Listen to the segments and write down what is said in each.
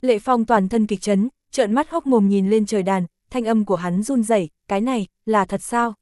Lệ Phong toàn thân kịch chấn, trợn mắt hốc mồm nhìn lên trời đàn, thanh âm của hắn run rẩy, cái này, là thật sao?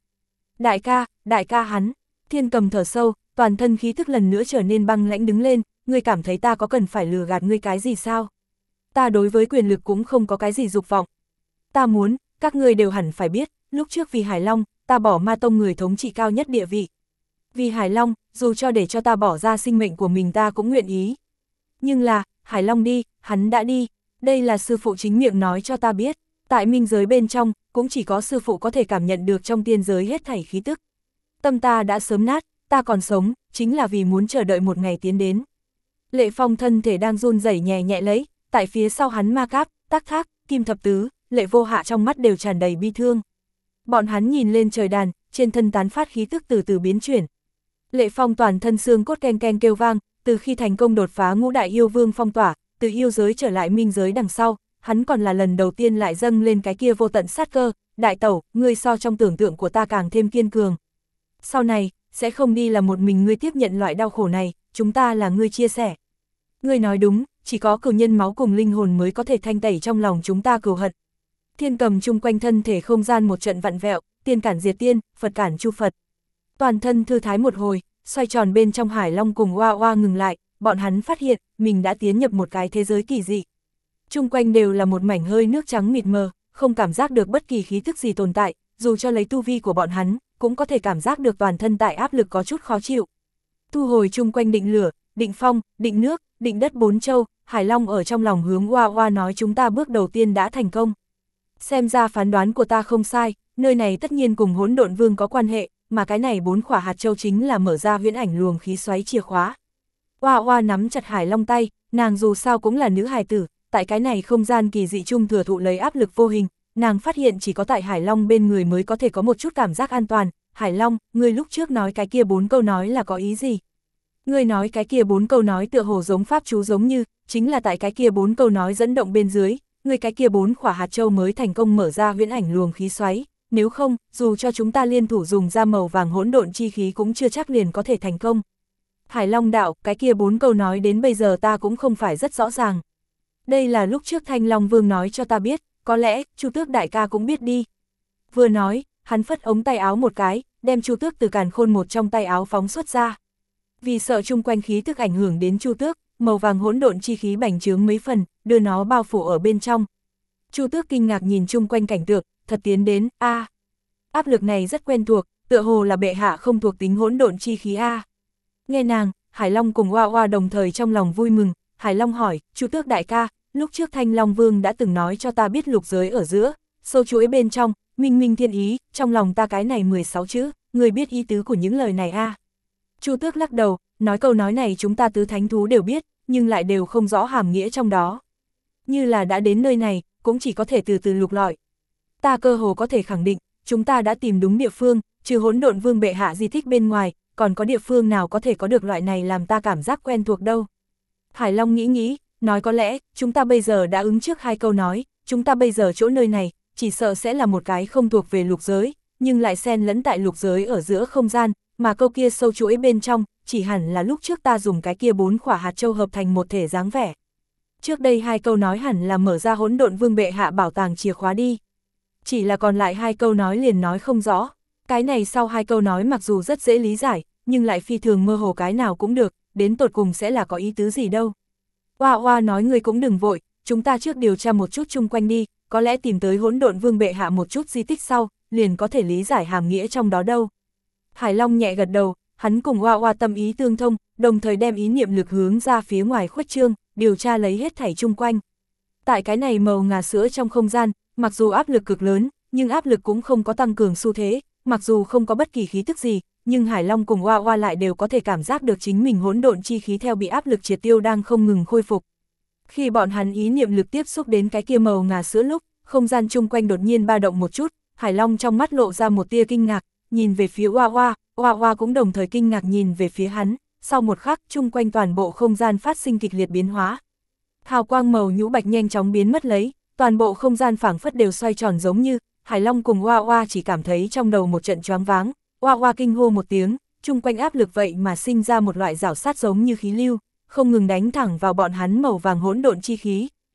Đại ca hắn. Thiên Cầm thở sâu, toàn thân khí thức lần nữa trở nên băng lãnh đứng lên, ngươi cảm thấy ta có cần phải lừa gạt ngươi cái gì sao? Ta đối với quyền lực cũng không có cái gì dục vọng. Ta muốn, các ngươi đều hẳn phải biết, lúc trước vì Hải Long, ta bỏ Ma Tông người thống trị cao nhất địa vị. Vì Hải Long, dù cho để cho ta bỏ ra sinh mệnh của mình ta cũng nguyện ý. Nhưng là, Hải Long đi, hắn đã đi, đây là sư phụ chính miệng nói cho ta biết, tại minh giới bên trong, cũng chỉ có sư phụ có thể cảm nhận được trong tiên giới hết thảy khí tức. Tâm ta đã sớm nát, ta còn sống, chính là vì muốn chờ đợi một ngày tiến đến. Lệ Phong thân thể đang run rẩy nhẹ nhẹ lấy, tại phía sau hắn Ma Cáp, Tác Thác, Kim Thập Tứ, Lệ Vô Hạ trong mắt đều tràn đầy bi thương. Bọn hắn nhìn lên trời đàn, trên thân tán phát khí tức từ từ biến chuyển. Lệ Phong toàn thân xương cốt keng keng kêu vang, từ khi thành công đột phá ngũ đại yêu vương phong tỏa, từ yêu giới trở lại minh giới đằng sau, hắn còn là lần đầu tiên lại dâng lên cái kia vô tận sát cơ, đại tẩu, ngươi so trong tưởng tượng của ta càng thêm kiên cường. Sau này, sẽ không đi là một mình ngươi tiếp nhận loại đau khổ này, chúng ta là ngươi chia sẻ. Ngươi nói đúng, chỉ có cửu nhân máu cùng linh hồn mới có thể thanh tẩy trong lòng chúng ta cừu hận. Thiên Cầm chung quanh thân thể không gian một trận vặn vẹo, tiên cản diệt tiên, Phật cản chu Phật. Toàn thân thư thái một hồi, xoay tròn bên trong Hải Long cùng Oa Oa ngừng lại, bọn hắn phát hiện, mình đã tiến nhập một cái thế giới kỳ dị. Chung quanh đều là một mảnh hơi nước trắng mịt mờ, không cảm giác được bất kỳ khí thức gì tồn tại, dù cho lấy tu vi của bọn hắn, cũng có thể cảm giác được toàn thân tại áp lực có chút khó chịu. Thu hồi chung quanh định lửa, định phong, định nước, định đất bốn châu, Hải Long ở trong lòng hướng Oa Oa nói chúng ta bước đầu tiên đã thành công. Xem ra phán đoán của ta không sai, nơi này tất nhiên cùng Hỗn Độn Vương có quan hệ, mà cái này 4 khỏa hạt châu chính là mở ra huyễn ảnh luồng khí xoáy chìa khóa. Oa Oa nắm chặt Hải Long tay, nàng dù sao cũng là nữ hài tử, tại cái này không gian kỳ dị chung thừa thụ lấy áp lực vô hình, nàng phát hiện chỉ có tại Hải Long bên người mới có thể có một chút cảm giác an toàn. Hải Long, ngươi lúc trước nói cái kia 4 câu nói là có ý gì? Ngươi nói cái kia 4 câu nói tựa hồ giống pháp chú giống như, chính là tại cái kia 4 câu nói dẫn động bên dưới, ngươi cái kia 4 khỏa hạt châu mới thành công mở ra huyễn ảnh luồng khí xoáy, nếu không, dù cho chúng ta liên thủ dùng ra màu vàng hỗn độn chi khí cũng chưa chắc liền có thể thành công. Hải Long đạo, cái kia 4 câu nói đến bây giờ ta cũng không phải rất rõ ràng. Đây là lúc trước Thanh Long Vương nói cho ta biết, có lẽ, Chu Tước đại ca cũng biết đi. Vừa nói, hắn phất ống tay áo một cái, đem Chu Tước từ càn khôn một trong tay áo phóng xuất ra. Vì sợ chung quanh khí tức ảnh hưởng đến Chu Tước, màu vàng hỗn độn chi khí bành trướng mấy phần, đưa nó bao phủ ở bên trong. Chu Tước kinh ngạc nhìn chung quanh cảnh tượng, thật tiến đến, áp lực này rất quen thuộc, tựa hồ là bệ hạ không thuộc tính hỗn độn chi khí Nghe nàng, Hải Long cùng Oa Oa đồng thời trong lòng vui mừng, Hải Long hỏi, Chu Tước đại ca, lúc trước Thanh Long Vương đã từng nói cho ta biết lục giới ở giữa, sâu chuỗi bên trong, minh minh thiên ý, trong lòng ta cái này 16 chữ, người biết ý tứ của những lời này Chu Tước lắc đầu, nói câu nói này chúng ta tứ thánh thú đều biết, nhưng lại đều không rõ hàm nghĩa trong đó. Như là đã đến nơi này, cũng chỉ có thể từ từ lục lọi. Ta cơ hồ có thể khẳng định, chúng ta đã tìm đúng địa phương, trừ Hỗn Độn Vương bệ hạ di tích bên ngoài, còn có địa phương nào có thể có được loại này làm ta cảm giác quen thuộc đâu. Hải Long nghĩ, nói có lẽ, chúng ta bây giờ đã ứng trước 2 câu nói, chúng ta bây giờ chỗ nơi này, chỉ sợ sẽ là một cái không thuộc về lục giới, nhưng lại xen lẫn tại lục giới ở giữa không gian, mà câu kia sâu chuỗi bên trong, chỉ hẳn là lúc trước ta dùng cái kia 4 khỏa hạt châu hợp thành một thể dáng vẻ. Trước đây 2 câu nói hẳn là mở ra Hỗn Độn Vương bệ hạ bảo tàng chìa khóa đi. Chỉ là còn lại 2 câu nói liền nói không rõ. Cái này sau 2 câu nói mặc dù rất dễ lý giải, nhưng lại phi thường mơ hồ cái nào cũng được, đến tột cùng sẽ là có ý tứ gì đâu. Oa Oa nói ngươi cũng đừng vội, chúng ta trước điều tra một chút chung quanh đi, có lẽ tìm tới Hỗn Độn Vương bệ hạ một chút di tích sau, liền có thể lý giải hàm nghĩa trong đó đâu. Hải Long nhẹ gật đầu, hắn cùng Oa Oa tâm ý tương thông, đồng thời đem ý niệm lực hướng ra phía ngoài khuếch trương, điều tra lấy hết thảy chung quanh. Tại cái này màu ngà sữa trong không gian, mặc dù áp lực cực lớn, nhưng áp lực cũng không có tăng cường xu thế, mặc dù không có bất kỳ khí tức gì, nhưng Hải Long cùng Oa Oa lại đều có thể cảm giác được chính mình hỗn độn chi khí theo bị áp lực triệt tiêu đang không ngừng khôi phục. Khi bọn hắn ý niệm lực tiếp xúc đến cái kia màu ngà sữa lúc, không gian chung quanh đột nhiên ba động một chút, Hải Long trong mắt lộ ra một tia kinh ngạc, nhìn về phía Oa Oa, Oa Oa cũng đồng thời kinh ngạc nhìn về phía hắn, sau một khắc chung quanh toàn bộ không gian phát sinh kịch liệt biến hóa. Hào quang màu nhũ bạch nhanh chóng biến mất lấy, toàn bộ không gian phảng phất đều xoay tròn giống như, Hải Long cùng Oa Oa chỉ cảm thấy trong đầu một trận choáng váng, Oa Oa kinh hô một tiếng, chung quanh áp lực vậy mà sinh ra một loại rảo sát giống như khí lưu, không ngừng đánh thẳng vào bọn hắn màu vàng hỗn độn chi khí,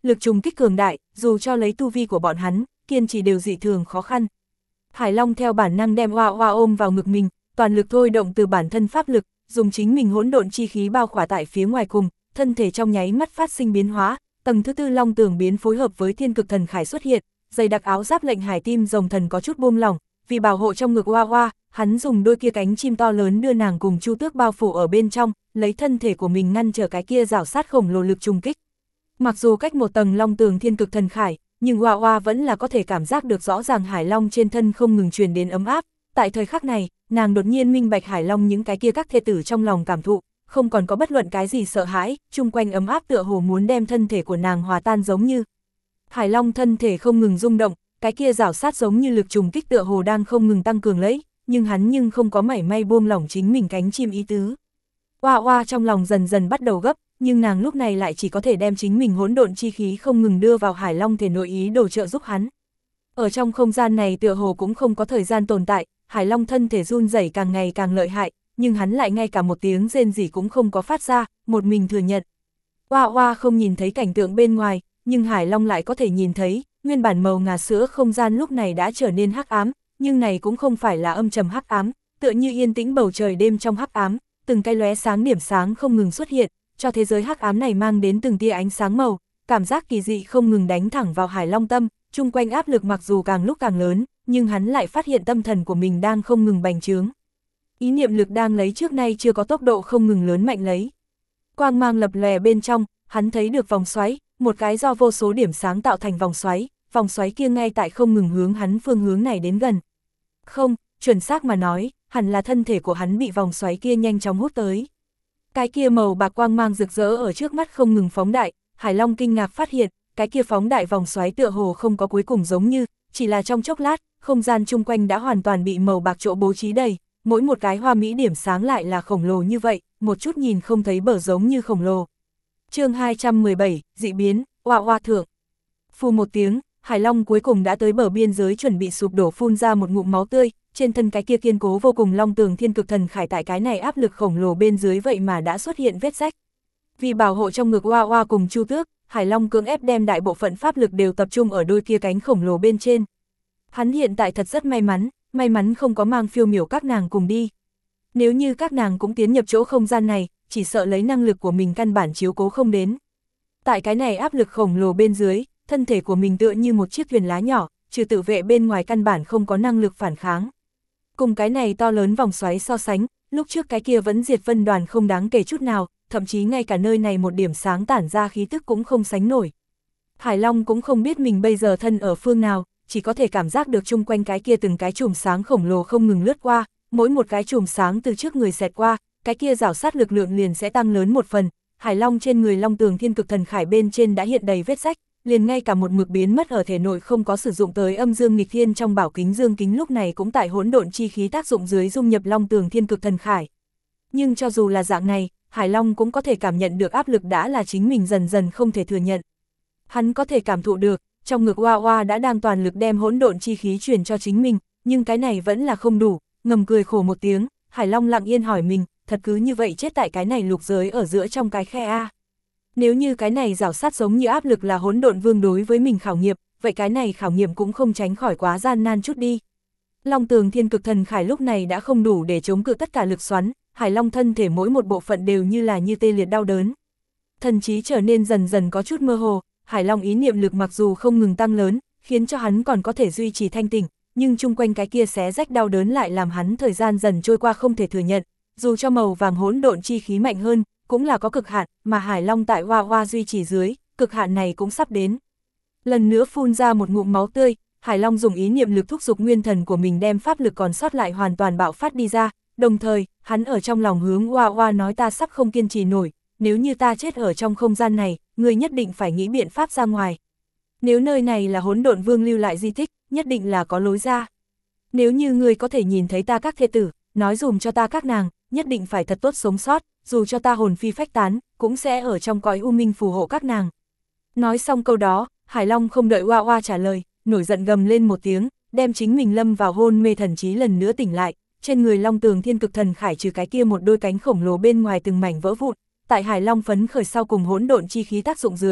lực trùng kích cường đại, dù cho lấy tu vi của bọn hắn, kiên trì đều dị thường khó khăn. Hải Long theo bản năng đem Hoa Hoa ôm vào ngực mình, toàn lực thôi động từ bản thân pháp lực, dùng chính mình hỗn độn chi khí bao khỏa tại phía ngoài cùng, thân thể trong nháy mắt phát sinh biến hóa, tầng thứ tư long tường biến phối hợp với thiên cực thần khải xuất hiện, dày đặc áo giáp lệnh hải tim rồng thần có chút buông lỏng, vì bảo hộ trong ngực Hoa Hoa, hắn dùng đôi kia cánh chim to lớn đưa nàng cùng Chu Tước bao phủ ở bên trong, lấy thân thể của mình ngăn trở cái kia rảo sát khổng lồ lực trùng kích. Mặc dù cách một tầng long tường thiên cực thần khải, nhưng Hoa Hoa vẫn là có thể cảm giác được rõ ràng Hải Long trên thân không ngừng truyền đến ấm áp. Tại thời khắc này, nàng đột nhiên minh bạch Hải Long những cái kia các thê tử trong lòng cảm thụ, không còn có bất luận cái gì sợ hãi, chung quanh ấm áp tựa hồ muốn đem thân thể của nàng hòa tan giống như. Hải Long thân thể không ngừng rung động, cái kia rảo sát giống như lực trùng kích tựa hồ đang không ngừng tăng cường lấy, nhưng hắn không có mảy may buông lỏng chính mình cánh chim ý tứ. Hoa Hoa trong lòng dần dần bắt đầu gấp, nhưng nàng lúc này lại chỉ có thể đem chính mình hỗn độn chi khí không ngừng đưa vào Hải Long thể nội ý đồ trợ giúp hắn. Ở trong không gian này tựa hồ cũng không có thời gian tồn tại, Hải Long thân thể run rẩy càng ngày càng lợi hại, nhưng hắn lại ngay cả một tiếng rên rỉ cũng không có phát ra, một mình thừa nhận. Hoa Hoa không nhìn thấy cảnh tượng bên ngoài, nhưng Hải Long lại có thể nhìn thấy, nguyên bản màu ngà sữa không gian lúc này đã trở nên hắc ám, nhưng này cũng không phải là âm trầm hắc ám, tựa như yên tĩnh bầu trời đêm trong hắc ám, từng cái lóe sáng điểm sáng không ngừng xuất hiện, cho thế giới hắc ám này mang đến từng tia ánh sáng màu, cảm giác kỳ dị không ngừng đánh thẳng vào Hải Long tâm, chung quanh áp lực mặc dù càng lúc càng lớn, nhưng hắn lại phát hiện tâm thần của mình đang không ngừng bành trướng. Ý niệm lực đang lấy trước nay chưa có tốc độ không ngừng lớn mạnh lấy. Quang mang lập lòe bên trong, hắn thấy được vòng xoáy, một cái do vô số điểm sáng tạo thành vòng xoáy kia ngay tại không ngừng hướng hắn phương hướng này đến gần. Không, chuẩn xác mà nói, hẳn là thân thể của hắn bị vòng xoáy kia nhanh chóng hút tới. Cái kia màu bạc quang mang rực rỡ ở trước mắt không ngừng phóng đại, Hải Long kinh ngạc phát hiện, cái kia phóng đại vòng xoáy tựa hồ không có cuối cùng giống như, chỉ là trong chốc lát, không gian chung quanh đã hoàn toàn bị màu bạc chỗ bố trí đầy, mỗi một cái hoa mỹ điểm sáng lại là khổng lồ như vậy, một chút nhìn không thấy bờ giống như khổng lồ. Chương 217, dị biến, Hoa Hoa thượng. Phù một tiếng, Hải Long cuối cùng đã tới bờ biên giới chuẩn bị sụp đổ phun ra một ngụm máu tươi, trên thân cái kia kiên cố vô cùng long tường thiên cực thần khải tại cái này áp lực khổng lồ bên dưới vậy mà đã xuất hiện vết rách. Vì bảo hộ trong ngực Hoa Hoa cùng Chu Tước, Hải Long cưỡng ép đem đại bộ phận pháp lực đều tập trung ở đôi kia cánh khổng lồ bên trên. Hắn hiện tại thật rất may mắn không có mang phiêu miểu các nàng cùng đi. Nếu như các nàng cũng tiến nhập chỗ không gian này, chỉ sợ lấy năng lực của mình căn bản chiếu cố không đến. Tại cái này áp lực khổng lồ bên dưới, thân thể của mình tựa như một chiếc thuyền lá nhỏ, trừ tự vệ bên ngoài căn bản không có năng lực phản kháng. Cùng cái này to lớn vòng xoáy so sánh, lúc trước cái kia vẫn diệt vân đoàn không đáng kể chút nào, thậm chí ngay cả nơi này một điểm sáng tản ra khí tức cũng không sánh nổi. Hải Long cũng không biết mình bây giờ thân ở phương nào, chỉ có thể cảm giác được chung quanh cái kia từng cái chùm sáng khổng lồ không ngừng lướt qua, mỗi một cái chùm sáng từ trước người xẹt qua, cái kia rảo sát lực lượng liền sẽ tăng lớn một phần. Hải Long trên người long tường thiên cực thần khải bên trên đã hiện đầy vết rách, liền ngay cả một mực biến mất ở thể nội không có sử dụng tới âm dương nghịch thiên trong bảo kính dương kính lúc này cũng tại hỗn độn chi khí tác dụng dưới dung nhập long tường thiên cực thần khải. Nhưng cho dù là dạng này, Hải Long cũng có thể cảm nhận được áp lực đã là chính mình dần dần không thể thừa nhận. Hắn có thể cảm thụ được, trong ngực Hoa Hoa đã đang toàn lực đem hỗn độn chi khí truyền cho chính mình, nhưng cái này vẫn là không đủ, ngầm cười khổ một tiếng, Hải Long lặng yên hỏi mình, thật cứ như vậy chết tại cái này lục giới ở giữa trong cái khe A. Nếu như cái này rảo sát giống như áp lực là hỗn độn vương đối với mình khảo nghiệm, vậy cái này khảo nghiệm cũng không tránh khỏi quá gian nan chút đi. Long tường thiên cực thần khải lúc này đã không đủ để chống cự tất cả lực xoắn, Hải Long thân thể mỗi một bộ phận đều như tê liệt đau đớn. Thần trí trở nên dần dần có chút mơ hồ, Hải Long ý niệm lực mặc dù không ngừng tăng lớn, khiến cho hắn còn có thể duy trì thanh tỉnh, nhưng chung quanh cái kia xé rách đau đớn lại làm hắn thời gian dần trôi qua không thể thừa nhận, dù cho màu vàng hỗn độn chi khí mạnh hơn, cũng là có cực hạn, mà Hải Long tại Hoa Hoa duy trì dưới, cực hạn này cũng sắp đến. Lần nữa phun ra một ngụm máu tươi, Hải Long dùng ý niệm lực thúc giục nguyên thần của mình đem pháp lực còn sót lại hoàn toàn bạo phát đi ra, đồng thời, hắn ở trong lòng hướng Hoa Hoa nói ta sắp không kiên trì nổi, nếu như ta chết ở trong không gian này, ngươi nhất định phải nghĩ biện pháp ra ngoài. Nếu nơi này là hỗn độn vương lưu lại di tích, nhất định là có lối ra. Nếu như ngươi có thể nhìn thấy ta các thê tử, nói dùm cho ta các nàng, nhất định phải thật tốt sống sót, dù cho ta hồn phi phách tán, cũng sẽ ở trong cõi u minh phù hộ các nàng. Nói xong câu đó, Hải Long không đợi Hoa Hoa trả lời, nổi giận gầm lên một tiếng, đem chính mình lâm vào hôn mê thần trí lần nữa tỉnh lại, trên người long tường thiên cực thần khải trừ cái kia một đôi cánh khổng lồ bên ngoài từng mảnh vỡ vụn, tại Hải Long phấn khởi sau cùng hỗn độn chi khí tác dụng dưới,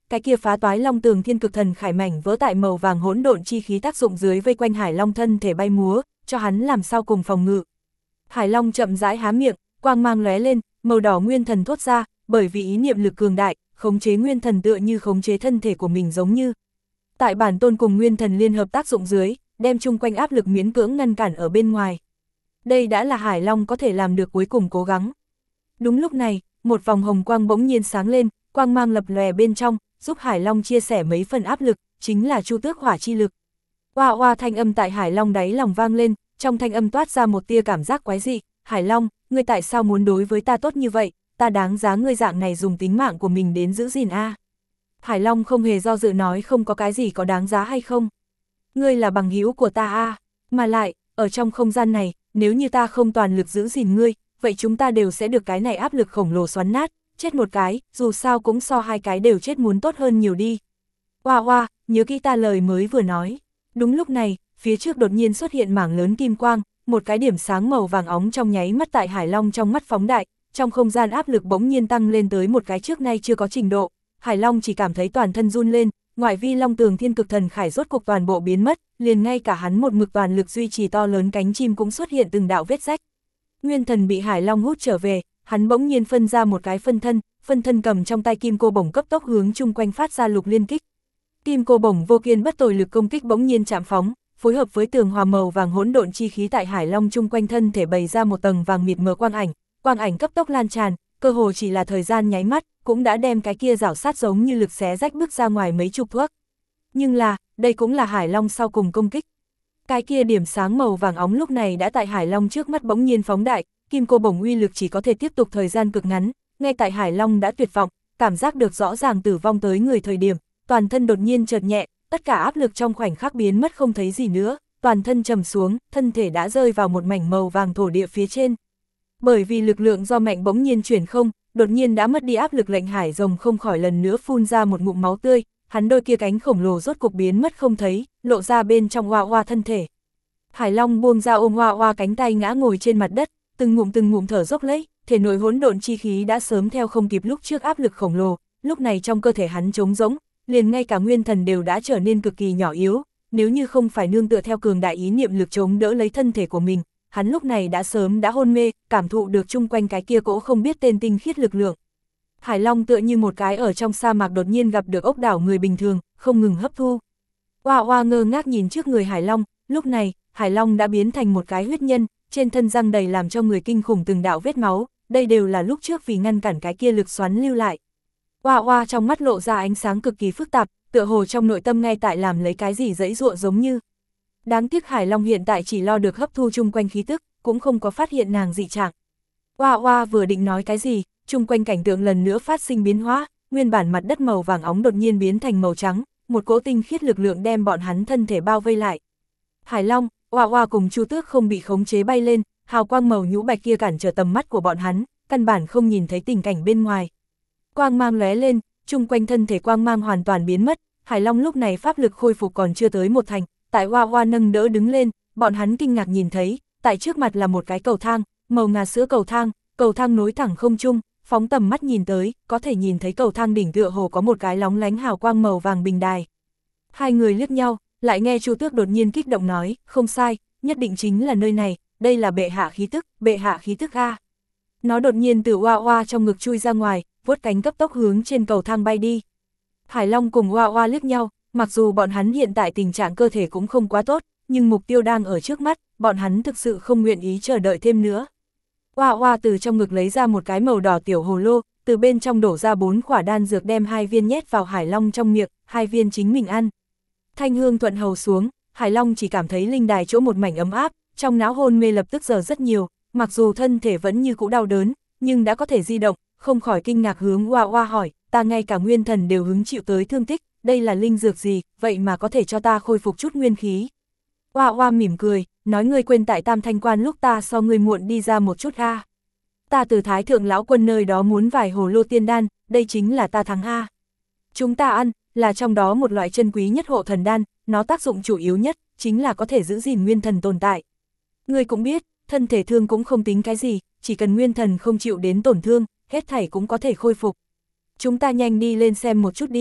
cái kia phá toái long tường thiên cực thần khải mảnh vỡ tại màu vàng hỗn độn chi khí tác dụng dưới vây quanh Hải Long thân thể bay múa, cho hắn làm sao cùng phòng ngự. Hải Long chậm rãi há miệng, quang mang lóe lên, màu đỏ nguyên thần thốt ra, bởi vì ý niệm lực cường đại, khống chế nguyên thần tựa như khống chế thân thể của mình giống như. Tại bản tôn cùng nguyên thần liên hợp tác dụng dưới, đem chung quanh áp lực miễn cưỡng ngăn cản ở bên ngoài. Đây đã là Hải Long có thể làm được cuối cùng cố gắng. Đúng lúc này, một vòng hồng quang bỗng nhiên sáng lên, quang mang lập lòe bên trong, giúp Hải Long chia sẻ mấy phần áp lực, chính là Chu Tước hỏa chi lực. Oa oa thanh âm tại Hải Long đáy lòng vang lên, trong thanh âm toát ra một tia cảm giác quái dị. Hải Long, ngươi tại sao muốn đối với ta tốt như vậy, ta đáng giá ngươi dạng này dùng tính mạng của mình đến giữ gìn a. Hải Long không hề do dự nói không có cái gì có đáng giá hay không. Ngươi là bằng hữu của ta a, mà lại, ở trong không gian này, nếu như ta không toàn lực giữ gìn ngươi, vậy chúng ta đều sẽ được cái này áp lực khổng lồ xoắn nát, chết một cái, dù sao cũng so hai cái đều chết muốn tốt hơn nhiều đi. Oa oa, nhớ kỹ ta lời mới vừa nói. Đúng lúc này, phía trước đột nhiên xuất hiện mảng lớn kim quang, một cái điểm sáng màu vàng óng trong nháy mắt tại Hải Long trong mắt phóng đại, trong không gian áp lực bỗng nhiên tăng lên tới một cái trước nay chưa có trình độ. Hải Long chỉ cảm thấy toàn thân run lên, ngoại vi long tường thiên cực thần khải rốt cục toàn bộ biến mất, liền ngay cả hắn một mực toàn lực duy trì to lớn cánh chim cũng xuất hiện từng đạo vết rách. Nguyên thần bị Hải Long hút trở về, hắn bỗng nhiên phân ra một cái phân thân cầm trong tay kim cô bổng cấp tốc hướng chung quanh phát ra lục liên kích. Kim cô bổng vô kiên bất tồi lực công kích bỗng nhiên chạm phóng, phối hợp với tường hòa màu vàng hỗn độn chi khí tại Hải Long chung quanh thân thể bày ra một tầng vàng mịt mờ quang ảnh cấp tốc lan tràn, cơ hồ chỉ là thời gian nháy mắt, cũng đã đem cái kia rảo sát giống như lực xé rách bước ra ngoài mấy chục thước. Nhưng là, đây cũng là Hải Long sau cùng công kích. Cái kia điểm sáng màu vàng óng lúc này đã tại Hải Long trước mắt bỗng nhiên phóng đại, kim cô bổng uy lực chỉ có thể tiếp tục thời gian cực ngắn, ngay tại Hải Long đã tuyệt vọng, cảm giác được rõ ràng tử vong tới người thời điểm, toàn thân đột nhiên chợt nhẹ, tất cả áp lực trong khoảnh khắc biến mất không thấy gì nữa, toàn thân trầm xuống, thân thể đã rơi vào một mảnh màu vàng thổ địa phía trên. Bởi vì lực lượng do mạnh bỗng nhiên chuyển không, đột nhiên đã mất đi áp lực lệnh Hải Rồng không khỏi lần nữa phun ra một ngụm máu tươi, hắn đôi kia cánh khổng lồ rốt cục biến mất không thấy, lộ ra bên trong oa oa thân thể. Hải Long buông ra ôm oa oa cánh tay ngã ngồi trên mặt đất, từng ngụm thở dốc lấy, thể nội hỗn độn chi khí đã sớm theo không kịp lúc trước áp lực khổng lồ, lúc này trong cơ thể hắn trống rỗng, liền ngay cả nguyên thần đều đã trở nên cực kỳ nhỏ yếu, nếu như không phải nương tựa theo cường đại ý niệm lực chống đỡ lấy thân thể của mình, hắn lúc này đã sớm đã hôn mê, cảm thụ được chung quanh cái kia cỗ không biết tên tinh khiết lực lượng. Hải Long tựa như một cái ở trong sa mạc đột nhiên gặp được ốc đảo người bình thường, không ngừng hấp thu. Oa oa ngơ ngác nhìn trước người Hải Long, lúc này, Hải Long đã biến thành một cái huyết nhân, trên thân răng đầy làm cho người kinh khủng từng đạo vết máu, đây đều là lúc trước vì ngăn cản cái kia lực xoắn lưu lại. Oa oa trong mắt lộ ra ánh sáng cực kỳ phức tạp, tựa hồ trong nội tâm ngay tại làm lấy cái gì dãy dụa giống như. Đáng tiếc Hải Long hiện tại chỉ lo được hấp thu chung quanh khí tức, cũng không có phát hiện nàng dị trạng. Oa oa vừa định nói cái gì, chung quanh cảnh tượng lần nữa phát sinh biến hóa, nguyên bản mặt đất màu vàng óng đột nhiên biến thành màu trắng, một cỗ tinh khiết lực lượng đem bọn hắn thân thể bao vây lại. Hải Long, Oa oa cùng Chu Tước không bị khống chế bay lên, hào quang màu nhũ bạch kia cản trở tầm mắt của bọn hắn, căn bản không nhìn thấy tình cảnh bên ngoài. Quang mang lóe lên, chung quanh thân thể quang mang hoàn toàn biến mất, Hải Long lúc này pháp lực khôi phục còn chưa tới một thành, tại Oa oa nâng đỡ đứng lên, bọn hắn kinh ngạc nhìn thấy, tại trước mặt là một cái cầu thang, màu ngà sữa cầu thang nối thẳng không trung, phóng tầm mắt nhìn tới, có thể nhìn thấy cầu thang đỉnh tựa hồ có một cái lóng lánh hào quang màu vàng bình đài. Hai người liếc nhau, lại nghe Chu Tước đột nhiên kích động nói, không sai, nhất định chính là nơi này, đây là bệ hạ khí tức a. Nó đột nhiên từ Oa oa trong ngực chui ra ngoài, vuốt cánh cấp tốc hướng trên cầu thang bay đi. Hải Long cùng Oa oa liếc nhau, mặc dù bọn hắn hiện tại tình trạng cơ thể cũng không quá tốt, nhưng mục tiêu đang ở trước mắt, bọn hắn thực sự không nguyện ý chờ đợi thêm nữa. Oa oa từ trong ngực lấy ra một cái màu đỏ tiểu hồ lô, từ bên trong đổ ra 4 quả đan dược đem 2 viên nhét vào Hải Long trong miệng, 2 viên chính mình ăn. Thanh hương thuận hầu xuống, Hải Long chỉ cảm thấy linh đài chỗ một mảnh ấm áp, trong não hôn mê lập tức giờ rất nhiều, mặc dù thân thể vẫn như cũ đau đớn, nhưng đã có thể di động, không khỏi kinh ngạc hướng Oa oa hỏi, ta ngay cả nguyên thần đều hứng chịu tới thương tích, đây là linh dược gì, vậy mà có thể cho ta khôi phục chút nguyên khí. Oa oa mỉm cười, nói ngươi quên tại Tam Thanh Quan lúc ta so ngươi muộn đi ra một chút a. Ta từ Thái Thượng Lão Quân nơi đó muốn vài hồ lô tiên đan, đây chính là ta thắng a. Chúng ta ăn, là trong đó một loại chân quý nhất hộ thần đan, nó tác dụng chủ yếu nhất, chính là có thể giữ gìn nguyên thần tồn tại. Ngươi cũng biết, thân thể thương cũng không tính cái gì, chỉ cần nguyên thần không chịu đến tổn thương, hết thảy cũng có thể khôi phục. Chúng ta nhanh đi lên xem một chút đi.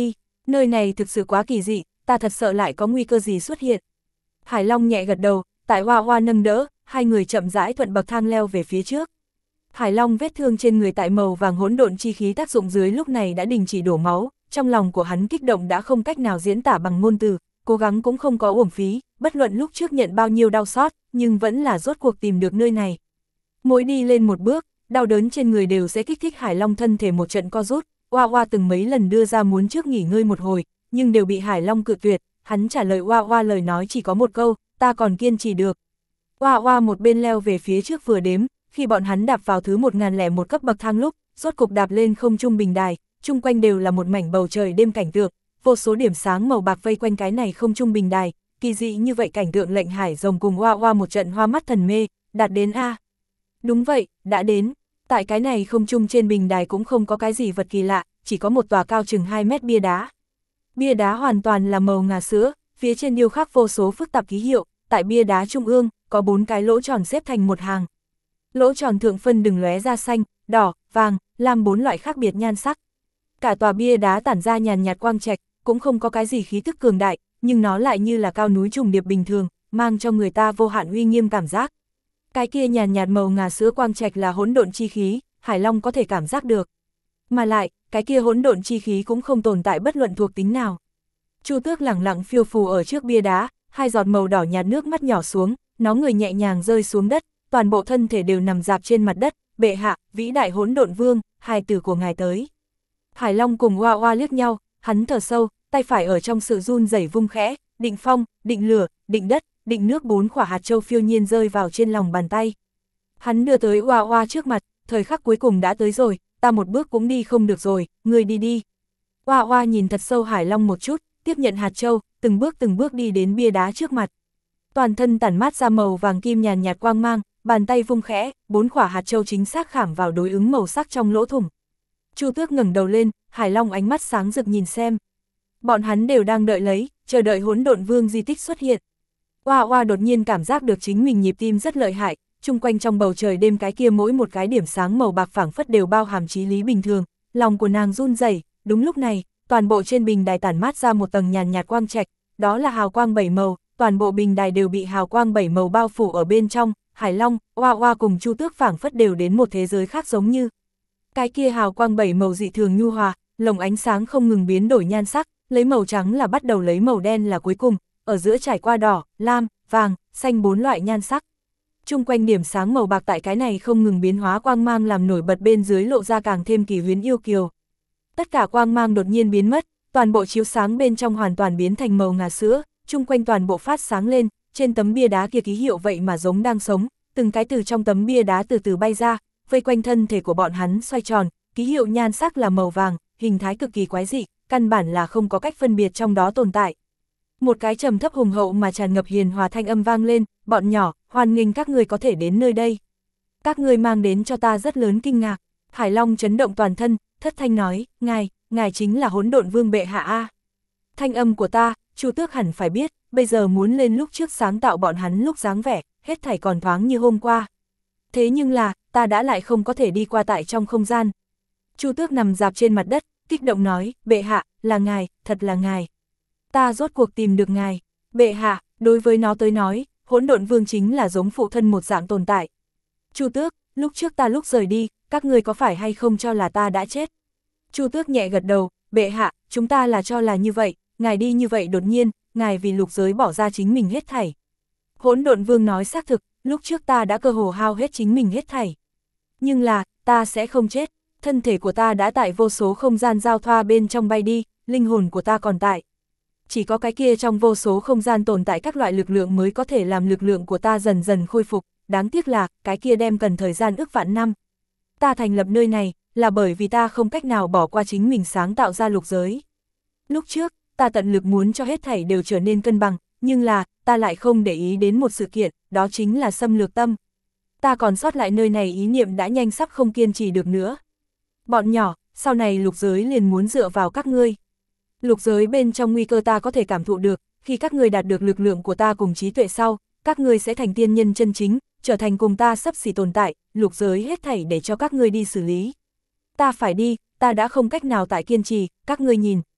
Nơi này thực sự quá kỳ dị, ta thật sợ lại có nguy cơ gì xuất hiện. Hải Long nhẹ gật đầu, tại Hoa Hoa nâng đỡ, hai người chậm rãi thuận bậc thang leo về phía trước. Hải Long vết thương trên người tại màu vàng hỗn độn chi khí tác dụng dưới lúc này đã đình chỉ đổ máu, trong lòng của hắn kích động đã không cách nào diễn tả bằng ngôn từ, cố gắng cũng không có uổng phí, bất luận lúc trước nhận bao nhiêu đau xót, nhưng vẫn là rốt cuộc tìm được nơi này. Mỗi đi lên một bước, đau đớn trên người đều sẽ kích thích Hải Long thân thể một trận co rút, Hoa Hoa từng mấy lần đưa ra muốn trước nghỉ ngơi một hồi, nhưng đều bị Hải Long cự tuyệt, hắn trả lời Hoa Hoa lời nói chỉ có một câu, ta còn kiên trì được. Hoa Hoa một bên leo về phía trước vừa đếm, khi bọn hắn đạp vào thứ 1001 cấp bậc thang lúc, rốt cục đạp lên không trung bình đài, chung quanh đều là một mảnh bầu trời đêm cảnh tượng, vô số điểm sáng màu bạc vây quanh cái này không trung bình đài, kỳ dị như vậy cảnh tượng lệnh Hải Rồng cùng Hoa Hoa một trận hoa mắt thần mê, đạt đến A. Đúng vậy, đã đến. Tại cái này không trung trên bình đài cũng không có cái gì vật kỳ lạ, chỉ có một tòa cao chừng 2 mét bia đá. Bia đá hoàn toàn là màu ngà sữa, phía trên điêu khắc vô số phức tạp ký hiệu, tại bia đá trung ương, có 4 cái lỗ tròn xếp thành một hàng. Lỗ tròn thượng phân đường lóe ra xanh, đỏ, vàng, lam 4 loại khác biệt nhan sắc. Cả tòa bia đá tản ra nhàn nhạt quang trạch, cũng không có cái gì khí tức cường đại, nhưng nó lại như là cao núi trùng điệp bình thường, mang cho người ta vô hạn uy nghiêm cảm giác. Cái kia nhàn nhạt màu ngà sữa quang trạch là hỗn độn chi khí, Hải Long có thể cảm giác được. Mà lại, cái kia hỗn độn chi khí cũng không tồn tại bất luận thuộc tính nào. Chu Tước lẳng lặng phiêu phù ở trước bia đá, hai giọt màu đỏ nhạt nước mắt nhỏ xuống, nó người nhẹ nhàng rơi xuống đất, toàn bộ thân thể đều nằm dạp trên mặt đất, bệ hạ, vĩ đại hỗn độn vương, hài tử của ngài tới. Hải Long cùng Hoa Hoa liếc nhau, hắn thở sâu, tay phải ở trong sự run rẩy vung khẽ, định phong, định lửa, định đất, định nước 4 quả hạt châu phiêu nhiên rơi vào trên lòng bàn tay. Hắn đưa tới Hoa Hoa trước mặt, thời khắc cuối cùng đã tới rồi, ta một bước cũng đi không được rồi, ngươi đi đi. Hoa Hoa nhìn thật sâu Hải Long một chút, tiếp nhận hạt châu, từng bước đi đến bia đá trước mặt. Toàn thân tản mát ra màu vàng kim nhàn nhạt quang mang, bàn tay vung khẽ, 4 quả hạt châu chính xác khảm vào đối ứng màu sắc trong lỗ thủng. Chu Tước ngẩng đầu lên, Hải Long ánh mắt sáng rực nhìn xem. Bọn hắn đều đang đợi lấy, chờ đợi hỗn độn vương di tích xuất hiện. Hoa Hoa đột nhiên cảm giác được chính mình nhịp tim rất lợi hại, chung quanh trong bầu trời đêm cái kia mỗi một cái điểm sáng màu bạc phảng phất đều bao hàm chí lý bình thường, lòng của nàng run rẩy. Đúng lúc này, toàn bộ trên bình đài tản mát ra một tầng nhàn nhạt quang trạch, đó là hào quang 7 màu, toàn bộ bình đài đều bị hào quang 7 màu bao phủ ở bên trong, Hải Long, Hoa Hoa cùng Chu Tước phảng phất đều đến một thế giới khác giống như. Cái kia hào quang 7 màu dị thường nhu hòa, lồng ánh sáng không ngừng biến đổi nhan sắc, lấy màu trắng là bắt đầu, lấy màu đen là cuối cùng, ở giữa trải qua đỏ, lam, vàng, xanh 4 loại nhan sắc. Chung quanh điểm sáng màu bạc tại cái này không ngừng biến hóa quang mang làm nổi bật bên dưới lộ ra càng thêm kỳ huyến yêu kiều. Tất cả quang mang đột nhiên biến mất, toàn bộ chiếu sáng bên trong hoàn toàn biến thành màu ngà sữa, chung quanh toàn bộ phát sáng lên, trên tấm bia đá kia ký hiệu vậy mà giống đang sống, từng cái từ trong tấm bia đá từ từ bay ra, vây quanh thân thể của bọn hắn xoay tròn, ký hiệu nhan sắc là màu vàng, hình thái cực kỳ quái dị, căn bản là không có cách phân biệt trong đó tồn tại. Một cái trầm thấp hùng hậu mà tràn ngập hiền hòa thanh âm vang lên, bọn nhỏ, hoan nghênh các người có thể đến nơi đây. Các người mang đến cho ta rất lớn kinh ngạc. Hải Long chấn động toàn thân, thất thanh nói, ngài chính là hỗn độn vương bệ hạ a. Thanh âm của ta, Chu Tước hẳn phải biết, bây giờ muốn lên lúc trước sáng tạo bọn hắn lúc dáng vẻ, hết thảy còn thoáng như hôm qua. Thế nhưng là, ta đã lại không có thể đi qua tại trong không gian. Chu Tước nằm dạp trên mặt đất, kích động nói, bệ hạ, là ngài, thật là ngài. Ta rốt cuộc tìm được ngài. Bệ hạ, đối với nó tới nói, hỗn độn vương chính là giống phụ thân một dạng tồn tại. Chu Tước, lúc trước ta lúc rời đi, các ngươi có phải hay không cho là ta đã chết? Chu Tước nhẹ gật đầu, bệ hạ, chúng ta là cho là như vậy, ngài đi như vậy đột nhiên, ngài vì lục giới bỏ ra chính mình hết thảy. Hỗn độn vương nói xác thực, lúc trước ta đã cơ hồ hao hết chính mình hết thảy. Nhưng là, ta sẽ không chết, thân thể của ta đã tại vô số không gian giao thoa bên trong bay đi, linh hồn của ta còn tại. Chỉ có cái kia trong vô số không gian tồn tại các loại lực lượng mới có thể làm lực lượng của ta dần dần khôi phục, đáng tiếc là, cái kia đem cần thời gian ước vạn năm. Ta thành lập nơi này, là bởi vì ta không cách nào bỏ qua chính mình sáng tạo ra lục giới. Lúc trước, ta tận lực muốn cho hết thảy đều trở nên cân bằng, nhưng là, ta lại không để ý đến một sự kiện, đó chính là xâm lược tâm. Ta còn sót lại nơi này ý niệm đã nhanh sắp không kiên trì được nữa. Bọn nhỏ, sau này lục giới liền muốn dựa vào các ngươi. Lục giới bên trong nguy cơ ta có thể cảm thụ được, khi các ngươi đạt được lực lượng của ta cùng trí tuệ sau, các ngươi sẽ thành tiên nhân chân chính, trở thành cùng ta sắp xỉ tồn tại, lục giới hết thảy để cho các ngươi đi xử lý. Ta phải đi, ta đã không cách nào tại kiên trì, các ngươi nhìn.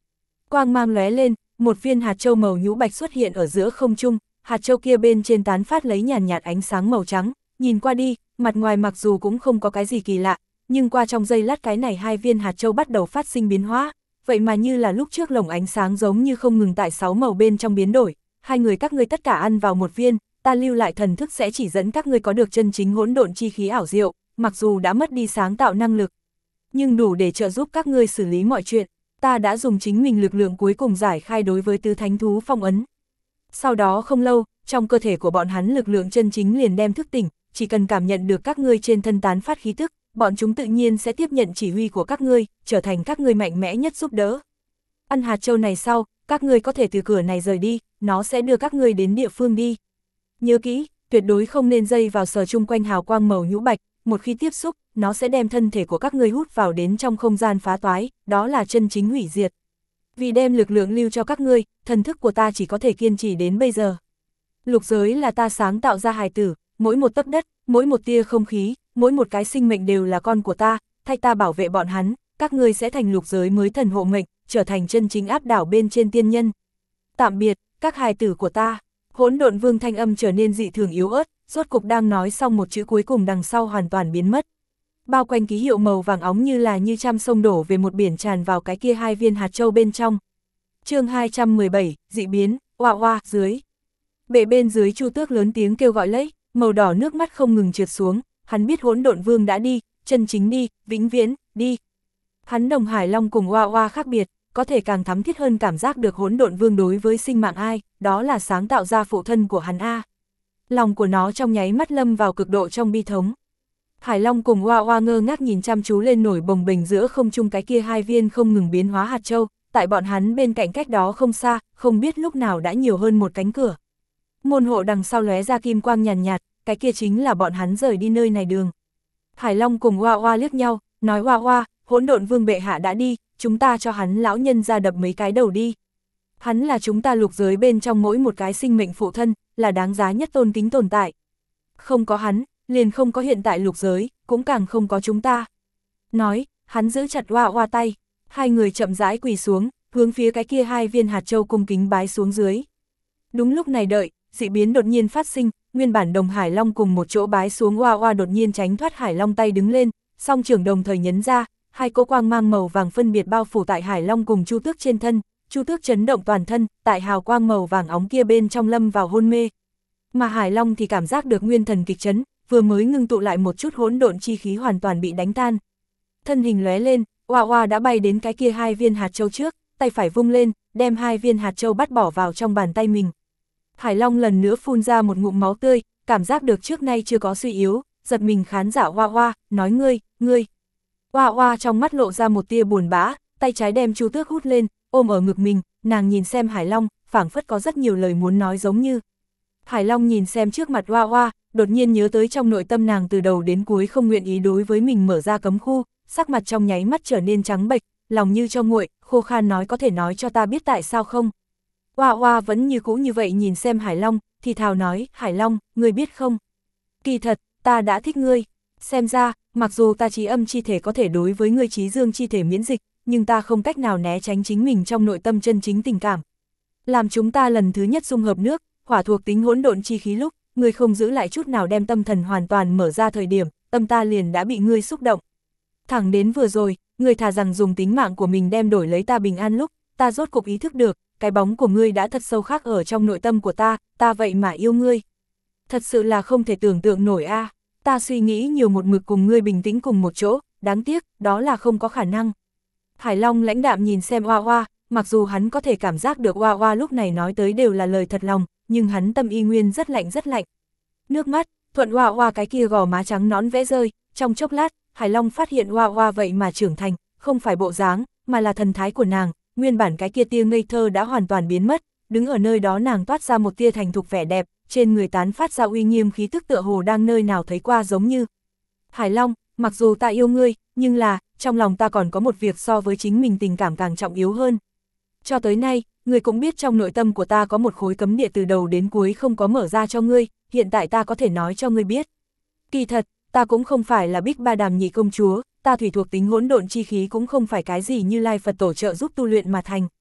Quang mang lóe lên, một viên hạt châu màu nhũ bạch xuất hiện ở giữa không trung, hạt châu kia bên trên tán phát lấy nhàn nhạt ánh sáng màu trắng, nhìn qua đi, mặt ngoài mặc dù cũng không có cái gì kỳ lạ, nhưng qua trong giây lát cái này hai viên hạt châu bắt đầu phát sinh biến hóa, vậy mà như là lúc trước lồng ánh sáng giống như không ngừng tại 6 màu bên trong biến đổi, hai người các ngươi tất cả ăn vào một viên, ta lưu lại thần thức sẽ chỉ dẫn các ngươi có được chân chính hỗn độn chi khí ảo diệu, mặc dù đã mất đi sáng tạo năng lực, nhưng đủ để trợ giúp các ngươi xử lý mọi chuyện. Ta đã dùng chính mình lực lượng cuối cùng giải khai đối với tứ thánh thú phong ấn. Sau đó không lâu, trong cơ thể của bọn hắn lực lượng chân chính liền đem thức tỉnh, chỉ cần cảm nhận được các ngươi trên thân tán phát khí tức, bọn chúng tự nhiên sẽ tiếp nhận chỉ huy của các ngươi, trở thành các ngươi mạnh mẽ nhất giúp đỡ. Ăn hạt châu này sau, các ngươi có thể từ cửa này rời đi, nó sẽ đưa các ngươi đến địa phương đi. Nhớ kỹ, tuyệt đối không nên dây vào sờ chung quanh hào quang màu nhũ bạch, một khi tiếp xúc, nó sẽ đem thân thể của các ngươi hút vào đến trong không gian phá toái, đó là chân chính hủy diệt. Vì đem lực lượng lưu cho các ngươi, thần thức của ta chỉ có thể kiên trì đến bây giờ. Lục giới là ta sáng tạo ra hài tử, mỗi một tấc đất, mỗi một tia không khí, mỗi một cái sinh mệnh đều là con của ta, thay ta bảo vệ bọn hắn, các ngươi sẽ thành lục giới mới thần hộ mệnh, trở thành chân chính áp đảo bên trên tiên nhân. Tạm biệt, các hài tử của ta. Hỗn độn vương thanh âm trở nên dị thường yếu ớt, rốt cục đang nói xong một chữ cuối cùng đằng sau hoàn toàn biến mất. Bao quanh ký hiệu màu vàng óng như là như trăm sông đổ về một biển tràn vào cái kia hai viên hạt châu bên trong. Chương 217, dị biến, oa oa, dưới. Bệ bên dưới Chu Tước lớn tiếng kêu gọi lấy, màu đỏ nước mắt không ngừng trượt xuống, hắn biết hỗn độn vương đã đi, chân chính đi, vĩnh viễn, đi. Hắn Đồng Hải Long cùng oa oa khác biệt, có thể càng thắm thiết hơn cảm giác được hỗn độn vương đối với sinh mạng ai, đó là sáng tạo ra phụ thân của hắn A. Lòng của nó trong nháy mắt lâm vào cực độ trong bi thống. Hải Long cùng oa oa ngơ ngác nhìn chăm chú lên nổi bồng bềnh giữa không trung cái kia hai viên không ngừng biến hóa hạt châu, tại bọn hắn bên cạnh cách đó không xa, không biết lúc nào đã nhiều hơn một cánh cửa. Môn hộ đằng sau lóe ra kim quang nhàn nhạt, cái kia chính là bọn hắn rời đi nơi này đường. Hải Long cùng oa oa liếc nhau, nói oa oa, hỗn độn vương bệ hạ đã đi, chúng ta cho hắn lão nhân ra đập mấy cái đầu đi. Hắn là chúng ta lục giới bên trong mỗi một cái sinh mệnh phụ thân, là đáng giá nhất tôn kính tồn tại. Không có hắn, liền không có hiện tại lục giới, cũng càng không có chúng ta. Nói, hắn giữ chặt oa oa tay, hai người chậm rãi quỳ xuống, hướng phía cái kia hai viên hạt châu cung kính bái xuống dưới. Đúng lúc này đợi, dị biến đột nhiên phát sinh, nguyên bản Đồng Hải Long cùng một chỗ bái xuống oa oa đột nhiên tránh thoát Hải Long tay đứng lên, song trưởng đồng thời nhấn ra, hai cỗ quang mang màu vàng phân biệt bao phủ tại Hải Long cùng Chu Tước trên thân, Chu Tước chấn động toàn thân, tại hào quang màu vàng óng kia bên trong lâm vào hôn mê. Mà Hải Long thì cảm giác được nguyên thần kịch chấn, vừa mới ngưng tụ lại một chút hỗn độn chi khí hoàn toàn bị đánh tan. Thân hình lóe lên, oa oa đã bay đến cái kia hai viên hạt châu trước, tay phải vung lên, đem hai viên hạt châu bắt bỏ vào trong bàn tay mình. Hải Long lần nữa phun ra một ngụm máu tươi, cảm giác được trước nay chưa có suy yếu, giật mình khán giả oa oa, nói ngươi. Oa oa trong mắt lộ ra một tia buồn bã, tay trái đem Chu Tước hút lên, ôm ở ngực mình, nàng nhìn xem Hải Long, phảng phất có rất nhiều lời muốn nói giống như. Hải Long nhìn xem trước mặt oa oa, đột nhiên nhớ tới trong nội tâm nàng từ đầu đến cuối không nguyện ý đối với mình mở ra cấm khu, sắc mặt trong nháy mắt trở nên trắng bệch, lòng như cho nguội, khô khan nói có thể nói cho ta biết tại sao không. Oa oa vẫn như cũ như vậy nhìn xem Hải Long, thì thào nói, Hải Long, ngươi biết không? Kỳ thật, ta đã thích ngươi, xem ra, mặc dù ta trí âm chi thể có thể đối với ngươi trí dương chi thể miễn dịch, nhưng ta không cách nào né tránh chính mình trong nội tâm chân chính tình cảm. Làm chúng ta lần thứ nhất dung hợp nước, hỏa thuộc tính hỗn độn chi khí lúc, ngươi không giữ lại chút nào đem tâm thần hoàn toàn mở ra thời điểm, tâm ta liền đã bị ngươi xúc động. Thẳng đến vừa rồi, ngươi thà rằng dùng tính mạng của mình đem đổi lấy ta bình an lúc, ta rốt cục ý thức được, cái bóng của ngươi đã thật sâu khắc ở trong nội tâm của ta vậy mà yêu ngươi. Thật sự là không thể tưởng tượng nổi a. Ta suy nghĩ nhiều một mực cùng ngươi bình tĩnh cùng một chỗ, đáng tiếc, đó là không có khả năng. Hải Long lãnh đạm nhìn xem oa oa, mặc dù hắn có thể cảm giác được oa oa lúc này nói tới đều là lời thật lòng, nhưng hắn tâm y nguyên rất lạnh rất lạnh. Nước mắt, thuận oa oa cái kia gò má trắng nõn vẽ rơi, trong chốc lát, Hải Long phát hiện oa oa vậy mà trưởng thành, không phải bộ dáng, mà là thần thái của nàng, nguyên bản cái kia tia ngây thơ đã hoàn toàn biến mất, đứng ở nơi đó nàng toát ra một tia thành thục vẻ đẹp, trên người tán phát ra uy nghiêm khí tức tựa hồ đang nơi nào thấy qua giống như. Hải Long, mặc dù ta yêu ngươi, nhưng là, trong lòng ta còn có một việc so với chính mình tình cảm càng trọng yếu hơn. Cho tới nay, ngươi cũng biết trong nội tâm của ta có một khối cấm địa từ đầu đến cuối không có mở ra cho ngươi, hiện tại ta có thể nói cho ngươi biết. Kỳ thật, ta cũng không phải là Bích Ba Đàm Nhị công chúa, ta thủy thuộc tính hỗn độn chi khí cũng không phải cái gì như Lai Phật tổ trợ giúp tu luyện mà thành.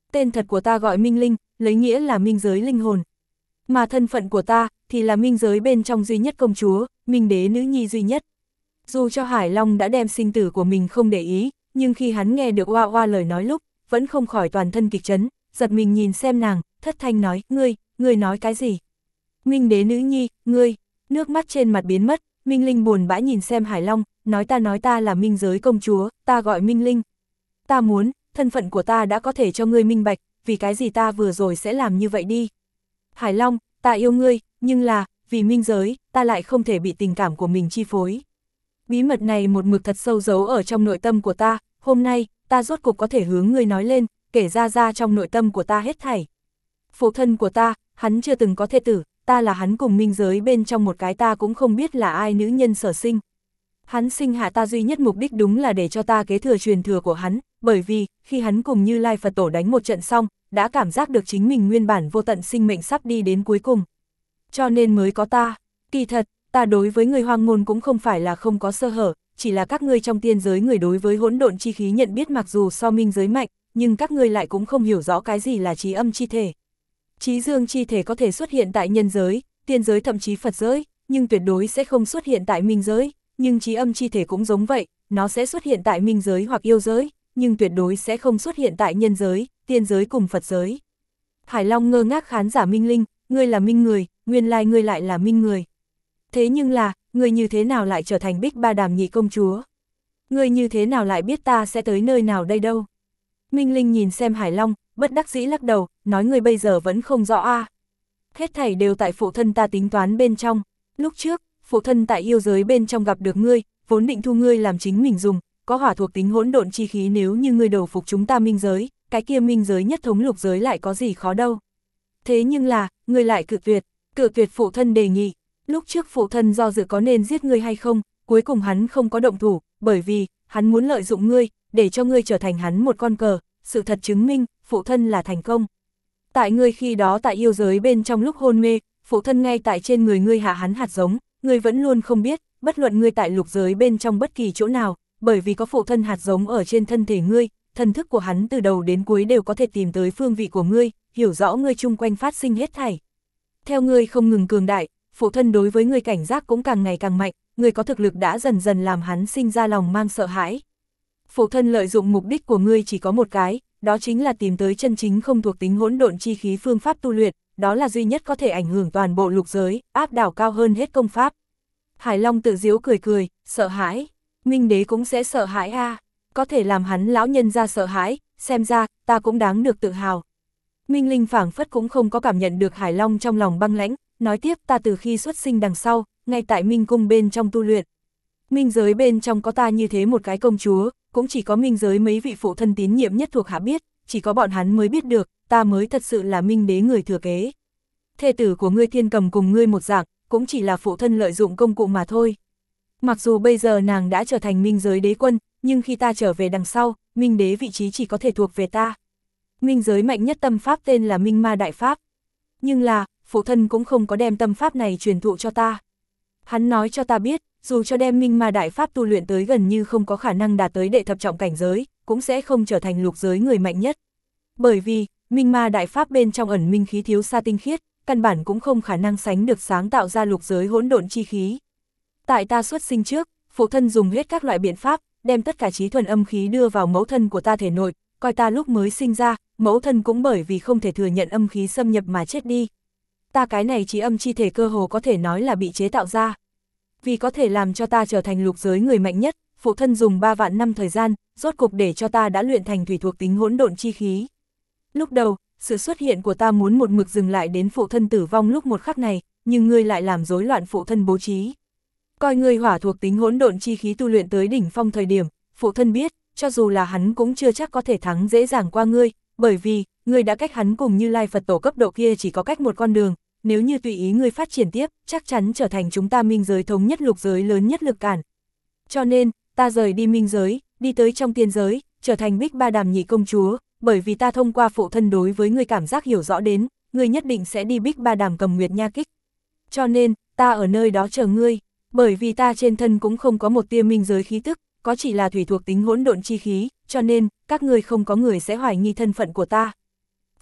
Tên thật của ta gọi Minh Linh, lấy nghĩa là minh giới linh hồn. Mà thân phận của ta, thì là minh giới bên trong duy nhất công chúa, minh đế nữ nhi duy nhất. Dù cho Hải Long đã đem sinh tử của mình không để ý, nhưng khi hắn nghe được Oa Oa lời nói lúc, vẫn không khỏi toàn thân kịch chấn, giật mình nhìn xem nàng, thất thanh nói, ngươi nói cái gì? Minh đế nữ nhi, ngươi, nước mắt trên mặt biến mất, Minh Linh buồn bã nhìn xem Hải Long, nói ta là minh giới công chúa, ta gọi Minh Linh. Ta muốn, thân phận của ta đã có thể cho ngươi minh bạch, vì cái gì ta vừa rồi sẽ làm như vậy đi. Hải Long, ta yêu ngươi, nhưng là, vì minh giới, ta lại không thể bị tình cảm của mình chi phối. Bí mật này một mực thật sâu giấu ở trong nội tâm của ta, hôm nay, ta rốt cục có thể hướng ngươi nói lên, kể ra trong nội tâm của ta hết thảy. Phụ thân của ta, hắn chưa từng có thê tử, ta là hắn cùng minh giới bên trong một cái ta cũng không biết là ai nữ nhân sở sinh. Hắn sinh hạ ta duy nhất mục đích đúng là để cho ta kế thừa truyền thừa của hắn, bởi vì, khi hắn cùng Như Lai Phật Tổ đánh một trận xong, đã cảm giác được chính mình nguyên bản vô tận sinh mệnh sắp đi đến cuối cùng. Cho nên mới có ta. Kỳ thật, ta đối với người hoang môn cũng không phải là không có sơ hở, chỉ là các ngươi trong tiên giới người đối với hỗn độn chi khí nhận biết mặc dù so minh giới mạnh, nhưng các ngươi lại cũng không hiểu rõ cái gì là trí âm chi thể. Trí dương chi thể có thể xuất hiện tại nhân giới, tiên giới thậm chí Phật giới, nhưng tuyệt đối sẽ không xuất hiện tại minh giới, nhưng trí âm chi thể cũng giống vậy, nó sẽ xuất hiện tại minh giới hoặc yêu giới, nhưng tuyệt đối sẽ không xuất hiện tại nhân giới, tiên giới cùng Phật giới. Hải Long ngơ ngác khán giả Minh Linh, ngươi là minh người, nguyên lai ngươi lại là minh người. Thế nhưng là, ngươi như thế nào lại trở thành Bích Ba Đàm nhị công chúa? Ngươi như thế nào lại biết ta sẽ tới nơi nào đây đâu? Minh Linh nhìn xem Hải Long, bất đắc dĩ lắc đầu, nói ngươi bây giờ vẫn không rõ a. Hết thảy đều tại phụ thân ta tính toán bên trong. Lúc trước, phụ thân tại yêu giới bên trong gặp được ngươi, vốn định thu ngươi làm chính mình dùng, có hỏa thuộc tính hỗn độn chi khí nếu như ngươi đầu phục chúng ta minh giới, cái kia minh giới nhất thống lục giới lại có gì khó đâu. Thế nhưng là, ngươi lại cự tuyệt phụ thân đề nghị. Lúc trước phụ thân do dự có nên giết ngươi hay không, cuối cùng hắn không có động thủ, bởi vì, hắn muốn lợi dụng ngươi, để cho ngươi trở thành hắn một con cờ, sự thật chứng minh, phụ thân là thành công. Tại ngươi khi đó tại yêu giới bên trong lúc hôn mê, phụ thân ngay tại trên người ngươi hạ hắn hạt giống, ngươi vẫn luôn không biết, bất luận ngươi tại lục giới bên trong bất kỳ chỗ nào, bởi vì có phụ thân hạt giống ở trên thân thể ngươi, thần thức của hắn từ đầu đến cuối đều có thể tìm tới phương vị của ngươi, hiểu rõ ngươi chung quanh phát sinh hết thảy. Theo ngươi không ngừng cường đại, phụ thân đối với ngươi cảnh giác cũng càng ngày càng mạnh, ngươi có thực lực đã dần dần làm hắn sinh ra lòng mang sợ hãi. Phụ thân lợi dụng mục đích của ngươi chỉ có một cái, đó chính là tìm tới chân chính không thuộc tính hỗn độn chi khí phương pháp tu luyện, đó là duy nhất có thể ảnh hưởng toàn bộ lục giới, áp đảo cao hơn hết công pháp. Hải Long tự giễu cười, sợ hãi. Minh đế cũng sẽ sợ hãi a, có thể làm hắn lão nhân ra sợ hãi, xem ra, ta cũng đáng được tự hào. Minh Linh phảng phất cũng không có cảm nhận được Hải Long trong lòng băng lãnh, nói tiếp ta từ khi xuất sinh đằng sau, ngay tại Minh cung bên trong tu luyện. Minh giới bên trong có ta như thế một cái công chúa, cũng chỉ có minh giới mấy vị phụ thân tín nhiệm nhất thuộc hạ biết, chỉ có bọn hắn mới biết được, ta mới thật sự là minh đế người thừa kế. Thê tử của ngươi Thiên Cầm cùng ngươi một dạng, cũng chỉ là phụ thân lợi dụng công cụ mà thôi. Mặc dù bây giờ nàng đã trở thành minh giới đế quân, nhưng khi ta trở về đằng sau, minh đế vị trí chỉ có thể thuộc về ta. Minh giới mạnh nhất tâm pháp tên là Minh Ma Đại Pháp. Nhưng là, phụ thân cũng không có đem tâm pháp này truyền thụ cho ta. Hắn nói cho ta biết, dù cho đem Minh Ma Đại Pháp tu luyện tới gần như không có khả năng đạt tới đệ thập trọng cảnh giới, cũng sẽ không trở thành lục giới người mạnh nhất. Bởi vì, Minh Ma Đại Pháp bên trong ẩn minh khí thiếu xa tinh khiết, căn bản cũng không khả năng sánh được sáng tạo ra lục giới hỗn độn chi khí. Tại ta xuất sinh trước, phụ thân dùng hết các loại biện pháp, đem tất cả trí thuần âm khí đưa vào mẫu thân của ta thể nội, coi ta lúc mới sinh ra, mẫu thân cũng bởi vì không thể thừa nhận âm khí xâm nhập mà chết đi. Ta cái này trí âm chi thể cơ hồ có thể nói là bị chế tạo ra. Vì có thể làm cho ta trở thành lục giới người mạnh nhất, phụ thân dùng 3 vạn năm thời gian, rốt cục để cho ta đã luyện thành thủy thuộc tính hỗn độn chi khí. Lúc đầu, sự xuất hiện của ta muốn một mực dừng lại đến phụ thân tử vong lúc một khắc này, nhưng ngươi lại làm rối loạn phụ thân bố trí. Coi ngươi hỏa thuộc tính hỗn độn chi khí tu luyện tới đỉnh phong thời điểm, phụ thân biết, cho dù là hắn cũng chưa chắc có thể thắng dễ dàng qua ngươi, bởi vì, ngươi đã cách hắn cùng Như Lai Phật Tổ cấp độ kia chỉ có cách một con đường, nếu như tùy ý ngươi phát triển tiếp, chắc chắn trở thành chúng ta minh giới thống nhất lục giới lớn nhất lực cản. Cho nên, ta rời đi minh giới, đi tới trong tiên giới, trở thành Bích Ba Đàm nhị công chúa, bởi vì ta thông qua phụ thân đối với ngươi cảm giác hiểu rõ đến, ngươi nhất định sẽ đi Bích Ba Đàm cầm nguyệt nha kích. Cho nên, ta ở nơi đó chờ ngươi, bởi vì ta trên thân cũng không có một tia minh giới khí tức, có chỉ là thủy thuộc tính hỗn độn chi khí, cho nên, các ngươi không có người sẽ hoài nghi thân phận của ta.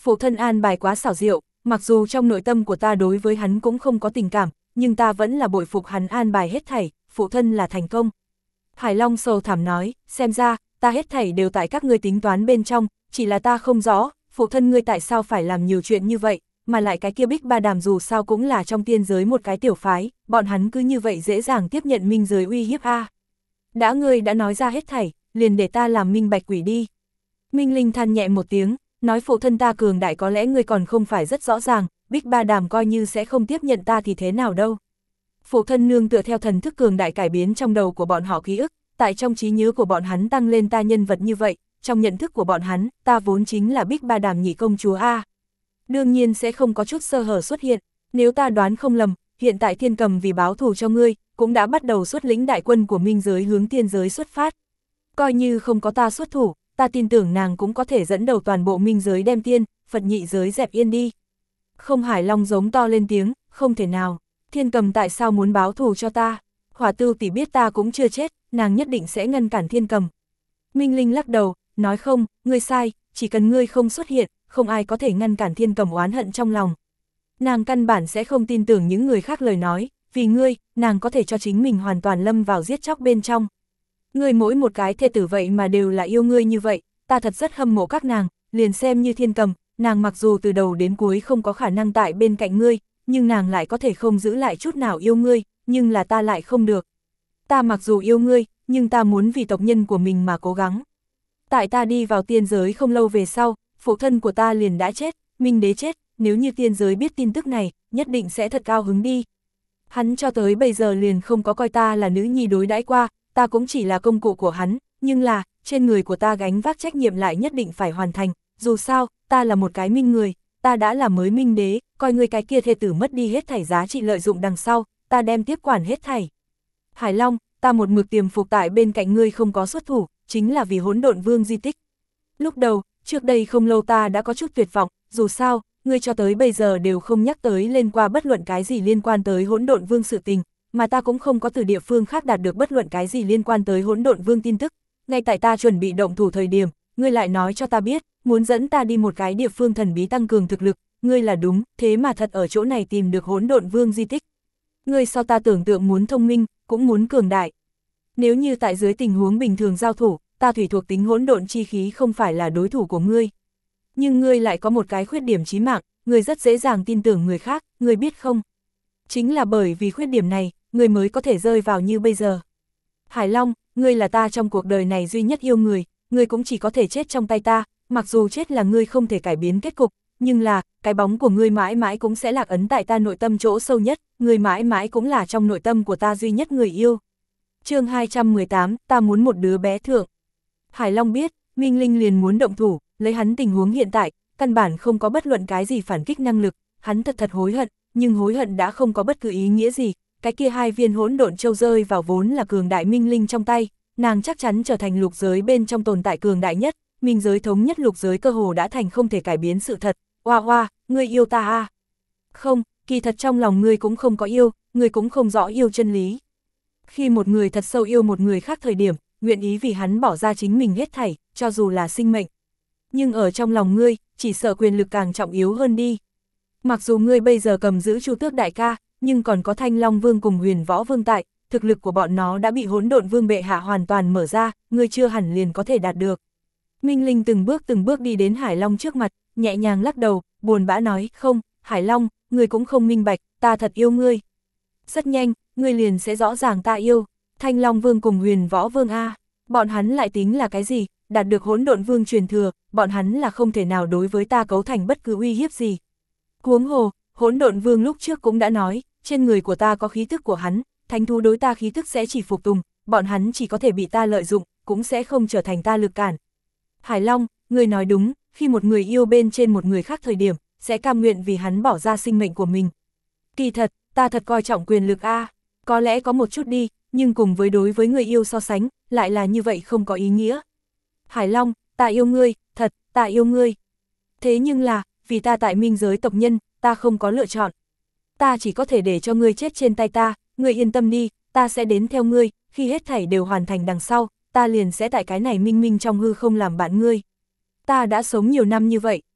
Phụ thân an bài quá xảo diệu, mặc dù trong nội tâm của ta đối với hắn cũng không có tình cảm, nhưng ta vẫn là bội phục hắn an bài hết thảy, phụ thân là thành công. Hải Long sầu thảm nói, xem ra, ta hết thảy đều tại các ngươi tính toán bên trong, chỉ là ta không rõ, phụ thân ngươi tại sao phải làm nhiều chuyện như vậy, mà lại cái kia Bích Ba Đàm dù sao cũng là trong tiên giới một cái tiểu phái, bọn hắn cứ như vậy dễ dàng tiếp nhận minh giới uy hiếp a. Đã ngươi đã nói ra hết thảy, liền để ta làm minh bạch quỷ đi. Minh Linh than nhẹ một tiếng, nói phụ thân ta cường đại có lẽ ngươi còn không phải rất rõ ràng, Bích Ba Đàm coi như sẽ không tiếp nhận ta thì thế nào đâu. Phụ thân nương tựa theo thần thức cường đại cải biến trong đầu của bọn họ ký ức, tại trong trí nhớ của bọn hắn tăng lên ta nhân vật như vậy, trong nhận thức của bọn hắn, ta vốn chính là Bích Ba Đàm nhị công chúa a. Đương nhiên sẽ không có chút sơ hở xuất hiện, nếu ta đoán không lầm, hiện tại Thiên Cầm vì báo thù cho ngươi, cũng đã bắt đầu xuất lĩnh đại quân của minh giới hướng tiên giới xuất phát. Coi như không có ta xuất thủ, ta tin tưởng nàng cũng có thể dẫn đầu toàn bộ minh giới đem tiên, Phật nhị giới dẹp yên đi. Không, Hải Long giống to lên tiếng, không thể nào, Thiên Cầm tại sao muốn báo thù cho ta? Hỏa Tưu tỷ biết ta cũng chưa chết, nàng nhất định sẽ ngăn cản Thiên Cầm. Minh Linh lắc đầu, nói không, ngươi sai, chỉ cần ngươi không xuất hiện, không ai có thể ngăn cản Thiên Cầm oán hận trong lòng. Nàng căn bản sẽ không tin tưởng những người khác lời nói, vì ngươi, nàng có thể cho chính mình hoàn toàn lâm vào giết chóc bên trong. Ngươi mỗi một cái thê tử vậy mà đều là yêu ngươi như vậy, ta thật rất hâm mộ các nàng, liền xem như Thiên Cầm, nàng mặc dù từ đầu đến cuối không có khả năng tại bên cạnh ngươi, nhưng nàng lại có thể không giữ lại chút nào yêu ngươi, nhưng là ta lại không được. Ta mặc dù yêu ngươi, nhưng ta muốn vì tộc nhân của mình mà cố gắng. Tại ta đi vào tiên giới không lâu về sau, phụ thân của ta liền đã chết, Minh Đế chết, nếu như tiên giới biết tin tức này, nhất định sẽ thật cao hứng đi. Hắn cho tới bây giờ liền không có coi ta là nữ nhi đối đãi qua, ta cũng chỉ là công cụ của hắn, nhưng là, trên người của ta gánh vác trách nhiệm lại nhất định phải hoàn thành, dù sao, ta là một cái minh người, ta đã là mới Minh Đế, coi người cái kia thê tử mất đi hết thảy giá trị lợi dụng đằng sau, ta đem tiếp quản hết thảy. Hải Long, ta một mực tiềm phục tại bên cạnh ngươi không có xuất thủ, chính là vì Hỗn Độn Vương di tích. Lúc đầu, trước đây không lâu ta đã có chút tuyệt vọng, dù sao, ngươi cho tới bây giờ đều không nhắc tới lên qua bất luận cái gì liên quan tới Hỗn Độn Vương sự tình, mà ta cũng không có từ địa phương khác đạt được bất luận cái gì liên quan tới Hỗn Độn Vương tin tức. Ngay tại ta chuẩn bị động thủ thời điểm, ngươi lại nói cho ta biết, muốn dẫn ta đi một cái địa phương thần bí tăng cường thực lực, ngươi là đúng, thế mà thật ở chỗ này tìm được Hỗn Độn Vương di tích. Ngươi so ta tưởng tượng muốn thông minh, cũng muốn cường đại. Nếu như tại dưới tình huống bình thường giao thủ, ta thủy thuộc tính hỗn độn chi khí không phải là đối thủ của ngươi. Nhưng ngươi lại có một cái khuyết điểm chí mạng, ngươi rất dễ dàng tin tưởng người khác, ngươi biết không? Chính là bởi vì khuyết điểm này, ngươi mới có thể rơi vào như bây giờ. Hải Long, ngươi là ta trong cuộc đời này duy nhất yêu người, ngươi cũng chỉ có thể chết trong tay ta, mặc dù chết là ngươi không thể cải biến kết cục, nhưng là, cái bóng của ngươi mãi mãi cũng sẽ lạc ấn tại ta nội tâm chỗ sâu nhất, ngươi mãi mãi cũng là trong nội tâm của ta duy nhất người yêu. Chương 218, ta muốn một đứa bé thượng. Hải Long biết, Minh Linh liền muốn động thủ, lấy hắn tình huống hiện tại, căn bản không có bất luận cái gì phản kích năng lực, hắn thật hối hận, nhưng hối hận đã không có bất cứ ý nghĩa gì, cái kia hai viên hỗn độn châu rơi vào vốn là cường đại Minh Linh trong tay, nàng chắc chắn trở thành lục giới bên trong tồn tại cường đại nhất, minh giới thống nhất lục giới cơ hồ đã thành không thể cải biến sự thật. Hoa hoa, ngươi yêu ta à? Không, kỳ thật trong lòng ngươi cũng không có yêu, ngươi cũng không rõ yêu chân lý. Khi một người thật sâu yêu một người khác thời điểm, nguyện ý vì hắn bỏ ra chính mình hết thảy, cho dù là sinh mệnh. Nhưng ở trong lòng ngươi, chỉ sợ quyền lực càng trọng yếu hơn đi. Mặc dù ngươi bây giờ cầm giữ Chu Tước đại ca, nhưng còn có Thanh Long Vương cùng Huyền Võ Vương tại, thực lực của bọn nó đã bị Hỗn Độn Vương bệ hạ hoàn toàn mở ra, ngươi chưa hẳn liền có thể đạt được. Minh Linh từng bước đi đến Hải Long trước mặt, nhẹ nhàng lắc đầu, buồn bã nói, không, Hải Long, ngươi cũng không minh bạch, ta thật yêu ngươi. Rất nhanh, ngươi liền sẽ rõ ràng ta yêu, Thanh Long Vương cùng Huyền Võ Vương a, bọn hắn lại tính là cái gì, đạt được Hỗn Độn Vương truyền thừa, bọn hắn là không thể nào đối với ta cấu thành bất cứ uy hiếp gì. Huống hồ, Hỗn Độn Vương lúc trước cũng đã nói, trên người của ta có khí thức của hắn, thánh thú đối ta khí thức sẽ chỉ phục tùng, bọn hắn chỉ có thể bị ta lợi dụng, cũng sẽ không trở thành ta lực cản. Hải Long, ngươi nói đúng, khi một người yêu bên trên một người khác thời điểm, sẽ cam nguyện vì hắn bỏ ra sinh mệnh của mình. Kỳ thật, ta thật coi trọng quyền lực a, có lẽ có một chút đi, nhưng cùng với đối với người yêu so sánh, lại là như vậy không có ý nghĩa. Hải Long, ta yêu ngươi, thật, ta yêu ngươi. Thế nhưng là, vì ta tại minh giới tộc nhân, ta không có lựa chọn. Ta chỉ có thể để cho ngươi chết trên tay ta, ngươi yên tâm đi, ta sẽ đến theo ngươi, khi hết thảy đều hoàn thành đằng sau, ta liền sẽ tại cái này minh minh trong hư không làm bạn ngươi. Ta đã sống nhiều năm như vậy,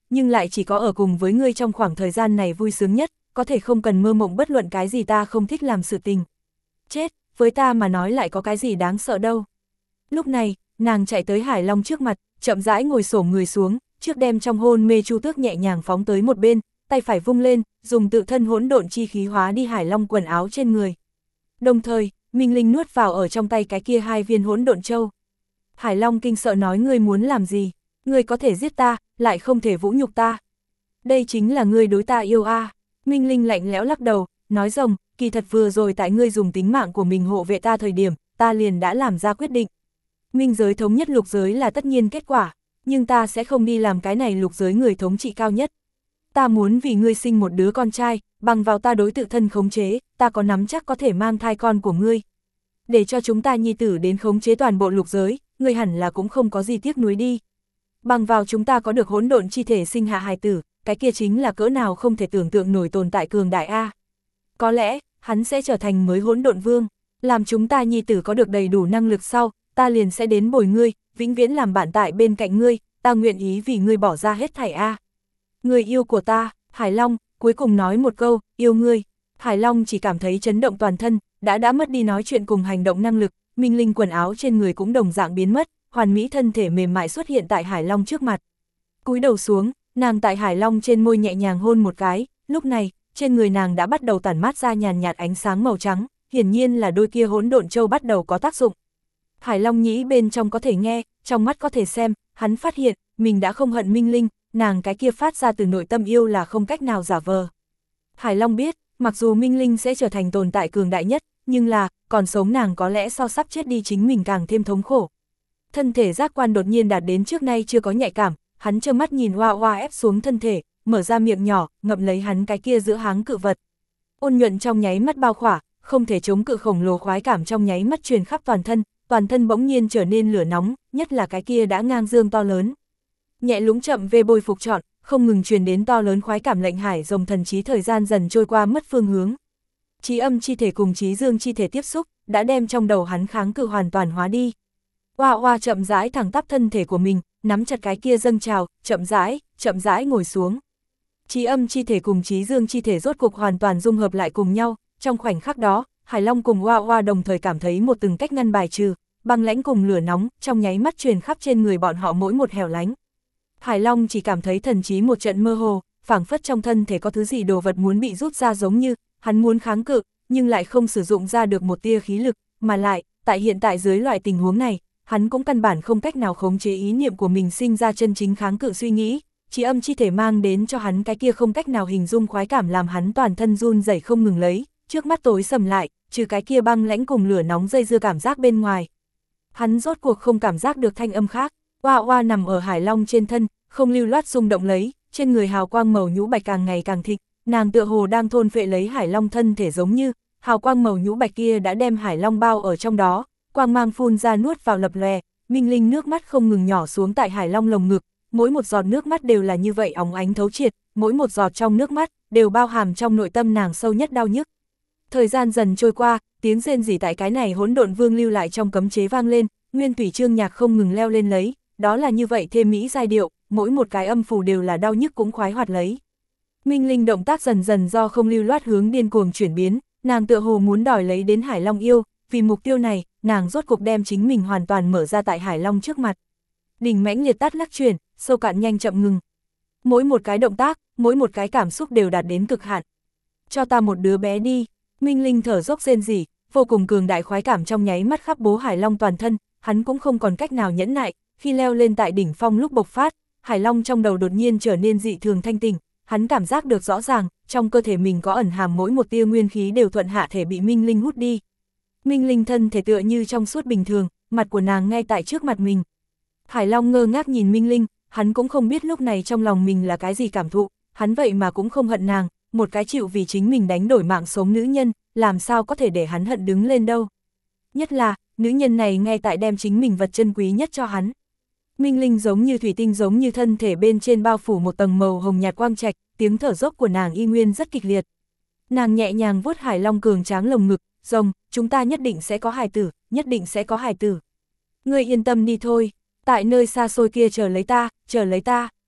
nhưng lại chỉ có ở cùng với ngươi trong khoảng thời gian này vui sướng nhất, có thể không cần mơ mộng bất luận cái gì ta không thích làm sự tình. Chết, với ta mà nói lại có cái gì đáng sợ đâu. Lúc này, nàng chạy tới Hải Long trước mặt, chậm rãi ngồi xổm người xuống, trước đem trong hôn mê Chu Tước nhẹ nhàng phóng tới một bên, tay phải vung lên, dùng tự thân hỗn độn chi khí hóa đi Hải Long quần áo trên người. Đồng thời, Minh Linh nuốt vào ở trong tay cái kia 2 viên hỗn độn châu. Hải Long kinh sợ nói ngươi muốn làm gì? Ngươi có thể giết ta, lại không thể vũ nhục ta. Đây chính là ngươi đối ta yêu a. Minh Linh lạnh lẽo lắc đầu, nói rồng, kỳ thật vừa rồi tại ngươi dùng tính mạng của mình hộ vệ ta thời điểm, ta liền đã làm ra quyết định. Minh giới thống nhất lục giới là tất nhiên kết quả, nhưng ta sẽ không đi làm cái này lục giới người thống trị cao nhất. Ta muốn vì ngươi sinh một đứa con trai, bằng vào ta đối tự thân khống chế, ta có nắm chắc có thể mang thai con của ngươi. Để cho chúng ta nhi tử đến khống chế toàn bộ lục giới, ngươi hẳn là cũng không có gì tiếc nuối đi. Bằng vào chúng ta có được hỗn độn chi thể sinh hạ hài tử, cái kia chính là cỡ nào không thể tưởng tượng nổi tồn tại cường đại a. Có lẽ, hắn sẽ trở thành mới hỗn độn vương, làm chúng ta nhi tử có được đầy đủ năng lực sau, ta liền sẽ đến bồi ngươi, vĩnh viễn làm bạn tại bên cạnh ngươi, ta nguyện ý vì ngươi bỏ ra hết thảy a. Người yêu của ta, Hải Long, cuối cùng nói một câu, yêu ngươi. Hải Long chỉ cảm thấy chấn động toàn thân, đã mất đi nói chuyện cùng hành động năng lực, Minh Linh quần áo trên người cũng đồng dạng biến mất, hoàn mỹ thân thể mềm mại xuất hiện tại Hải Long trước mặt. Cúi đầu xuống, nàng tại Hải Long trên môi nhẹ nhàng hôn một cái, lúc này, trên người nàng đã bắt đầu tản mát ra nhàn nhạt ánh sáng màu trắng, hiển nhiên là đôi kia hỗn độn châu bắt đầu có tác dụng. Hải Long nhĩ bên trong có thể nghe, trong mắt có thể xem, hắn phát hiện, mình đã không hận Minh Linh, nàng cái kia phát ra từ nội tâm yêu là không cách nào giả vờ. Hải Long biết, mặc dù Minh Linh sẽ trở thành tồn tại cường đại nhất, nhưng là, còn sống nàng có lẽ so sắp chết đi chính mình càng thêm thống khổ. Thân thể giác quan đột nhiên đạt đến trước nay chưa có nhạy cảm, hắn trơ mắt nhìn Hoa Hoa ép xuống thân thể, mở ra miệng nhỏ, ngậm lấy hắn cái kia giữa háng cự vật. Ôn nhuận trong nháy mắt bao khỏa, không thể chống cự khổng lồ khoái cảm trong nháy mắt truyền khắp toàn thân bỗng nhiên trở nên lửa nóng, nhất là cái kia đã ngang dương to lớn. Nhẹ lúng chậm về bôi phục trọn, không ngừng truyền đến to lớn khoái cảm lệnh Hải Rồng thần trí thời gian dần trôi qua mất phương hướng. Trí âm chi thể cùng trí dương chi thể tiếp xúc, đã đem trong đầu hắn kháng cự hoàn toàn hóa đi. Hoa Hoa chậm rãi thẳng tắp thân thể của mình, nắm chặt cái kia dâng trào, chậm rãi ngồi xuống. Trí âm chi thể cùng trí dương chi thể rốt cục hoàn toàn dung hợp lại cùng nhau, trong khoảnh khắc đó, Hải Long cùng Hoa Hoa đồng thời cảm thấy một từng cách ngăn bài trừ, băng lãnh cùng lửa nóng, trong nháy mắt truyền khắp trên người bọn họ mỗi một hẻo lánh. Hải Long chỉ cảm thấy thần trí một trận mơ hồ, phảng phất trong thân thể có thứ gì đồ vật muốn bị rút ra giống như, hắn muốn kháng cự, nhưng lại không sử dụng ra được một tia khí lực, mà lại, tại hiện tại dưới loại tình huống này, hắn cũng căn bản không cách nào khống chế ý niệm của mình sinh ra chân chính kháng cự suy nghĩ, trí âm chi thể mang đến cho hắn cái kia không cách nào hình dung khoái cảm làm hắn toàn thân run rẩy không ngừng lấy, trước mắt tối sầm lại, trừ cái kia băng lãnh cùng lửa nóng dây dưa cảm giác bên ngoài. Hắn rốt cuộc không cảm giác được thanh âm khác. Hoa Hoa nằm ở Hải Long trên thân, không lưu loát rung động lấy, trên người hào quang màu nhũ bạch càng ngày càng thịnh, nàng tựa hồ đang thôn phệ lấy Hải Long thân thể giống như, hào quang màu nhũ bạch kia đã đem Hải Long bao ở trong đó, quang mang phun ra nuốt vào lập lòe, Minh Linh nước mắt không ngừng nhỏ xuống tại Hải Long lồng ngực, mỗi một giọt nước mắt đều là như vậy óng ánh thấu triệt, mỗi một giọt trong nước mắt đều bao hàm trong nội tâm nàng sâu nhất đau nhức. Thời gian dần trôi qua, tiếng rên rỉ tại cái này hỗn độn vương lưu lại trong cấm chế vang lên, nguyên thủy chương nhạc không ngừng leo lên lấy, đó là như vậy thêm mỹ giai điệu, mỗi một cái âm符đều là đau nhức cũng khoái hoạt lấy. Minh Linh động tác dần dần do không lưu loát hướng điên cuồng chuyển biến, nàng tựa hồ muốn đòi lấy đến Hải Long yêu, vì mục tiêu này, nàng rốt cục đem chính mình hoàn toàn mở ra tại Hải Long trước mặt. Đỉnh mãnh liệt tát lắc chuyển, sâu cạn nhanh chậm ngừng. Mỗi một cái động tác, mỗi một cái cảm xúc đều đạt đến cực hạn. Cho ta một đứa bé đi. Minh Linh thở dốc rên rỉ, vô cùng cường đại khoái cảm trong nháy mắt khắp bố Hải Long toàn thân, hắn cũng không còn cách nào nhẫn nại, khi leo lên tại đỉnh phong lúc bộc phát, Hải Long trong đầu đột nhiên trở nên dị thường thanh tỉnh, hắn cảm giác được rõ ràng, trong cơ thể mình có ẩn hàm mỗi một tia nguyên khí đều thuận hạ thể bị Minh Linh hút đi. Minh Linh thân thể tựa như trong suốt bình thường, mặt của nàng ngay tại trước mặt mình. Hải Long ngơ ngác nhìn Minh Linh, hắn cũng không biết lúc này trong lòng mình là cái gì cảm thụ, hắn vậy mà cũng không hận nàng, một cái chịu vì chính mình đánh đổi mạng sống nữ nhân, làm sao có thể để hắn hận đứng lên đâu. Nhất là, nữ nhân này ngay tại đem chính mình vật chân quý nhất cho hắn. Minh Linh giống như thủy tinh giống như thân thể bên trên bao phủ một tầng màu hồng nhạt quang trạch, tiếng thở dốc của nàng y nguyên rất kịch liệt. Nàng nhẹ nhàng vuốt Hải Long cường tráng lồng ngực, rồng, chúng ta nhất định sẽ có hài tử, nhất định sẽ có hài tử. Ngươi yên tâm đi thôi, tại nơi xa xôi kia chờ lấy ta, chờ lấy ta.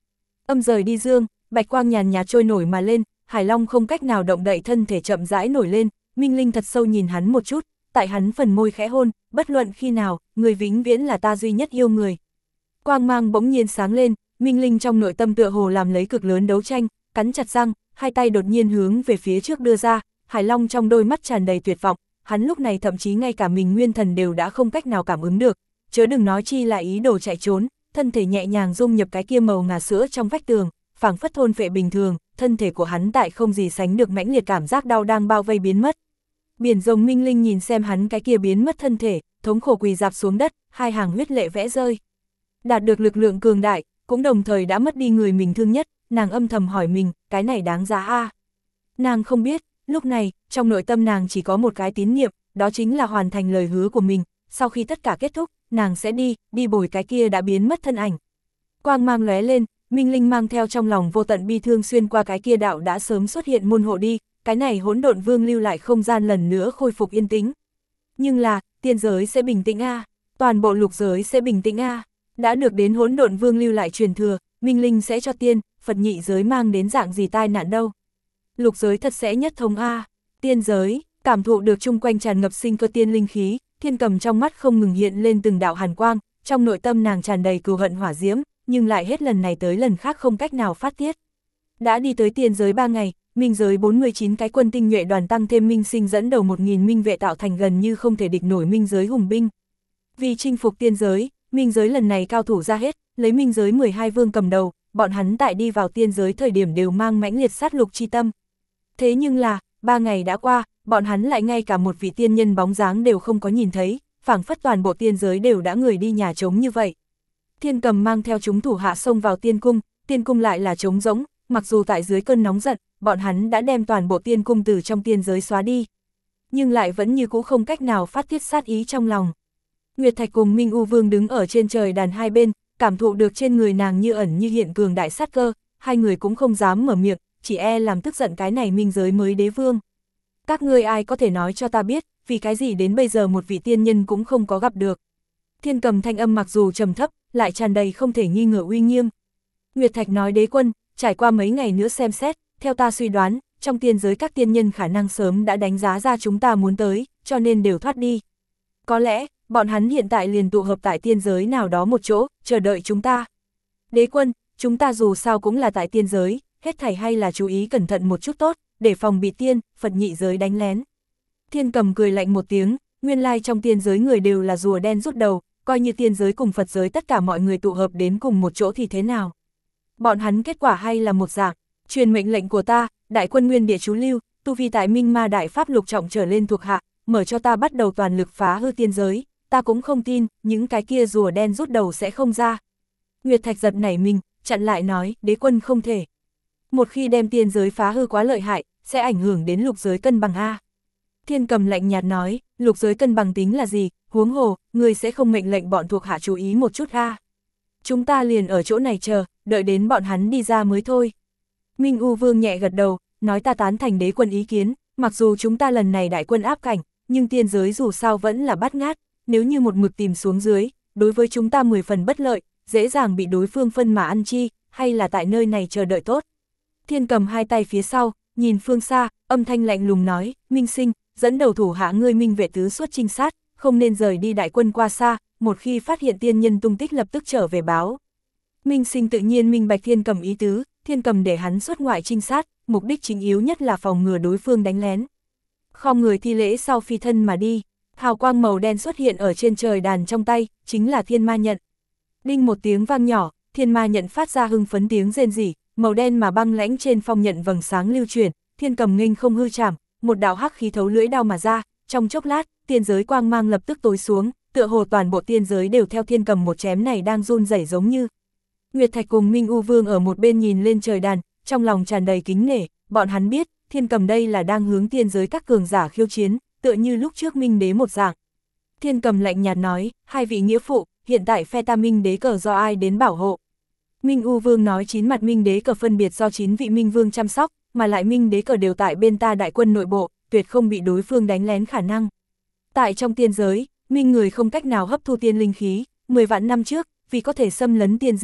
Âm rời đi dương, bạch quang nhàn nhạt trôi nổi mà lên, Hải Long không cách nào động đậy thân thể chậm rãi nổi lên, Minh Linh thật sâu nhìn hắn một chút, tại hắn phần môi khẽ hôn, bất luận khi nào, người vĩnh viễn là ta duy nhất yêu người. Quang mang bỗng nhiên sáng lên, Minh Linh trong nội tâm tựa hồ làm lấy cực lớn đấu tranh, cắn chặt răng, hai tay đột nhiên hướng về phía trước đưa ra, Hải Long trong đôi mắt tràn đầy tuyệt vọng, hắn lúc này thậm chí ngay cả mình nguyên thần đều đã không cách nào cảm ứng được, chớ đừng nói chi là ý đồ chạy trốn, thân thể nhẹ nhàng dung nhập cái kia màu ngà sữa trong vách tường, phảng phất thôn phệ bình thường, thân thể của hắn tại không gì sánh được mãnh liệt cảm giác đau đang bao vây biến mất. Biển rồng Minh Linh nhìn xem hắn cái kia biến mất thân thể, thống khổ quỳ rạp xuống đất, hai hàng huyết lệ vẽ rơi. Đạt được lực lượng cường đại, cũng đồng thời đã mất đi người mình thương nhất, nàng âm thầm hỏi mình, cái này đáng giá a? Nàng không biết, lúc này, trong nội tâm nàng chỉ có một cái tín niệm, đó chính là hoàn thành lời hứa của mình, sau khi tất cả kết thúc, nàng sẽ đi bồi cái kia đã biến mất thân ảnh. Quang mang lóe lên, Minh Linh mang theo trong lòng vô tận bi thương xuyên qua cái kia đạo đã sớm xuất hiện môn hộ đi, cái này hỗn độn vương lưu lại không gian lần nữa khôi phục yên tĩnh. Nhưng là, tiên giới sẽ bình tĩnh a, toàn bộ lục giới sẽ bình tĩnh a. Đã được đến hỗn độn vương lưu lại truyền thừa, Minh Linh sẽ cho tiên, Phật nhị giới mang đến dạng gì tai nạn đâu. Lục giới thật sẽ nhất thống a. Tiên giới, cảm thụ được chung quanh tràn ngập sinh cơ tiên linh khí, Thiên Cầm trong mắt không ngừng hiện lên từng đạo hàn quang, trong nội tâm nàng tràn đầy cừu hận hỏa diễm, nhưng lại hết lần này tới lần khác không cách nào phát tiết. Đã đi tới tiên giới 3 ngày, minh giới 49 cái quân tinh nhuệ đoàn tăng thêm minh sinh dẫn đầu 1000 minh vệ tạo thành gần như không thể địch nổi minh giới hùng binh. Vì chinh phục tiên giới, minh giới lần này cao thủ ra hết, lấy minh giới 12 vương cầm đầu, bọn hắn tại đi vào tiên giới thời điểm đều mang mãnh liệt sát lục chi tâm. Thế nhưng là, 3 ngày đã qua, bọn hắn lại ngay cả một vị tiên nhân bóng dáng đều không có nhìn thấy, phảng phất toàn bộ tiên giới đều đã người đi nhà trống như vậy. Thiên Cầm mang theo chúng thủ hạ xông vào tiên cung lại là trống rỗng, mặc dù tại dưới cơn nóng giận, bọn hắn đã đem toàn bộ tiên cung từ trong tiên giới xóa đi. Nhưng lại vẫn như cũ không cách nào phát tiết sát ý trong lòng. Nguyệt Thạch cùng Minh U Vương đứng ở trên trời đàn hai bên, cảm thụ được trên người nàng như ẩn như hiện cường đại sát cơ, hai người cũng không dám mở miệng, chỉ làm tức giận cái này minh giới mới đế vương. Các ngươi ai có thể nói cho ta biết, vì cái gì đến bây giờ một vị tiên nhân cũng không có gặp được. Thiên Cầm thanh âm mặc dù trầm thấp, lại tràn đầy không thể nghi ngờ uy nghiêm. Nguyệt Thạch nói đế quân, trải qua mấy ngày nữa xem xét, theo ta suy đoán, trong tiên giới các tiên nhân khả năng sớm đã đánh giá ra chúng ta muốn tới, cho nên đều thoát đi. Có lẽ, bọn hắn hiện tại liền tụ hợp tại tiên giới nào đó một chỗ, chờ đợi chúng ta. Đế quân, chúng ta dù sao cũng là tại tiên giới, hết thảy hay là chú ý cẩn thận một chút tốt, để phòng bị tiên, Phật nhị giới đánh lén. Thiên Cầm cười lạnh một tiếng, nguyên lai trong tiên giới người đều là rùa đen rút đầu, coi như tiên giới cùng Phật giới tất cả mọi người tụ hợp đến cùng một chỗ thì thế nào. Bọn hắn kết quả hay là một dạng, truyền mệnh lệnh của ta, đại quân nguyên địa chú lưu, tu vi tại minh ma đại pháp lục trọng trở lên thuộc hạ, mở cho ta bắt đầu toàn lực phá hư tiên giới, ta cũng không tin, những cái kia rùa đen rút đầu sẽ không ra. Nguyệt Thạch giật nảy mình, chặn lại nói, đế quân không thể. Một khi đem tiên giới phá hư quá lợi hại, sẽ ảnh hưởng đến lục giới cân bằng a. Thiên Cầm lạnh nhạt nói, lục giới cân bằng tính là gì, huống hồ, người sẽ không mệnh lệnh bọn thuộc hạ chú ý một chút a. Chúng ta liền ở chỗ này chờ, đợi đến bọn hắn đi ra mới thôi. Minh U Vương nhẹ gật đầu, nói ta tán thành đế quân ý kiến, mặc dù chúng ta lần này đại quân áp cảnh, nhưng tiên giới dù sao vẫn là bát ngát, nếu như một mực tìm xuống dưới, đối với chúng ta 10 phần bất lợi, dễ dàng bị đối phương phân mà ăn chi, hay là tại nơi này chờ đợi tốt. Thiên Cầm hai tay phía sau, nhìn phương xa, âm thanh lạnh lùng nói, Minh Sinh, dẫn đầu thủ hạ ngươi Minh vệ tứ xuất trinh sát, không nên rời đi đại quân qua xa, một khi phát hiện tiên nhân tung tích lập tức trở về báo. Minh Sinh tự nhiên minh bạch Thiên Cầm ý tứ, Thiên Cầm để hắn xuất ngoại trinh sát, mục đích chính yếu nhất là phòng ngừa đối phương đánh lén. Khom người thi lễ sau phi thân mà đi, hào quang màu đen xuất hiện ở trên trời đàn trong tay, chính là Thiên Ma Nhận. Đinh một tiếng vang nhỏ, Thiên Ma Nhận phát ra hưng phấn tiếng rên rỉ, màu đen mà băng lãnh trên phong nhận vầng sáng lưu chuyển, Thiên Cầm nghênh không hư chạm, một đạo hắc khí thấu lưỡi đao mà ra, trong chốc lát, tiên giới quang mang lập tức tối xuống, tựa hồ toàn bộ tiên giới đều theo Thiên Cầm một chém này đang run rẩy giống như. Nguyệt Thạch cùng Minh U Vương ở một bên nhìn lên trời đàn, trong lòng tràn đầy kính nể, bọn hắn biết, Thiên Cầm đây là đang hướng tiên giới các cường giả khiêu chiến, tựa như lúc trước Minh Đế một dạng. Thiên Cầm lạnh nhạt nói, hai vị nghĩa phụ, hiện tại phe ta Minh Đế cờ do ai đến bảo hộ. Minh U Vương nói 9 mặt Minh Đế cờ phân biệt do 9 vị Minh Vương chăm sóc, mà lại Minh Đế cờ đều tại bên ta đại quân nội bộ, tuyệt không bị đối phương đánh lén khả năng. Tại trong tiên giới, Minh người không cách nào hấp thu tiên linh khí, 10 vạn năm trước, vì có thể xâm lấn tiên giới,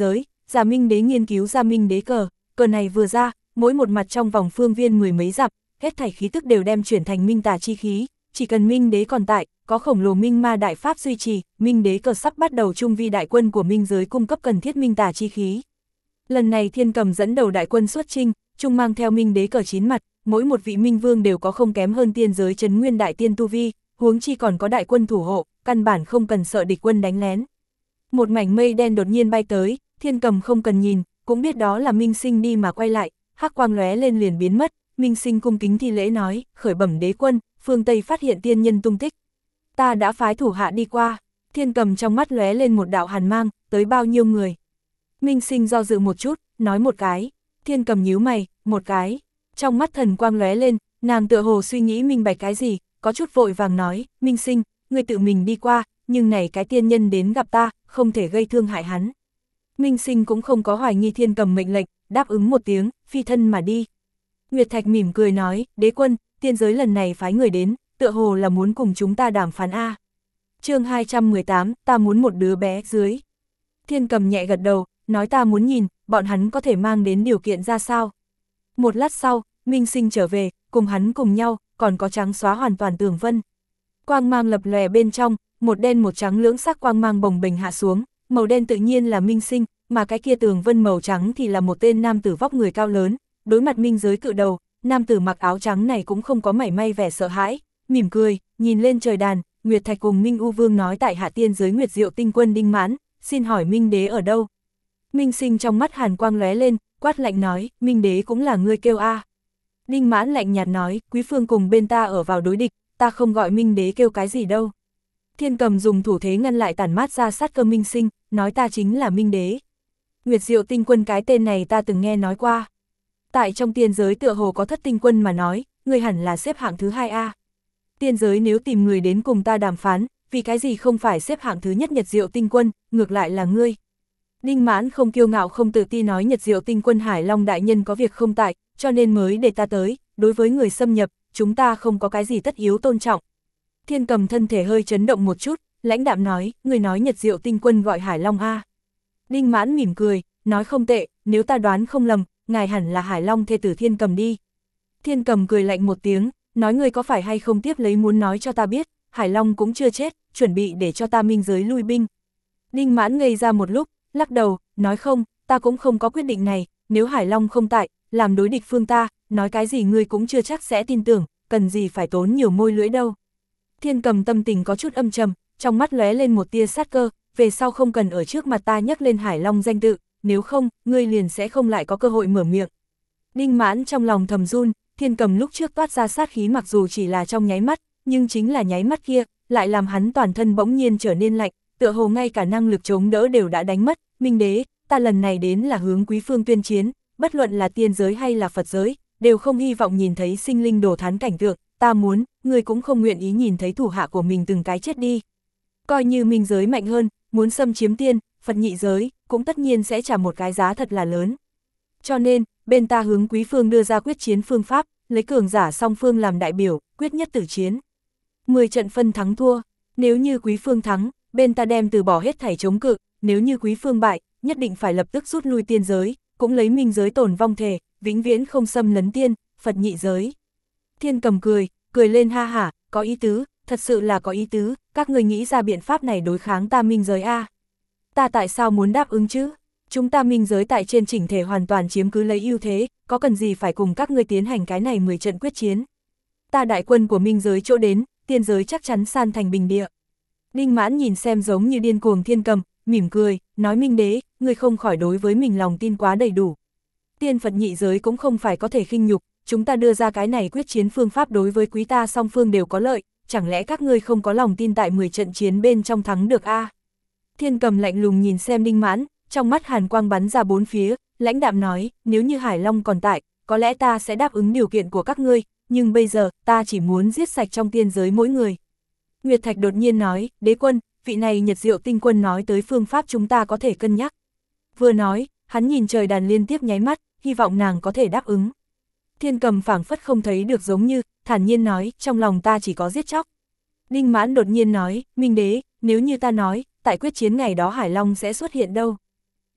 Giả Minh Đế nghiên cứu ra Minh Đế cờ, cờ này vừa ra, mỗi một mặt trong vòng phương viên mười mấy dặm, hết thảy khí tức đều đem chuyển thành minh tà chi khí, chỉ cần Minh Đế còn tại, có khổng lồ minh ma đại pháp duy trì, Minh Đế cờ sắp bắt đầu trung vi đại quân của minh giới cung cấp cần thiết minh tà chi khí. Lần này Thiên Cầm dẫn đầu đại quân xuất chinh, trung mang theo Minh Đế cờ 9 mặt, mỗi một vị minh vương đều có không kém hơn tiên giới Trấn Nguyên đại tiên tu vi, huống chi còn có đại quân thủ hộ, căn bản không cần sợ địch quân đánh lén. Một mảnh mây đen đột nhiên bay tới, Thiên Cầm không cần nhìn, cũng biết đó là Minh Sinh đi mà quay lại, hắc quang lóe lên liền biến mất, Minh Sinh cung kính thi lễ nói, khởi bẩm đế quân, phương Tây phát hiện tiên nhân tung tích. Ta đã phái thủ hạ đi qua. Thiên Cầm trong mắt lóe lên một đạo hàn mang, tới bao nhiêu người? Minh Sinh do dự một chút, nói một cái. Thiên Cầm nhíu mày, một cái. Trong mắt thần quang lóe lên, nàng tựa hồ suy nghĩ minh bạch cái gì, có chút vội vàng nói, Minh Sinh, ngươi tự mình đi qua, nhưng này cái tiên nhân đến gặp ta, không thể gây thương hại hắn. Minh Sinh cũng không có hoài nghi Thiên Cầm mệnh lệnh, đáp ứng một tiếng, phi thân mà đi. Nguyệt Thạch mỉm cười nói, đế quân, tiên giới lần này phái người đến, tựa hồ là muốn cùng chúng ta đàm phán A. Chương 218, ta muốn một đứa bé dưới. Thiên Cầm nhẹ gật đầu, nói ta muốn nhìn, bọn hắn có thể mang đến điều kiện ra sao. Một lát sau, Minh Sinh trở về, cùng hắn cùng nhau, còn có trắng xóa hoàn toàn tường vân. Quang mang lập lòe bên trong, một đen một trắng lưỡng sắc quang mang bồng bềnh hạ xuống, màu đen tự nhiên là Minh Sinh, mà cái kia tường vân màu trắng thì là một tên nam tử vóc người cao lớn, đối mặt minh giới cự đầu, nam tử mặc áo trắng này cũng không có mảy may vẻ sợ hãi, mỉm cười, nhìn lên trời đàn, Nguyệt Thạch cùng Minh U Vương nói tại hạ tiên giới Nguyệt Diệu tinh quân Đinh Mãn, xin hỏi Minh Đế ở đâu? Minh Sinh trong mắt hàn quang lóe lên, quát lạnh nói, Minh Đế cũng là ngươi kêu a. Đinh Mãn lạnh nhạt nói, Quý Phương cùng bên ta ở vào đối địch, ta không gọi Minh Đế kêu cái gì đâu. Thiên Cầm dùng thủ thế ngăn lại tản mát ra sát cơ Minh Sinh, nói ta chính là Minh Đế. Nguyệt Diệu tinh quân cái tên này ta từng nghe nói qua. Tại trong tiên giới tựa hồ có thất tinh quân mà nói, ngươi hẳn là xếp hạng thứ 2A. Tiên giới nếu tìm người đến cùng ta đàm phán, vì cái gì không phải xếp hạng thứ nhất Nhật Diệu tinh quân, ngược lại là ngươi. Đinh Mãn không kiêu ngạo không tự ti nói Nhật Diệu tinh quân Hải Long đại nhân có việc không tại, cho nên mới để ta tới, đối với người xâm nhập, chúng ta không có cái gì tất yếu tôn trọng. Thiên Cầm thân thể hơi chấn động một chút, lãnh đạm nói, người nói Nhật Diệu tinh quân gọi Hải Long A. Đinh Mãn mỉm cười, nói không tệ, nếu ta đoán không lầm, ngài hẳn là Hải Long thê tử Thiên Cầm đi. Thiên Cầm cười lạnh một tiếng, nói ngươi có phải hay không tiếp lấy muốn nói cho ta biết, Hải Long cũng chưa chết, chuẩn bị để cho ta minh giới lui binh. Đinh Mãn ngây ra một lúc, lắc đầu, nói không, ta cũng không có quyết định này, nếu Hải Long không tại, làm đối địch phương ta, nói cái gì ngươi cũng chưa chắc sẽ tin tưởng, cần gì phải tốn nhiều môi lưỡi đâu. Thiên Cầm tâm tình có chút âm trầm, trong mắt lóe lên một tia sát cơ, về sau không cần ở trước mặt ta nhắc lên Hải Long danh tự, nếu không, ngươi liền sẽ không lại có cơ hội mở miệng. Đinh Mãn trong lòng thầm run, Thiên Cầm lúc trước toát ra sát khí mặc dù chỉ là trong nháy mắt, nhưng chính là nháy mắt kia, lại làm hắn toàn thân bỗng nhiên trở nên lạnh, tựa hồ ngay cả năng lực chống đỡ đều đã đánh mất. Minh Đế, ta lần này đến là hướng Quý Phương tuyên chiến, bất luận là tiên giới hay là Phật giới, đều không hy vọng nhìn thấy sinh linh đồ thán cảnh tượng, ta muốn, ngươi cũng không nguyện ý nhìn thấy thủ hạ của mình từng cái chết đi. Coi như minh giới mạnh hơn, muốn xâm chiếm tiên, Phật nhị giới, cũng tất nhiên sẽ trả một cái giá thật là lớn. Cho nên, bên ta hướng Quý Phương đưa ra quyết chiến phương pháp, lấy cường giả song phương làm đại biểu, quyết nhất tử chiến. 10 trận phân thắng thua, nếu như Quý Phương thắng, bên ta đem từ bỏ hết thảy chống cự, nếu như Quý Phương bại, nhất định phải lập tức rút lui tiên giới, cũng lấy minh giới tổn vong thể, vĩnh viễn không xâm lấn tiên, Phật nhị giới. Thiên Cầm cười, cười lên ha hả, có ý tứ, thật sự là có ý tứ, các người nghĩ ra biện pháp này đối kháng ta minh giới a. Ta tại sao muốn đáp ứng chứ? Chúng ta minh giới tại trên chỉnh thể hoàn toàn chiếm cứ lấy ưu thế, có cần gì phải cùng các ngươi tiến hành cái này 10 trận quyết chiến. Ta đại quân của minh giới chỗ đến, tiên giới chắc chắn san thành bình địa. Đinh Mãn nhìn xem giống như điên cuồng Thiên Cầm, mỉm cười, nói Minh Đế, ngươi không khỏi đối với mình lòng tin quá đầy đủ. Tiên Phật nhị giới cũng không phải có thể khinh nhục, chúng ta đưa ra cái này quyết chiến phương pháp đối với quý ta song phương đều có lợi, chẳng lẽ các ngươi không có lòng tin tại 10 trận chiến bên trong thắng được a? Thiên Cầm lạnh lùng nhìn xem Đinh Mãn, trong mắt hàn quang bắn ra bốn phía, lãnh đạm nói, nếu như Hải Long còn tại, có lẽ ta sẽ đáp ứng điều kiện của các ngươi, nhưng bây giờ, ta chỉ muốn giết sạch trong tiên giới mỗi người. Nguyệt Thạch đột nhiên nói, đế quân, vị này Nhật Diệu tinh quân nói tới phương pháp chúng ta có thể cân nhắc. Vừa nói, hắn nhìn trời đàn liên tiếp nháy mắt, hy vọng nàng có thể đáp ứng. Thiên Cầm phảng phất không thấy được giống như, thản nhiên nói, trong lòng ta chỉ có giết chóc. Đinh Mãn đột nhiên nói, Minh Đế, nếu như ta nói, tại quyết chiến ngày đó Hải Long sẽ xuất hiện đâu.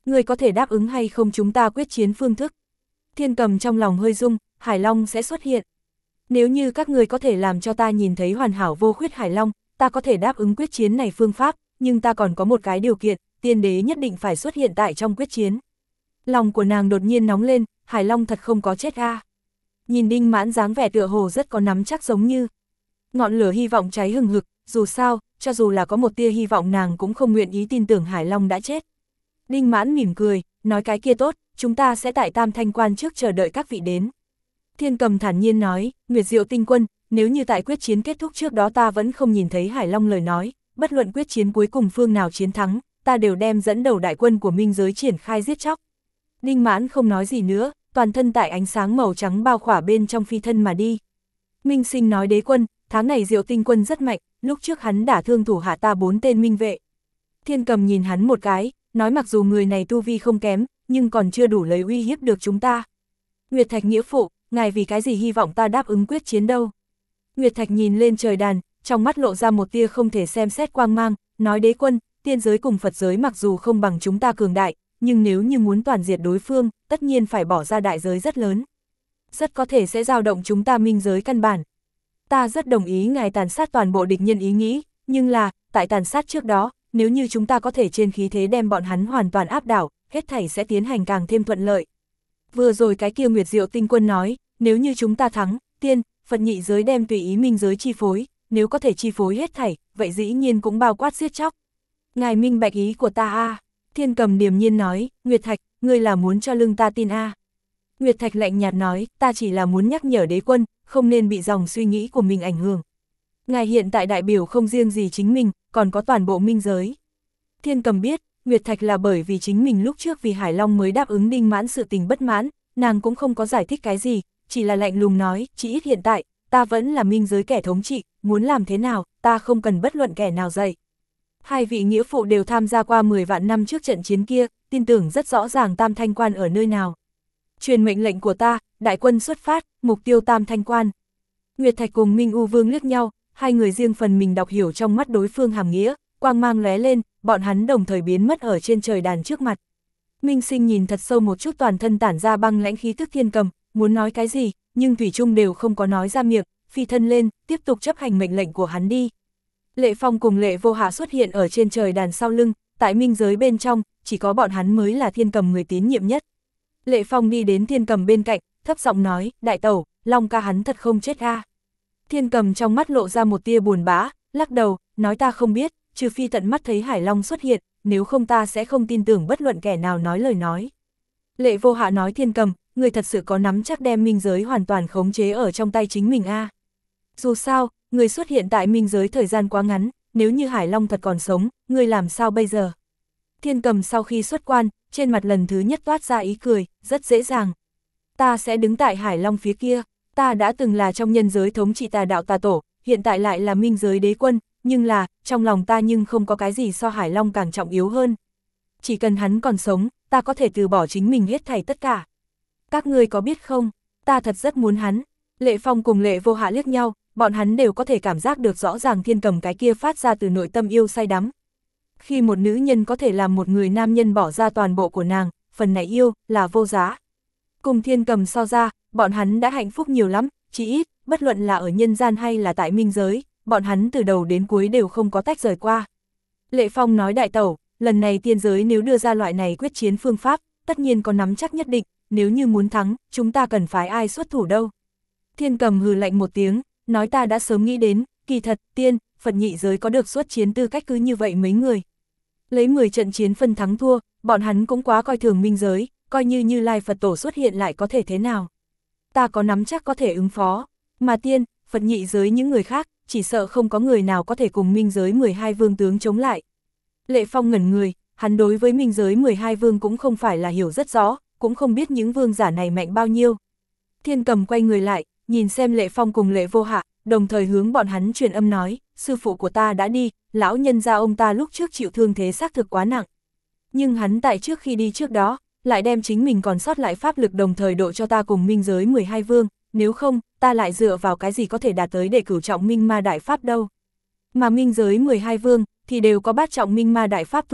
Ngươi có thể đáp ứng hay không chúng ta quyết chiến phương thức? Thiên Cầm trong lòng hơi rung, Hải Long sẽ xuất hiện. Nếu như các ngươi có thể làm cho ta nhìn thấy hoàn hảo vô khuyết Hải Long, ta có thể đáp ứng quyết chiến này phương pháp, nhưng ta còn có một cái điều kiện, tiên đế nhất định phải xuất hiện tại trong quyết chiến. Lòng của nàng đột nhiên nóng lên, Hải Long thật không có chết a. Nhìn Đinh Mãn dáng vẻ tựa hồ rất có nắm chắc giống như. Ngọn lửa hy vọng cháy hừng hực, dù sao, cho dù là có một tia hy vọng nàng cũng không nguyện ý tin tưởng Hải Long đã chết. Đinh Mãn mỉm cười, nói cái kia tốt, chúng ta sẽ tại Tam Thanh Quan trước chờ đợi các vị đến. Thiên Cầm thản nhiên nói, Nguyệt Diệu Tinh Quân, nếu như tại quyết chiến kết thúc trước đó ta vẫn không nhìn thấy Hải Long lời nói, bất luận quyết chiến cuối cùng phương nào chiến thắng, ta đều đem dẫn đầu đại quân của minh giới triển khai giết chóc. Đinh Mãn không nói gì nữa, toàn thân tại ánh sáng màu trắng bao khỏa bên trong phi thân mà đi. Minh Sinh nói đế quân, tháng này Diệu Tinh Quân rất mạnh, lúc trước hắn đả thương thủ hạ ta 4 tên minh vệ. Thiên Cầm nhìn hắn một cái, nói mặc dù người này tu vi không kém, nhưng còn chưa đủ lấy uy hiếp được chúng ta. Nguyệt Thạch nghĩa phụ, ngài vì cái gì hy vọng ta đáp ứng quyết chiến đâu? Nguyệt Thạch nhìn lên trời đàn, trong mắt lộ ra một tia không thể xem xét quang mang, nói đế quân, tiên giới cùng Phật giới mặc dù không bằng chúng ta cường đại, nhưng nếu như muốn toàn diệt đối phương, tất nhiên phải bỏ ra đại giới rất lớn. Rất có thể sẽ dao động chúng ta minh giới căn bản. Ta rất đồng ý ngài tàn sát toàn bộ địch nhân ý nghĩ, nhưng là, tại tàn sát trước đó, nếu như chúng ta có thể trên khí thế đem bọn hắn hoàn toàn áp đảo, hết thảy sẽ tiến hành càng thêm thuận lợi. Vừa rồi cái kia Nguyệt Diệu Tinh Quân nói, nếu như chúng ta thắng, tiên, Phật nhị giới đem tùy ý minh giới chi phối, nếu có thể chi phối hết thảy, vậy dĩ nhiên cũng bao quát giết chóc. Ngài minh bạch ý của ta a. Thiên Cầm điềm nhiên nói, Nguyệt Thạch, ngươi là muốn cho lưng ta tin a. Nguyệt Thạch lạnh nhạt nói, ta chỉ là muốn nhắc nhở đế quân, không nên bị dòng suy nghĩ của mình ảnh hưởng. Ngài hiện tại đại biểu không riêng gì chính mình, còn có toàn bộ minh giới. Thiên Cầm biết, Nguyệt Thạch là bởi vì chính mình lúc trước vì Hải Long mới đáp ứng Đinh Mãn sự tình bất mãn, nàng cũng không có giải thích cái gì, chỉ là lạnh lùng nói, chỉ ít hiện tại, ta vẫn là minh giới kẻ thống trị, muốn làm thế nào, ta không cần bất luận kẻ nào dạy. Hai vị nghĩa phụ đều tham gia qua 10 vạn năm trước trận chiến kia, tin tưởng rất rõ ràng Tam Thanh Quan ở nơi nào. Truyền mệnh lệnh của ta, đại quân xuất phát, mục tiêu Tam Thanh Quan. Nguyệt Thạch cùng Minh U Vương liếc nhau, hai người riêng phần mình đọc hiểu trong mắt đối phương hàm nghĩa, quang mang lóe lên, bọn hắn đồng thời biến mất ở trên trời đàn trước mặt. Minh Sinh nhìn thật sâu một chút toàn thân tản ra băng lãnh khí tức Thiên Cầm, muốn nói cái gì, nhưng thủy chung đều không có nói ra miệng, phi thân lên, tiếp tục chấp hành mệnh lệnh của hắn đi. Lệ Phong cùng Lệ Vô Hạ xuất hiện ở trên trời đàn sau lưng, tại minh giới bên trong, chỉ có bọn hắn mới là Thiên Cầm người tín nhiệm nhất. Lệ Phong đi đến Thiên Cầm bên cạnh, thấp giọng nói, đại tẩu, Long ca hắn thật không chết a. Thiên Cầm trong mắt lộ ra một tia buồn bã, lắc đầu, nói ta không biết, trừ phi tận mắt thấy Hải Long xuất hiện, nếu không ta sẽ không tin tưởng bất luận kẻ nào nói lời nói. Lệ Vô Hạ nói Thiên Cầm, người thật sự có nắm chắc đem minh giới hoàn toàn khống chế ở trong tay chính mình a. Dù sao, người xuất hiện tại minh giới thời gian quá ngắn, nếu như Hải Long thật còn sống, người làm sao bây giờ? Thiên Cầm sau khi xuất quan, trên mặt lần thứ nhất toát ra ý cười, rất dễ dàng. Ta sẽ đứng tại Hải Long phía kia, ta đã từng là trong nhân giới thống trị tà đạo tà tổ, hiện tại lại là minh giới đế quân, nhưng là, trong lòng ta nhưng không có cái gì so Hải Long càng trọng yếu hơn. Chỉ cần hắn còn sống, ta có thể từ bỏ chính mình hết thảy tất cả. Các ngươi có biết không, ta thật rất muốn hắn. Lệ Phong cùng Lệ Vô Hạ liếc nhau, bọn hắn đều có thể cảm giác được rõ ràng Thiên Cầm cái kia phát ra từ nội tâm yêu say đắm. Khi một nữ nhân có thể làm một người nam nhân bỏ ra toàn bộ của nàng, phần này yêu, là vô giá. Cùng Thiên Cầm so ra, bọn hắn đã hạnh phúc nhiều lắm, chỉ ít, bất luận là ở nhân gian hay là tại minh giới, bọn hắn từ đầu đến cuối đều không có tách rời qua. Lệ Phong nói đại tẩu, lần này tiên giới nếu đưa ra loại này quyết chiến phương pháp, tất nhiên có nắm chắc nhất định, nếu như muốn thắng, chúng ta cần phái ai xuất thủ đâu. Thiên Cầm hừ lạnh một tiếng, nói ta đã sớm nghĩ đến, kỳ thật, tiên, Phật nhị giới có được xuất chiến tư cách cứ như vậy mấy người. Lấy 10 trận chiến phân thắng thua, bọn hắn cũng quá coi thường minh giới, coi như Như Lai Phật tổ xuất hiện lại có thể thế nào. Ta có nắm chắc có thể ứng phó, mà tiên, Phật nhị giới những người khác, chỉ sợ không có người nào có thể cùng minh giới 12 vương tướng chống lại. Lệ Phong ngẩn người, hắn đối với minh giới 12 vương cũng không phải là hiểu rất rõ, cũng không biết những vương giả này mạnh bao nhiêu. Thiên Cầm quay người lại, nhìn xem Lệ Phong cùng Lệ Vô Hạ, đồng thời hướng bọn hắn truyền âm nói, sư phụ của ta đã đi, lão nhân gia ông ta lúc trước chịu thương thế xác thực quá nặng. Nhưng hắn tại trước khi đi trước đó, lại đem chính mình còn sót lại pháp lực đồng thời độ cho ta cùng minh giới 12 vương, nếu không, ta lại dựa vào cái gì có thể đạt tới để cửu trọng minh ma đại pháp đâu. Mà minh giới 12 vương, thì đều có bát trọng minh ma đại pháp tu vi,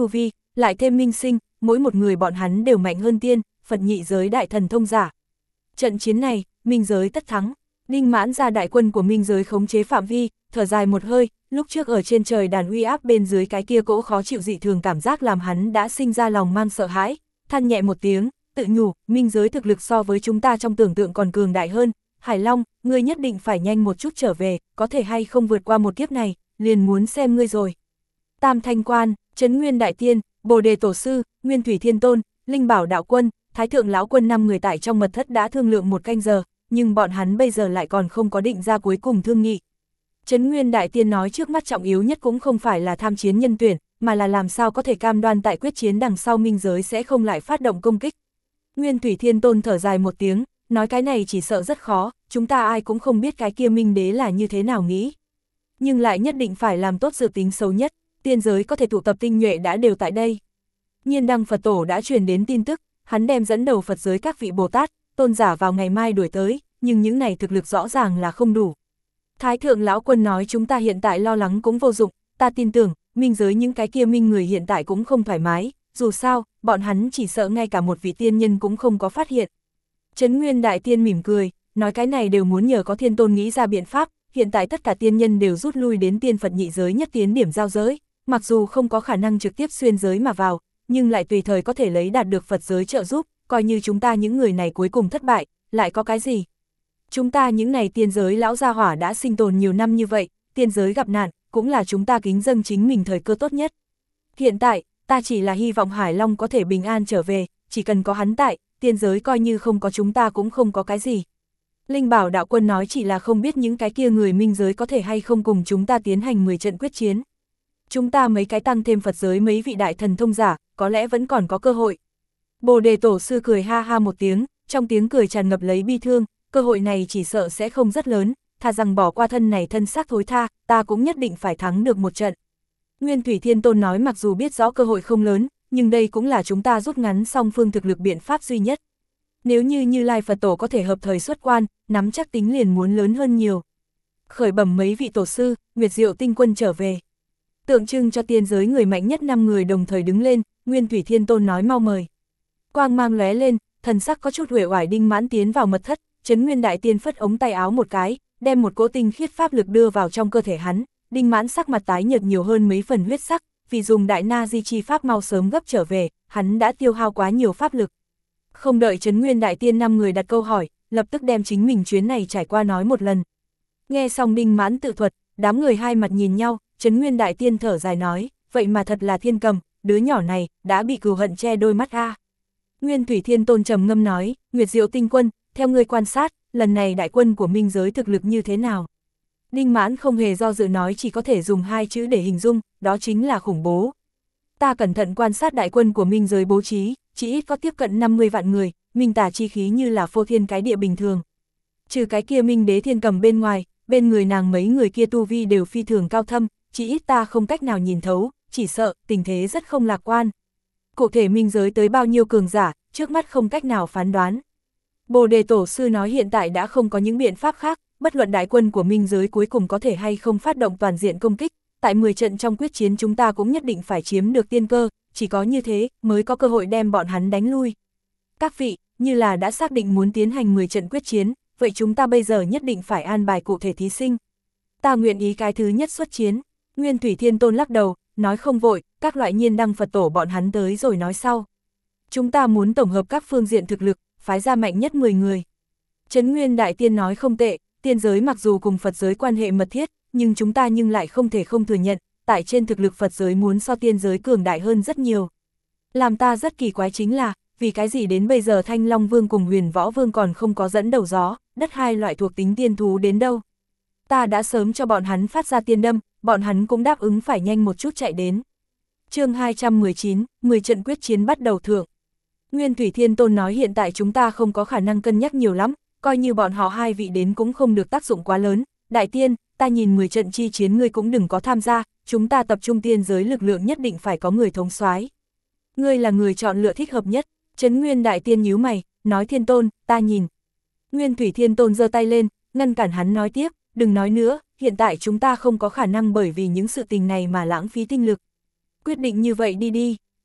lại thêm minh sinh, mỗi một người bọn hắn đều mạnh hơn tiên, Phật nhị giới đại thần thông giả. Trận chiến này, minh giới tất thắng. Đinh Mãn ra đại quân của minh giới khống chế phạm vi, thở dài một hơi, lúc trước ở trên trời đàn uy áp bên dưới cái kia cỗ khó chịu dị thường cảm giác làm hắn đã sinh ra lòng mang sợ hãi, than nhẹ một tiếng, tự nhủ, minh giới thực lực so với chúng ta trong tưởng tượng còn cường đại hơn. Hải Long, ngươi nhất định phải nhanh một chút trở về, có thể hay không vượt qua một kiếp này, liền muốn xem ngươi rồi. Tam Thanh Quan, Trấn Nguyên Đại Tiên, Bồ Đề Tổ Sư, Nguyên Thủy Thiên Tôn, Linh Bảo Đạo Quân, Thái Thượng Lão Quân 5 người tại trong mật thất đã thương lượng một canh giờ, nhưng bọn hắn bây giờ lại còn không có định ra cuối cùng thương nghị. Trấn Nguyên Đại Tiên nói trước mắt trọng yếu nhất cũng không phải là tham chiến nhân tuyển, mà là làm sao có thể cam đoan tại quyết chiến đằng sau minh giới sẽ không lại phát động công kích. Nguyên Thủy Thiên Tôn thở dài một tiếng, nói cái này chỉ sợ rất khó, chúng ta ai cũng không biết cái kia minh đế là như thế nào nghĩ. Nhưng lại nhất định phải làm tốt dự tính xấu nhất, tiên giới có thể tụ tập tinh nhuệ đã đều tại đây. Nhiên Đăng Phật Tổ đã truyền đến tin tức, hắn đem dẫn đầu Phật giới các vị Bồ Tát, tôn giả vào ngày mai đuổi tới, nhưng những này thực lực rõ ràng là không đủ. Thái Thượng Lão Quân nói chúng ta hiện tại lo lắng cũng vô dụng, ta tin tưởng, minh giới những cái kia minh người hiện tại cũng không thoải mái, dù sao, bọn hắn chỉ sợ ngay cả một vị tiên nhân cũng không có phát hiện. Trấn Nguyên Đại Tiên mỉm cười, nói cái này đều muốn nhờ có Thiên Tôn nghĩ ra biện pháp, hiện tại tất cả tiên nhân đều rút lui đến tiên Phật nhị giới nhất tiến điểm giao giới, mặc dù không có khả năng trực tiếp xuyên giới mà vào, nhưng lại tùy thời có thể lấy đạt được Phật giới trợ giúp, coi như chúng ta những người này cuối cùng thất bại, lại có cái gì? Chúng ta những này tiên giới lão gia hỏa đã sinh tồn nhiều năm như vậy, tiên giới gặp nạn, cũng là chúng ta kính dâng chính mình thời cơ tốt nhất. Hiện tại, ta chỉ là hy vọng Hải Long có thể bình an trở về, chỉ cần có hắn tại, tiên giới coi như không có chúng ta cũng không có cái gì. Linh Bảo Đạo Quân nói chỉ là không biết những cái kia người minh giới có thể hay không cùng chúng ta tiến hành 10 trận quyết chiến. Chúng ta mấy cái tăng thêm Phật giới mấy vị đại thần thông giả, có lẽ vẫn còn có cơ hội. Bồ Đề Tổ Sư cười ha ha một tiếng, trong tiếng cười tràn ngập lấy bi thương, cơ hội này chỉ sợ sẽ không rất lớn, thà rằng bỏ qua thân này thân xác thối tha, ta cũng nhất định phải thắng được một trận. Nguyên Thủy Thiên Tôn nói mặc dù biết rõ cơ hội không lớn, nhưng đây cũng là chúng ta rút ngắn song phương thực lực biện pháp duy nhất. Nếu như Như Lai Phật Tổ có thể hợp thời xuất quan, nắm chắc tính liền muốn lớn hơn nhiều. Khởi bẩm mấy vị tổ sư, Nguyệt Diệu Tinh Quân trở về. Tượng trưng cho tiên giới người mạnh nhất 5 người đồng thời đứng lên, Nguyên Thủy Thiên Tôn nói mau mời. Quang mang lóe lên, thần sắc có chút uể oải Đinh Mãn tiến vào mật thất, Trấn Nguyên Đại Tiên phất ống tay áo một cái, đem một cỗ tinh khiết pháp lực đưa vào trong cơ thể hắn. Đinh Mãn sắc mặt tái nhợt nhiều hơn mấy phần huyết sắc, vì dùng đại na di chi pháp mau sớm gấp trở về, hắn đã tiêu hao quá nhiều pháp lực. Không đợi Trấn Nguyên Đại Tiên 5 người đặt câu hỏi, lập tức đem chính mình chuyến này trải qua nói một lần. Nghe xong Đinh Mãn tự thuật, đám người hai mặt nhìn nhau, Trấn Nguyên Đại Tiên thở dài nói, vậy mà thật là Thiên Cầm, đứa nhỏ này, đã bị cừu hận che đôi mắt a. Nguyên Thủy Thiên Tôn trầm ngâm nói, Nguyệt Diệu Tinh Quân, theo người quan sát, lần này đại quân của minh giới thực lực như thế nào? Đinh Mãn không hề do dự nói chỉ có thể dùng 2 chữ để hình dung, đó chính là khủng bố. Ta cẩn thận quan sát đại quân của minh giới bố trí, chỉ ít có tiếp cận 50 vạn người, minh tà chi khí như là phô thiên cái địa bình thường. Trừ cái kia minh đế Thiên Cầm bên ngoài, bên người nàng mấy người kia tu vi đều phi thường cao thâm, chỉ ít ta không cách nào nhìn thấu, chỉ sợ tình thế rất không lạc quan. Cụ thể minh giới tới bao nhiêu cường giả, trước mắt không cách nào phán đoán. Bồ Đề Tổ Sư nói hiện tại đã không có những biện pháp khác, bất luận đại quân của minh giới cuối cùng có thể hay không phát động toàn diện công kích, tại 10 trận trong quyết chiến chúng ta cũng nhất định phải chiếm được tiên cơ, chỉ có như thế mới có cơ hội đem bọn hắn đánh lui. Các vị, như là đã xác định muốn tiến hành 10 trận quyết chiến, vậy chúng ta bây giờ nhất định phải an bài cụ thể thí sinh. Ta nguyện ý cái thứ nhất xuất chiến. Nguyên Thủy Thiên Tôn lắc đầu, nói không vội, các loại Nhiên Đăng Phật Tổ bọn hắn tới rồi nói sau. Chúng ta muốn tổng hợp các phương diện thực lực, phái ra mạnh nhất 10 người. Trấn Nguyên Đại Tiên nói không tệ, tiên giới mặc dù cùng Phật giới quan hệ mật thiết, nhưng chúng ta lại không thể không thừa nhận, tại trên thực lực Phật giới muốn so tiên giới cường đại hơn rất nhiều. Làm ta rất kỳ quái chính là, vì cái gì đến bây giờ Thanh Long Vương cùng Huyền Võ Vương còn không có dẫn đầu gió, đất hai loại thuộc tính tiên thú đến đâu. Ta đã sớm cho bọn hắn phát ra tiên đâm, bọn hắn cũng đáp ứng phải nhanh một chút chạy đến. Chương 219, 10 trận quyết chiến bắt đầu thượng. Nguyên Thủy Thiên Tôn nói hiện tại chúng ta không có khả năng cân nhắc nhiều lắm, coi như bọn họ 2 vị đến cũng không được tác dụng quá lớn. Đại tiên, ta nhìn 10 trận chi chiến ngươi cũng đừng có tham gia, chúng ta tập trung tiên giới lực lượng nhất định phải có người thống soái. Ngươi là người chọn lựa thích hợp nhất. Trấn Nguyên Đại Tiên nhíu mày, nói Thiên Tôn, ta nhìn. Nguyên Thủy Thiên Tôn giơ tay lên, ngăn cản hắn nói tiếp, đừng nói nữa, hiện tại chúng ta không có khả năng bởi vì những sự tình này mà lãng phí tinh lực. Quyết định như vậy đi đi.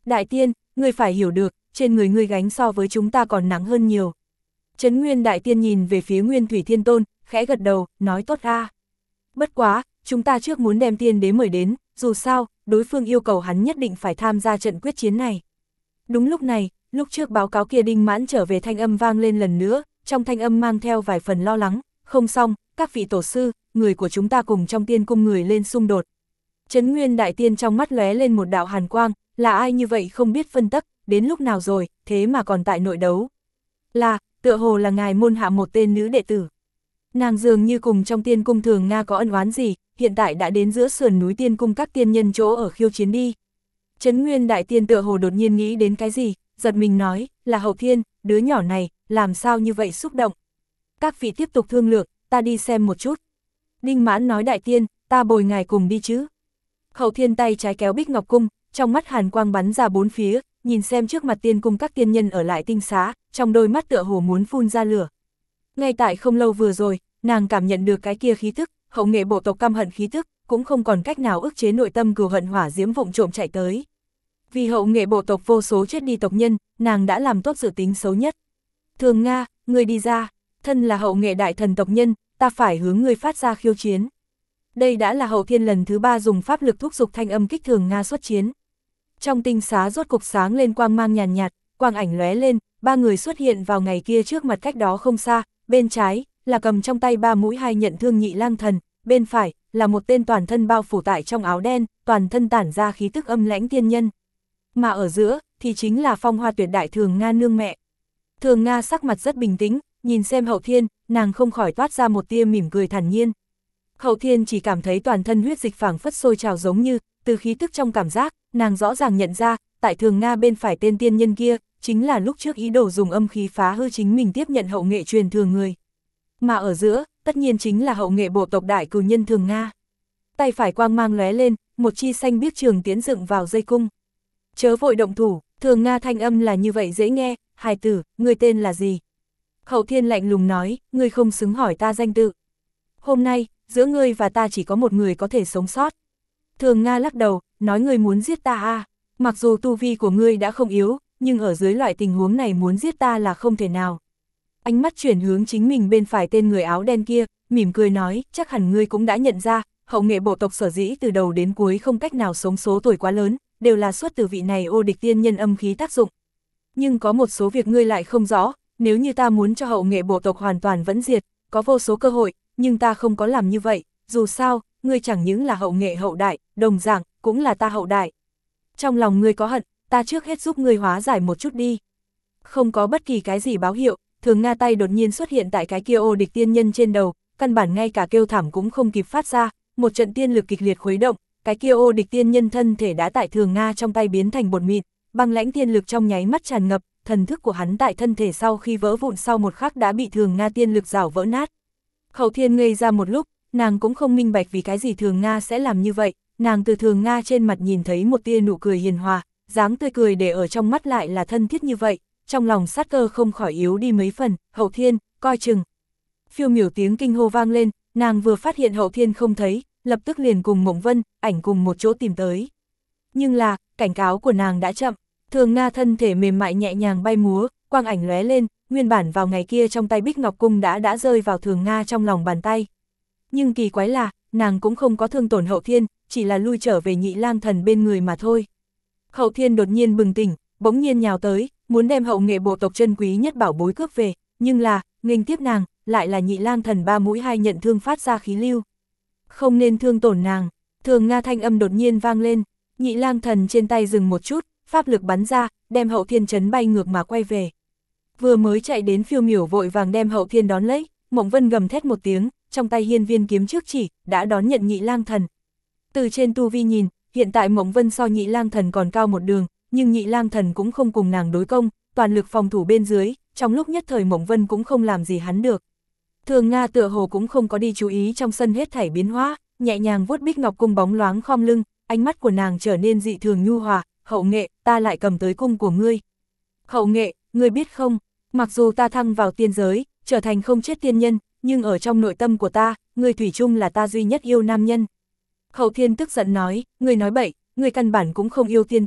Đại tiên, ngươi phải hiểu được, trên người ngươi gánh so với chúng ta còn nặng hơn nhiều. Trấn Nguyên Đại Tiên nhìn về phía Nguyên Thủy Thiên Tôn, khẽ gật đầu, nói tốt a. Bất quá, chúng ta trước muốn đem tiên đế mời đến, dù sao, đối phương yêu cầu hắn nhất định phải tham gia trận quyết chiến này. Đúng lúc này, lúc trước báo cáo kia Đinh Mãn trở về thanh âm vang lên lần nữa, trong thanh âm mang theo vài phần lo lắng, không xong, các vị tổ sư, người của chúng ta cùng trong tiên cung người lên xung đột. Trấn Nguyên Đại Tiên trong mắt lóe lên một đạo hàn quang, là ai như vậy không biết phân tắc, đến lúc nào rồi, thế mà còn tại nội đấu. Là, tựa hồ là ngài môn hạ một tên nữ đệ tử. Nàng dường như cùng trong tiên cung Thường Nga có ân oán gì, hiện tại đã đến giữa sườn núi tiên cung các tiên nhân chỗ ở khiêu chiến đi. Trấn Nguyên Đại Tiên tựa hồ đột nhiên nghĩ đến cái gì, giật mình nói, là Hậu Thiên, đứa nhỏ này, làm sao như vậy xúc động. Các vị tiếp tục thương lượng, ta đi xem một chút. Đinh Mãn nói Đại Tiên, ta bồi ngài cùng đi chứ. Hậu Thiên tay trái kéo Bích Ngọc Cung, trong mắt hàn quang bắn ra bốn phía, nhìn xem trước mặt tiên cung các tiên nhân ở lại tinh xá, trong đôi mắt tựa hồ muốn phun ra lửa. Ngay tại không lâu vừa rồi, nàng cảm nhận được cái kia khí tức, Hậu Nghệ bộ tộc căm hận khí tức, cũng không còn cách nào ức chế nội tâm cừu hận hỏa diễm vụng trộm chạy tới. Vì Hậu Nghệ bộ tộc vô số chết đi tộc nhân, nàng đã làm tốt dự tính xấu nhất. Thường Nga, ngươi đi ra, thân là Hậu Nghệ đại thần tộc nhân, ta phải hướng ngươi phát ra khiêu chiến. Đây đã là Hậu Thiên lần thứ 3 dùng pháp lực thúc giục thanh âm kích Thường Nga xuất chiến. Trong tinh xá rốt cục sáng lên quang mang nhàn nhạt, quang ảnh lóe lên, ba người xuất hiện vào ngày kia trước mặt cách đó không xa, bên trái là cầm trong tay ba mũi hai nhận thương Nhị Lang Thần, bên phải là một tên toàn thân bao phủ tại trong áo đen, toàn thân tản ra khí tức âm lãnh tiên nhân. Mà ở giữa thì chính là phong hoa tuyệt đại Thường Nga nương mẹ. Thường Nga sắc mặt rất bình tĩnh, nhìn xem Hậu Thiên, nàng không khỏi toát ra một tia mỉm cười thản nhiên. Hậu Thiên chỉ cảm thấy toàn thân huyết dịch phảng phất sôi trào giống như, từ khí tức trong cảm giác, nàng rõ ràng nhận ra, tại Thường Nga bên phải tên tiên nhân kia, chính là lúc trước ý đồ dùng âm khí phá hư chính mình tiếp nhận Hậu Nghệ truyền thừa người. Mà ở giữa, tất nhiên chính là Hậu Nghệ bộ tộc đại cửu nhân Thường Nga. Tay phải quang mang lóe lên, một chi xanh biếc trường tiến dựng vào dây cung. Chớ vội động thủ, Thường Nga thanh âm là như vậy dễ nghe, hài tử, ngươi tên là gì? Hậu Thiên lạnh lùng nói, ngươi không xứng hỏi ta danh tự. Hôm nay, giữa ngươi và ta chỉ có một người có thể sống sót. Thường Nga lắc đầu, nói ngươi muốn giết ta à, mặc dù tu vi của ngươi đã không yếu, nhưng ở dưới loại tình huống này muốn giết ta là không thể nào. Ánh mắt chuyển hướng chính mình bên phải tên người áo đen kia, mỉm cười nói, chắc hẳn ngươi cũng đã nhận ra, Hậu Nghệ bộ tộc sở dĩ từ đầu đến cuối không cách nào sống số tuổi quá lớn, đều là xuất từ vị này ô địch tiên nhân âm khí tác dụng. Nhưng có một số việc ngươi lại không rõ, nếu như ta muốn cho Hậu Nghệ bộ tộc hoàn toàn vẫn diệt, có vô số cơ hội, nhưng ta không có làm như vậy, dù sao, ngươi chẳng những là Hậu Nghệ hậu đại, đồng dạng, cũng là ta hậu đại. Trong lòng ngươi có hận, ta trước hết giúp ngươi hóa giải một chút đi. Không có bất kỳ cái gì báo hiệu, Thường Nga tay đột nhiên xuất hiện tại cái kia ô địch tiên nhân trên đầu, căn bản ngay cả kêu thảm cũng không kịp phát ra, một trận tiên lực kịch liệt khuấy động, cái kia ô địch tiên nhân thân thể đã tại Thường Nga trong tay biến thành bột mịn, băng lãnh tiên lực trong nháy mắt tràn ngập, thần thức của hắn tại thân thể sau khi vỡ vụn sau một khắc đã bị Thường Nga tiên lực rảo vỡ nát. Hậu Thiên ngây ra một lúc, nàng cũng không minh bạch vì cái gì Thường Nga sẽ làm như vậy, nàng từ Thường Nga trên mặt nhìn thấy một tia nụ cười hiền hòa, dáng tươi cười để ở trong mắt lại là thân thiết như vậy, trong lòng sát cơ không khỏi yếu đi mấy phần, Hậu Thiên, coi chừng. Phiêu miểu tiếng kinh hô vang lên, nàng vừa phát hiện Hậu Thiên không thấy, lập tức liền cùng Mộng Vân, ảnh cùng một chỗ tìm tới. Nhưng là, cảnh cáo của nàng đã chậm, Thường Nga thân thể mềm mại nhẹ nhàng bay múa, quang ảnh lóe lên, nguyên bản vào ngày kia trong tay Bích Ngọc Cung đã rơi vào Thường Nga trong lòng bàn tay. Nhưng kỳ quái là, nàng cũng không có thương tổn Hậu Thiên, chỉ là lui trở về Nhị Lang Thần bên người mà thôi. Hậu Thiên đột nhiên bừng tỉnh, bỗng nhiên nhào tới, muốn đem Hậu Nghệ bộ tộc chân quý nhất bảo bối cướp về, nhưng là, nghênh tiếp nàng, lại là Nhị Lang Thần ba mũi hai nhận thương phát ra khí lưu. Không nên thương tổn nàng, Thường Nga thanh âm đột nhiên vang lên, Nhị Lang Thần trên tay dừng một chút, pháp lực bắn ra, đem Hậu Thiên chấn bay ngược mà quay về. Vừa mới chạy đến phiêu miểu vội vàng đem Hậu Thiên đón lấy, Mộng Vân gầm thét một tiếng, trong tay hiên viên kiếm trước chỉ, đã đón nhận Nhị Lang Thần. Từ trên tu vi nhìn, hiện tại Mộng Vân so Nhị Lang Thần còn cao một đường, nhưng Nhị Lang Thần cũng không cùng nàng đối công, toàn lực phòng thủ bên dưới, trong lúc nhất thời Mộng Vân cũng không làm gì hắn được. Thường Nga tựa hồ cũng không có đi chú ý trong sân hết thảy biến hóa, nhẹ nhàng vuốt Bích Ngọc Cung bóng loáng khom lưng, ánh mắt của nàng trở nên dị thường nhu hòa, Hậu Nghệ, ta lại cầm tới cung của ngươi. Hậu Nghệ, ngươi biết không, mặc dù ta thăng vào tiên giới, trở thành không chết tiên nhân, nhưng ở trong nội tâm của ta, ngươi thủy chung là ta duy nhất yêu nam nhân. Hậu Thiên tức giận nói, ngươi nói bậy, ngươi căn bản cũng không yêu tiên tổ,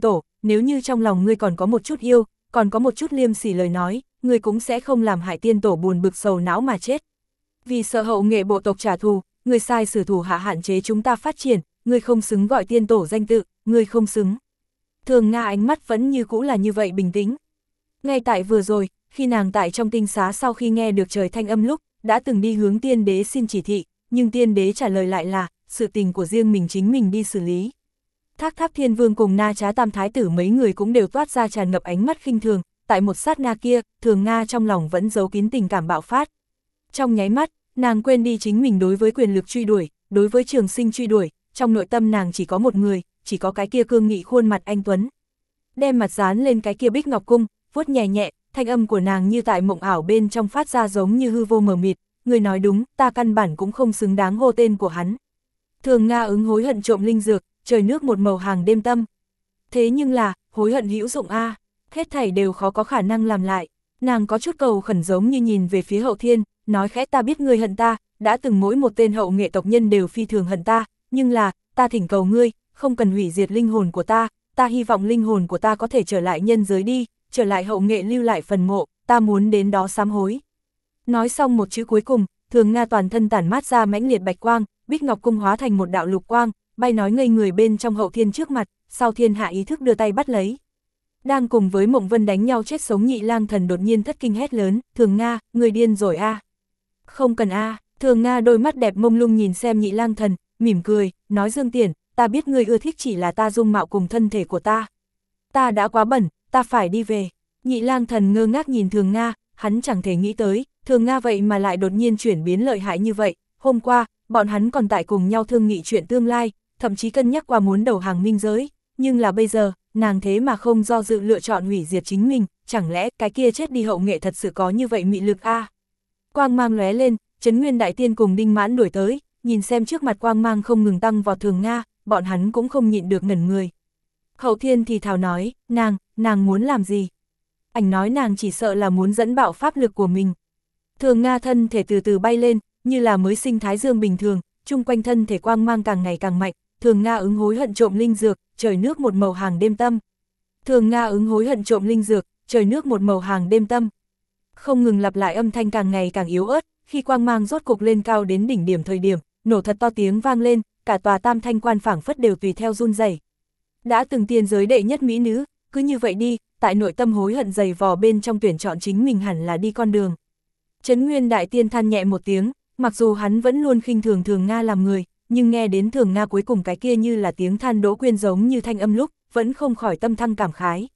nếu như trong lòng ngươi còn có một chút yêu, còn có một chút liêm sỉ lời nói, ngươi cũng sẽ không làm hại tiên tổ buồn bực sầu não mà chết. Vì sợ hậu nghệ bộ tộc trả thù, ngươi sai sử thủ hạ hạn chế chúng ta phát triển, ngươi không xứng gọi tiên tổ danh tự, ngươi không xứng. Thường Nga ánh mắt vẫn như cũ là như vậy bình tĩnh. Ngay tại vừa rồi, khi nàng tại trong tinh xá sau khi nghe được trời thanh âm lúc, đã từng đi hướng tiên đế xin chỉ thị, nhưng tiên đế trả lời lại là, sự tình của riêng mình chính mình đi xử lý. Thác Tháp Thiên Vương cùng Na Trá Tam Thái tử mấy người cũng đều toát ra tràn ngập ánh mắt khinh thường, tại một sát na kia, Thường Nga trong lòng vẫn giấu kín tình cảm bạo phát. Trong nháy mắt, nàng quên đi chính mình đối với quyền lực truy đuổi, đối với trường sinh truy đuổi, trong nội tâm nàng chỉ có một người, chỉ có cái kia cương nghị khuôn mặt anh tuấn. Đem mặt dán lên cái kia bích ngọc cung, vuốt nhẹ nhẹ, thanh âm của nàng như tại mộng ảo bên trong phát ra giống như hư vô mờ mịt, người nói đúng, ta căn bản cũng không xứng đáng hô tên của hắn. Thường Nga ứng hối hận trộm linh dược, trời nước một màu hàng đêm tâm. Thế nhưng là, hối hận hữu dụng a, hết thảy đều khó có khả năng làm lại. Nàng có chút cầu khẩn giống như nhìn về phía Hậu Thiên, nói khẽ ta biết ngươi hận ta, đã từng mỗi một tên hậu nghệ tộc nhân đều phi thường hận ta, nhưng là, ta thỉnh cầu ngươi, không cần hủy diệt linh hồn của ta hy vọng linh hồn của ta có thể trở lại nhân giới đi, trở lại hậu nghệ lưu lại phần mộ, ta muốn đến đó sám hối. Nói xong một chữ cuối cùng, Thường Nga toàn thân tản mát ra mãnh liệt bạch quang, bích ngọc cung hóa thành một đạo lục quang, bay nói ngây người bên trong Hậu Thiên trước mặt, sau thiên hạ ý thức đưa tay bắt lấy. Đang cùng với Mộng Vân đánh nhau chết sống Nhị Lang Thần đột nhiên thất kinh hét lớn, Thường Nga, người điên rồi a? Không cần a. Thường Nga đôi mắt đẹp mông lung nhìn xem Nhị Lang Thần, mỉm cười, nói Dương Tiễn, ta biết ngươi ưa thích chỉ là ta dung mạo cùng thân thể của ta. Ta đã quá bẩn, ta phải đi về. Nhị Lang Thần ngơ ngác nhìn Thường Nga, hắn chẳng thể nghĩ tới, Thường Nga vậy mà lại đột nhiên chuyển biến lợi hại như vậy. Hôm qua, bọn hắn còn tại cùng nhau thương nghị chuyện tương lai, thậm chí cân nhắc qua muốn đầu hàng minh giới, nhưng là bây giờ, nàng thế mà không do dự lựa chọn hủy diệt chính mình, chẳng lẽ cái kia chết đi hậu nghệ thật sự có như vậy mị lực a? Quang mang lóe lên, Trấn Nguyên Đại Tiên cùng Đinh Mãn đuổi tới, nhìn xem trước mặt quang mang không ngừng tăng vào Thường Nga, bọn hắn cũng không nhịn được ngẩn người. Hậu Thiên thì thào nói, nàng muốn làm gì? Ảnh nói nàng chỉ sợ là muốn dẫn bạo pháp lực của mình. Thường Nga thân thể từ từ bay lên, như là mới sinh thái dương bình thường, chung quanh thân thể quang mang càng ngày càng mạnh, Thường Nga ứng hối hận trộm linh dược, trời nước một màu hàng đêm tâm. Thường Nga ứng hối hận trộm linh dược, trời nước một màu hàng đêm tâm. Không ngừng lặp lại âm thanh càng ngày càng yếu ớt, khi quang mang rốt cục lên cao đến đỉnh điểm thời điểm, nổ thật to tiếng vang lên, cả tòa Tam Thanh Quan phảng phất đều tùy theo run rẩy. Đã từng tiên giới đệ nhất mỹ nữ, cứ như vậy đi, tại nội tâm hối hận dày vò bên trong tuyển chọn chính mình hẳn là đi con đường. Trấn Nguyên Đại Tiên than nhẹ một tiếng, mặc dù hắn vẫn luôn khinh thường Thường Nga làm người, nhưng nghe đến Thường Nga cuối cùng cái kia như là tiếng than đỗ quyên giống như thanh âm lúc, vẫn không khỏi tâm thăng cảm khái.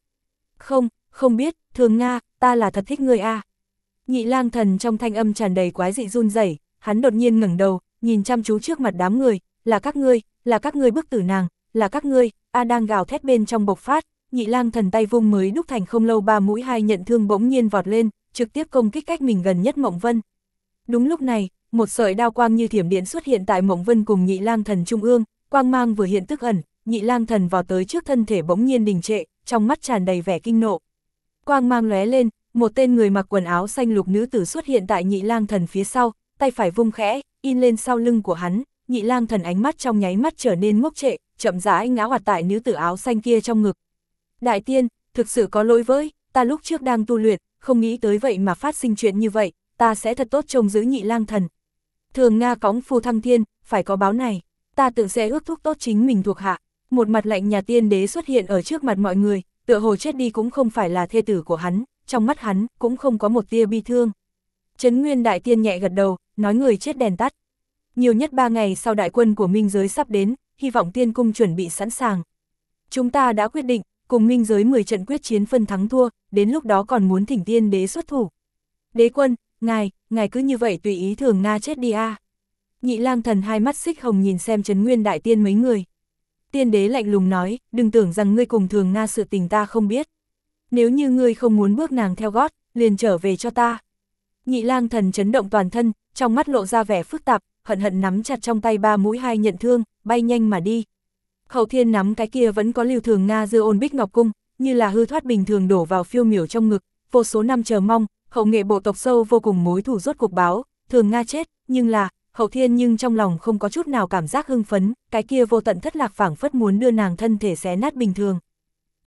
Không biết, Thường Nga, ta là thật thích ngươi a. Nhị Lang Thần trong thanh âm tràn đầy quái dị run rẩy, hắn đột nhiên ngẩng đầu, nhìn chăm chú trước mặt đám người, là các ngươi bức tử nàng, là các ngươi, đang gào thét bên trong bộc phát. Nhị Lang Thần tay vung mới đúc thành không lâu 3 mũi 2 nhận thương bỗng nhiên vọt lên, trực tiếp công kích cách mình gần nhất Mộng Vân. Đúng lúc này, một sợi đao quang như thiểm điện xuất hiện tại Mộng Vân cùng Nhị Lang Thần trung ương, quang mang vừa hiện tức ẩn, Nhị Lang Thần vào tới trước thân thể bỗng nhiên đình trệ, trong mắt tràn đầy vẻ kinh nộ. Quang mang lóe lên, một tên người mặc quần áo xanh lục nữ tử xuất hiện tại Nhị Lang Thần phía sau, tay phải vung khẽ, in lên sau lưng của hắn, Nhị Lang Thần ánh mắt trong nháy mắt trở nên ngốc trệ, chậm rãi ngã hoạt tại nữ tử áo xanh kia trong ngực. Đại tiên, thực sự có lỗi với, ta lúc trước đang tu luyện, không nghĩ tới vậy mà phát sinh chuyện như vậy, ta sẽ thật tốt trông giữ Nhị Lang Thần. Thường Nga cõng phù thăng thiên, phải có báo này, ta tự sẽ ước thúc tốt chính mình thuộc hạ. Một mặt lạnh nhà tiên đế xuất hiện ở trước mặt mọi người, tựa hồ chết đi cũng không phải là thê tử của hắn, trong mắt hắn cũng không có một tia bi thương. Trấn Nguyên Đại Tiên nhẹ gật đầu, nói người chết đèn tắt. Nhiều nhất 3 ngày sau đại quân của minh giới sắp đến, hy vọng tiên cung chuẩn bị sẵn sàng. Chúng ta đã quyết định, cùng minh giới 10 trận quyết chiến phân thắng thua, đến lúc đó còn muốn thỉnh tiên đế xuất thủ. Đế quân, ngài cứ như vậy tùy ý Thường Nga chết đi a. Nhị Lang Thần hai mắt xích hồng nhìn xem Trấn Nguyên Đại Tiên mấy người. Tiên đế lạnh lùng nói, đừng tưởng rằng ngươi cùng Thường Nga sự tình ta không biết. Nếu như ngươi không muốn bước nàng theo gót, liền trở về cho ta. Nhị Lang Thần chấn động toàn thân, trong mắt lộ ra vẻ phức tạp, hận hận nắm chặt trong tay 3 mũi 2 nhận thương, bay nhanh mà đi. Hậu Thiên nắm cái kia vẫn có lưu Thường Nga dư ôn bích ngọc cung, như là hư thoát bình thường đổ vào phiêu miểu trong ngực, vô số năm chờ mong, hậu nghệ bộ tộc sâu vô cùng mối thù rốt cuộc báo, Thường Nga chết, nhưng là, Hậu Thiên nhưng trong lòng không có chút nào cảm giác hưng phấn, cái kia vô tận thất lạc phảng phất muốn đưa nàng thân thể xé nát bình thường.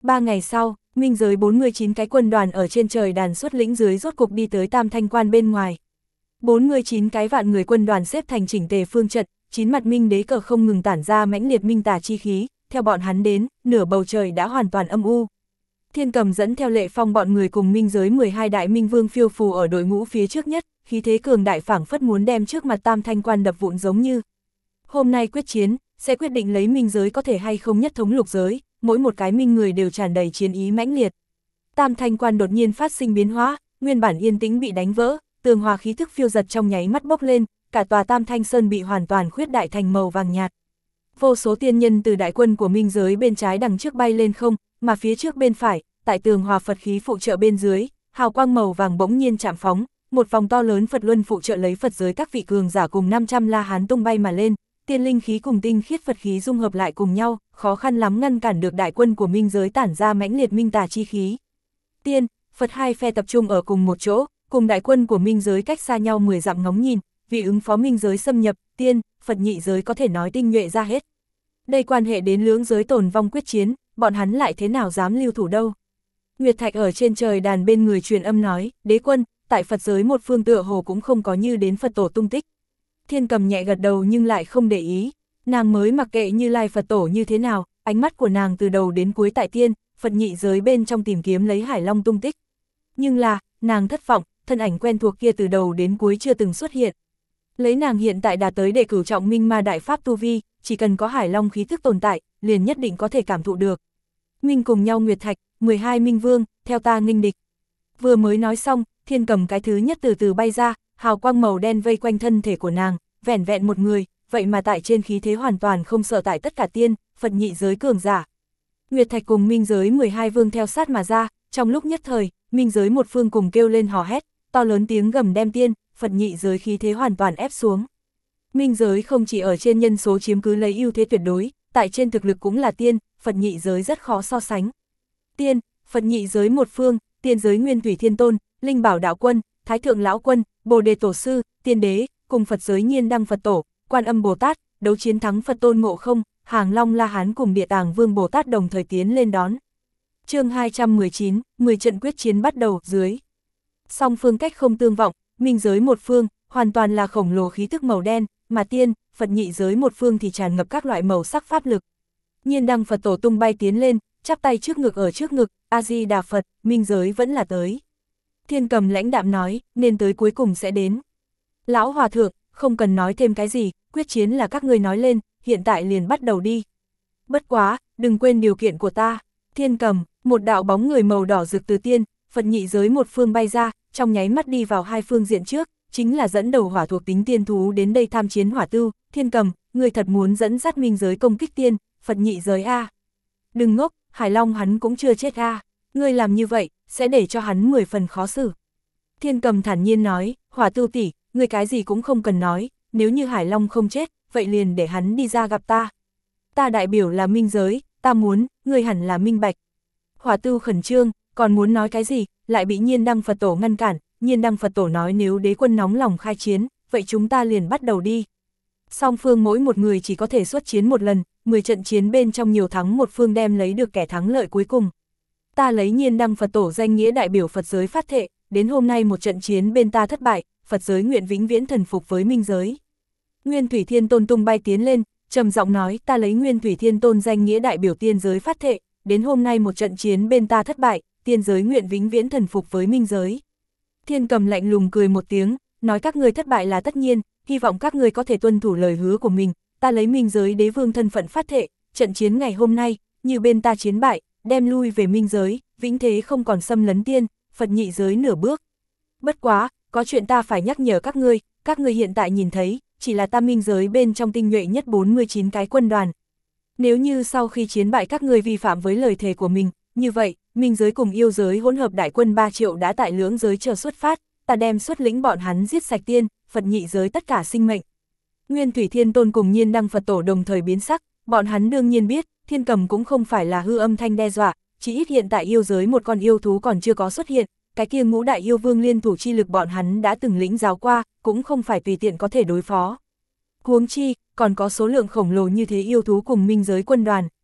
3 ngày sau, minh giới 49 cái quân đoàn ở trên trời đàn xuất lĩnh dưới rốt cục đi tới Tam Thanh Quan bên ngoài. 49 cái vạn người quân đoàn xếp thành chỉnh tề phương trận, 9 mặt minh đế cờ không ngừng tản ra mãnh liệt minh tà chi khí, theo bọn hắn đến, nửa bầu trời đã hoàn toàn âm u. Thiên Cầm dẫn theo Lệ Phong bọn người cùng minh giới 12 đại minh vương phiêu phù ở đội ngũ phía trước nhất, khí thế cường đại phảng phất muốn đem trước mặt Tam Thanh Quan đập vụn giống như. Hôm nay quyết chiến, sẽ quyết định lấy minh giới có thể hay không nhất thống lục giới, mỗi một cái minh người đều tràn đầy chiến ý mãnh liệt. Tam Thanh Quan đột nhiên phát sinh biến hóa, nguyên bản yên tĩnh bị đánh vỡ, tường hòa khí thức phiêu giật trong nháy mắt bốc lên, cả tòa Tam Thanh Sơn bị hoàn toàn khuyết đại thành màu vàng nhạt. Vô số tiên nhân từ đại quân của minh giới bên trái đằng trước bay lên không, mà phía trước bên phải, tại tường hòa Phật khí phụ trợ bên dưới, hào quang màu vàng bỗng nhiên chạm phóng, một vòng to lớn Phật luân phụ trợ lấy Phật giới các vị cường giả cùng 500 La Hán tung bay mà lên, tiên linh khí cùng tinh khiết Phật khí dung hợp lại cùng nhau, khó khăn lắm ngăn cản được đại quân của minh giới tản ra mãnh liệt minh tà chi khí. Tiên, Phật hai phe tập trung ở cùng một chỗ, cùng đại quân của minh giới cách xa nhau 10 dặm ngóng nhìn, vì ứng phó minh giới xâm nhập, tiên, Phật nhị giới có thể nói tinh nhuệ ra hết. Đây quan hệ đến lưỡng giới tồn vong quyết chiến, bọn hắn lại thế nào dám lưu thủ đâu. Nguyệt Thạch ở trên trời đàn bên người truyền âm nói, đế quân, tại Phật giới một phương tựa hồ cũng không có như đến Phật tổ tung tích. Thiên Cầm nhẹ gật đầu nhưng lại không để ý, nàng mới mặc kệ Như Lai Phật tổ như thế nào, ánh mắt của nàng từ đầu đến cuối tại tiên, Phật nhị giới bên trong tìm kiếm lấy Hải Long tung tích. Nhưng là, nàng thất vọng, thân ảnh quen thuộc kia từ đầu đến cuối chưa từng xuất hiện. Lấy nàng hiện tại đạt tới đệ cửu trọng minh ma đại pháp tu vi, chỉ cần có Hải Long khí thức tồn tại, liền nhất định có thể cảm thụ được. Minh cùng nhau Nguyệt Thạch, 12 minh vương, theo ta nghênh địch. Vừa mới nói xong, Thiên Cầm cái thứ nhất từ từ bay ra, hào quang màu đen vây quanh thân thể của nàng, vẻn vẹn một người, vậy mà tại trên khí thế hoàn toàn không sợ tại tất cả tiên, Phật nhị giới cường giả. Nguyệt Thạch cùng minh giới 12 vương theo sát mà ra, trong lúc nhất thời, minh giới một phương cùng kêu lên hò hét, to lớn tiếng gầm đem tiên, Phật nhị giới khí thế hoàn toàn ép xuống. Minh giới không chỉ ở trên nhân số chiếm cứ lấy ưu thế tuyệt đối, tại trên thực lực cũng là tiên, Phật nhị giới rất khó so sánh. Tiên, Phật nhị giới một phương, tiên giới Nguyên Thủy Thiên Tôn, Linh Bảo Đạo Quân, Thái Thượng Lão Quân, Bồ Đề Tổ Sư, Tiên Đế, cùng Phật giới Nhiên Đăng Phật Tổ, Quan Âm Bồ Tát, đấu chiến thắng Phật Tôn Ngộ Không, Hàng Long La Hán cùng Địa Tàng Vương Bồ Tát đồng thời tiến lên đón. Chương 219, 10 trận quyết chiến bắt đầu, dưới. Song phương cách không tương vọng, minh giới một phương, hoàn toàn là khổng lồ khí thức màu đen, mà tiên, Phật nhị giới một phương thì tràn ngập các loại màu sắc pháp lực. Nhiên Đăng Phật Tổ tung bay tiến lên, chắp tay trước ngực ở trước ngực, A-di-đà Phật, minh giới vẫn là tới. Thiên Cầm lãnh đạm nói, nên tới cuối cùng sẽ đến. Lão Hòa Thượng, không cần nói thêm cái gì, quyết chiến là các ngươi nói lên, hiện tại liền bắt đầu đi. Bất quá, đừng quên điều kiện của ta. Thiên Cầm, một đạo bóng người màu đỏ rực từ tiên, Phật nhị giới một phương bay ra, trong nháy mắt đi vào hai phương diện trước, chính là dẫn đầu hỏa thuộc tính tiên thú đến đây tham chiến hỏa tưu. Thiên Cầm, người thật muốn dẫn dắt minh giới công kích tiên, Phật nhị giới a? Đừng ngốc, Hải Long hắn cũng chưa chết a, ngươi làm như vậy, sẽ để cho hắn 10 phần khó xử. Thiên Cầm thản nhiên nói, Hỏa Tưu tỷ, ngươi cái gì cũng không cần nói, nếu như Hải Long không chết, vậy liền để hắn đi ra gặp ta. Ta đại biểu là minh giới, ta muốn, ngươi hẳn là minh bạch. Hỏa Tưu khẩn trương, còn muốn nói cái gì, lại bị Nhiên Đăng Phật Tổ ngăn cản. Nhiên Đăng Phật Tổ nói nếu đế quân nóng lòng khai chiến, vậy chúng ta liền bắt đầu đi. Song phương mỗi một người chỉ có thể xuất chiến một lần, 10 trận chiến bên trong nhiều thắng một phương đem lấy được kẻ thắng lợi cuối cùng. Ta lấy Nhiên Đăng Phật Tổ danh nghĩa đại biểu Phật giới phát thệ, đến hôm nay một trận chiến bên ta thất bại, Phật giới nguyện vĩnh viễn thần phục với minh giới. Nguyên Thủy Thiên Tôn tung bay tiến lên, trầm giọng nói, ta lấy Nguyên Thủy Thiên Tôn danh nghĩa đại biểu tiên giới phát thệ, đến hôm nay một trận chiến bên ta thất bại, tiên giới nguyện vĩnh viễn thần phục với minh giới. Thiên Cầm lạnh lùng cười một tiếng, nói các ngươi thất bại là tất nhiên, hy vọng các ngươi có thể tuân thủ lời hứa của mình, ta lấy minh giới đế vương thân phận phát thệ, trận chiến ngày hôm nay, như bên ta chiến bại, đem lui về minh giới, vĩnh thế không còn xâm lấn tiên, Phật nhị giới nửa bước. Bất quá, có chuyện ta phải nhắc nhở các ngươi hiện tại nhìn thấy, chỉ là ta minh giới bên trong tinh nhuệ nhất 49 cái quân đoàn. Nếu như sau khi chiến bại các ngươi vi phạm với lời thề của mình, như vậy, minh giới cùng yêu giới hỗn hợp đại quân 3 triệu đã tại lưỡng giới chờ xuất phát, ta đem xuất lĩnh bọn hắn giết sạch tiên, Phật nhị giới tất cả sinh mệnh. Nguyên Thủy Thiên Tôn cùng Nhiên Đăng Phật Tổ đồng thời biến sắc, bọn hắn đương nhiên biết, Thiên Cầm cũng không phải là hư âm thanh đe dọa, chỉ ít hiện tại yêu giới một con yêu thú còn chưa có xuất hiện, cái kia ngũ đại yêu vương liên thủ chi lực bọn hắn đã từng lĩnh giáo qua, cũng không phải tùy tiện có thể đối phó. Huống chi, còn có số lượng khổng lồ như thế yêu thú cùng minh giới quân đoàn.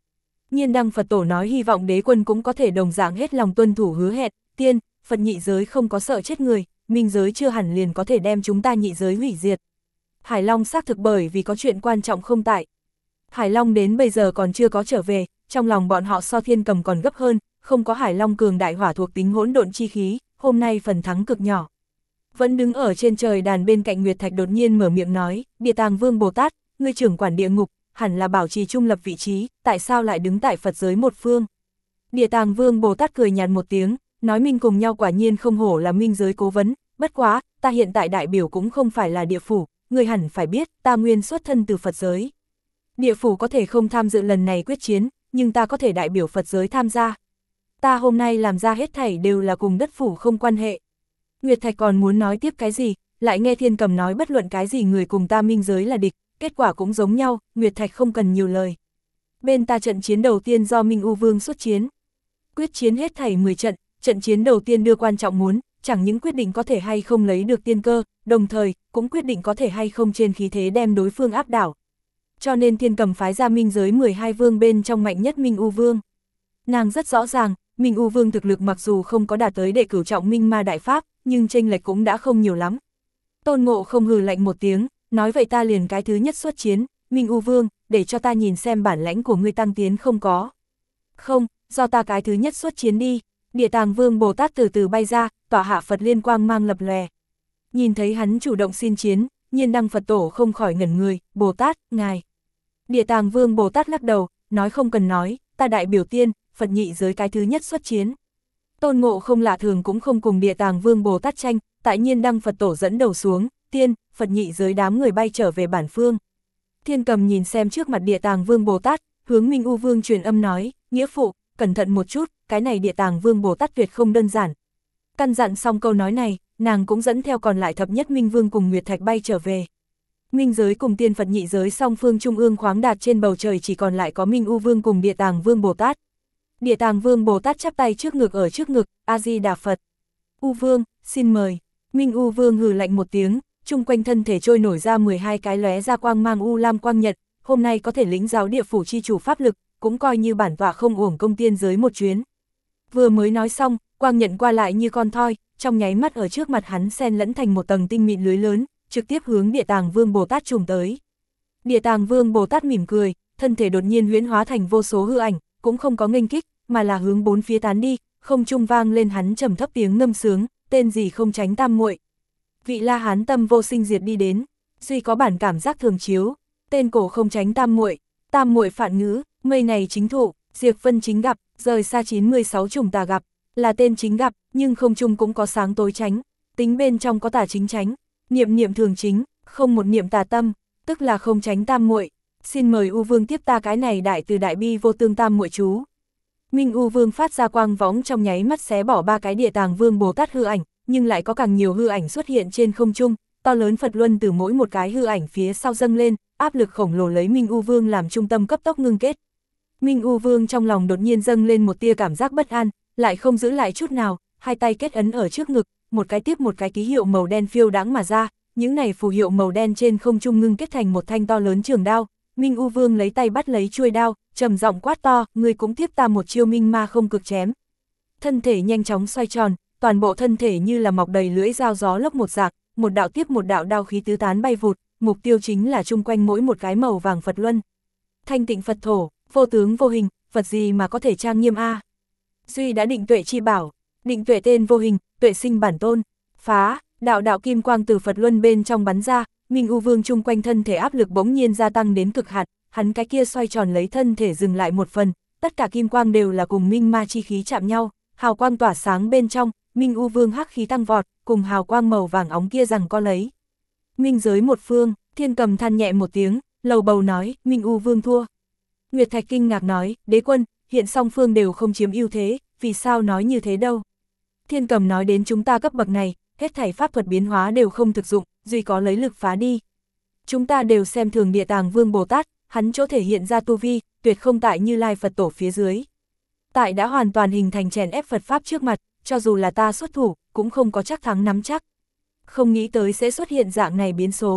Nhiên Đăng Phật Tổ nói hy vọng đế quân cũng có thể đồng dạng hết lòng tuân thủ hứa hẹn, tiên, Phật nhị giới không có sợ chết người, minh giới chưa hẳn liền có thể đem chúng ta nhị giới hủy diệt. Hải Long xác thực bởi vì có chuyện quan trọng không tại. Hải Long đến bây giờ còn chưa có trở về, trong lòng bọn họ so Thiên Cầm còn gấp hơn, không có Hải Long cường đại hỏa thuộc tính hỗn độn chi khí, hôm nay phần thắng cực nhỏ. Vẫn đứng ở trên trời đàn bên cạnh Nguyệt Thạch đột nhiên mở miệng nói, Địa Tàng Vương Bồ Tát, ngươi trưởng quản địa ngục, hẳn là bảo trì trung lập vị trí, tại sao lại đứng tại Phật giới một phương? Địa Tàng Vương Bồ Tát cười nhạt một tiếng, nói minh cùng nhau quả nhiên không hổ là minh giới cố vấn, bất quá, ta hiện tại đại biểu cũng không phải là địa phủ, ngươi hẳn phải biết, ta nguyên xuất thân từ Phật giới. Địa phủ có thể không tham dự lần này quyết chiến, nhưng ta có thể đại biểu Phật giới tham gia. Ta hôm nay làm ra hết thảy đều là cùng đất phủ không quan hệ. Nguyệt Thạch còn muốn nói tiếp cái gì, lại nghe Thiên Cầm nói bất luận cái gì người cùng ta minh giới là địch, kết quả cũng giống nhau, Nguyệt Thạch không cần nhiều lời. Bên ta trận chiến đầu tiên do Minh U Vương xuất chiến. Quyết chiến hết thảy 10 trận, trận chiến đầu tiên đưa quan trọng muốn, chẳng những quyết định có thể hay không lấy được tiên cơ, đồng thời, cũng quyết định có thể hay không trên khí thế đem đối phương áp đảo. Cho nên Thiên Cầm phái ra minh giới 12 vương bên trong mạnh nhất Minh U Vương. Nàng rất rõ ràng, Minh U Vương thực lực mặc dù không có đạt tới đệ cửu trọng Minh Ma Đại Pháp, nhưng chênh lệch cũng đã không nhiều lắm. Tôn Ngộ không hừ lạnh một tiếng, nói vậy ta liền cái thứ nhất xuất chiến, Minh U Vương, để cho ta nhìn xem bản lãnh của ngươi tăng tiến không có. Không, do ta cái thứ nhất xuất chiến đi. Địa Tàng Vương Bồ Tát từ từ bay ra, tỏa hạ Phật liên quang mang lập lòe. Nhìn thấy hắn chủ động xin chiến, Nhiên Đăng Phật Tổ không khỏi ngẩn người, Bồ Tát, ngài. Địa Tàng Vương Bồ Tát lắc đầu, nói không cần nói, ta đại biểu tiên, Phật nhị giới cái thứ nhất xuất chiến. Tôn Ngộ không lạ thường cũng không cùng Địa Tàng Vương Bồ Tát tranh, tại Nhiên Đăng Phật Tổ dẫn đầu xuống, tiên, Phật nhị giới đám người bay trở về bản phương. Thiên Cầm nhìn xem trước mặt Địa Tàng Vương Bồ Tát, hướng Minh U Vương truyền âm nói, nghĩa phụ, cẩn thận một chút, cái này Địa Tàng Vương Bồ Tát tuyệt không đơn giản. Căn dặn xong câu nói này, nàng cũng dẫn theo còn lại thập nhất Minh Vương cùng Nguyệt Thạch bay trở về. Minh giới cùng tiên Phật nhị giới song phương trung ương khoáng đạt trên bầu trời chỉ còn lại có Minh U Vương cùng Địa Tàng Vương Bồ Tát. Địa Tàng Vương Bồ Tát chắp tay trước ngực ở trước ngực, A-di-đà Phật. U Vương, xin mời. Minh U Vương hừ lạnh một tiếng, chung quanh thân thể trôi nổi ra 12 cái lóe ra quang mang u lam quang nhật, hôm nay có thể lĩnh giáo địa phủ chi chủ pháp lực, cũng coi như bản tọa không uổng công tiên giới một chuyến. Vừa mới nói xong, quang nhận qua lại như con thoi, trong nháy mắt ở trước mặt hắn xen lẫn thành một tầng tinh mịn lưới lớn, trực tiếp hướng Địa Tàng Vương Bồ Tát trùm tới. Địa Tàng Vương Bồ Tát mỉm cười, thân thể đột nhiên huyễn hóa thành vô số hư ảnh, cũng không có nghênh kích, mà là hướng bốn phía tán đi, không trung vang lên hắn trầm thấp tiếng ngâm sướng, tên gì không tránh tam muội. Vị La Hán tâm vô sinh diệt đi đến, duy có bản cảm giác thường chiếu, tên cổ không tránh tam muội phạn ngữ, mây này chính thụ, diệp vân chính gặp, rời xa 96 trùng tà gặp, là tên chính gặp, nhưng không trung cũng có sáng tối tránh, tính bên trong có tà chính tránh, niệm niệm thường chính, không một niệm tà tâm, tức là không tránh tam muội. Xin mời U Vương tiếp ta cái này đại từ đại bi vô tương tam muội chú. Minh U Vương phát ra quang võng trong nháy mắt xé bỏ 3 cái Địa Tàng Vương Bồ Tát hư ảnh, nhưng lại có càng nhiều hư ảnh xuất hiện trên không trung, to lớn Phật luân từ mỗi một cái hư ảnh phía sau dâng lên, áp lực khổng lồ lấy Minh U Vương làm trung tâm cấp tốc ngưng kết. Minh U Vương trong lòng đột nhiên dâng lên một tia cảm giác bất an, lại không giữ lại chút nào, hai tay kết ấn ở trước ngực, một cái tiếp một cái ký hiệu màu đen phiêu đãng mà ra, những này phù hiệu màu đen trên không trung ngưng kết thành một thanh to lớn trường đao. Minh U Vương lấy tay bắt lấy chuôi đao, trầm giọng quát to, ngươi cũng tiếp ta một chiêu minh ma không cực chém. Thân thể nhanh chóng xoay tròn, toàn bộ thân thể như là mọc đầy lưỡi dao gió lốc một dạng, một đạo tiếp một đạo đao khí tứ tán bay vụt, mục tiêu chính là chung quanh mỗi một cái màu vàng Phật luân. Thanh tịnh Phật thổ, vô tướng vô hình, Phật gì mà có thể trang nghiêm a? Duy đã định tuệ chi bảo, định tuệ tên vô hình, tuệ sinh bản tôn, phá, đạo đạo kim quang từ Phật luân bên trong bắn ra. Minh U Vương chung quanh thân thể áp lực bỗng nhiên gia tăng đến cực hạn, hắn cái kia xoay tròn lấy thân thể dừng lại một phần, tất cả kim quang đều là cùng minh ma chi khí chạm nhau, hào quang tỏa sáng bên trong, Minh U Vương hắc khí tăng vọt, cùng hào quang màu vàng óng kia giằng co lấy. Minh giới một phương, Thiên Cầm than nhẹ một tiếng, lầu bầu nói, Minh U Vương thua. Nguyệt Thạch kinh ngạc nói, đế quân, hiện song phương đều không chiếm ưu thế, vì sao nói như thế đâu. Thiên Cầm nói đến chúng ta cấp bậc này, hết thảy pháp thuật biến hóa đều không thực dụng, duy có lấy lực phá đi. Chúng ta đều xem thường Địa Tàng Vương Bồ Tát, hắn chỗ thể hiện ra tu vi, tuyệt không tại Như Lai Phật Tổ phía dưới. Tại đã hoàn toàn hình thành chèn ép Phật Pháp trước mặt, cho dù là ta xuất thủ, cũng không có chắc thắng nắm chắc. Không nghĩ tới sẽ xuất hiện dạng này biến số.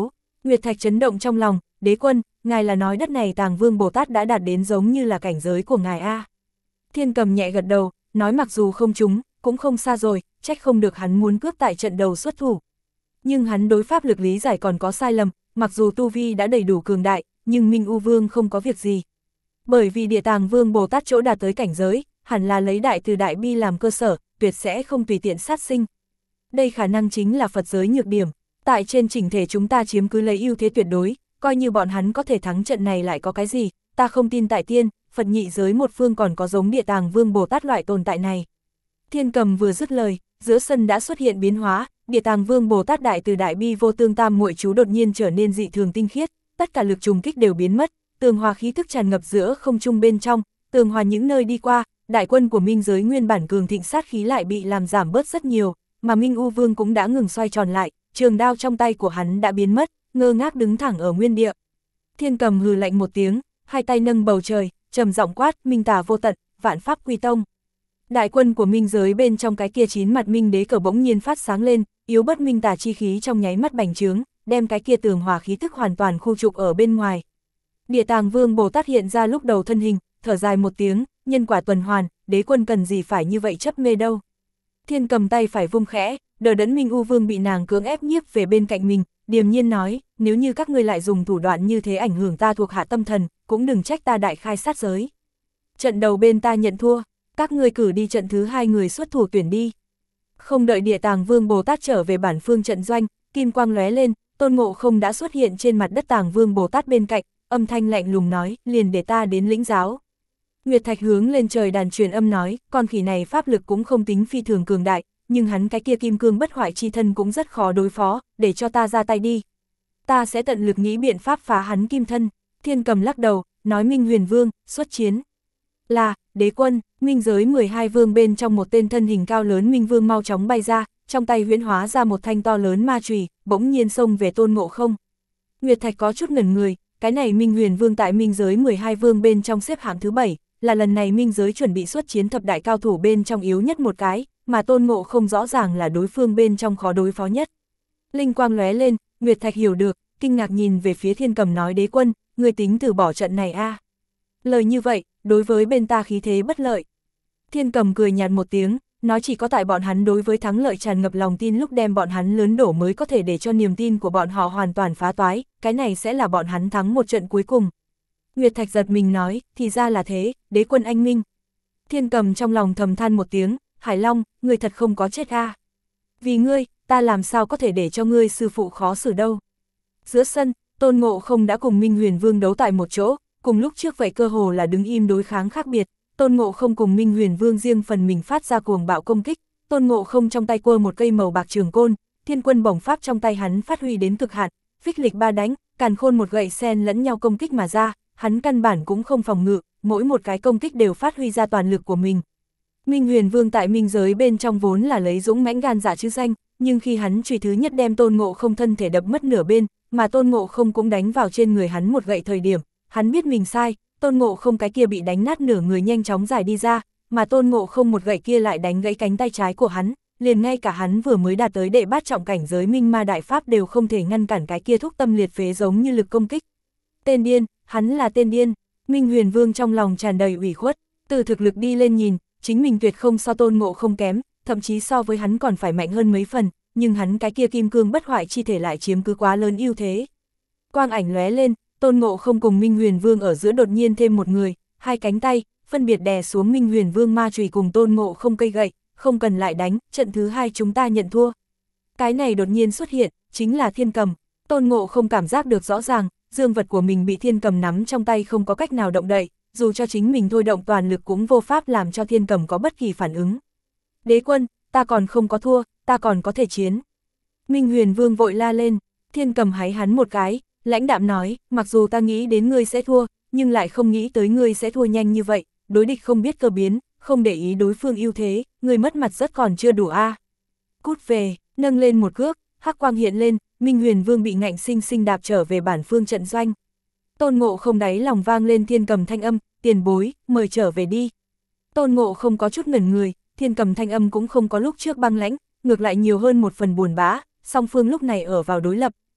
Nguyệt Thạch chấn động trong lòng, đế quân, ngài là nói đất này Tàng Vương Bồ Tát đã đạt đến giống như là cảnh giới của ngài a. Thiên Cầm nhẹ gật đầu, nói mặc dù không trúng, cũng không xa rồi, trách không được hắn muốn cướp tại trận đầu xuất thủ. Nhưng hắn đối pháp lực lý giải còn có sai lầm, mặc dù tu vi đã đầy đủ cường đại, nhưng Minh U Vương không có việc gì. Bởi vì Địa Tàng Vương Bồ Tát chỗ đạt tới cảnh giới, hẳn là lấy đại từ đại bi làm cơ sở, tuyệt sẽ không tùy tiện sát sinh. Đây khả năng chính là Phật giới nhược điểm, tại trên chỉnh thể chúng ta chiếm cứ lấy ưu thế tuyệt đối, coi như bọn hắn có thể thắng trận này lại có cái gì, ta không tin tại tiên, Phật nhị giới một phương còn có giống Địa Tàng Vương Bồ Tát loại tồn tại này. Thiên Cầm vừa dứt lời, giữa sân đã xuất hiện biến hóa, Địa Tàng Vương Bồ Tát đại từ đại bi vô tương tam muội chú đột nhiên trở nên dị thường tinh khiết, tất cả lực trùng kích đều biến mất, tường hòa khí thức tràn ngập giữa không trung bên trong, tường hòa những nơi đi qua, đại quân của minh giới nguyên bản cường thịnh sát khí lại bị làm giảm bớt rất nhiều, mà Minh U Vương cũng đã ngừng xoay tròn lại, trường đao trong tay của hắn đã biến mất, ngơ ngác đứng thẳng ở nguyên địa. Thiên Cầm hừ lạnh một tiếng, hai tay nâng bầu trời, trầm giọng quát, minh tà vô tận, vạn pháp quy tông. Đại quân của minh giới bên trong cái kia 9 mặt minh đế cờ bỗng nhiên phát sáng lên, yếu bất minh tà chi khí trong nháy mắt bành trướng, đem cái kia tường hòa khí thức hoàn toàn khu trục ở bên ngoài. Địa Tàng Vương Bồ Tát hiện ra lúc đầu thân hình, thở dài một tiếng, nhân quả tuần hoàn, đế quân cần gì phải như vậy chấp mê đâu. Thiên Cầm tay phải vung khẽ, đờ đẫn Minh U Vương bị nàng cưỡng ép nhiếp về bên cạnh mình, điềm nhiên nói, nếu như các ngươi lại dùng thủ đoạn như thế ảnh hưởng ta thuộc hạ tâm thần, cũng đừng trách ta đại khai sát giới. Trận đầu bên ta nhận thua, các ngươi cử đi trận thứ 2 người xuất thủ tuyển đi. Không đợi Địa Tàng Vương Bồ Tát trở về bản phương trận doanh, kim quang lóe lên, Tôn Ngộ Không đã xuất hiện trên mặt đất Tàng Vương Bồ Tát bên cạnh, âm thanh lạnh lùng nói, liền để ta đến lĩnh giáo. Nguyệt Thạch hướng lên trời đàn truyền âm nói, con khỉ này pháp lực cũng không tính phi thường cường đại, nhưng hắn cái kia kim cương bất hoại chi thân cũng rất khó đối phó, để cho ta ra tay đi. Ta sẽ tận lực nghĩ biện pháp phá hắn kim thân. Thiên Cầm lắc đầu, nói Minh Huyền Vương, xuất chiến. Là, đế quân, minh giới 12 vương bên trong một tên thân hình cao lớn Minh Vương mau chóng bay ra, trong tay huyễn hóa ra một thanh to lớn ma chùy, bỗng nhiên xông về Tôn Ngộ Không. Nguyệt Thạch có chút ngẩn người, cái này Minh Huyền Vương tại minh giới 12 vương bên trong xếp hạng thứ 7, là lần này minh giới chuẩn bị xuất chiến thập đại cao thủ bên trong yếu nhất một cái, mà Tôn Ngộ Không rõ ràng là đối phương bên trong khó đối phó nhất. Linh quang lóe lên, Nguyệt Thạch hiểu được, kinh ngạc nhìn về phía Thiên Cầm nói đế quân, ngươi tính từ bỏ trận này a? Lời như vậy, đối với bên ta khí thế bất lợi. Thiên Cầm cười nhạt một tiếng, nói chỉ có tại bọn hắn đối với thắng lợi tràn ngập lòng tin lúc đem bọn hắn lớn đổ mới có thể để cho niềm tin của bọn họ hoàn toàn phá toái, cái này sẽ là bọn hắn thắng một trận cuối cùng. Nguyệt Thạch giật mình nói, thì ra là thế, đế quân anh minh. Thiên Cầm trong lòng thầm than một tiếng, Hải Long, ngươi thật không có chết a. Vì ngươi, ta làm sao có thể để cho ngươi sư phụ khó xử đâu. Giữa sân, Tôn Ngộ Không đã cùng Minh Huyền Vương đấu tại một chỗ, cùng lúc trước vậy cơ hồ là đứng im đối kháng khác biệt. Tôn Ngộ Không cùng Minh Huyền Vương riêng phần mình phát ra cuồng bạo công kích, Tôn Ngộ Không trong tay quơ một cây màu bạc trường côn, thiên quân bổng pháp trong tay hắn phát huy đến cực hạn, phích lịch ba đánh, càn khôn một gậy sen lẫn nhau công kích mà ra, hắn căn bản cũng không phòng ngự, mỗi một cái công kích đều phát huy ra toàn lực của mình. Minh Huyền Vương tại minh giới bên trong vốn là lấy dũng mãnh gan dạ chứ danh, nhưng khi hắn chùy thứ nhất đem Tôn Ngộ Không thân thể đập mất nửa bên, mà Tôn Ngộ Không cũng đánh vào trên người hắn một gậy thời điểm, hắn biết mình sai, Tôn Ngộ Không cái kia bị đánh nát nửa người nhanh chóng giải đi ra, mà Tôn Ngộ Không một gậy kia lại đánh gãy cánh tay trái của hắn, liền ngay cả hắn vừa mới đạt tới đệ bát trọng cảnh giới Minh Ma Đại Pháp đều không thể ngăn cản cái kia thúc tâm liệt phế giống như lực công kích. Tên điên, hắn là tên điên. Minh Huyền Vương trong lòng tràn đầy ủy khuất, từ thực lực đi lên nhìn, chính mình tuyệt không so Tôn Ngộ Không kém, thậm chí so với hắn còn phải mạnh hơn mấy phần, nhưng hắn cái kia kim cương bất hoại chi thể lại chiếm cứ quá lớn ưu thế. Quang ảnh lóe lên, Tôn Ngộ Không cùng Minh Huyền Vương ở giữa đột nhiên thêm một người, hai cánh tay, phân biệt đè xuống Minh Huyền Vương ma chùy cùng Tôn Ngộ Không cây gậy, không cần lại đánh, trận thứ 2 chúng ta nhận thua. Cái này đột nhiên xuất hiện, chính là Thiên Cầm. Tôn Ngộ Không cảm giác được rõ ràng, dương vật của mình bị Thiên Cầm nắm trong tay không có cách nào động đậy, dù cho chính mình thôi động toàn lực cũng vô pháp làm cho Thiên Cầm có bất kỳ phản ứng. Đế quân, ta còn không có thua, ta còn có thể chiến. Minh Huyền Vương vội la lên, Thiên Cầm háy hắn một cái, lãnh đạm nói, mặc dù ta nghĩ đến ngươi sẽ thua, nhưng lại không nghĩ tới ngươi sẽ thua nhanh như vậy, đối địch không biết cơ biến, không để ý đối phương ưu thế, ngươi mất mặt rất còn chưa đủ a. Cút về, nâng lên một cước, hắc quang hiện lên, Minh Huyền Vương bị ngạnh sinh sinh đạp trở về bản phương trận doanh. Tôn Ngộ Không đáy lòng vang lên Thiên Cầm thanh âm, tiền bối, mời trở về đi. Tôn Ngộ Không có chút ngẩn người, Thiên Cầm thanh âm cũng không có lúc trước băng lãnh, ngược lại nhiều hơn một phần buồn bã, song phương lúc này ở vào đối lập,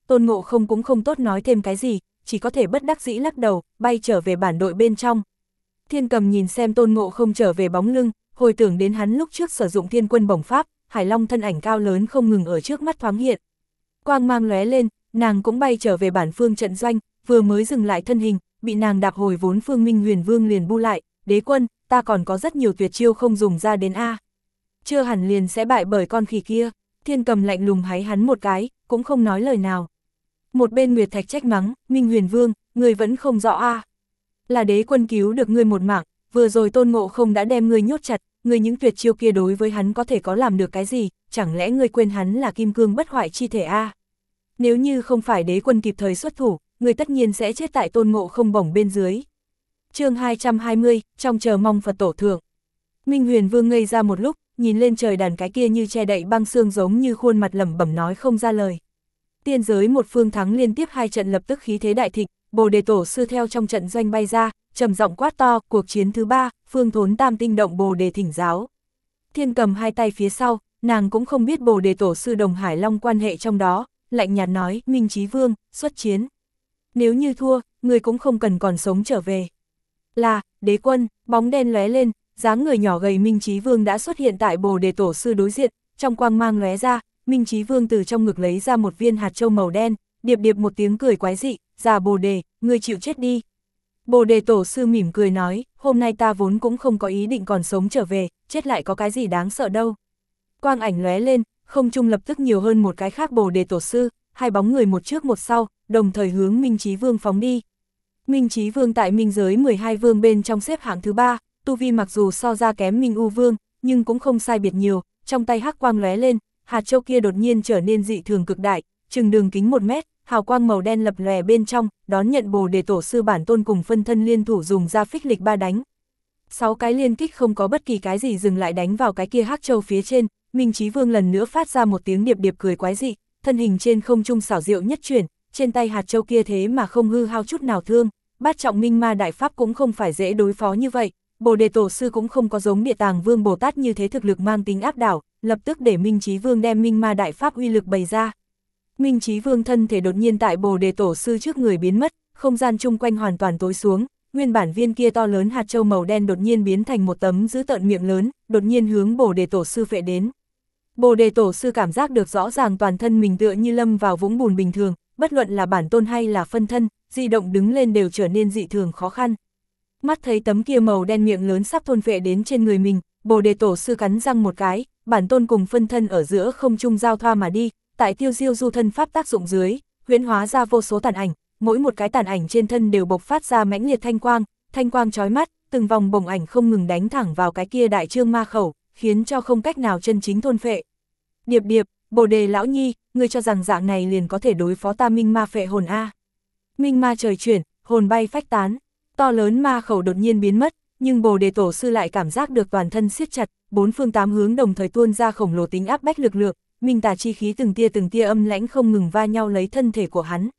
Tôn Ngộ Không cũng không tốt nói thêm cái gì, chỉ có thể bất đắc dĩ lắc đầu, bay trở về bản đội bên trong. Thiên Cầm nhìn xem Tôn Ngộ Không trở về bóng lưng, hồi tưởng đến hắn lúc trước sử dụng Thiên Quân Bổng Pháp, Hải Long thân ảnh cao lớn không ngừng ở trước mắt thoáng hiện. Quang mang lóe lên, nàng cũng bay trở về bản phương trận doanh, vừa mới dừng lại thân hình, bị nàng đạp hồi vốn phương Minh Huyền Vương liền bu lại, đế quân, ta còn có rất nhiều tuyệt chiêu không dùng ra đến a. Chưa hẳn liền sẽ bại bởi con khỉ kia. Thiên Cầm lạnh lùng háy hắn một cái, cũng không nói lời nào. Một bên Nguyệt Thạch trách mắng, Minh Huyền Vương, người vẫn không rõ a. Là đế quân cứu được ngươi một mạng, vừa rồi Tôn Ngộ Không đã đem ngươi nhốt chặt, ngươi những tuyệt chiêu kia đối với hắn có thể có làm được cái gì, chẳng lẽ ngươi quên hắn là kim cương bất hoại chi thể a? Nếu như không phải đế quân kịp thời xuất thủ, ngươi tất nhiên sẽ chết tại Tôn Ngộ Không bổng bên dưới. Chương 220, trong chờ mong Phật tổ thượng. Minh Huyền Vương ngây ra một lúc, nhìn lên trời đàn cái kia như che đậy băng xương giống như khuôn mặt lẩm bẩm nói không ra lời. Tiên giới một phương thắng liên tiếp 2 trận lập tức khí thế đại thịnh, Bồ Đề Tổ sư theo trong trận doanh bay ra, trầm giọng quát to, cuộc chiến thứ 3, phương thốn tam tinh động Bồ Đề thỉnh giáo. Thiên Cầm hai tay phía sau, nàng cũng không biết Bồ Đề Tổ sư đồng Hải Long quan hệ trong đó, lạnh nhạt nói, Minh Chí Vương, xuất chiến. Nếu như thua, người cũng không cần còn sống trở về. Là, đế quân, bóng đen lóe lên, dáng người nhỏ gầy Minh Chí Vương đã xuất hiện tại Bồ Đề Tổ sư đối diện, trong quang mang lóe ra, Minh Chí Vương từ trong ngực lấy ra một viên hạt châu màu đen, điệp điệp một tiếng cười quái dị, già Bồ Đề, ngươi chịu chết đi. Bồ Đề Tổ sư mỉm cười nói, hôm nay ta vốn cũng không có ý định còn sống trở về, chết lại có cái gì đáng sợ đâu. Quang ảnh lóe lên, không trung lập tức nhiều hơn một cái khác Bồ Đề Tổ sư, hai bóng người một trước một sau, đồng thời hướng Minh Chí Vương phóng đi. Minh Chí Vương tại minh giới 12 vương bên trong xếp hạng thứ 3, tu vi mặc dù so ra kém Minh U Vương, nhưng cũng không sai biệt nhiều, trong tay hắc quang lóe lên, hạt châu kia đột nhiên trở nên dị thường cực đại, chừng đường kính 1 mét, hào quang màu đen lập lòe bên trong, đón nhận Bồ Đề Tổ sư bản tôn cùng phân thân liên thủ dùng ra phích lịch 3 đánh. 6 cái liên kích không có bất kỳ cái gì dừng lại đánh vào cái kia hắc châu phía trên, Minh Chí Vương lần nữa phát ra một tiếng điệp điệp cười quái dị, thân hình trên không trung xảo diệu nhất chuyển, trên tay hạt châu kia thế mà không hư hao chút nào thương, bát trọng minh ma đại pháp cũng không phải dễ đối phó như vậy, Bồ Đề Tổ sư cũng không có giống Địa Tàng Vương Bồ Tát như thế thực lực mang tính áp đảo, lập tức để Minh Chí Vương đem minh ma đại pháp uy lực bày ra. Minh Chí Vương thân thể đột nhiên tại Bồ Đề Tổ sư trước người biến mất, không gian chung quanh hoàn toàn tối xuống, nguyên bản viên kia to lớn hạt châu màu đen đột nhiên biến thành một tấm dữ tợn miệng lớn, đột nhiên hướng Bồ Đề Tổ sư phệ đến. Bồ Đề Tổ sư cảm giác được rõ ràng toàn thân mình tựa như lâm vào vũng bùn bình thường, bất luận là bản tôn hay là phân thân, di động đứng lên đều trở nên dị thường khó khăn. Mắt thấy tấm kia màu đen miệng lớn sắp thôn phệ đến trên người mình, Bồ Đề Tổ sư cắn răng một cái, bản tôn cùng phân thân ở giữa không trung giao thoa mà đi, tại tiêu diêu du thân pháp tác dụng dưới, huyễn hóa ra vô số tàn ảnh, mỗi một cái tàn ảnh trên thân đều bộc phát ra mãnh liệt thanh quang chói mắt, từng vòng bổng ảnh không ngừng đánh thẳng vào cái kia đại trương ma khẩu, khiến cho không cách nào chân chính thôn phệ. Điệp điệp, Bồ Đề lão nhi, ngươi cho rằng dạng này liền có thể đối phó ta minh ma phệ hồn a? Minh ma trời chuyển, hồn bay phách tán, to lớn ma khẩu đột nhiên biến mất, nhưng Bồ Đề Tổ sư lại cảm giác được toàn thân siết chặt, 4 phương 8 hướng đồng thời tuôn ra khổng lồ tính áp bách lực lượng, minh tà chi khí từng tia âm lãnh không ngừng va nhau lấy thân thể của hắn.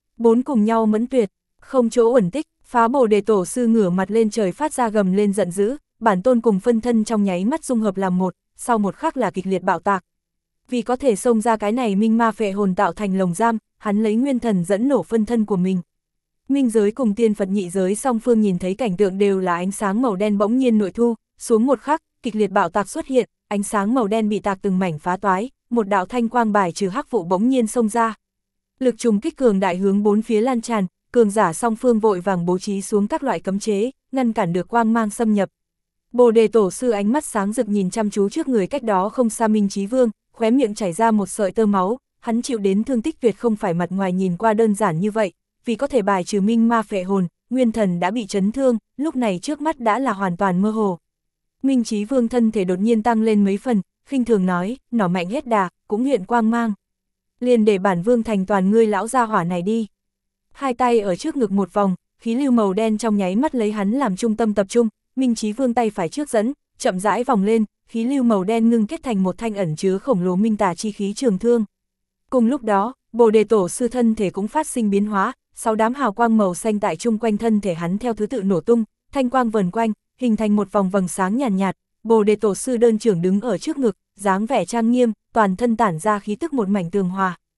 4 cùng nhau mẫn tuyệt, không chỗ ẩn tích, phá Bồ Đề Tổ sư ngửa mặt lên trời phát ra gầm lên giận dữ, bản tôn cùng phân thân trong nháy mắt dung hợp làm một, sau một khắc là kịch liệt bạo tạc. Vì có thể xông ra cái này minh ma phệ hồn tạo thành lồng giam, hắn lấy nguyên thần dẫn nổ phân thân của mình. Minh giới cùng tiên Phật nhị giới song phương nhìn thấy cảnh tượng đều là ánh sáng màu đen bỗng nhiên nội thu, xuống một khắc, kịch liệt bạo tạc xuất hiện, ánh sáng màu đen bị tạc từng mảnh phá toái, một đạo thanh quang bài trừ hắc vụ bỗng nhiên xông ra. Lực trùng kích cường đại hướng 4 phía lan tràn, cường giả song phương vội vàng bố trí xuống các loại cấm chế, ngăn cản được quang mang xâm nhập. Bồ Đề Tổ sư ánh mắt sáng rực nhìn chăm chú trước người cách đó không xa Minh Chí Vương, khóe miệng chảy ra một sợi tơ máu, hắn chịu đến thương tích tuyệt không phải mặt ngoài nhìn qua đơn giản như vậy, vì có thể bài trừ minh ma phệ hồn, nguyên thần đã bị chấn thương, lúc này trước mắt đã là hoàn toàn mơ hồ. Minh Chí Vương thân thể đột nhiên tăng lên mấy phần, khinh thường nói, nỏ mạnh hết đà, cũng hiện quang mang. Liền để bản vương thành toàn ngươi lão gia hỏa này đi. Hai tay ở trước ngực một vòng, khí lưu màu đen trong nháy mắt lấy hắn làm trung tâm tập trung, Minh Chí Vương tay phải trước dẫn, chậm rãi vòng lên, khí lưu màu đen ngưng kết thành một thanh ẩn chứa khổng lồ minh tà chi khí trường thương. Cùng lúc đó, Bồ Đề Tổ sư thân thể cũng phát sinh biến hóa, 6 đám hào quang màu xanh tại chung quanh thân thể hắn theo thứ tự nổ tung, thanh quang vần quanh, hình thành một vòng vầng sáng nhàn nhạt, Bồ Đề Tổ sư đơn trưởng đứng ở trước ngực, dáng vẻ trang nghiêm, toàn thân tản ra khí tức một mảnh tường hòa.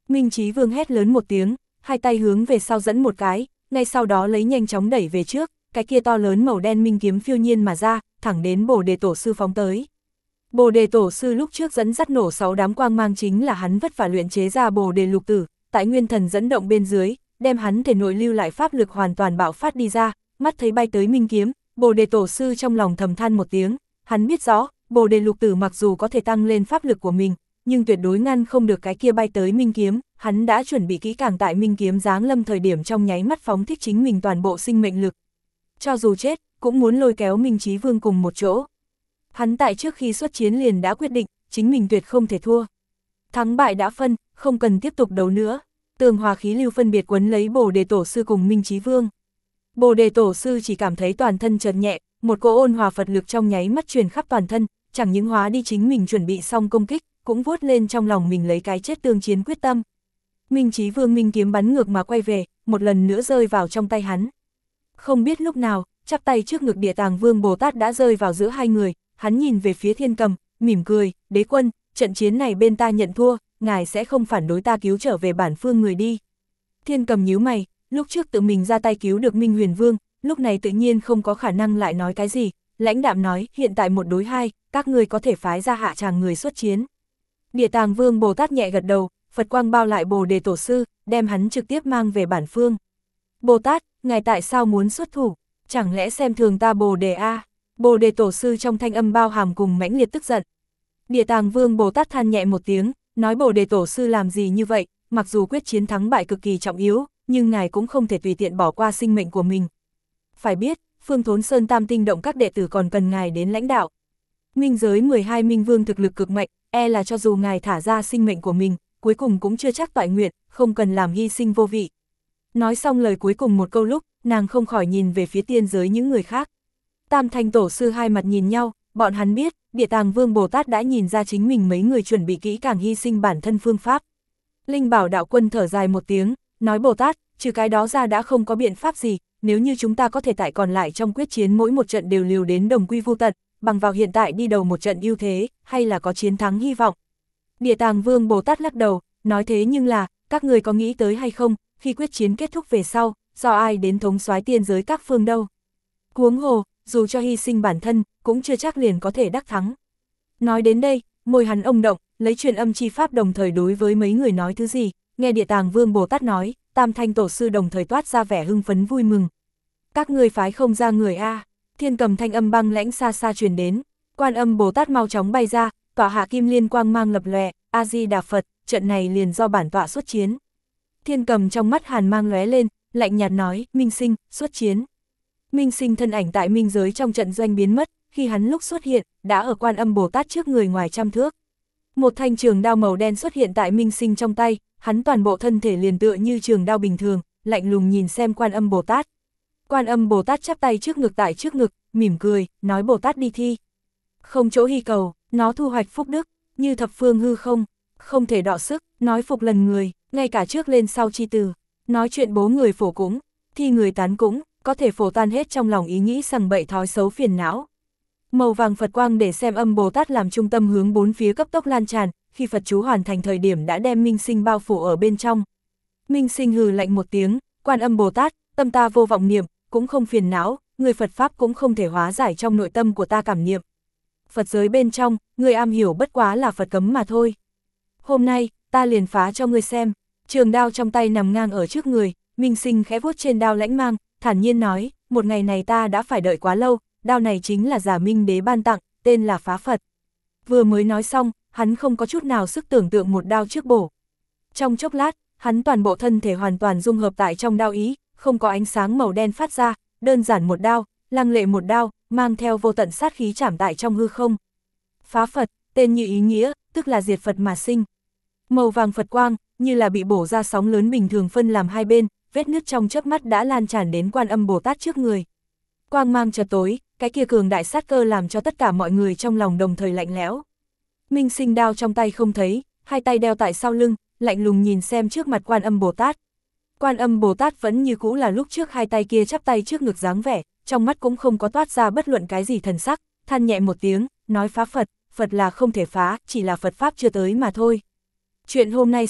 Minh Chí Vương hét lớn một tiếng, hai tay hướng về sau dẫn một cái, ngay sau đó lấy nhanh chóng đẩy về trước, cái kia to lớn màu đen minh kiếm phiêu nhiên mà ra, thẳng đến Bồ Đề Tổ Sư phóng tới. Bồ Đề Tổ Sư lúc trước dẫn dắt nổ 6 đám quang mang chính là hắn vất vả luyện chế ra Bồ Đề Lục Tử, tại nguyên thần dẫn động bên dưới, đem hắn thể nội lưu lại pháp lực hoàn toàn bạo phát đi ra, mắt thấy bay tới minh kiếm, Bồ Đề Tổ Sư trong lòng thầm than một tiếng, hắn biết rõ, Bồ Đề Lục Tử mặc dù có thể tăng lên pháp lực của mình, nhưng tuyệt đối ngăn không được cái kia bay tới minh kiếm, hắn đã chuẩn bị kỹ càng tại minh kiếm giáng lâm thời điểm trong nháy mắt phóng thích chính mình toàn bộ sinh mệnh lực. Cho dù chết, cũng muốn lôi kéo Minh Chí Vương cùng một chỗ. Hắn tại trước khi xuất chiến liền đã quyết định, chính mình tuyệt không thể thua. Thắng bại đã phân, không cần tiếp tục đấu nữa. Tường hòa khí lưu phân biệt quấn lấy Bồ Đề Tổ Sư cùng Minh Chí Vương. Bồ Đề Tổ Sư chỉ cảm thấy toàn thân chợt nhẹ, một cỗ ôn hòa Phật lực trong nháy mắt truyền khắp toàn thân, chẳng những hóa đi chính mình chuẩn bị xong công kích, cũng vuốt lên trong lòng mình lấy cái chết tương chiến quyết tâm. Minh Chí Vương minh kiếm bắn ngược mà quay về, một lần nữa rơi vào trong tay hắn. Không biết lúc nào, chắp tay trước ngực Địa Tàng Vương Bồ Tát đã rơi vào giữa hai người, hắn nhìn về phía Thiên Cầm, mỉm cười, đế quân, trận chiến này bên ta nhận thua, ngài sẽ không phản đối ta cứu trở về bản phương người đi. Thiên Cầm nhíu mày, lúc trước tự mình ra tay cứu được Minh Huyền Vương, lúc này tự nhiên không có khả năng lại nói cái gì, lãnh đạm nói, hiện tại 1 đối 2, các người có thể phái ra hạ tràng người xuất chiến. Địa Tàng Vương Bồ Tát nhẹ gật đầu, Phật quang bao lại Bồ Đề Tổ Sư, đem hắn trực tiếp mang về bản phương. Bồ Tát, ngài tại sao muốn xuất thủ? Chẳng lẽ xem thường ta Bồ Đề a? Bồ Đề Tổ Sư trong thanh âm bao hàm cùng mãnh liệt tức giận. Địa Tàng Vương Bồ Tát than nhẹ một tiếng, nói Bồ Đề Tổ Sư làm gì như vậy, mặc dù quyết chiến thắng bại cực kỳ trọng yếu, nhưng ngài cũng không thể tùy tiện bỏ qua sinh mệnh của mình. Phải biết, Phương Thốn Sơn Tam Tinh Động các đệ tử còn cần ngài đến lãnh đạo. Minh giới 12 Minh Vương thực lực cực mạnh, e là cho dù ngài thả ra sinh mệnh của mình, cuối cùng cũng chưa chắc toại nguyện, không cần làm hy sinh vô vị. Nói xong lời cuối cùng một câu lúc, nàng không khỏi nhìn về phía tiên giới những người khác. Tam Thanh Tổ Sư hai mặt nhìn nhau, bọn hắn biết, Địa Tàng Vương Bồ Tát đã nhìn ra chính mình mấy người chuẩn bị kỹ càng hy sinh bản thân phương pháp. Linh Bảo Đạo Quân thở dài một tiếng, nói Bồ Tát, trừ cái đó ra đã không có biện pháp gì, nếu như chúng ta có thể tại còn lại trong quyết chiến mỗi một trận đều liều đến đồng quy vu tận, bằng vào hiện tại đi đầu một trận ưu thế, hay là có chiến thắng hy vọng. Địa Tàng Vương Bồ Tát lắc đầu, nói thế nhưng là, các người có nghĩ tới hay không, khi quyết chiến kết thúc về sau, do ai đến thống soái tiên giới các phương đâu. Huống hồ, dù cho hy sinh bản thân, cũng chưa chắc liền có thể đắc thắng. Nói đến đây, môi hắn ông động, lấy truyền âm chi pháp đồng thời đối với mấy người nói thứ gì, nghe Địa Tàng Vương Bồ Tát nói, Tam Thanh Tổ Sư đồng thời toát ra vẻ hưng phấn vui mừng. Các người phái không ra người a? Thiên Cầm thanh âm băng lãnh xa xa truyền đến, Quan Âm Bồ Tát mau chóng bay ra, tọa hạ kim liên quang mang lập lòe, A Di Đà Phật, trận này liền do bản tọa xuất chiến. Thiên Cầm trong mắt hàn mang lóe lên, lạnh nhạt nói, Minh Sinh, xuất chiến. Minh Sinh thân ảnh tại minh giới trong trận doanh biến mất, khi hắn lúc xuất hiện, đã ở Quan Âm Bồ Tát trước người ngoài trăm thước. Một thanh trường đao màu đen xuất hiện tại Minh Sinh trong tay, hắn toàn bộ thân thể liền tựa như trường đao bình thường, lạnh lùng nhìn xem Quan Âm Bồ Tát. Quan Âm Bồ Tát chắp tay trước ngực tại trước ngực, mỉm cười, nói Bồ Tát đi thi. Không chỗ hy cầu, nó thu hoạch phúc đức, như thập phương hư không, không thể đọ sức, nói phục lần người, ngay cả trước lên sau chi từ, nói chuyện bố người phổ cũng, thi người tán cũng, có thể phổ tan hết trong lòng ý nghĩ sằng bậy thói xấu phiền não. Màu vàng Phật quang để xem Âm Bồ Tát làm trung tâm hướng bốn phía cấp tốc lan tràn, khi Phật chú hoàn thành thời điểm đã đem Minh Sinh bao phủ ở bên trong. Minh Sinh hừ lạnh một tiếng, Quan Âm Bồ Tát, tâm ta vô vọng niệm, cũng không phiền não, người Phật Pháp cũng không thể hóa giải trong nội tâm của ta cảm niệm. Phật giới bên trong, người am hiểu bất quá là Phật cấm mà thôi. Hôm nay, ta liền phá cho ngươi xem. Trường đao trong tay nằm ngang ở trước người, Minh Sinh khẽ vuốt trên đao lãnh mang, thản nhiên nói, một ngày này ta đã phải đợi quá lâu, đao này chính là Giả Minh Đế ban tặng, tên là Phá Phật. Vừa mới nói xong, hắn không có chút nào sức tưởng tượng một đao trước bổ. Trong chốc lát, hắn toàn bộ thân thể hoàn toàn dung hợp tại trong đao ý, không có ánh sáng màu đen phát ra, đơn giản một đao, lăng lệ một đao, mang theo vô tận sát khí chảm tại trong hư không. Phá Phật, tên như ý nghĩa, tức là diệt Phật mà sinh. Màu vàng Phật quang, như là bị bổ ra sóng lớn bình thường phân làm hai bên, vết nứt trong chớp mắt đã lan tràn đến Quan Âm Bồ Tát trước người. Quang mang chợt tối, cái kia cường đại sát cơ làm cho tất cả mọi người trong lòng đồng thời lạnh lẽo. Minh Sinh đao trong tay không thấy, hai tay đeo tại sau lưng, lạnh lùng nhìn xem trước mặt Quan Âm Bồ Tát. Quan Âm Bồ Tát vẫn như cũ là lúc trước hai tay kia chắp tay trước ngực dáng vẻ, trong mắt cũng không có toát ra bất luận cái gì thần sắc, than nhẹ một tiếng, nói phá Phật, Phật là không thể phá, chỉ là Phật Pháp chưa tới mà thôi. Chuyện hôm nay sau,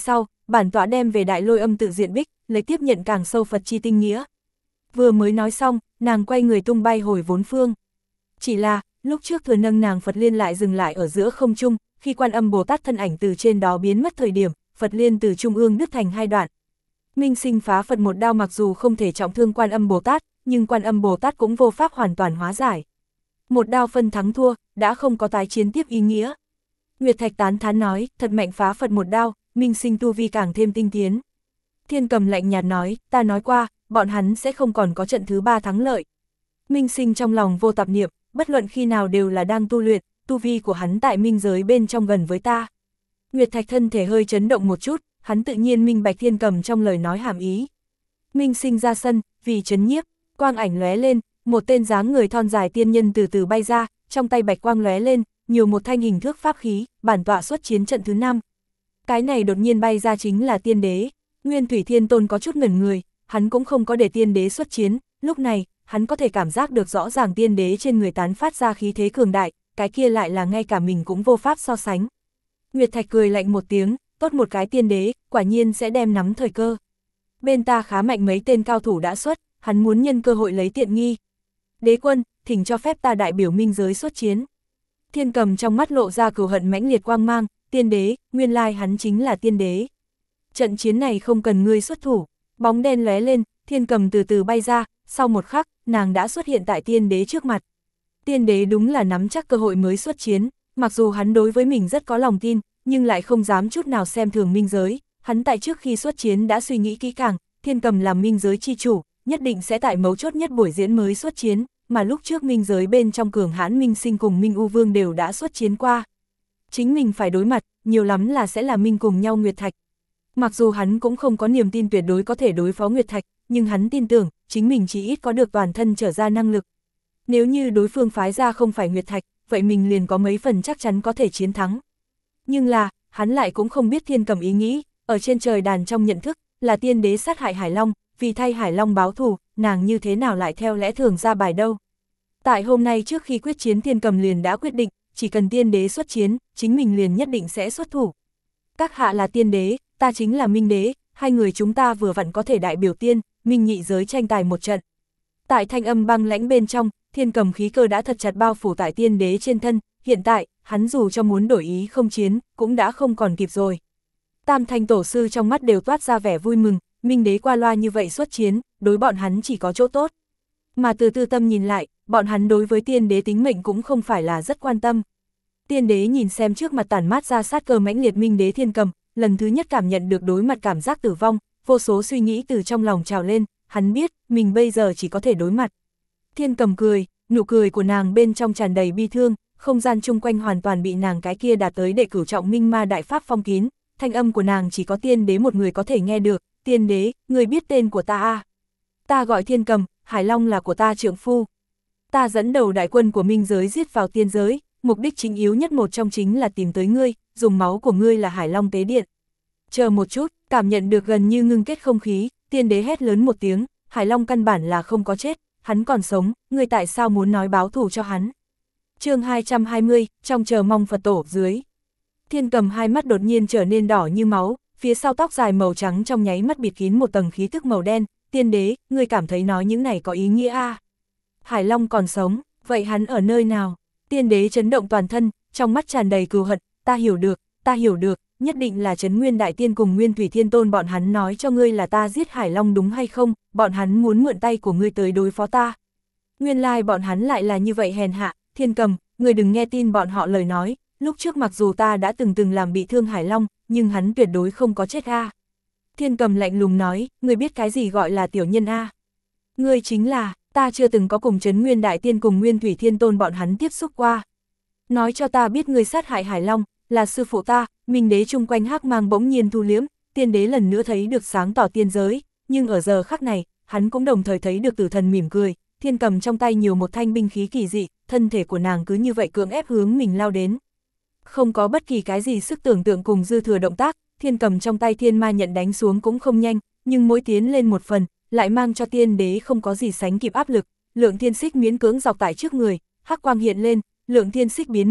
bản tọa đem về Đại Lôi Âm tự diện bích, lấy tiếp nhận càng sâu Phật chi tinh nghĩa. Vừa mới nói xong, nàng quay người tung bay hồi vốn phương. Chỉ là, lúc trước thừa nâng nàng Phật Liên lại dừng lại ở giữa không trung, khi Quan Âm Bồ Tát thân ảnh từ trên đó biến mất thời điểm, Phật Liên từ trung ương đứt thành hai đoạn. Minh Sinh phá Phật một đao mặc dù không thể trọng thương Quan Âm Bồ Tát, nhưng Quan Âm Bồ Tát cũng vô pháp hoàn toàn hóa giải. Một đao phân thắng thua, đã không có tái chiến tiếp ý nghĩa. Nguyệt Thạch tán thán nói, thật mạnh phá Phật một đao, Minh Sinh tu vi càng thêm tinh tiến. Thiên Cầm lạnh nhạt nói, ta nói qua, bọn hắn sẽ không còn có trận thứ 3 thắng lợi. Minh Sinh trong lòng vô tạp niệm, bất luận khi nào đều là đang tu luyện, tu vi của hắn tại minh giới bên trong gần với ta. Nguyệt Thạch thân thể hơi chấn động một chút, hắn tự nhiên minh bạch Thiên Cầm trong lời nói hàm ý. Minh Sinh ra sân, vì chấn nhiếp, quang ảnh lóe lên, một tên dáng người thon dài tiên nhân từ từ bay ra, trong tay bạch quang lóe lên, nhiều một thanh hình thước pháp khí, bản tọa xuất chiến trận thứ 5. Cái này đột nhiên bay ra chính là tiên đế. Nguyên Thủy Thiên Tôn có chút ngẩn người, hắn cũng không có để tiên đế xuất chiến, lúc này, hắn có thể cảm giác được rõ ràng tiên đế trên người tán phát ra khí thế cường đại, cái kia lại là ngay cả mình cũng vô pháp so sánh. Nguyệt Thạch cười lạnh một tiếng, tốt một cái tiên đế, quả nhiên sẽ đem nắm thời cơ. Bên ta khá mạnh mấy tên cao thủ đã xuất, hắn muốn nhân cơ hội lấy tiện nghi. Đế quân, thỉnh cho phép ta đại biểu minh giới xuất chiến. Thiên Cầm trong mắt lộ ra cừu hận mãnh liệt quang mang, tiên đế, nguyên lai hắn chính là tiên đế. Trận chiến này không cần ngươi xuất thủ, bóng đen lóe lên, Thiên Cầm từ từ bay ra, sau một khắc, nàng đã xuất hiện tại tiên đế trước mặt. Tiên đế đúng là nắm chắc cơ hội mới xuất chiến, mặc dù hắn đối với mình rất có lòng tin, nhưng lại không dám chút nào xem thường minh giới, hắn tại trước khi xuất chiến đã suy nghĩ kỹ càng, Thiên Cầm làm minh giới chi chủ, nhất định sẽ tại mấu chốt nhất buổi diễn mới xuất chiến, mà lúc trước minh giới bên trong cường hãn Minh Sinh cùng Minh U Vương đều đã xuất chiến qua. Chính mình phải đối mặt, nhiều lắm là sẽ là Minh cùng nhau Nguyệt Thạch. Mặc dù hắn cũng không có niềm tin tuyệt đối có thể đối phó Nguyệt Thạch, nhưng hắn tin tưởng, chính mình chỉ ít có được toàn thân trở ra năng lực. Nếu như đối phương phái ra không phải Nguyệt Thạch, vậy mình liền có mấy phần chắc chắn có thể chiến thắng. Nhưng là, hắn lại cũng không biết Thiên Cầm ý nghĩ, ở trên trời đàn trong nhận thức, là tiên đế sát hại Hải Long, vì thay Hải Long báo thù, nàng như thế nào lại theo lẽ thường ra bài đâu. Tại hôm nay trước khi quyết chiến Thiên Cầm liền đã quyết định, chỉ cần tiên đế xuất chiến, chính mình liền nhất định sẽ xuất thủ. Các hạ là tiên đế, ta chính là minh đế, hai người chúng ta vừa vặn có thể đại biểu tiên, minh nhị giới tranh tài một trận. Tại thanh âm băng lãnh bên trong, Thiên Cầm khí cơ đã thật chặt bao phủ tại tiên đế trên thân, hiện tại, hắn dù cho muốn đổi ý không chiến, cũng đã không còn kịp rồi. Tam Thanh tổ sư trong mắt đều toát ra vẻ vui mừng, minh đế qua loa như vậy xuất chiến, đối bọn hắn chỉ có chỗ tốt. Mà từ tư tâm nhìn lại, bọn hắn đối với tiên đế tính mệnh cũng không phải là rất quan tâm. Tiên đế nhìn xem trước mặt tản mát ra sát cơ mãnh liệt minh đế Thiên Cầm, lần thứ nhất cảm nhận được đối mặt cảm giác tử vong, vô số suy nghĩ từ trong lòng trào lên, hắn biết, mình bây giờ chỉ có thể đối mặt. Thiên Cầm cười, nụ cười của nàng bên trong tràn đầy bi thương, không gian chung quanh hoàn toàn bị nàng cái kia đạt tới đệ cửu trọng minh ma đại pháp phong kín, thanh âm của nàng chỉ có tiên đế một người có thể nghe được, tiên đế, người biết tên của ta à? Ta gọi Thiên Cầm, Hải Long là của ta trượng phu. Ta dẫn đầu đại quân của minh giới giết vào tiên giới, mục đích chính yếu nhất một trong chính là tìm tới ngươi, dùng máu của ngươi là Hải Long tế điện. Chờ một chút, cảm nhận được gần như ngưng kết không khí, tiên đế hét lớn một tiếng, Hải Long căn bản là không có chết, hắn còn sống, ngươi tại sao muốn nói báo thù cho hắn? Chương 220, trong chờ mong Phật tổ dưới. Thiên Cầm hai mắt đột nhiên trở nên đỏ như máu, phía sau tóc dài màu trắng trong nháy mắt bịt kín một tầng khí tức màu đen, tiên đế, ngươi cảm thấy nói những này có ý nghĩa à? Hải Long còn sống, vậy hắn ở nơi nào? Tiên đế chấn động toàn thân, trong mắt tràn đầy cừu hận, ta hiểu được, nhất định là Trấn Nguyên Đại Tiên cùng Nguyên Thủy Thiên Tôn bọn hắn nói cho ngươi là ta giết Hải Long đúng hay không, bọn hắn muốn mượn tay của ngươi tới đối phó ta. Nguyên lai bọn hắn lại là như vậy hèn hạ, Thiên Cầm, ngươi đừng nghe tin bọn họ lời nói, lúc trước mặc dù ta đã từng làm bị thương Hải Long, nhưng hắn tuyệt đối không có chết a. Thiên Cầm lạnh lùng nói, ngươi biết cái gì gọi là tiểu nhân a? Ngươi chính là, ta chưa từng có cùng Trấn Nguyên Đại Tiên cùng Nguyên Thủy Thiên Tôn bọn hắn tiếp xúc qua. Nói cho ta biết ngươi sát hại Hải Long, là sư phụ ta. Minh đế chung quanh hắc mang bỗng nhiên thu liếm, tiên đế lần nữa thấy được sáng tỏ tiên giới, nhưng ở giờ khắc này, hắn cũng đồng thời thấy được tử thần mỉm cười, Thiên Cầm trong tay nhiều một thanh binh khí kỳ dị, thân thể của nàng cứ như vậy cưỡng ép hướng mình lao đến. Không có bất kỳ cái gì sức tưởng tượng cùng dư thừa động tác, Thiên Cầm trong tay thiên ma nhận đánh xuống cũng không nhanh, nhưng mỗi tiến lên một phần, lại mang cho tiên đế không có gì sánh kịp áp lực, lượng thiên xích miễn cưỡng dọc tại trước người, hắc quang hiện lên, lượng thiên xích biến mất,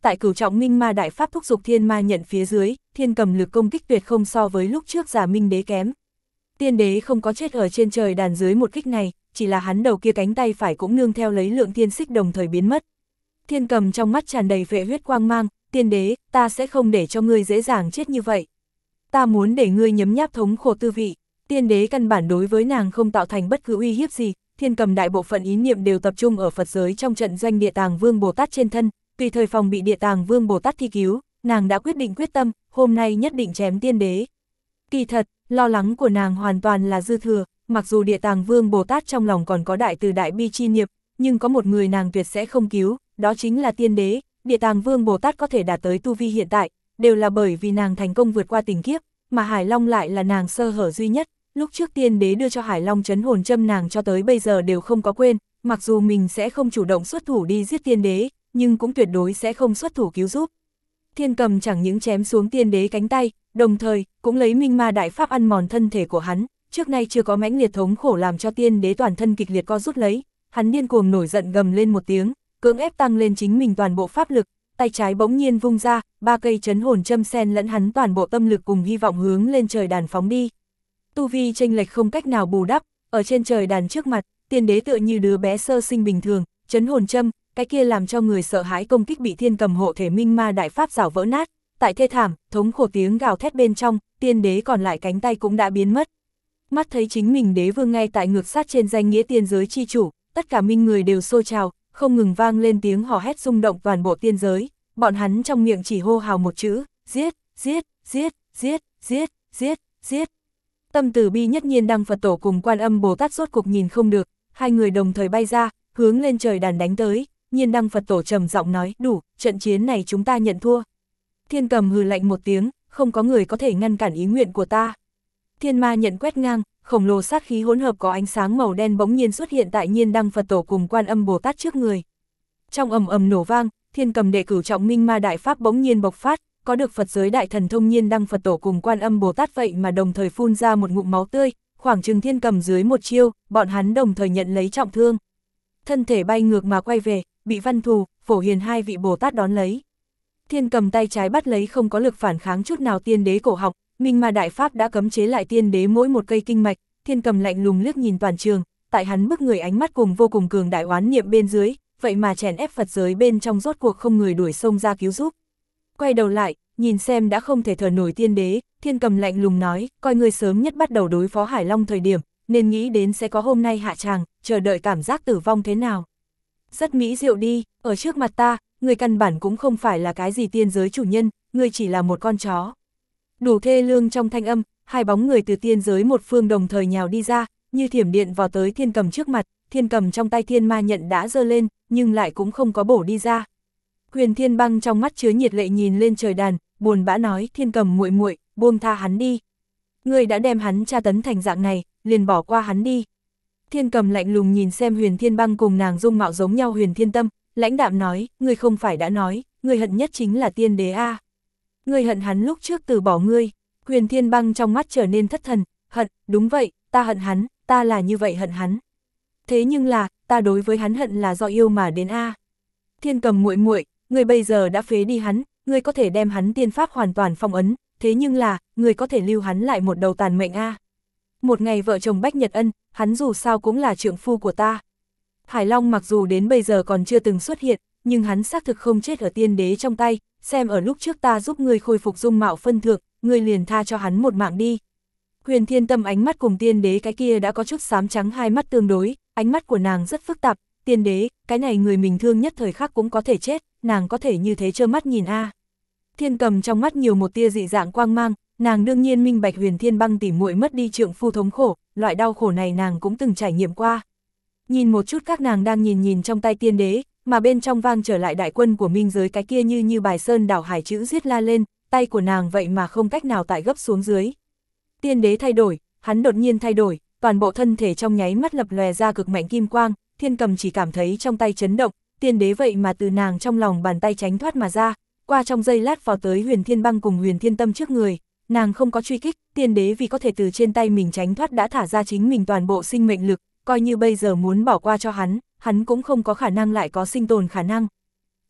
tại cửu trọng minh ma đại pháp thúc dục thiên ma nhận phía dưới, thiên cầm lực công kích tuyệt không so với lúc trước giả minh đế kém. Tiên đế không có chết ở trên trời đàn dưới một kích này, chỉ là hắn đầu kia cánh tay phải cũng nương theo lấy lượng thiên xích đồng thời biến mất. Thiên cầm trong mắt tràn đầy vệ huyết quang mang, tiên đế, ta sẽ không để cho ngươi dễ dàng chết như vậy. Ta muốn để ngươi nhấm nháp thống khổ tư vị. Tiên đế căn bản đối với nàng không tạo thành bất cứ uy hiếp gì, thiên cầm đại bộ phận ý niệm đều tập trung ở Phật giới trong trận doanh Địa Tàng Vương Bồ Tát trên thân, tùy thời phòng bị Địa Tàng Vương Bồ Tát thi cứu, nàng đã quyết tâm, hôm nay nhất định chém tiên đế. Kỳ thật, lo lắng của nàng hoàn toàn là dư thừa, mặc dù Địa Tàng Vương Bồ Tát trong lòng còn có đại từ đại bi chi niệm, nhưng có một người nàng tuyệt sẽ không cứu, đó chính là tiên đế. Địa Tàng Vương Bồ Tát có thể đạt tới tu vi hiện tại, đều là bởi vì nàng thành công vượt qua tình kiếp, mà Hải Long lại là nàng sơ hở duy nhất. Lúc trước tiên đế đưa cho Hải Long trấn hồn châm nàng cho tới bây giờ đều không có quên, mặc dù mình sẽ không chủ động xuất thủ đi giết tiên đế, nhưng cũng tuyệt đối sẽ không xuất thủ cứu giúp. Thiên cầm chẳng những chém xuống tiên đế cánh tay, đồng thời cũng lấy minh ma đại pháp ăn mòn thân thể của hắn, trước nay chưa có mãnh liệt thống khổ làm cho tiên đế toàn thân kịch liệt co rút lấy, hắn điên cuồng nổi giận gầm lên một tiếng, cưỡng ép tăng lên chính mình toàn bộ pháp lực, tay trái bỗng nhiên vung ra, 3 cây trấn hồn châm xen lẫn hắn toàn bộ tâm lực cùng hy vọng hướng lên trời đàn phóng đi. Tu vi chênh lệch không cách nào bù đắp, ở trên trời đàn trước mặt, tiên đế tựa như đứa bé sơ sinh bình thường, trấn hồn châm, cái kia làm cho người sợ hãi công kích bị thiên cầm hộ thể minh ma đại pháp rào vỡ nát, tại thê thảm, thống khổ tiếng gào thét bên trong, tiên đế còn lại cánh tay cũng đã biến mất. Mắt thấy chính mình đế vương ngay tại ngược sát trên danh nghĩa tiên giới chi chủ, tất cả minh người đều xô trào, không ngừng vang lên tiếng hò hét rung động toàn bộ tiên giới, bọn hắn trong miệng chỉ hô hào một chữ, giết, giết, giết, giết, giết, giết, giết. Tâm từ bi nhất Nhiên Đăng Phật Tổ cùng Quan Âm Bồ Tát rốt cục nhìn không được, hai người đồng thời bay ra, hướng lên trời đàn đánh tới. Nhiên Đăng Phật Tổ trầm giọng nói, đủ, trận chiến này chúng ta nhận thua. Thiên cầm hừ lạnh một tiếng, không có người có thể ngăn cản ý nguyện của ta. Thiên ma nhận quét ngang, khổng lồ sát khí hỗn hợp có ánh sáng màu đen bỗng nhiên xuất hiện tại Nhiên Đăng Phật Tổ cùng Quan Âm Bồ Tát trước người. Trong ầm ầm nổ vang, thiên cầm đệ cửu trọng minh ma đại pháp bỗng nhiên bộc phát, có được Phật giới đại thần thông Nhiên Đăng Phật Tổ cùng Quan Âm Bồ Tát vậy mà đồng thời phun ra một ngụm máu tươi, khoảng chừng thiên cầm dưới một chiêu, bọn hắn đồng thời nhận lấy trọng thương. Thân thể bay ngược mà quay về, bị Văn Thù, Phổ Hiền hai vị Bồ Tát đón lấy. Thiên cầm tay trái bắt lấy không có lực phản kháng chút nào tiên đế cổ họng, minh ma đại pháp đã cấm chế lại tiên đế mỗi một cây kinh mạch, thiên cầm lạnh lùng liếc nhìn toàn trường, tại hắn bức người ánh mắt cùng vô cùng cường đại oán niệm bên dưới, vậy mà chèn ép Phật giới bên trong rốt cuộc không người đuổi xông ra cứu giúp. Quay đầu lại, nhìn xem đã không thể thở nổi tiên đế, thiên cầm lạnh lùng nói, coi người sớm nhất bắt đầu đối phó Hải Long thời điểm, nên nghĩ đến sẽ có hôm nay hạ tràng, chờ đợi cảm giác tử vong thế nào. Rất mỹ diệu đi, ở trước mặt ta, người căn bản cũng không phải là cái gì tiên giới chủ nhân, người chỉ là một con chó. Đủ thê lương trong thanh âm, hai bóng người từ tiên giới một phương đồng thời nhào đi ra, như thiểm điện vào tới thiên cầm trước mặt, thiên cầm trong tay thiên ma nhận đã giơ lên, nhưng lại cũng không có bổ đi ra. Huyền Thiên Băng trong mắt chứa nhiệt lệ nhìn lên trời đàn, buồn bã nói, thiên cầm muội muội, buông tha hắn đi. Ngươi đã đem hắn tra tấn thành dạng này, liền bỏ qua hắn đi. Thiên cầm lạnh lùng nhìn xem Huyền Thiên Băng cùng nàng dung mạo giống nhau Huyền Thiên Tâm, lãnh đạm nói, ngươi không phải đã nói, ngươi hận nhất chính là tiên đế a. Ngươi hận hắn lúc trước từ bỏ ngươi. Huyền Thiên Băng trong mắt trở nên thất thần, hận, đúng vậy, ta hận hắn, ta là như vậy hận hắn. Thế nhưng là, ta đối với hắn hận là do yêu mà đến a. Thiên cầm muội muội, ngươi bây giờ đã phế đi hắn, ngươi có thể đem hắn tiên pháp hoàn toàn phong ấn, thế nhưng là, ngươi có thể lưu hắn lại một đầu tàn mệnh a. Một ngày vợ chồng Bách Nhật Ân, hắn dù sao cũng là trượng phu của ta. Hải Long mặc dù đến bây giờ còn chưa từng xuất hiện, nhưng hắn xác thực không chết ở tiên đế trong tay, xem ở lúc trước ta giúp ngươi khôi phục dung mạo phân thượng, ngươi liền tha cho hắn một mạng đi. Huyền Thiên Tâm ánh mắt cùng tiên đế cái kia đã có chút xám trắng hai mắt tương đối, ánh mắt của nàng rất phức tạp, tiên đế, cái này người mình thương nhất thời khắc cũng có thể chết, nàng có thể như thế trơ mắt nhìn a. Thiên cầm trong mắt nhiều một tia dị dạng quang mang, nàng đương nhiên minh bạch Huyền Thiên Băng tỉ muội mất đi trượng phu thống khổ, loại đau khổ này nàng cũng từng trải nghiệm qua. Nhìn một chút các nàng đang nhìn trong tay tiên đế, mà bên trong vang trở lại đại quân của minh giới cái kia như bài sơn đảo hải chữ giết la lên, tay của nàng vậy mà không cách nào tại gấp xuống dưới. Tiên đế thay đổi, hắn đột nhiên thay đổi, toàn bộ thân thể trong nháy mắt lập lòe ra cực mạnh kim quang, thiên cầm chỉ cảm thấy trong tay chấn động, tiên đế vậy mà từ nàng trong lòng bàn tay tránh thoát mà ra, qua trong giây lát vào tới Huyền Thiên Băng cùng Huyền Thiên Tâm trước người, nàng không có truy kích, tiên đế vì có thể từ trên tay mình tránh thoát đã thả ra chính mình toàn bộ sinh mệnh lực, coi như bây giờ muốn bỏ qua cho hắn cũng không có khả năng lại có sinh tồn khả năng.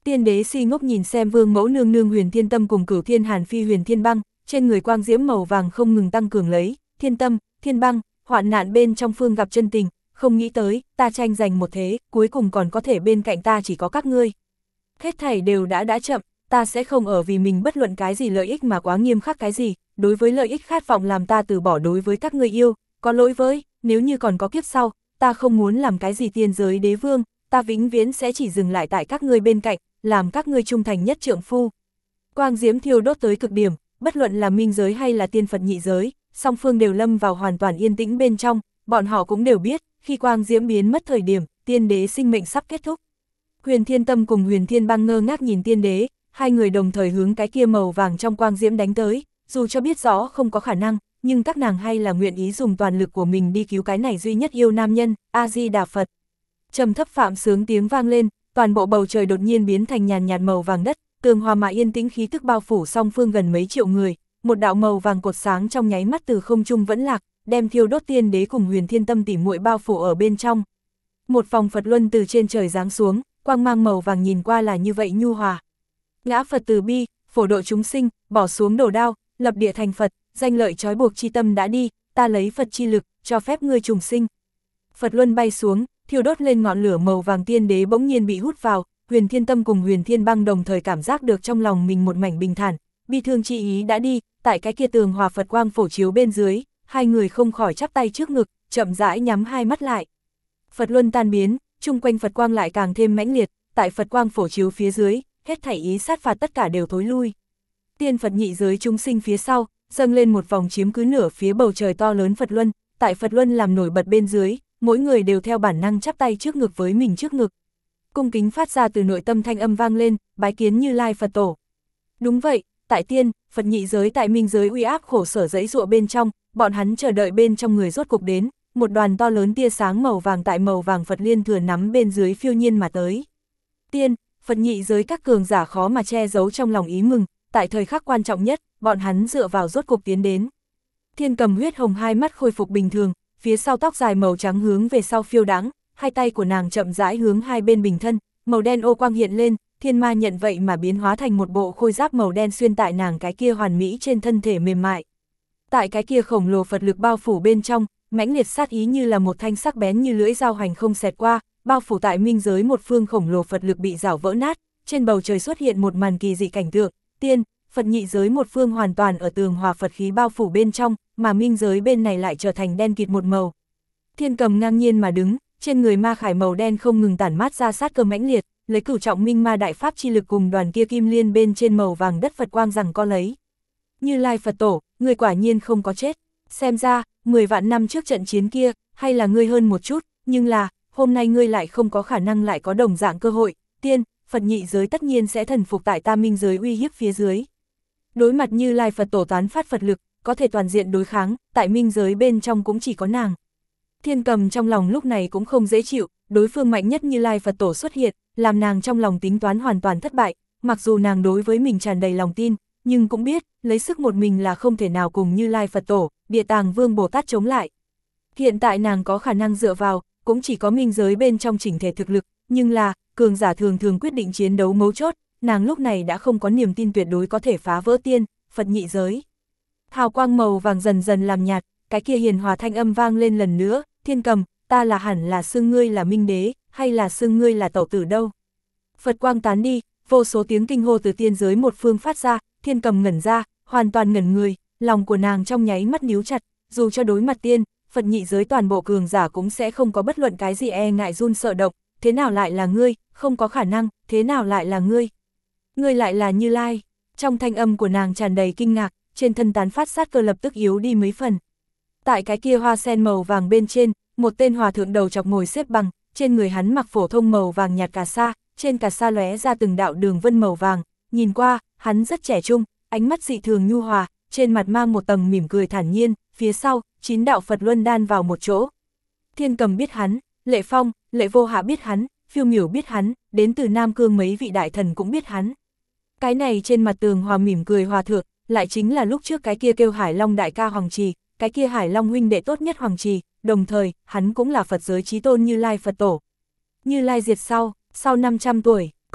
Tiên đế si ngốc nhìn xem vương mẫu nương nương Huyền Thiên Tâm cùng Cửu Thiên Hàn Phi Huyền Thiên Băng, trên người quang diễm màu vàng không ngừng tăng cường lấy, Thiên Tâm, Thiên Băng, hoạn nạn bên trong phương gặp chân tình, không nghĩ tới, ta tranh giành một thế, cuối cùng còn có thể bên cạnh ta chỉ có các ngươi. Hết thảy đều đã chậm, ta sẽ không ở vì mình bất luận cái gì lợi ích mà quá nghiêm khắc cái gì, đối với lợi ích khát vọng làm ta từ bỏ đối với các ngươi yêu, có lỗi với, nếu như còn có kiếp sau, ta không muốn làm cái gì tiên giới đế vương, ta vĩnh viễn sẽ chỉ dừng lại tại các ngươi bên cạnh, làm các ngươi trung thành nhất trượng phu. Quang diễm thiêu đốt tới cực điểm, bất luận là minh giới hay là tiên Phật nhị giới, song phương đều lâm vào hoàn toàn yên tĩnh bên trong, bọn họ cũng đều biết, khi quang diễm biến mất thời điểm, tiên đế sinh mệnh sắp kết thúc. Huyền Thiên Tâm cùng Huyền Thiên Băng ngơ ngác nhìn tiên đế, hai người đồng thời hướng cái kia màu vàng trong quang diễm đánh tới, dù cho biết rõ không có khả năng, nhưng các nàng hay là nguyện ý dùng toàn lực của mình đi cứu cái này duy nhất yêu nam nhân, A-di-đà Phật. Trầm thấp phạm sướng tiếng vang lên, toàn bộ bầu trời đột nhiên biến thành nhàn nhạt màu vàng đất, tường hòa mà yên tĩnh khí tức bao phủ song phương gần mấy triệu người, một đạo màu vàng cột sáng trong nháy mắt từ không trung vẫn lạc, đem thiêu đốt tiên đế cùng Huyền Thiên Tâm tỉ muội bao phủ ở bên trong. Một vòng Phật luân từ trên trời giáng xuống, quang mang màu vàng nhìn qua là như vậy nhu hòa. Ngã Phật từ bi, phổ độ chúng sinh, bỏ xuống đồ đao, lập địa thành Phật, danh lợi trói buộc chi tâm đã đi, ta lấy Phật chi lực, cho phép ngươi trùng sinh. Phật luân bay xuống, thiêu đốt lên ngọn lửa màu vàng, tiên đế bỗng nhiên bị hút vào, Huyền Thiên Tâm cùng Huyền Thiên Băng đồng thời cảm giác được trong lòng mình một mảnh bình thản, bi thương chi ý đã đi, tại cái kia tường hòa Phật quang phổ chiếu bên dưới, hai người không khỏi chắp tay trước ngực, chậm rãi nhắm hai mắt lại. Phật luân tan biến, chung quanh Phật quang lại càng thêm mãnh liệt, tại Phật quang phổ chiếu phía dưới, hết thảy ý sát phạt tất cả đều thối lui. Tiên Phật nhị giới chúng sinh phía sau, dâng lên một vòng chiếm cứ nửa phía bầu trời to lớn Phật luân, tại Phật luân làm nổi bật bên dưới, mỗi người đều theo bản năng chắp tay trước ngực với mình trước ngực. Cung kính phát ra từ nội tâm thanh âm vang lên, bái kiến Như Lai Phật Tổ. Đúng vậy, tại tiên, Phật nhị giới tại minh giới uy áp khổ sở dẫy dụa bên trong, bọn hắn chờ đợi bên trong người rốt cục đến, một đoàn to lớn tia sáng màu vàng tại màu vàng Phật liên thừa nắm bên dưới phiêu nhiên mà tới. Tiên, Phật nhị giới các cường giả khó mà che giấu trong lòng ý mừng, tại thời khắc quan trọng nhất, bọn hắn dựa vào rốt cục tiến đến. Thiên Cầm huyết hồng hai mắt khôi phục bình thường, phía sau tóc dài màu trắng hướng về sau phiêu đãng, hai tay của nàng chậm rãi hướng hai bên bình thân, màu đen ô quang hiện lên, thiên ma nhận vậy mà biến hóa thành một bộ khôi giáp màu đen xuyên tại nàng cái kia hoàn mỹ trên thân thể mềm mại. Tại cái kia khổng lồ Phật lực bao phủ bên trong, mãnh liệt sát ý như là một thanh sắc bén như lưỡi dao hành không xẹt qua, bao phủ tại minh giới một phương khổng lồ Phật lực bị rảo vỡ nát, trên bầu trời xuất hiện một màn kỳ dị cảnh tượng, tiên, Phật nhị giới một phương hoàn toàn ở tường hòa Phật khí bao phủ bên trong, mà minh giới bên này lại trở thành đen kịt một màu. Thiên Cầm ngang nhiên mà đứng, trên người ma khải màu đen không ngừng tản mát ra sát cơ mãnh liệt, lấy cửu trọng minh ma đại pháp chi lực cùng đoàn kia kim liên bên trên màu vàng đất Phật quang rằng co lấy. Như Lai Phật Tổ, người quả nhiên không có chết, xem ra, 10 vạn năm trước trận chiến kia, hay là ngươi hơn một chút, nhưng là, hôm nay ngươi lại không có khả năng lại có đồng dạng cơ hội, tiên, Phật nhị giới tất nhiên sẽ thần phục tại ta minh giới uy hiếp phía dưới. Đối mặt Như Lai Phật Tổ tán phát Phật lực, có thể toàn diện đối kháng, tại minh giới bên trong cũng chỉ có nàng. Thiên Cầm trong lòng lúc này cũng không dễ chịu, đối phương mạnh nhất Như Lai Phật Tổ xuất hiện, làm nàng trong lòng tính toán hoàn toàn thất bại, mặc dù nàng đối với mình tràn đầy lòng tin, nhưng cũng biết, lấy sức một mình là không thể nào cùng Như Lai Phật Tổ, Địa Tàng Vương Bồ Tát chống lại. Hiện tại nàng có khả năng dựa vào, cũng chỉ có minh giới bên trong chỉnh thể thực lực, nhưng là, cường giả thường thường quyết định chiến đấu mấu chốt, nàng lúc này đã không có niềm tin tuyệt đối có thể phá vỡ tiên, Phật nhị giới. Hào quang màu vàng dần dần làm nhạt, cái kia hiền hòa thanh âm vang lên lần nữa, Thiên Cầm, ta là hẳn là xưng ngươi là minh đế, hay là xưng ngươi là tẩu tử đâu. Phật quang tán đi, vô số tiếng kinh hô từ tiên giới một phương phát ra, Thiên Cầm ngẩn ra, hoàn toàn ngẩn người, lòng của nàng trong nháy mắt níu chặt, dù cho đối mặt tiên, Phật nhị giới toàn bộ cường giả cũng sẽ không có bất luận cái gì e ngại run sợ động, thế nào lại là ngươi, không có khả năng, thế nào lại là ngươi? Ngươi lại là Như Lai. Trong thanh âm của nàng tràn đầy kinh ngạc, trên thân tán phát sát cơ lập tức yếu đi mấy phần. Tại cái kia hoa sen màu vàng bên trên, một tên hòa thượng đầu chọc ngồi xếp bằng, trên người hắn mặc phổ thông màu vàng nhạt cà sa, trên cà sa lóe ra từng đạo đường vân màu vàng, nhìn qua, hắn rất trẻ trung, ánh mắt dị thường nhu hòa, trên mặt mang một tầng mỉm cười thản nhiên, phía sau, 9 đạo Phật luân đan vào một chỗ. Thiên Cầm biết hắn, Lệ Phong, Lệ Vô Hạ biết hắn, Phiêu Miểu biết hắn, đến từ Nam Cương mấy vị đại thần cũng biết hắn. Cái này trên mặt tường hòa mỉm cười hòa thượng, lại chính là lúc trước cái kia kêu Hải Long đại ca Hoàng Trì, cái kia Hải Long huynh đệ tốt nhất Hoàng Trì, đồng thời, hắn cũng là Phật giới chí tôn Như Lai Phật Tổ. Như Lai diệt sau 500 tuổi,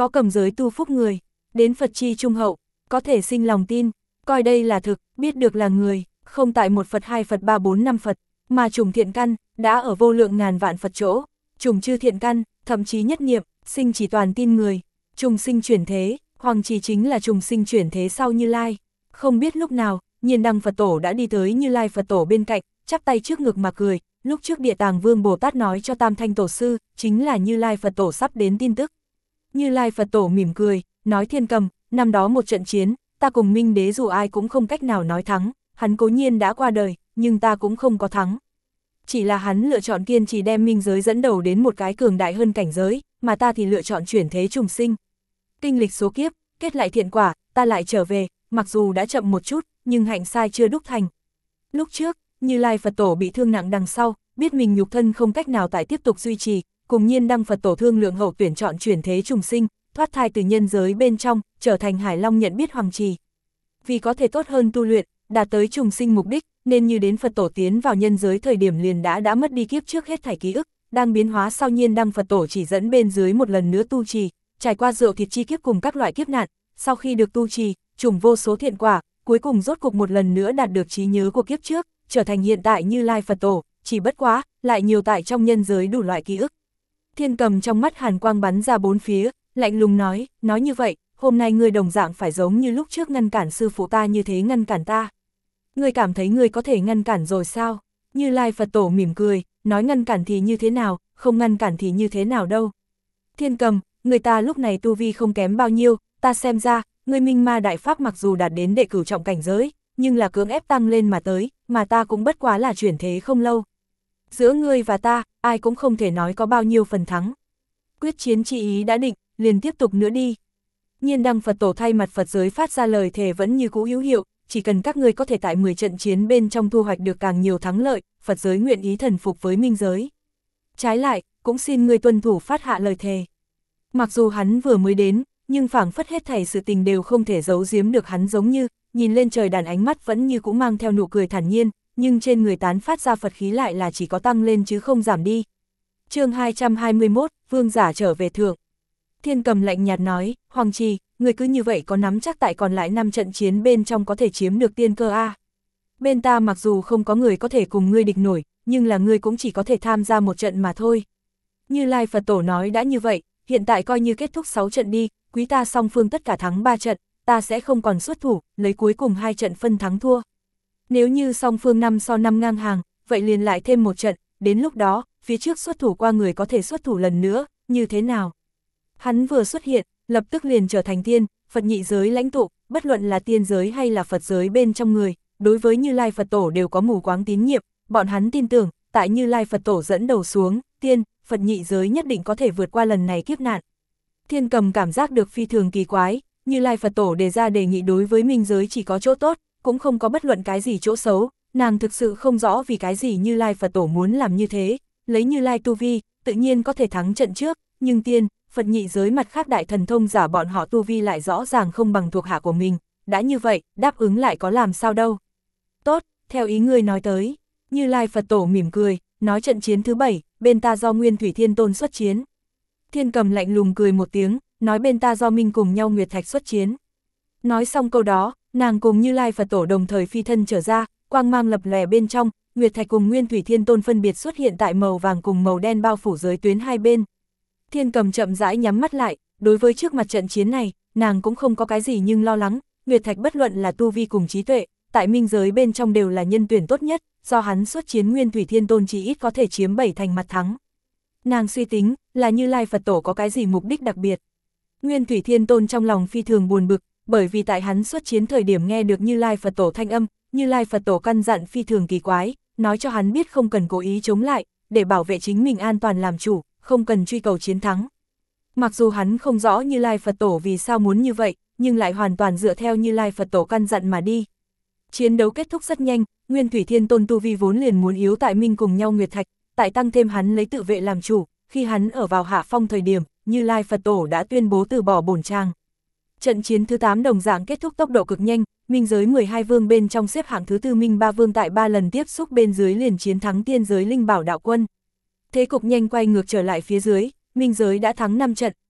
có cầm giới tu phúc người, đến Phật chi trung hậu, có thể sinh lòng tin, coi đây là thực, biết được là người, không tại một Phật hai Phật ba bốn năm Phật, mà trùng thiện căn, đã ở vô lượng ngàn vạn Phật chỗ, trùng chư thiện căn, thậm chí nhất niệm, sinh chỉ toàn tin người, trùng sinh chuyển thế, Hoàng Trì chính là trùng sinh chuyển thế sau Như Lai. Không biết lúc nào, Nhiên Đăng Phật Tổ đã đi tới Như Lai Phật Tổ bên cạnh, chắp tay trước ngực mà cười, lúc trước Địa Tàng Vương Bồ Tát nói cho Tam Thanh Tổ Sư, chính là Như Lai Phật Tổ sắp đến tin tức. Như Lai Phật Tổ mỉm cười, nói Thiên Cầm, năm đó một trận chiến, ta cùng Minh Đế dù ai cũng không cách nào nói thắng, hắn cố nhiên đã qua đời, nhưng ta cũng không có thắng. Chỉ là hắn lựa chọn kiên trì đem minh giới dẫn đầu đến một cái cường đại hơn cảnh giới, mà ta thì lựa chọn chuyển thế trùng sinh. Kinh lịch số kiếp, kết lại thiện quả, ta lại trở về, mặc dù đã chậm một chút, nhưng hạnh sai chưa đúc thành. Lúc trước, Như Lai Phật Tổ bị thương nặng đằng sau, biết mình nhục thân không cách nào tại tiếp tục duy trì, cùng Nhiên Đăng Phật Tổ thương lượng hậu tuyển chọn chuyển thế trùng sinh, thoát thai từ nhân giới bên trong, trở thành Hải Long nhận biết Hoàng Trì. Vì có thể tốt hơn tu luyện, đạt tới trùng sinh mục đích, nên như đến Phật Tổ tiến vào nhân giới thời điểm liền đã mất đi kiếp trước hết thảy ký ức, đang biến hóa sau Nhiên Đăng Phật Tổ chỉ dẫn bên dưới một lần nữa tu trì, trải qua rượu thịt chi kiếp cùng các loại kiếp nạn, sau khi được tu trì, trùng vô số thiện quả, cuối cùng rốt cục một lần nữa đạt được trí nhớ của kiếp trước, trở thành hiện tại Như Lai Phật Tổ, chỉ bất quá, lại nhiều tại trong nhân giới đủ loại ký ức. Thiên Cầm trong mắt hàn quang bắn ra bốn phía, lạnh lùng nói như vậy, hôm nay ngươi đồng dạng phải giống như lúc trước ngăn cản sư phụ ta như thế ngăn cản ta. Ngươi cảm thấy ngươi có thể ngăn cản rồi sao? Như Lai Phật Tổ mỉm cười, nói ngăn cản thì như thế nào, không ngăn cản thì như thế nào đâu. Thiên Cầm, người ta lúc này tu vi không kém bao nhiêu, ta xem ra, ngươi minh ma đại pháp mặc dù đạt đến đệ cửu trọng cảnh giới, nhưng là cưỡng ép tăng lên mà tới, mà ta cũng bất quá là chuyển thế không lâu. Giữa ngươi và ta, ai cũng không thể nói có bao nhiêu phần thắng. Quyết chiến chi ý đã định, liền tiếp tục nữa đi. Nhiên Đăng Phật Tổ thay mặt Phật giới phát ra lời thề vẫn như cũ hữu hiệu, chỉ cần các ngươi có thể tại 10 trận chiến bên trong thu hoạch được càng nhiều thắng lợi, Phật giới nguyện ý thần phục với minh giới. Trái lại, cũng xin ngươi tuân thủ phát hạ lời thề. Mặc dù hắn vừa mới đến, nhưng phảng phất hết thảy sự tình đều không thể giấu giếm được hắn, giống như, nhìn lên trời đàn ánh mắt vẫn như cũ mang theo nụ cười thản nhiên, nhưng trên người tán phát ra Phật khí lại là chỉ có tăng lên chứ không giảm đi. Chương 221, Vương giả trở về thượng. Thiên Cầm lạnh nhạt nói, Hoàng Trì, người cứ như vậy có nắm chắc tại còn lại 5 trận chiến bên trong có thể chiếm được tiên cơ a? Bên ta mặc dù không có người có thể cùng ngươi địch nổi, nhưng là ngươi cũng chỉ có thể tham gia một trận mà thôi. Như Lai Phật Tổ nói đã như vậy, hiện tại coi như kết thúc 6 trận đi, quý ta song phương tất cả thắng 3 trận, ta sẽ không còn xuất thủ, lấy cuối cùng 2 trận phân thắng thua. Nếu như song phương 5 so 5 ngang hàng, vậy liền lại thêm một trận, đến lúc đó, phía trước xuất thủ qua người có thể xuất thủ lần nữa, như thế nào? Hắn vừa xuất hiện, lập tức liền trở thành tiên, Phật nhị giới lãnh tụ, bất luận là tiên giới hay là Phật giới bên trong người, đối với Như Lai Phật Tổ đều có mù quáng tín nhiệm, bọn hắn tin tưởng, tại Như Lai Phật Tổ dẫn đầu xuống, tiên, Phật nhị giới nhất định có thể vượt qua lần này kiếp nạn. Thiên Cầm cảm giác được phi thường kỳ quái, Như Lai Phật Tổ đề ra đề nghị đối với minh giới chỉ có chỗ tốt, cũng không có bất luận cái gì chỗ xấu, nàng thực sự không rõ vì cái gì Như Lai Phật Tổ muốn làm như thế, lấy Như Lai tu vi, tự nhiên có thể thắng trận trước, nhưng tiên, Phật nhị giới mặt khác đại thần thông giả bọn họ tu vi lại rõ ràng không bằng thuộc hạ của mình, đã như vậy, đáp ứng lại có làm sao đâu. Tốt, theo ý ngươi nói tới, Như Lai Phật Tổ mỉm cười, nói trận chiến thứ 7, bên ta do Nguyên Thủy Thiên Tôn xuất chiến. Thiên Cầm lạnh lùng cười một tiếng, nói bên ta do Minh cùng nhau Nguyệt Thạch xuất chiến. Nói xong câu đó, nàng cùng Như Lai Phật Tổ đồng thời phi thân trở ra, quang mang lập lòe bên trong, Nguyệt Thạch cùng Nguyên Thủy Thiên Tôn phân biệt xuất hiện tại màu vàng cùng màu đen bao phủ giới tuyến hai bên. Thiên Cầm chậm rãi nhắm mắt lại, đối với trước mặt trận chiến này, nàng cũng không có cái gì nhưng lo lắng, Nguyệt Thạch bất luận là tu vi cùng trí tuệ, tại minh giới bên trong đều là nhân tuyển tốt nhất, do hắn xuất chiến Nguyên Thủy Thiên Tôn chỉ ít có thể chiếm 7 thành mặt thắng. Nàng suy tính, là Như Lai Phật Tổ có cái gì mục đích đặc biệt. Nguyên Thủy Thiên Tôn trong lòng phi thường buồn bực, bởi vì tại hắn xuất chiến thời điểm nghe được Như Lai Phật Tổ thanh âm, Như Lai Phật Tổ căn dặn phi thường kỳ quái, nói cho hắn biết không cần cố ý chống lại, để bảo vệ chính mình an toàn làm chủ, không cần truy cầu chiến thắng. Mặc dù hắn không rõ Như Lai Phật Tổ vì sao muốn như vậy, nhưng lại hoàn toàn dựa theo Như Lai Phật Tổ căn dặn mà đi. Chiến đấu kết thúc rất nhanh, Nguyên Thủy Thiên Tôn tu vi vốn liền muốn yếu tại Minh cùng nhau Nguyệt Thạch, tại tăng thêm hắn lấy tự vệ làm chủ, khi hắn ở vào hạ phong thời điểm, Như Lai Phật Tổ đã tuyên bố từ bỏ bổn trang. Trận chiến thứ 8 đồng dạng kết thúc tốc độ cực nhanh, minh giới 12 vương bên trong xếp hạng thứ 4 Minh Ba Vương tại 3 lần tiếp xúc bên dưới liền chiến thắng tiên giới Linh Bảo Đạo Quân. Thế cục nhanh quay ngược trở lại phía dưới, minh giới đã thắng 5 trận,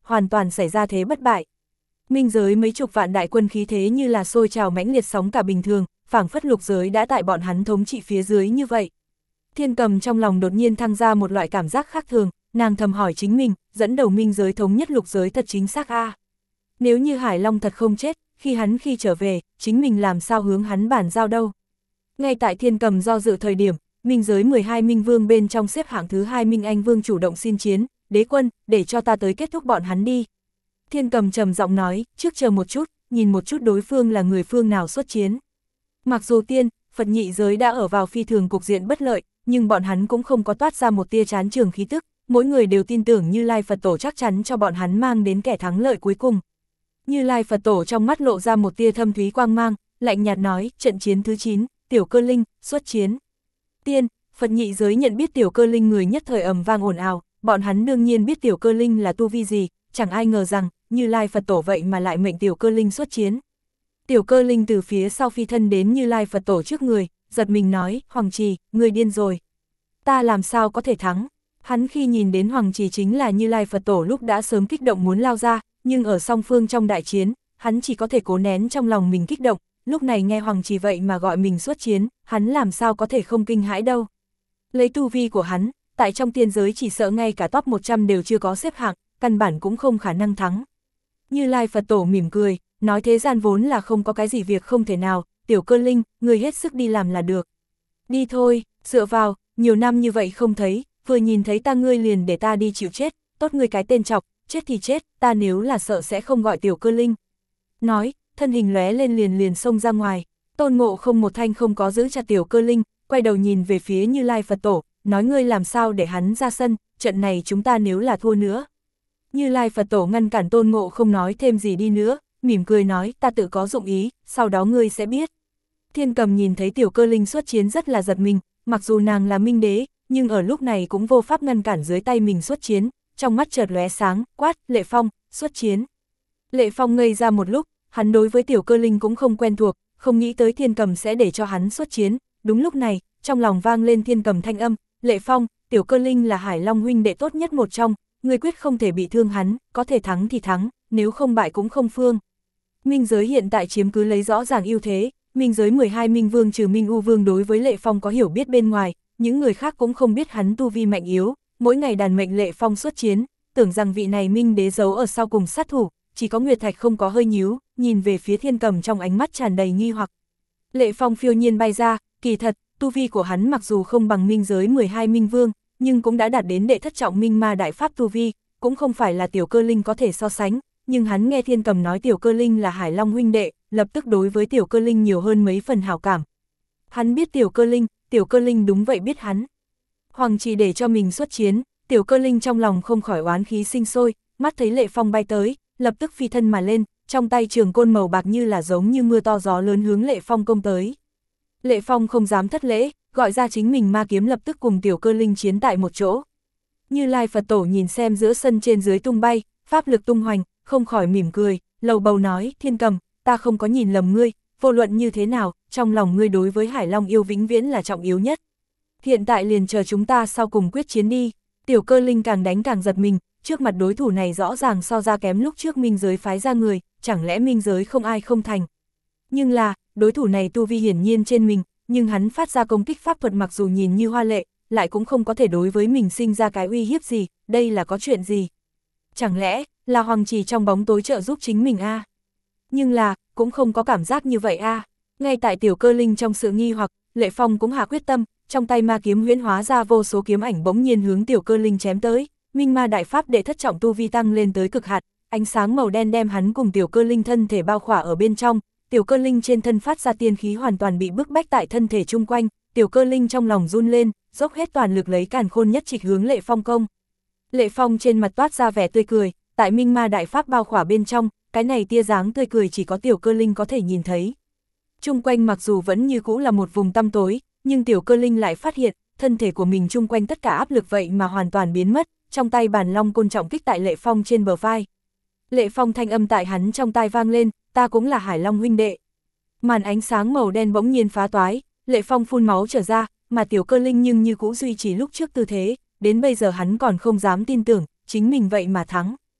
hoàn toàn xảy ra thế bất bại. Minh giới mấy chục vạn đại quân khí thế như là sôi trào mãnh liệt sóng cả bình thường, phảng phất lục giới đã tại bọn hắn thống trị phía dưới như vậy. Thiên Cầm trong lòng đột nhiên thăng ra một loại cảm giác khác thường, nàng thầm hỏi chính mình, dẫn đầu minh giới thống nhất lục giới thật chính xác a. Nếu như Hải Long thật không chết, khi trở về, chính mình làm sao hướng hắn bản giao đâu. Ngay tại Thiên Cầm do dự thời điểm, minh giới 12 minh vương bên trong xếp hạng thứ 2 Minh Anh Vương chủ động xin chiến, đế quân, để cho ta tới kết thúc bọn hắn đi. Thiên Cầm trầm giọng nói, trước chờ một chút, nhìn một chút đối phương là người phương nào xuất chiến. Mặc dù tiên, Phật nhị giới đã ở vào phi thường cục diện bất lợi, nhưng bọn hắn cũng không có toát ra một tia chán trường khí tức, mỗi người đều tin tưởng Như Lai Phật Tổ chắc chắn cho bọn hắn mang đến kẻ thắng lợi cuối cùng. Như Lai Phật Tổ trong mắt lộ ra một tia thâm thúy quang mang, lạnh nhạt nói, trận chiến thứ 9, Tiểu Cơ Linh, xuất chiến. Tiên, Phật nhị giới nhận biết Tiểu Cơ Linh người nhất thời ầm vang ồn ào, bọn hắn đương nhiên biết Tiểu Cơ Linh là tu vi gì, chẳng ai ngờ rằng, Như Lai Phật Tổ vậy mà lại mệnh Tiểu Cơ Linh xuất chiến. Tiểu Cơ Linh từ phía sau phi thân đến Như Lai Phật Tổ trước người, giật mình nói, Hoàng Trì, người điên rồi. Ta làm sao có thể thắng? Hắn khi nhìn đến Hoàng Trì chính là Như Lai Phật Tổ lúc đã sớm kích động muốn lao ra, nhưng ở song phương trong đại chiến, hắn chỉ có thể cố nén trong lòng mình kích động, lúc này nghe Hoàng Trì vậy mà gọi mình xuất chiến, hắn làm sao có thể không kinh hãi đâu. Lấy tu vi của hắn, tại trong tiên giới chỉ sợ ngay cả top 100 đều chưa có xếp hạng, căn bản cũng không khả năng thắng. Như Lai Phật Tổ mỉm cười, nói thế gian vốn là không có cái gì việc không thể nào, Tiểu Cơ Linh, người hết sức đi làm là được. Đi thôi, dựa vào, nhiều năm như vậy không thấy, vừa nhìn thấy ta ngươi liền để ta đi chịu chết, tốt ngươi cái tên chọc, chết thì chết, ta nếu là sợ sẽ không gọi Tiểu Cơ Linh. Nói, thân hình lóe lên liền xông ra ngoài, Tôn Ngộ không một thanh không có giữ chặt Tiểu Cơ Linh, quay đầu nhìn về phía Như Lai Phật Tổ, nói ngươi làm sao để hắn ra sân, trận này chúng ta nếu là thua nữa. Như Lai Phật Tổ ngăn cản Tôn Ngộ không nói thêm gì đi nữa, mỉm cười nói, ta tự có dụng ý, sau đó ngươi sẽ biết. Thiên Cầm nhìn thấy Tiểu Cơ Linh xuất chiến rất là giật mình, mặc dù nàng là minh đế, nhưng ở lúc này cũng vô pháp ngăn cản dưới tay mình xuất chiến, trong mắt chợt lóe sáng, quát, Lệ Phong, xuất chiến. Lệ Phong ngây ra một lúc, hắn đối với Tiểu Cơ Linh cũng không quen thuộc, không nghĩ tới Thiên Cầm sẽ để cho hắn xuất chiến, đúng lúc này, trong lòng vang lên Thiên Cầm thanh âm, Lệ Phong, Tiểu Cơ Linh là Hải Long huynh đệ tốt nhất một trong, ngươi quyết không thể bị thương hắn, có thể thắng thì thắng, nếu không bại cũng không phương. Minh giới hiện tại chiếm cứ lấy rõ ràng ưu thế, minh giới 12 minh vương trừ Minh U Vương đối với Lệ Phong có hiểu biết bên ngoài, những người khác cũng không biết hắn tu vi mạnh yếu, mỗi ngày đàn mệnh Lệ Phong xuất chiến, tưởng rằng vị này minh đế giấu ở sau cùng sát thủ, chỉ có Nguyệt Thạch không có hơi nhíu, nhìn về phía Thiên Cầm trong ánh mắt tràn đầy nghi hoặc. Lệ Phong phiêu nhiên bay ra, kỳ thật, tu vi của hắn mặc dù không bằng minh giới 12 minh vương, nhưng cũng đã đạt đến đệ thất trọng minh ma đại pháp tu vi, cũng không phải là Tiểu Cơ Linh có thể so sánh, nhưng hắn nghe Thiên Cầm nói Tiểu Cơ Linh là Hải Long huynh đệ, lập tức đối với Tiểu Cơ Linh nhiều hơn mấy phần hảo cảm. Hắn biết Tiểu Cơ Linh đúng vậy biết hắn. Hoàng chỉ để cho mình xuất chiến, Tiểu Cơ Linh trong lòng không khỏi oán khí sinh sôi, mắt thấy Lệ Phong bay tới, lập tức phi thân mà lên, trong tay trường côn màu bạc như là giống như mưa to gió lớn hướng Lệ Phong công tới. Lệ Phong không dám thất lễ, gọi ra chính mình ma kiếm lập tức cùng Tiểu Cơ Linh chiến tại một chỗ. Như Lai Phật Tổ nhìn xem giữa sân trên dưới tung bay, pháp lực tung hoành, không khỏi mỉm cười, lầu bầu nói, Thiên Cầm, ta không có nhìn lầm ngươi, vô luận như thế nào, trong lòng ngươi đối với Hải Long yêu vĩnh viễn là trọng yếu nhất. Hiện tại liền chờ chúng ta sau cùng quyết chiến đi. Tiểu Cơ Linh càng đánh càng giật mình, trước mặt đối thủ này rõ ràng so ra kém lúc trước minh giới phái ra người, chẳng lẽ minh giới không ai không thành. Nhưng là, đối thủ này tu vi hiển nhiên trên mình, nhưng hắn phát ra công kích pháp thuật mặc dù nhìn như hoa lệ, lại cũng không có thể đối với mình sinh ra cái uy hiếp gì, đây là có chuyện gì? Chẳng lẽ, là Hoàng Trì trong bóng tối trợ giúp chính mình a? Nhưng là, cũng không có cảm giác như vậy a. Ngay tại Tiểu Cơ Linh trong sự nghi hoặc, Lệ Phong cũng hạ quyết tâm, trong tay ma kiếm huyễn hóa ra vô số kiếm ảnh bỗng nhiên hướng Tiểu Cơ Linh chém tới, minh ma đại pháp đệ thất trọng tu vi tăng lên tới cực hạn, ánh sáng màu đen đem hắn cùng Tiểu Cơ Linh thân thể bao khỏa ở bên trong, Tiểu Cơ Linh trên thân phát ra tiên khí hoàn toàn bị bức bách tại thân thể chung quanh, Tiểu Cơ Linh trong lòng run lên, dốc hết toàn lực lấy càn khôn nhất trịch hướng Lệ Phong công. Lệ Phong trên mặt toát ra vẻ tươi cười, tại minh ma đại pháp bao khỏa bên trong, cái này tia dáng tươi cười chỉ có Tiểu Cơ Linh có thể nhìn thấy. Chung quanh mặc dù vẫn như cũ là một vùng tăm tối, nhưng Tiểu Cơ Linh lại phát hiện, thân thể của mình chung quanh tất cả áp lực vậy mà hoàn toàn biến mất, trong tay Bàn Long côn trọng kích tại Lệ Phong trên bờ vai. Lệ Phong thanh âm tại hắn trong tai vang lên, ta cũng là Hải Long huynh đệ. Màn ánh sáng màu đen bỗng nhiên phá toái, Lệ Phong phun máu trở ra, mà Tiểu Cơ Linh nhưng như cũ duy trì lúc trước tư thế, đến bây giờ hắn còn không dám tin tưởng, chính mình vậy mà thắng.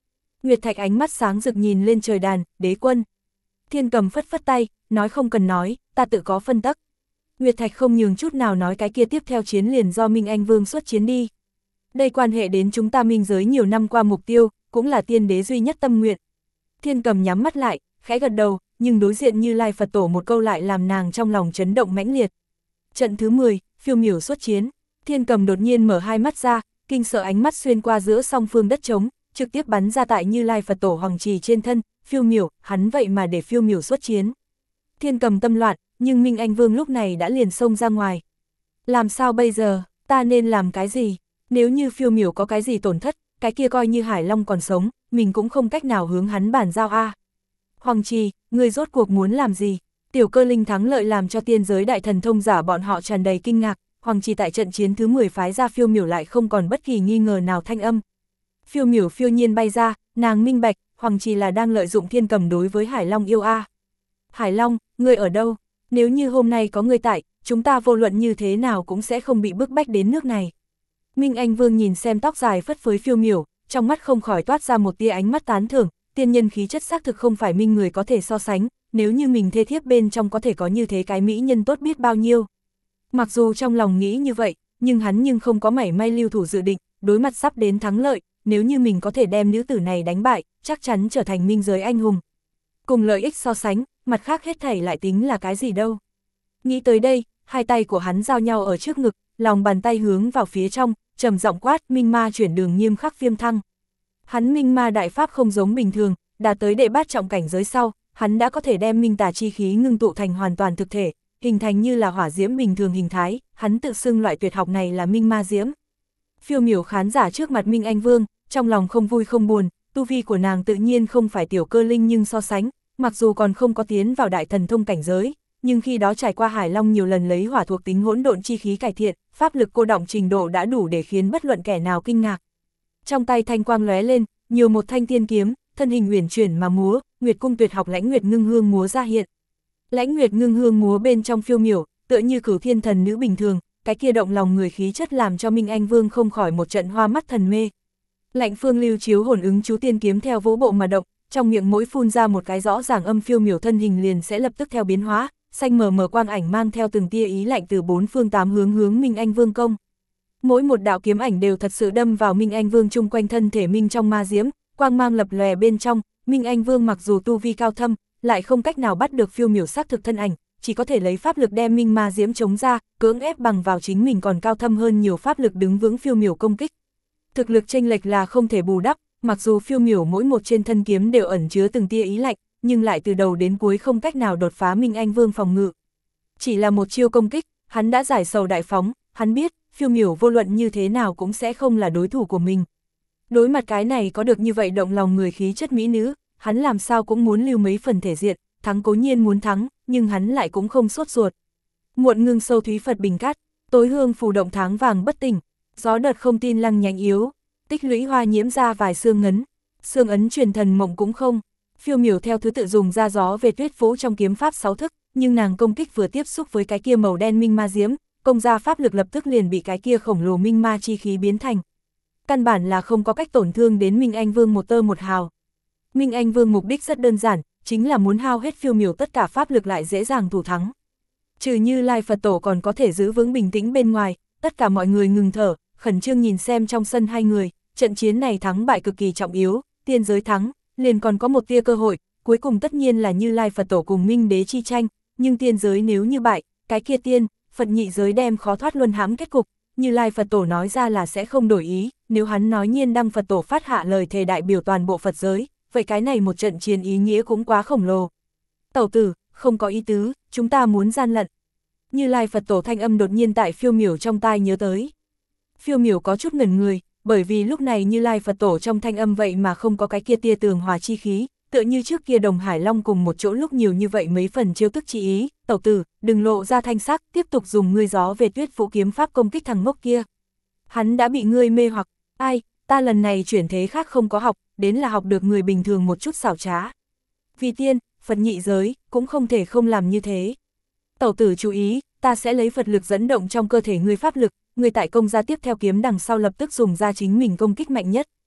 Nguyệt Thạch ánh mắt sáng rực nhìn lên trời đàn, đế quân. Thiên Cầm phất phất tay, nói không cần nói, ta tự có phân tắc. Nguyệt Thạch không nhường chút nào nói cái kia tiếp theo chiến liền do Minh Anh Vương xuất chiến đi. Đây quan hệ đến chúng ta minh giới nhiều năm qua mục tiêu, cũng là tiên đế duy nhất tâm nguyện. Thiên Cầm nhắm mắt lại, khẽ gật đầu, nhưng đối diện Như Lai Phật Tổ một câu lại làm nàng trong lòng chấn động mãnh liệt. Trận thứ 10, phiêu miểu xuất chiến. Thiên Cầm đột nhiên mở hai mắt ra, kinh sợ ánh mắt xuyên qua giữa song phương đất trống, trực tiếp bắn ra tại Như Lai Phật Tổ hoàng trì trên thân. Phiêu miểu, hắn vậy mà để phiêu miểu xuất chiến. Thiên Cầm tâm loạn, nhưng Minh Anh Vương lúc này đã liền xông ra ngoài. Làm sao bây giờ, ta nên làm cái gì? Nếu như phiêu miểu có cái gì tổn thất, cái kia coi như Hải Long còn sống, mình cũng không cách nào hướng hắn bàn giao a. Hoàng trì, người rốt cuộc muốn làm gì? Tiểu Cơ Linh thắng lợi làm cho tiên giới đại thần thông giả bọn họ tràn đầy kinh ngạc. Hoàng trì tại trận chiến thứ 10 phái ra phiêu miểu lại không còn bất kỳ nghi ngờ nào thanh âm. Phiêu miểu phiêu nhiên bay ra, nàng minh bạch, Hoàng trì là đang lợi dụng Thiên Cầm đối với Hải Long yêu a. Hải Long, ngươi ở đâu? Nếu như hôm nay có ngươi tại, chúng ta vô luận như thế nào cũng sẽ không bị bức bách đến nước này. Minh Anh Vương nhìn xem tóc dài phất phới phiêu miểu, trong mắt không khỏi toát ra một tia ánh mắt tán thưởng, tiên nhân khí chất xác thực không phải minh người có thể so sánh, nếu như mình thê thiếp bên trong có thể có như thế cái mỹ nhân tốt biết bao nhiêu. Mặc dù trong lòng nghĩ như vậy, nhưng hắn không có mảy may lưu thủ dự định, đối mặt sắp đến thắng lợi, nếu như mình có thể đem nữ tử này đánh bại, chắc chắn trở thành minh giới anh hùng. Cùng lợi ích so sánh, mặt khác hết thảy lại tính là cái gì đâu. Nghĩ tới đây, hai tay của hắn giao nhau ở trước ngực, lòng bàn tay hướng vào phía trong, trầm giọng quát, minh ma chuyển đường nghiêm khắc viêm thăng. Hắn minh ma đại pháp không giống bình thường, đạt tới đệ bát trọng cảnh giới sau, hắn đã có thể đem minh tà chi khí ngưng tụ thành hoàn toàn thực thể, hình thành như là hỏa diễm bình thường hình thái, hắn tự xưng loại tuyệt học này là minh ma diễm. Phiêu miểu khán giả trước mặt Minh Anh Vương, trong lòng không vui không buồn, tu vi của nàng tự nhiên không phải Tiểu Cơ Linh nhưng so sánh, mặc dù còn không có tiến vào đại thần thông cảnh giới, nhưng khi đó trải qua Hải Long nhiều lần lấy hỏa thuộc tính hỗn độn chi khí cải thiện, pháp lực cô đọng trình độ đã đủ để khiến bất luận kẻ nào kinh ngạc. Trong tay thanh quang lóe lên, nhiều một thanh tiên kiếm, thân hình uyển chuyển mà múa, Nguyệt cung tuyệt học Lãnh Nguyệt Ngưng Hương múa ra hiện. Lãnh Nguyệt Ngưng Hương múa bên trong phiêu miểu, tựa như Cửu Thiên thần nữ bình thường, cái kia động lòng người khí chất làm cho Minh Anh Vương không khỏi một trận hoa mắt thần mê. Lạnh Phương Lưu chiếu hồn ứng chú tiên kiếm theo vũ bộ mà động, trong miệng mỗi phun ra một cái rõ ràng âm, phiêu miểu thân hình liền sẽ lập tức theo biến hóa, xanh mờ mờ quang ảnh mang theo từng tia ý lạnh từ bốn phương tám hướng Minh Anh Vương công. Mỗi một đạo kiếm ảnh đều thật sự đâm vào Minh Anh Vương chung quanh thân thể minh trong ma diễm, quang mang lập lòe bên trong. Minh Anh Vương mặc dù tu vi cao thâm, lại không cách nào bắt được phiêu miểu xác thực thân ảnh, chỉ có thể lấy pháp lực đem minh ma diễm chống ra, cưỡng ép bằng vào chính mình còn cao thâm hơn nhiều pháp lực đứng vững phiêu miểu công kích. Thực lực chênh lệch là không thể bù đắp, mặc dù phiêu miểu mỗi một trên thân kiếm đều ẩn chứa từng tia ý lạnh, nhưng lại từ đầu đến cuối không cách nào đột phá Minh Anh Vương phòng ngự. Chỉ là một chiêu công kích, hắn đã giải sầu đại phóng, hắn biết, phiêu miểu vô luận như thế nào cũng sẽ không là đối thủ của mình. Đối mặt cái này có được như vậy động lòng người khí chất mỹ nữ, hắn làm sao cũng muốn lưu mấy phần thể diện, thắng cố nhiên muốn thắng, nhưng hắn lại cũng không sốt ruột. Muộn ngưng sâu thúy Phật bình cát, tối hương phù động tháng vàng bất tỉnh, gió đợt không tin lăng nhánh yếu, tích lũy hoa nhiễm ra vài xương ấn truyền thần mộng cũng không. Phiêu miểu theo thứ tự dùng ra gió về tuyết phố trong kiếm pháp 6 thức, nhưng nàng công kích vừa tiếp xúc với cái kia màu đen minh ma diễm, công ra pháp lực lập tức liền bị cái kia khổng lồ minh ma chi khí biến thành. Căn bản là không có cách tổn thương đến Minh Anh Vương một tơ một hào. Minh Anh Vương mục đích rất đơn giản, chính là muốn hao hết phiêu miểu tất cả pháp lực lại dễ dàng thủ thắng. Trừ Như Lai Phật Tổ còn có thể giữ vững bình tĩnh bên ngoài, tất cả mọi người ngừng thở, khẩn trương nhìn xem trong sân hai người, trận chiến này thắng bại cực kỳ trọng yếu, tiên giới thắng, liền còn có một tia cơ hội, cuối cùng tất nhiên là Như Lai Phật Tổ cùng Minh Đế chi tranh, nhưng tiên giới nếu như bại, cái kia tiên, Phật nhị giới đem khó thoát luân hãm kết cục. Như Lai Phật Tổ nói ra là sẽ không đổi ý, nếu hắn nói Nhiên Đăng Phật Tổ phát hạ lời thề đại biểu toàn bộ Phật giới, vậy cái này một trận chiến ý nghĩa cũng quá khổng lồ. Tẩu tử, không có ý tứ, chúng ta muốn gian lận. Như Lai Phật Tổ thanh âm đột nhiên tại phiêu miểu trong tai nhớ tới. Phiêu miểu có chút ngẩn người, bởi vì lúc này Như Lai Phật Tổ trong thanh âm vậy mà không có cái kia tia tường hòa chi khí, tựa như trước kia Đồng Hải Long cùng một chỗ lúc nhiều như vậy mấy phần trêu tức chi ý. Tẩu tử, đừng lộ ra thanh sắc, tiếp tục dùng ngươi gió về tuyết vũ kiếm pháp công kích thằng ngốc kia. Hắn đã bị ngươi mê hoặc, ai, ta lần này chuyển thế khác không có học, đến là học được người bình thường một chút xảo trá. Vì tiên, Phật nhị giới, cũng không thể không làm như thế. Tẩu tử chú ý, ta sẽ lấy Phật lực dẫn động trong cơ thể ngươi pháp lực, ngươi tại công gia tiếp theo kiếm đằng sau lập tức dùng ra chính mình công kích mạnh nhất.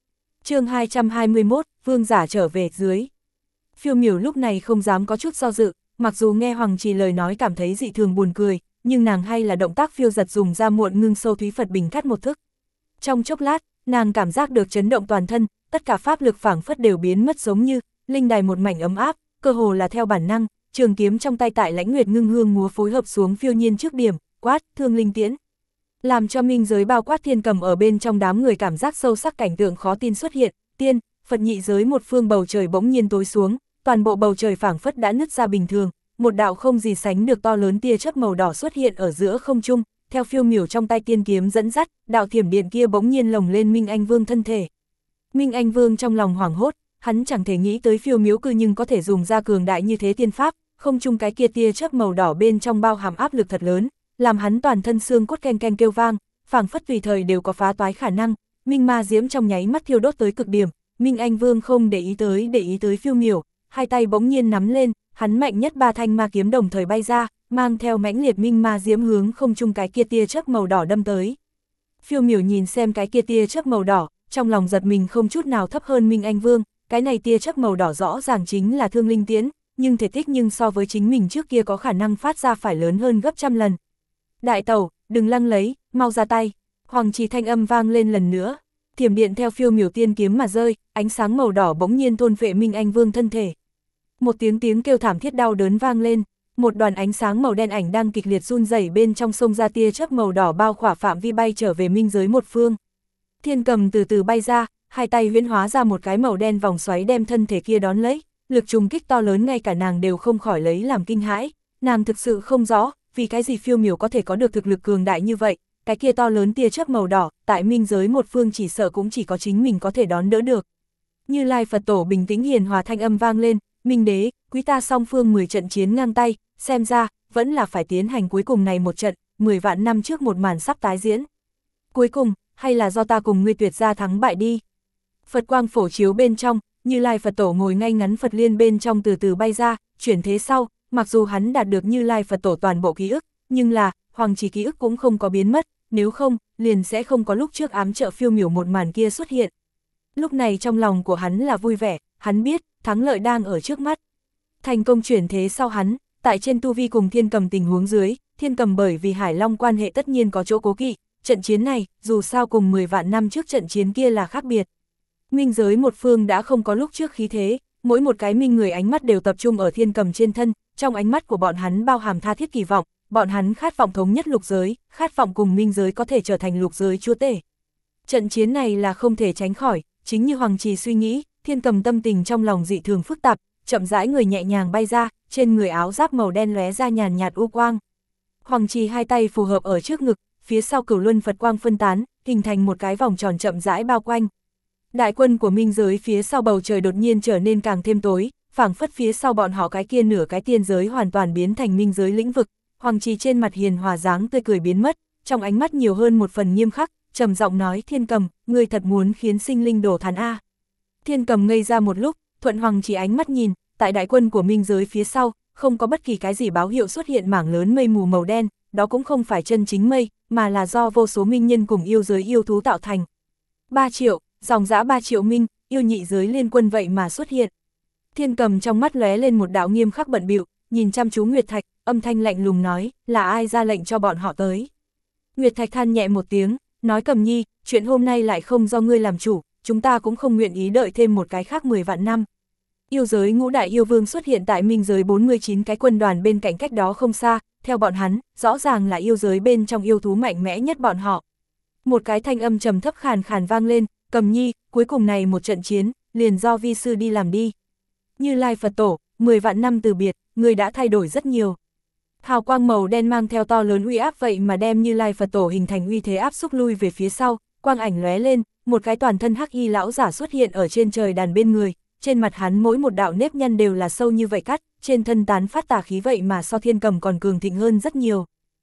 Chương 221, vương giả trở về dưới. Phiêu Miểu lúc này không dám có chút do dự, mặc dù nghe Hoàng Trì lời nói cảm thấy dị thường buồn cười, nhưng nàng hay là động tác phiêu giật dùng ra muộn ngưng sâu thúy Phật bình cắt một thức. Trong chốc lát, nàng cảm giác được chấn động toàn thân, tất cả pháp lực phảng phất đều biến mất giống như linh đài một mảnh ấm áp, cơ hồ là theo bản năng, trường kiếm trong tay tại Lãnh Nguyệt ngưng hương múa phối hợp xuống phiêu nhiên trước điểm, quát, thương linh tiễn. Làm cho minh giới bao quát Thiên Cầm ở bên trong đám người cảm giác sâu sắc cảnh tượng khó tin xuất hiện, tiên, Phật nhị giới một phương bầu trời bỗng nhiên tối xuống, toàn bộ bầu trời phảng phất đã nứt ra bình thường, một đạo không gì sánh được to lớn tia chớp màu đỏ xuất hiện ở giữa không trung, theo Phiêu Miểu trong tay tiên kiếm dẫn dắt, đạo thiểm điện kia bỗng nhiên lồng lên Minh Anh Vương thân thể. Minh Anh Vương trong lòng hoảng hốt, hắn chẳng thể nghĩ tới Phiêu Miểu cư nhưng có thể dùng ra cường đại như thế tiên pháp, không chung cái kia tia chớp màu đỏ bên trong bao hàm áp lực thật lớn, làm hắn toàn thân xương cốt ken ken kêu vang, phảng phất tùy thời đều có phá toái khả năng. Minh ma diễm trong nháy mắt thiêu đốt tới cực điểm, Minh Anh Vương không để ý tới Phiêu Miểu, hai tay bỗng nhiên nắm lên, hắn mạnh nhất ba thanh ma kiếm đồng thời bay ra, mang theo mãnh liệt minh ma diễm hướng không trung cái kia tia chớp màu đỏ đâm tới. Phiêu Miểu nhìn xem cái kia tia chớp màu đỏ, trong lòng giật mình không chút nào thấp hơn Minh Anh Vương, cái này tia chớp màu đỏ rõ ràng chính là thương linh tiễn, nhưng thể tích nhưng so với chính mình trước kia có khả năng phát ra phải lớn hơn gấp trăm lần. Đại tẩu, đừng lăng lấy, mau ra tay. Hoàng Trì thanh âm vang lên lần nữa, thiểm điện theo Phiêu Miểu tiên kiếm mà rơi, ánh sáng màu đỏ bỗng nhiên thôn phệ Minh Anh Vương thân thể. Một tiếng kêu thảm thiết đau đớn vang lên, một đoàn ánh sáng màu đen ảnh đang kịch liệt run rẩy bên trong sông ra tia chớp màu đỏ bao khỏa phạm vi bay trở về minh giới một phương. Thiên Cầm từ từ bay ra, hai tay huyễn hóa ra một cái màu đen vòng xoáy đem thân thể kia đón lấy, lực trùng kích to lớn ngay cả nàng đều không khỏi lấy làm kinh hãi, nàng thực sự không rõ, vì cái gì Phiêu Miểu có thể có được thực lực cường đại như vậy, cái kia to lớn tia chớp màu đỏ, tại minh giới một phương chỉ sợ cũng chỉ có chính mình có thể đón đỡ được. Như Lai Phật Tổ bình tĩnh hiền hòa thanh âm vang lên, Minh Đế, quý ta song phương 10 trận chiến ngang tay, xem ra, vẫn là phải tiến hành cuối cùng này một trận, 10 vạn năm trước một màn sắp tái diễn. Cuối cùng, hay là do ta cùng ngươi tuyệt ra thắng bại đi. Phật quang phổ chiếu bên trong, Như Lai Phật Tổ ngồi ngay ngắn Phật liên bên trong từ từ bay ra, chuyển thế sau, mặc dù hắn đạt được Như Lai Phật Tổ toàn bộ ký ức, nhưng là, Hoàng Trì ký ức cũng không có biến mất, nếu không, liền sẽ không có lúc trước ám trợ Phiêu Miểu một màn kia xuất hiện. Lúc này trong lòng của hắn là vui vẻ, hắn biết, thắng lợi đang ở trước mắt. Thành công chuyển thế sau hắn, tại trên tu vi cùng Thiên Cầm tình huống dưới, Thiên Cầm bởi vì Hải Long quan hệ tất nhiên có chỗ cố kỵ, trận chiến này, dù sao cùng 10 vạn năm trước trận chiến kia là khác biệt. Minh giới một phương đã không có lúc trước khí thế, mỗi một cái minh người ánh mắt đều tập trung ở Thiên Cầm trên thân, trong ánh mắt của bọn hắn bao hàm tha thiết kỳ vọng, bọn hắn khát vọng thống nhất lục giới, khát vọng cùng minh giới có thể trở thành lục giới chúa tể. Trận chiến này là không thể tránh khỏi, chính như Hoàng Trì suy nghĩ, Thiên Cầm tâm tình trong lòng dị thường phức tạp, chậm rãi người nhẹ nhàng bay ra, trên người áo giáp màu đen lóe ra nhàn nhạt u quang. Hoàng Trì hai tay phù hợp ở trước ngực, phía sau Cửu Luân Phật quang phân tán, hình thành một cái vòng tròn chậm rãi bao quanh. Đại quân của minh giới phía sau bầu trời đột nhiên trở nên càng thêm tối, phảng phất phía sau bọn họ cái kia nửa cái tiên giới hoàn toàn biến thành minh giới lĩnh vực. Hoàng Trì trên mặt hiền hòa dáng tươi cười biến mất, trong ánh mắt nhiều hơn một phần nghiêm khắc, trầm giọng nói, Thiên Cầm, ngươi thật muốn khiến sinh linh đổ thán a. Thiên Cầm ngây ra một lúc, thuận Hoàng Trì ánh mắt nhìn, tại đại quân của minh giới phía sau, không có bất kỳ cái gì báo hiệu xuất hiện mảng lớn mây mù màu đen, đó cũng không phải chân chính mây, mà là do vô số minh nhân cùng yêu giới yêu thú tạo thành. 3 triệu, dòng dã 3 triệu minh, yêu nhị giới liên quân vậy mà xuất hiện. Thiên Cầm trong mắt lóe lên một đạo nghiêm khắc bận bịu, nhìn chăm chú Nguyệt Thạch, âm thanh lạnh lùng nói, là ai ra lệnh cho bọn họ tới. Nguyệt Thạch than nhẹ một tiếng, nói, Cầm Nhi, chuyện hôm nay lại không do ngươi làm chủ, chúng ta cũng không nguyện ý đợi thêm một cái khác 10 vạn năm. Yêu giới ngũ đại yêu vương xuất hiện tại minh giới 49 cái quân đoàn bên cạnh cách đó không xa, theo bọn hắn, rõ ràng là yêu giới bên trong yêu thú mạnh mẽ nhất bọn họ. Một cái thanh âm trầm thấp khàn khàn vang lên, Cầm Nhi, cuối cùng này một trận chiến, liền do vi sư đi làm đi. Như Lai Phật Tổ, 10 vạn năm từ biệt, người đã thay đổi rất nhiều. Hào quang màu đen mang theo to lớn uy áp vậy mà đem Như Lai Phật Tổ hình thành uy thế áp xúc lui về phía sau, quang ảnh lóe lên, một cái toàn thân hắc y lão giả xuất hiện ở trên trời đàn bên người, trên mặt hắn mỗi một đạo nếp nhăn đều là sâu như vậy cắt, trên thân tán phát tà khí vậy mà so Thiên Cầm còn cường thịnh hơn rất nhiều.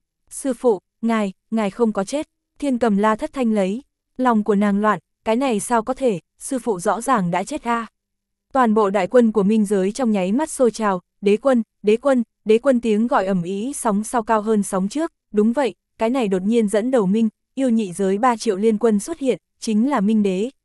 Sư phụ, ngài không có chết. Thiên Cầm la thất thanh lấy, lòng của nàng loạn, cái này sao có thể, sư phụ rõ ràng đã chết a. Toàn bộ đại quân của minh giới trong nháy mắt sôi trào, đế quân tiếng gọi ầm ĩ sóng sau cao hơn sóng trước, đúng vậy, cái này đột nhiên dẫn đầu minh, yêu nhị giới 3 triệu liên quân xuất hiện, chính là Minh Đế.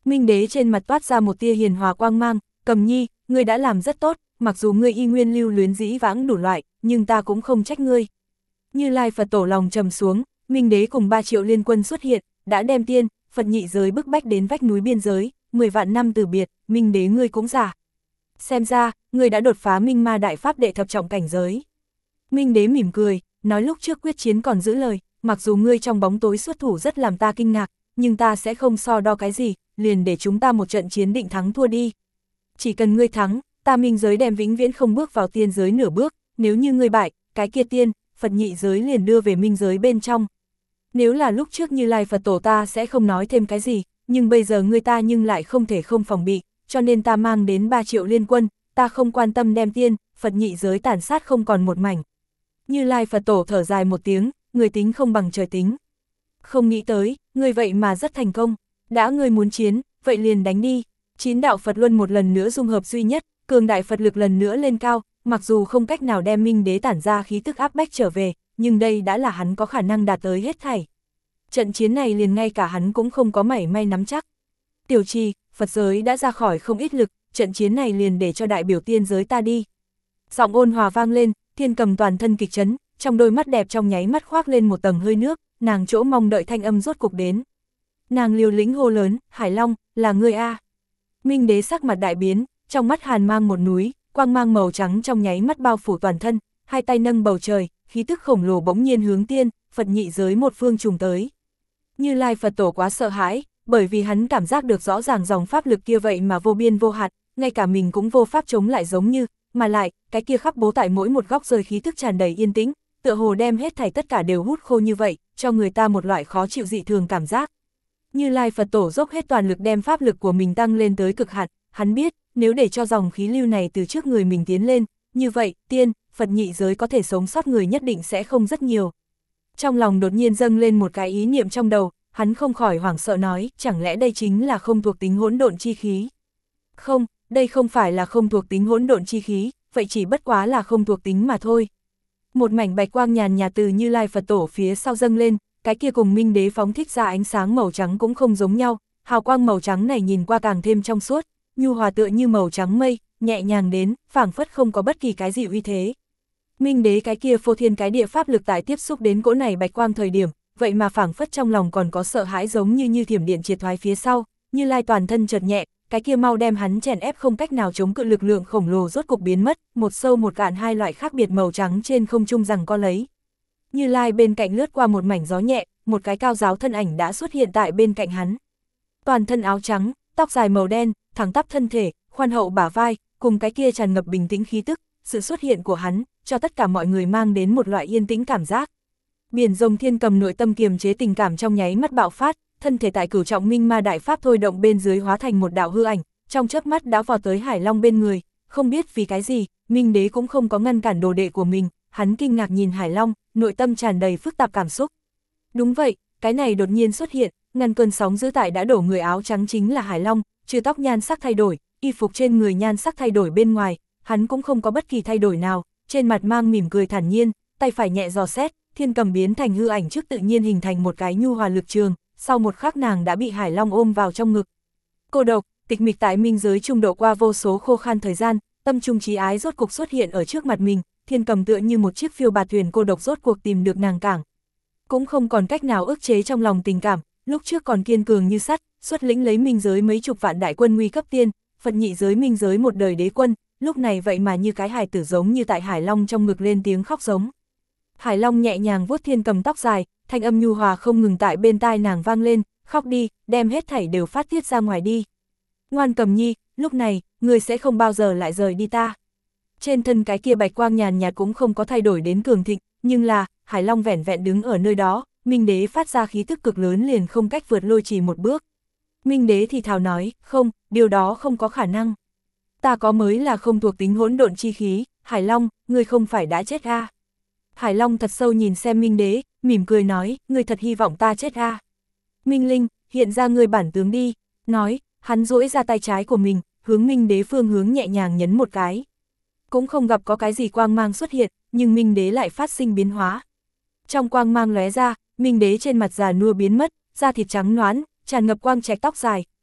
Minh Đế trên mặt toát ra một tia hiền hòa quang mang, Cầm Nhi, ngươi đã làm rất tốt, mặc dù ngươi y nguyên lưu luyến dĩ vãng đủ loại, nhưng ta cũng không trách ngươi. Như Lai Phật Tổ lòng trầm xuống, Minh Đế cùng 3 triệu liên quân xuất hiện, đã đem tiên, Phật nhị giới bức bách đến vách núi biên giới, 10 vạn năm từ biệt, Minh Đế ngươi cũng già. Xem ra, ngươi đã đột phá Minh Ma Đại Pháp đệ thập trọng cảnh giới. Minh Đế mỉm cười, nói lúc trước quyết chiến còn giữ lời, mặc dù ngươi trong bóng tối xuất thủ rất làm ta kinh ngạc, nhưng ta sẽ không so đo cái gì, liền để chúng ta một trận chiến định thắng thua đi. Chỉ cần ngươi thắng, ta Minh giới đem vĩnh viễn không bước vào tiên giới nửa bước, nếu như ngươi bại, cái kia tiên, Phật nhị giới liền đưa về Minh giới bên trong. Nếu là lúc trước Như Lai Phật Tổ ta sẽ không nói thêm cái gì, nhưng bây giờ ngươi ta nhưng lại không thể không phòng bị, cho nên ta mang đến 3 triệu liên quân, ta không quan tâm đem tiên, Phật nhị giới tàn sát không còn một mảnh. Như Lai Phật Tổ thở dài một tiếng, người tính không bằng trời tính. Không nghĩ tới, ngươi vậy mà rất thành công, đã ngươi muốn chiến, vậy liền đánh đi. 9 đạo Phật luân một lần nữa dung hợp duy nhất, cường đại Phật lực lần nữa lên cao, mặc dù không cách nào đem Minh Đế tản ra khí tức áp bách trở về, nhưng đây đã là hắn có khả năng đạt tới hết thảy. Trận chiến này liền ngay cả hắn cũng không có mảy may nắm chắc. Tiểu Trì, Phật giới đã ra khỏi không ít lực, trận chiến này liền để cho đại biểu tiên giới ta đi. Giọng ôn hòa vang lên, Thiên Cầm toàn thân kịch chấn, trong đôi mắt đẹp trong nháy mắt khoác lên một tầng hơi nước, nàng chỗ mong đợi thanh âm rốt cục đến. Nàng liều lĩnh hô lớn, Hải Long, là ngươi a. Minh Đế sắc mặt đại biến, trong mắt hàn mang một núi, quang mang màu trắng trong nháy mắt bao phủ toàn thân, hai tay nâng bầu trời, khí tức khổng lồ bỗng nhiên hướng tiên, Phật nhị giới một phương trùng tới. Như Lai Phật Tổ quá sợ hãi, bởi vì hắn cảm giác được rõ ràng dòng pháp lực kia vậy mà vô biên vô hạn, ngay cả mình cũng vô pháp chống lại giống như, mà lại, cái kia khắp bố tại mỗi một góc rơi khí tức tràn đầy yên tĩnh, tựa hồ đem hết thảy tất cả đều hút khô như vậy, cho người ta một loại khó chịu dị thường cảm giác. Như Lai Phật Tổ dốc hết toàn lực đem pháp lực của mình tăng lên tới cực hạn, hắn biết, nếu để cho dòng khí lưu này từ trước người mình tiến lên, như vậy, tiên, Phật nhị giới có thể sống sót người nhất định sẽ không rất nhiều. Trong lòng đột nhiên dâng lên một cái ý niệm trong đầu, hắn không khỏi hoảng sợ nói, chẳng lẽ đây chính là không thuộc tính hỗn độn chi khí? Không, đây không phải là không thuộc tính hỗn độn chi khí, vậy chỉ bất quá là không thuộc tính mà thôi. Một mảnh bạch quang nhàn nhạt từ Như Lai Phật Tổ phía sau dâng lên, cái kia cùng Minh Đế phóng thích ra ánh sáng màu trắng cũng không giống nhau, hào quang màu trắng này nhìn qua càng thêm trong suốt, nhu hòa tựa như màu trắng mây, nhẹ nhàng đến, phảng phất không có bất kỳ cái gì uy thế. Minh Đế cái kia phô thiên cái địa pháp lực tại tiếp xúc đến cỗ này bạch quang thời điểm, vậy mà phảng phất trong lòng còn có sợ hãi giống như thiểm điện triệt thoái phía sau, Như Lai toàn thân chợt nhẹ, cái kia mau đem hắn chèn ép không cách nào chống cự lực lượng khổng lồ rốt cục biến mất, một sâu một cạn hai loại khác biệt màu trắng trên không trung giằng co lấy. Như Lai bên cạnh lướt qua một mảnh gió nhẹ, một cái cao giáo thân ảnh đã xuất hiện tại bên cạnh hắn. Toàn thân áo trắng, tóc dài màu đen, thẳng tắp thân thể, khoan hậu bả vai, cùng cái kia tràn ngập bình tĩnh khí tức, sự xuất hiện của hắn, cho tất cả mọi người mang đến một loại yên tĩnh cảm giác. Biển rồng Thiên Cầm nội tâm kiềm chế tình cảm trong nháy mắt bạo phát, thân thể tại cửu trọng Minh Ma Đại Pháp thôi động bên dưới hóa thành một đạo hư ảnh, trong chớp mắt đã vào tới Hải Long bên người, không biết vì cái gì, Minh Đế cũng không có ngăn cản đồ đệ của mình, hắn kinh ngạc nhìn Hải Long, nội tâm tràn đầy phức tạp cảm xúc. Đúng vậy, cái này đột nhiên xuất hiện, ngăn cơn sóng dữ tại đã đổ người áo trắng chính là Hải Long, trừ tóc nhan sắc thay đổi, y phục trên người nhan sắc thay đổi bên ngoài, hắn cũng không có bất kỳ thay đổi nào, trên mặt mang mỉm cười thản nhiên, tay phải nhẹ dò xét, Thiên Cầm biến thành hư ảnh trước tự nhiên hình thành một cái nhu hòa lực trường, sau một khắc nàng đã bị Hải Long ôm vào trong ngực. Cô độc, tịch mịch tại minh giới trung độ qua vô số khô khan thời gian, tâm trung trí ái rốt cuộc xuất hiện ở trước mặt mình, Thiên Cầm tựa như một chiếc phiêu bạt thuyền cô độc rốt cuộc tìm được nàng cảng. Cũng không còn cách nào ức chế trong lòng tình cảm, lúc trước còn kiên cường như sắt, xuất lĩnh lấy minh giới mấy chục vạn đại quân nguy cấp tiên, Phật nhị giới minh giới một đời đế quân, lúc này vậy mà như cái hài tử giống như tại Hải Long trong ngực lên tiếng khóc giống. Hải Long nhẹ nhàng vuốt Thiên Cầm tóc dài, thanh âm nhu hòa không ngừng tại bên tai nàng vang lên, khóc đi, đem hết thảy đều phát tiết ra ngoài đi. Ngoan Cầm Nhi, lúc này, người sẽ không bao giờ lại rời đi ta. Trên thân cái kia bạch quang nhàn nhạt cũng không có thay đổi đến cường thịnh, nhưng là, Hải Long vẻn vẹn đứng ở nơi đó, Minh Đế phát ra khí tức cực lớn liền không cách vượt lôi chỉ một bước. Minh Đế thì thào nói, không, điều đó không có khả năng. Ta có mới là không thuộc tính hỗn độn chi khí, Hải Long, ngươi không phải đã chết à? Hải Long thật sâu nhìn xem Minh Đế, mỉm cười nói, ngươi thật hy vọng ta chết à? Minh Linh, hiện ra ngươi bản tướng đi, nói, hắn duỗi ra tay trái của mình, hướng Minh Đế phương hướng nhẹ nhàng nhấn một cái. Cũng không gặp có cái gì quang mang xuất hiện, nhưng Minh Đế lại phát sinh biến hóa. Trong quang mang lóe ra, Minh Đế trên mặt già nua biến mất, da thịt trắng nõn, tràn ngập quang trạch tóc dài,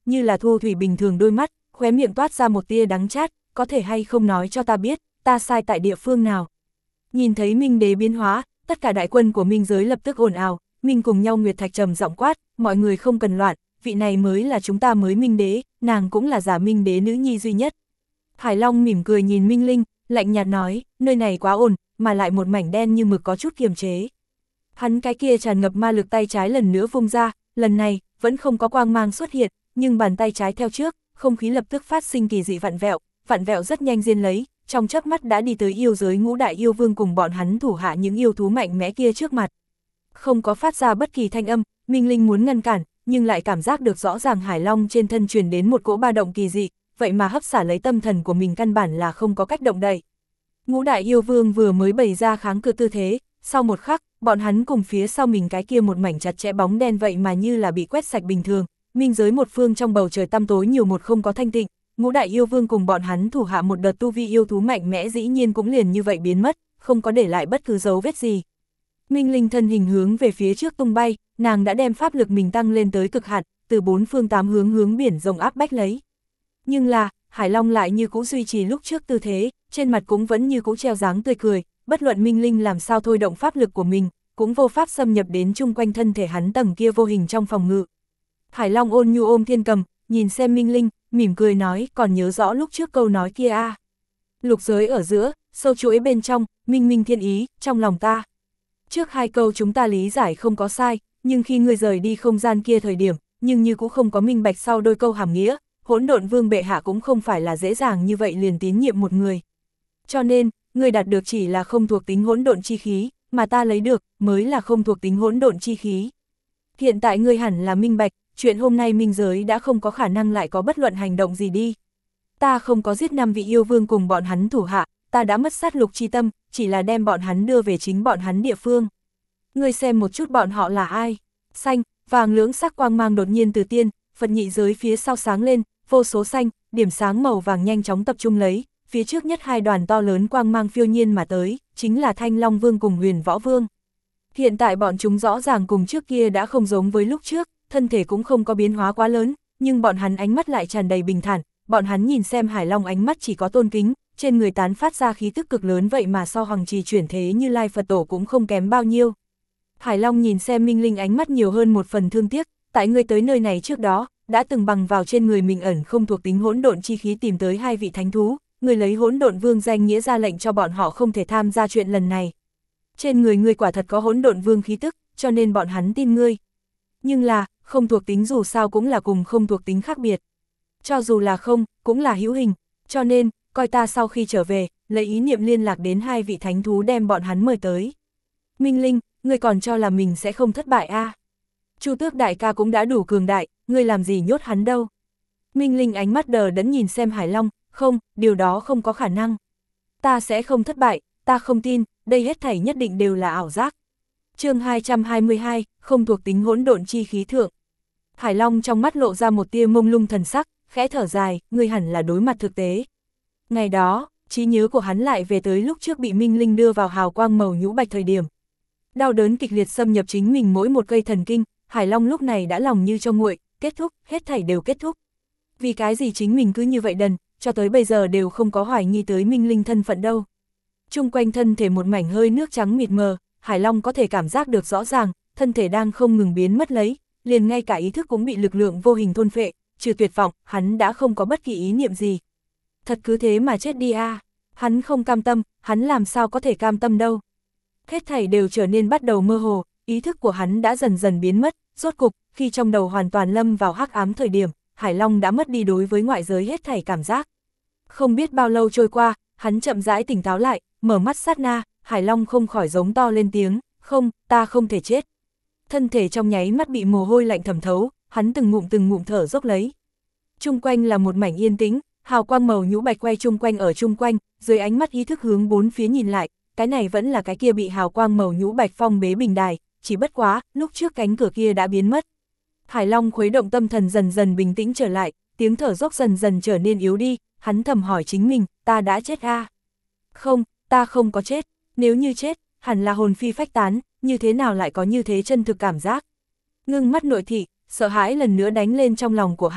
như là thu thủy bình thường đôi mắt, khóe miệng toát ra một tia đắng chát, có thể hay không nói cho ta biết, ta sai tại địa phương nào. Nhìn thấy Minh Đế biến hóa, tất cả đại quân của Minh giới lập tức ồn ào, Minh cùng nhau Nguyệt Thạch trầm giọng quát, mọi người không cần loạn, vị này mới là chúng ta mới Minh Đế, nàng cũng là giả Minh Đế nữ nhi duy nhất. Hải Long mỉm cười nhìn Minh Linh, lạnh nhạt nói, nơi này quá ồn, mà lại một mảnh đen như mực có chút kiềm chế. Hắn cái kia tràn ngập ma lực tay trái lần nữa vung ra, lần này, vẫn không có quang mang xuất hiện, nhưng bàn tay trái theo trước, không khí lập tức phát sinh kỳ dị vặn vẹo rất nhanh diên lấy, trong chớp mắt đã đi tới yêu giới ngũ đại yêu vương cùng bọn hắn thủ hạ những yêu thú mạnh mẽ kia trước mặt. Không có phát ra bất kỳ thanh âm, Minh Linh muốn ngăn cản, nhưng lại cảm giác được rõ ràng Hải Long trên thân truyền đến một cỗ ba động kỳ dị, vậy mà hấp xả lấy tâm thần của mình căn bản là không có cách động đậy. Ngũ đại yêu vương vừa mới bày ra kháng cự tư thế, sau một khắc, bọn hắn cùng phía sau mình cái kia một mảnh chặt chẽ bóng đen vậy mà như là bị quét sạch bình thường, minh giới một phương trong bầu trời tăm tối nhiều một không có thanh tịnh, ngũ đại yêu vương cùng bọn hắn thủ hạ một đợt tu vi yêu thú mạnh mẽ dĩ nhiên cũng liền như vậy biến mất, không có để lại bất cứ dấu vết gì. Minh Linh thân hình hướng về phía trước tung bay, nàng đã đem pháp lực mình tăng lên tới cực hạn, từ bốn phương tám hướng biển rồng áp bách lấy. Nhưng là, Hải Long lại như cũ duy trì lúc trước tư thế, trên mặt cũng vẫn như cũ treo dáng tươi cười, bất luận Minh Linh làm sao thôi động pháp lực của mình, cũng vô pháp xâm nhập đến chung quanh thân thể hắn tầng kia vô hình trong phòng ngự. Hải Long ôn nhu ôm thiên cầm, nhìn xem Minh Linh, mỉm cười nói, còn nhớ rõ lúc trước câu nói kia à. Lục giới ở giữa, sâu chuỗi bên trong, minh minh thiên ý, trong lòng ta. Trước hai câu chúng ta lý giải không có sai, nhưng khi ngươi rời đi không gian kia thời điểm, nhưng như cũng không có minh bạch sau đôi câu hàm nghĩa, Hỗn Độn Vương bệ hạ cũng không phải là dễ dàng như vậy liền tín nhiệm một người. Cho nên, ngươi đạt được chỉ là không thuộc tính hỗn độn chi khí, mà ta lấy được mới là không thuộc tính hỗn độn chi khí. Hiện tại ngươi hẳn là minh bạch, chuyện hôm nay minh giới đã không có khả năng lại có bất luận hành động gì đi. Ta không có giết 5 vị yêu vương cùng bọn hắn thủ hạ, ta đã mất sát lục chi tâm, chỉ là đem bọn hắn đưa về chính bọn hắn địa phương. Ngươi xem một chút bọn họ là ai? Xanh, vàng lưỡng sắc quang mang đột nhiên từ tiên, Phật nhị giới phía sau sáng lên, vô số xanh, điểm sáng màu vàng nhanh chóng tập trung lấy, phía trước nhất hai đoàn to lớn quang mang phiêu nhiên mà tới, chính là Thanh Long Vương cùng Huyền Võ Vương. Hiện tại bọn chúng rõ ràng cùng trước kia đã không giống với lúc trước, thân thể cũng không có biến hóa quá lớn, nhưng bọn hắn ánh mắt lại tràn đầy bình thản, bọn hắn nhìn xem Hải Long ánh mắt chỉ có tôn kính, trên người tán phát ra khí tức cực lớn vậy mà so Hằng Trì chuyển thế Như Lai Phật Tổ cũng không kém bao nhiêu. Hải Long nhìn xem Minh Linh ánh mắt nhiều hơn một phần thương tiếc, tại ngươi tới nơi này trước đó, đã từng bằng vào trên người mình ẩn không thuộc tính hỗn độn chi khí tìm tới 2 vị thánh thú, ngươi lấy Hỗn Độn Vương danh nghĩa ra lệnh cho bọn họ không thể tham gia chuyện lần này. Trên người ngươi quả thật có Hỗn Độn Vương khí tức, cho nên bọn hắn tin ngươi. Nhưng là, không thuộc tính dù sao cũng là cùng không thuộc tính khác biệt. Cho dù là không, cũng là hữu hình, cho nên, coi ta sau khi trở về, lấy ý niệm liên lạc đến 2 vị thánh thú đem bọn hắn mời tới. Minh Linh, ngươi còn cho là mình sẽ không thất bại à? Chu Tước đại ca cũng đã đủ cường đại, ngươi làm gì nhốt hắn đâu? Minh Linh ánh mắt đờ đẫn nhìn xem Hải Long, không, điều đó không có khả năng. Ta sẽ không thất bại, ta không tin, đây hết thảy nhất định đều là ảo giác. Chương 222, không thuộc tính hỗn độn chi khí thượng. Hải Long trong mắt lộ ra một tia mông lung thần sắc, khẽ thở dài, ngươi hẳn là đối mặt thực tế. Ngày đó, trí nhớ của hắn lại về tới lúc trước bị Minh Linh đưa vào hào quang màu nhũ bạch thời điểm. Đau đớn kịch liệt xâm nhập chính mình mỗi một cây thần kinh, Hải Long lúc này đã lòng như cho nguội, kết thúc, hết thảy đều kết thúc. Vì cái gì chính mình cứ như vậy đần, cho tới bây giờ đều không có hoài nghi tới Minh Linh thân phận đâu. Chung quanh thân thể một mảnh hơi nước trắng mịt mờ, Hải Long có thể cảm giác được rõ ràng, thân thể đang không ngừng biến mất lấy, liền ngay cả ý thức cũng bị lực lượng vô hình thôn phệ, trừ tuyệt vọng, hắn đã không có bất kỳ ý niệm gì. Thật cứ thế mà chết đi à, hắn không cam tâm, hắn làm sao có thể cam tâm đâu. Hết thảy đều trở nên bắt đầu mơ hồ, ý thức của hắn đã dần dần biến mất, rốt cục, khi trong đầu hoàn toàn lâm vào hắc ám thời điểm, Hải Long đã mất đi đối với ngoại giới hết thảy cảm giác. Không biết bao lâu trôi qua, hắn chậm rãi tỉnh táo lại, mở mắt sát na, Hải Long không khỏi giống to lên tiếng, không, ta không thể chết. Thân thể trong nháy mắt bị mồ hôi lạnh thẩm thấu, hắn từng ngụm thở dốc lấy. Chung quanh là một mảnh yên tĩnh, hào quang màu nhũ bạch quay chung quanh ở chung quanh, dưới ánh mắt ý thức hướng bốn phía nhìn lại, cái này vẫn là cái kia bị hào quang màu nhũ bạch phong bế bình đài, chỉ bất quá, lúc trước cánh cửa kia đã biến mất. Hải Long khuấy động tâm thần dần dần bình tĩnh trở lại, tiếng thở dốc dần dần trở nên yếu đi, hắn thầm hỏi chính mình, ta đã chết à? Không, ta không có chết, nếu như chết, hẳn là hồn phi phách tán, như thế nào lại có như thế chân thực cảm giác. Ngưng mắt nội thị, sợ hãi lần nữa đánh lên trong lòng của hắn,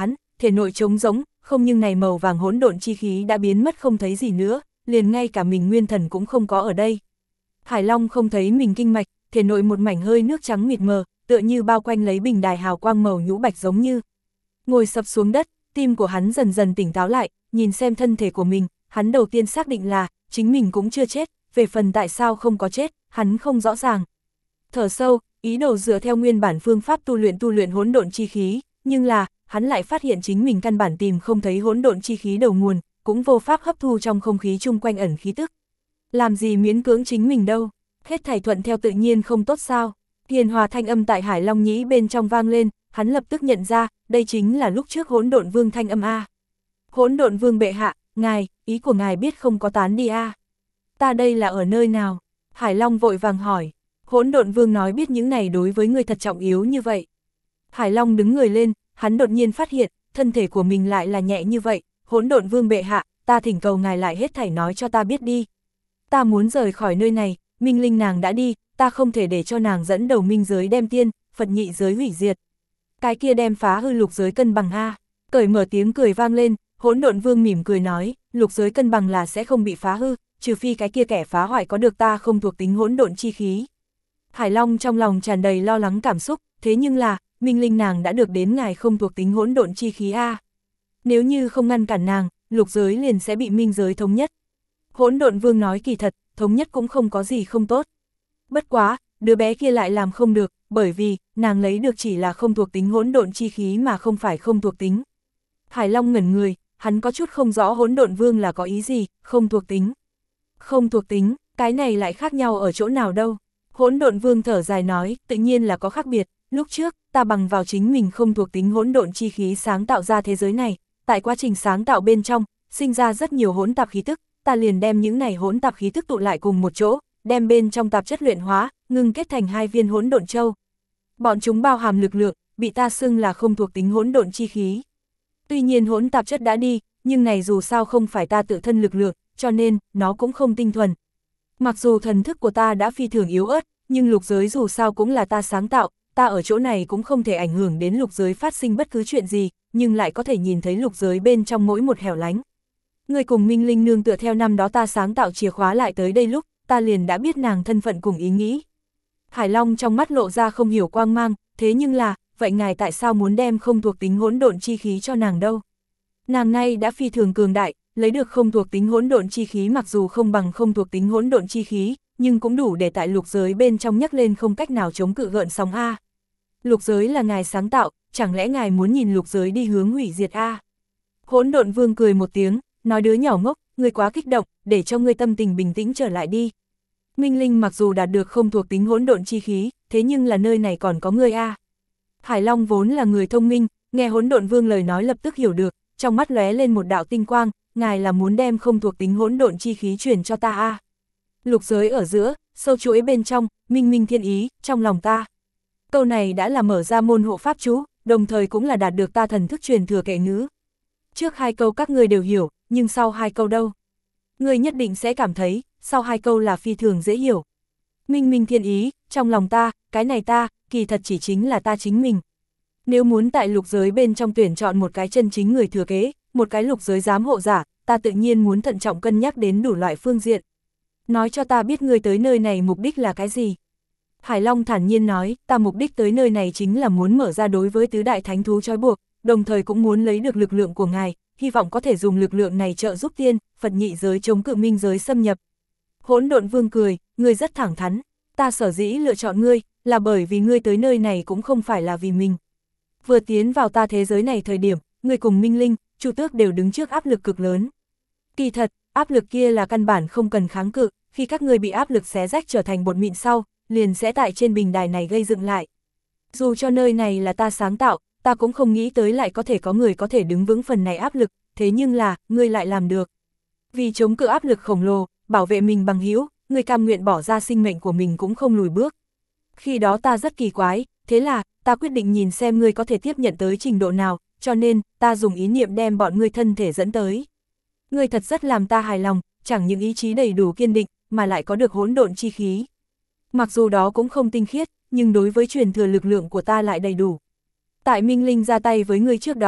thể nội trống rỗng, không nhưng này màu vàng hỗn độn chi khí đã biến mất không thấy gì nữa, liền ngay cả mình nguyên thần cũng không có ở đây. Hải Long không thấy mình kinh mạch, thể nội một mảnh hơi nước trắng mịt mờ, tựa như bao quanh lấy bình đài hào quang màu nhũ bạch giống như. Ngồi sập xuống đất, tim của hắn dần dần tỉnh táo lại, nhìn xem thân thể của mình, hắn đầu tiên xác định là, chính mình cũng chưa chết, về phần tại sao không có chết, hắn không rõ ràng. Thở sâu, ý đồ dựa theo nguyên bản phương pháp tu luyện hỗn độn chi khí, nhưng là, hắn lại phát hiện chính mình căn bản tìm không thấy hỗn độn chi khí đầu nguồn, cũng vô pháp hấp thu trong không khí chung quanh ẩn khí tức. Làm gì miễn cưỡng chính mình đâu, hết thảy thuận theo tự nhiên không tốt sao? Hiền hòa thanh âm tại Hải Long nhĩ bên trong vang lên, hắn lập tức nhận ra, đây chính là lúc trước Hỗn Độn Vương thanh âm a. Hỗn Độn Vương bệ hạ, ngài, ý của ngài biết không có tán đi a? Ta đây là ở nơi nào? Hải Long vội vàng hỏi. Hỗn Độn Vương nói biết những này đối với người thật trọng yếu như vậy. Hải Long đứng người lên, hắn đột nhiên phát hiện, thân thể của mình lại là nhẹ như vậy. Hỗn Độn Vương bệ hạ, ta thỉnh cầu ngài lại hết thảy nói cho ta biết đi. Ta muốn rời khỏi nơi này, Minh Linh nàng đã đi, ta không thể để cho nàng dẫn đầu minh giới đem tiên, Phật nhị giới hủy diệt. Cái kia đem phá hư lục giới cân bằng a. Cởi mở tiếng cười vang lên, Hỗn Độn Vương mỉm cười nói, lục giới cân bằng là sẽ không bị phá hư, trừ phi cái kia kẻ phá hoại có được ta không thuộc tính hỗn độn chi khí. Hải Long trong lòng tràn đầy lo lắng cảm xúc, thế nhưng là, Minh Linh nàng đã được đến ngài không thuộc tính hỗn độn chi khí a. Nếu như không ngăn cản nàng, lục giới liền sẽ bị minh giới thống nhất. Hỗn Độn Vương nói kỳ thật, thống nhất cũng không có gì không tốt. Bất quá, đứa bé kia lại làm không được, bởi vì, nàng lấy được chỉ là không thuộc tính hỗn độn chi khí mà không phải không thuộc tính. Hải Long ngẩn người, hắn có chút không rõ Hỗn Độn Vương là có ý gì, không thuộc tính. Không thuộc tính, cái này lại khác nhau ở chỗ nào đâu. Hỗn Độn Vương thở dài nói, tự nhiên là có khác biệt, lúc trước, ta bằng vào chính mình không thuộc tính hỗn độn chi khí sáng tạo ra thế giới này, tại quá trình sáng tạo bên trong, sinh ra rất nhiều hỗn tạp khí tức, ta liền đem những này hỗn tạp khí tức tụ lại cùng một chỗ, đem bên trong tạp chất luyện hóa, ngưng kết thành 2 viên hỗn độn châu. Bọn chúng bao hàm lực lượng, bị ta xưng là không thuộc tính hỗn độn chi khí. Tuy nhiên hỗn tạp chất đã đi, nhưng này dù sao không phải ta tự thân lực lượng, cho nên, nó cũng không tinh thuần. Mặc dù thần thức của ta đã phi thường yếu ớt, nhưng lục giới dù sao cũng là ta sáng tạo, ta ở chỗ này cũng không thể ảnh hưởng đến lục giới phát sinh bất cứ chuyện gì, nhưng lại có thể nhìn thấy lục giới bên trong mỗi một hẻo lánh. Người cùng Minh Linh nương tựa theo năm đó ta sáng tạo chìa khóa lại tới đây lúc, ta liền đã biết nàng thân phận cùng ý nghĩ. Hải Long trong mắt lộ ra không hiểu quang mang, thế nhưng là, vậy ngài tại sao muốn đem không thuộc tính hỗn độn chi khí cho nàng đâu? Nàng nay đã phi thường cường đại, lấy được không thuộc tính hỗn độn chi khí mặc dù không bằng không thuộc tính hỗn độn chi khí, nhưng cũng đủ để tại lục giới bên trong nhấc lên không cách nào chống cự gợn sóng a. Lục giới là ngài sáng tạo, chẳng lẽ ngài muốn nhìn lục giới đi hướng hủy diệt a? Hỗn Độn Vương cười một tiếng, nói đứa nhỏ ngốc, ngươi quá kích động, để cho ngươi tâm tình bình tĩnh trở lại đi. Minh Linh mặc dù đạt được không thuộc tính hỗn độn chi khí, thế nhưng là nơi này còn có ngươi a. Hải Long vốn là người thông minh, nghe Hỗn Độn Vương lời nói lập tức hiểu được, trong mắt lóe lên một đạo tinh quang, ngài là muốn đem không thuộc tính hỗn độn chi khí truyền cho ta a. Lục giới ở giữa, sâu chuỗi bên trong, minh minh thiên ý, trong lòng ta. Câu này đã là mở ra môn hộ pháp chú, đồng thời cũng là đạt được ta thần thức truyền thừa kệ ngữ. Trước 2 câu các ngươi đều hiểu, nhưng sau 2 câu đâu? Ngươi nhất định sẽ cảm thấy, sau 2 câu là phi thường dễ hiểu. Minh minh thiên ý, trong lòng ta, cái này ta, kỳ thật chỉ chính là ta chính mình. Nếu muốn tại lục giới bên trong tuyển chọn một cái chân chính người thừa kế, một cái lục giới giám hộ giả, ta tự nhiên muốn thận trọng cân nhắc đến đủ loại phương diện. Nói cho ta biết ngươi tới nơi này mục đích là cái gì? Hải Long thản nhiên nói, ta mục đích tới nơi này chính là muốn mở ra đối với tứ đại thánh thú trói buộc, đồng thời cũng muốn lấy được lực lượng của ngài, hy vọng có thể dùng lực lượng này trợ giúp tiên, Phật nhị giới chống cự minh giới xâm nhập. Hỗn Độn Vương cười, ngươi rất thẳng thắn, ta sở dĩ lựa chọn ngươi, là bởi vì ngươi tới nơi này cũng không phải là vì mình. Vừa tiến vào ta thế giới này thời điểm, ngươi cùng Minh Linh, Chu Tước đều đứng trước áp lực cực lớn. Kỳ thật, áp lực kia là căn bản không cần kháng cự, khi các ngươi bị áp lực xé rách trở thành bột mịn sau, liền sẽ tại trên bình đài này gây dựng lại. Dù cho nơi này là ta sáng tạo, ta cũng không nghĩ tới lại có thể có người có thể đứng vững phần này áp lực, thế nhưng là, ngươi lại làm được. Vì chống cự áp lực khổng lồ, bảo vệ mình bằng hữu, ngươi cam nguyện bỏ ra sinh mệnh của mình cũng không lùi bước. Khi đó ta rất kỳ quái, thế là, ta quyết định nhìn xem ngươi có thể tiếp nhận tới trình độ nào, cho nên, ta dùng ý niệm đem bọn ngươi thân thể dẫn tới. Ngươi thật rất làm ta hài lòng, chẳng những ý chí đầy đủ kiên định, mà lại có được hỗn độn chi khí. Mặc dù đó cũng không tinh khiết, nhưng đối với truyền thừa lực lượng của ta lại đầy đủ. Tại Minh Linh ra tay với ngươi trước đó,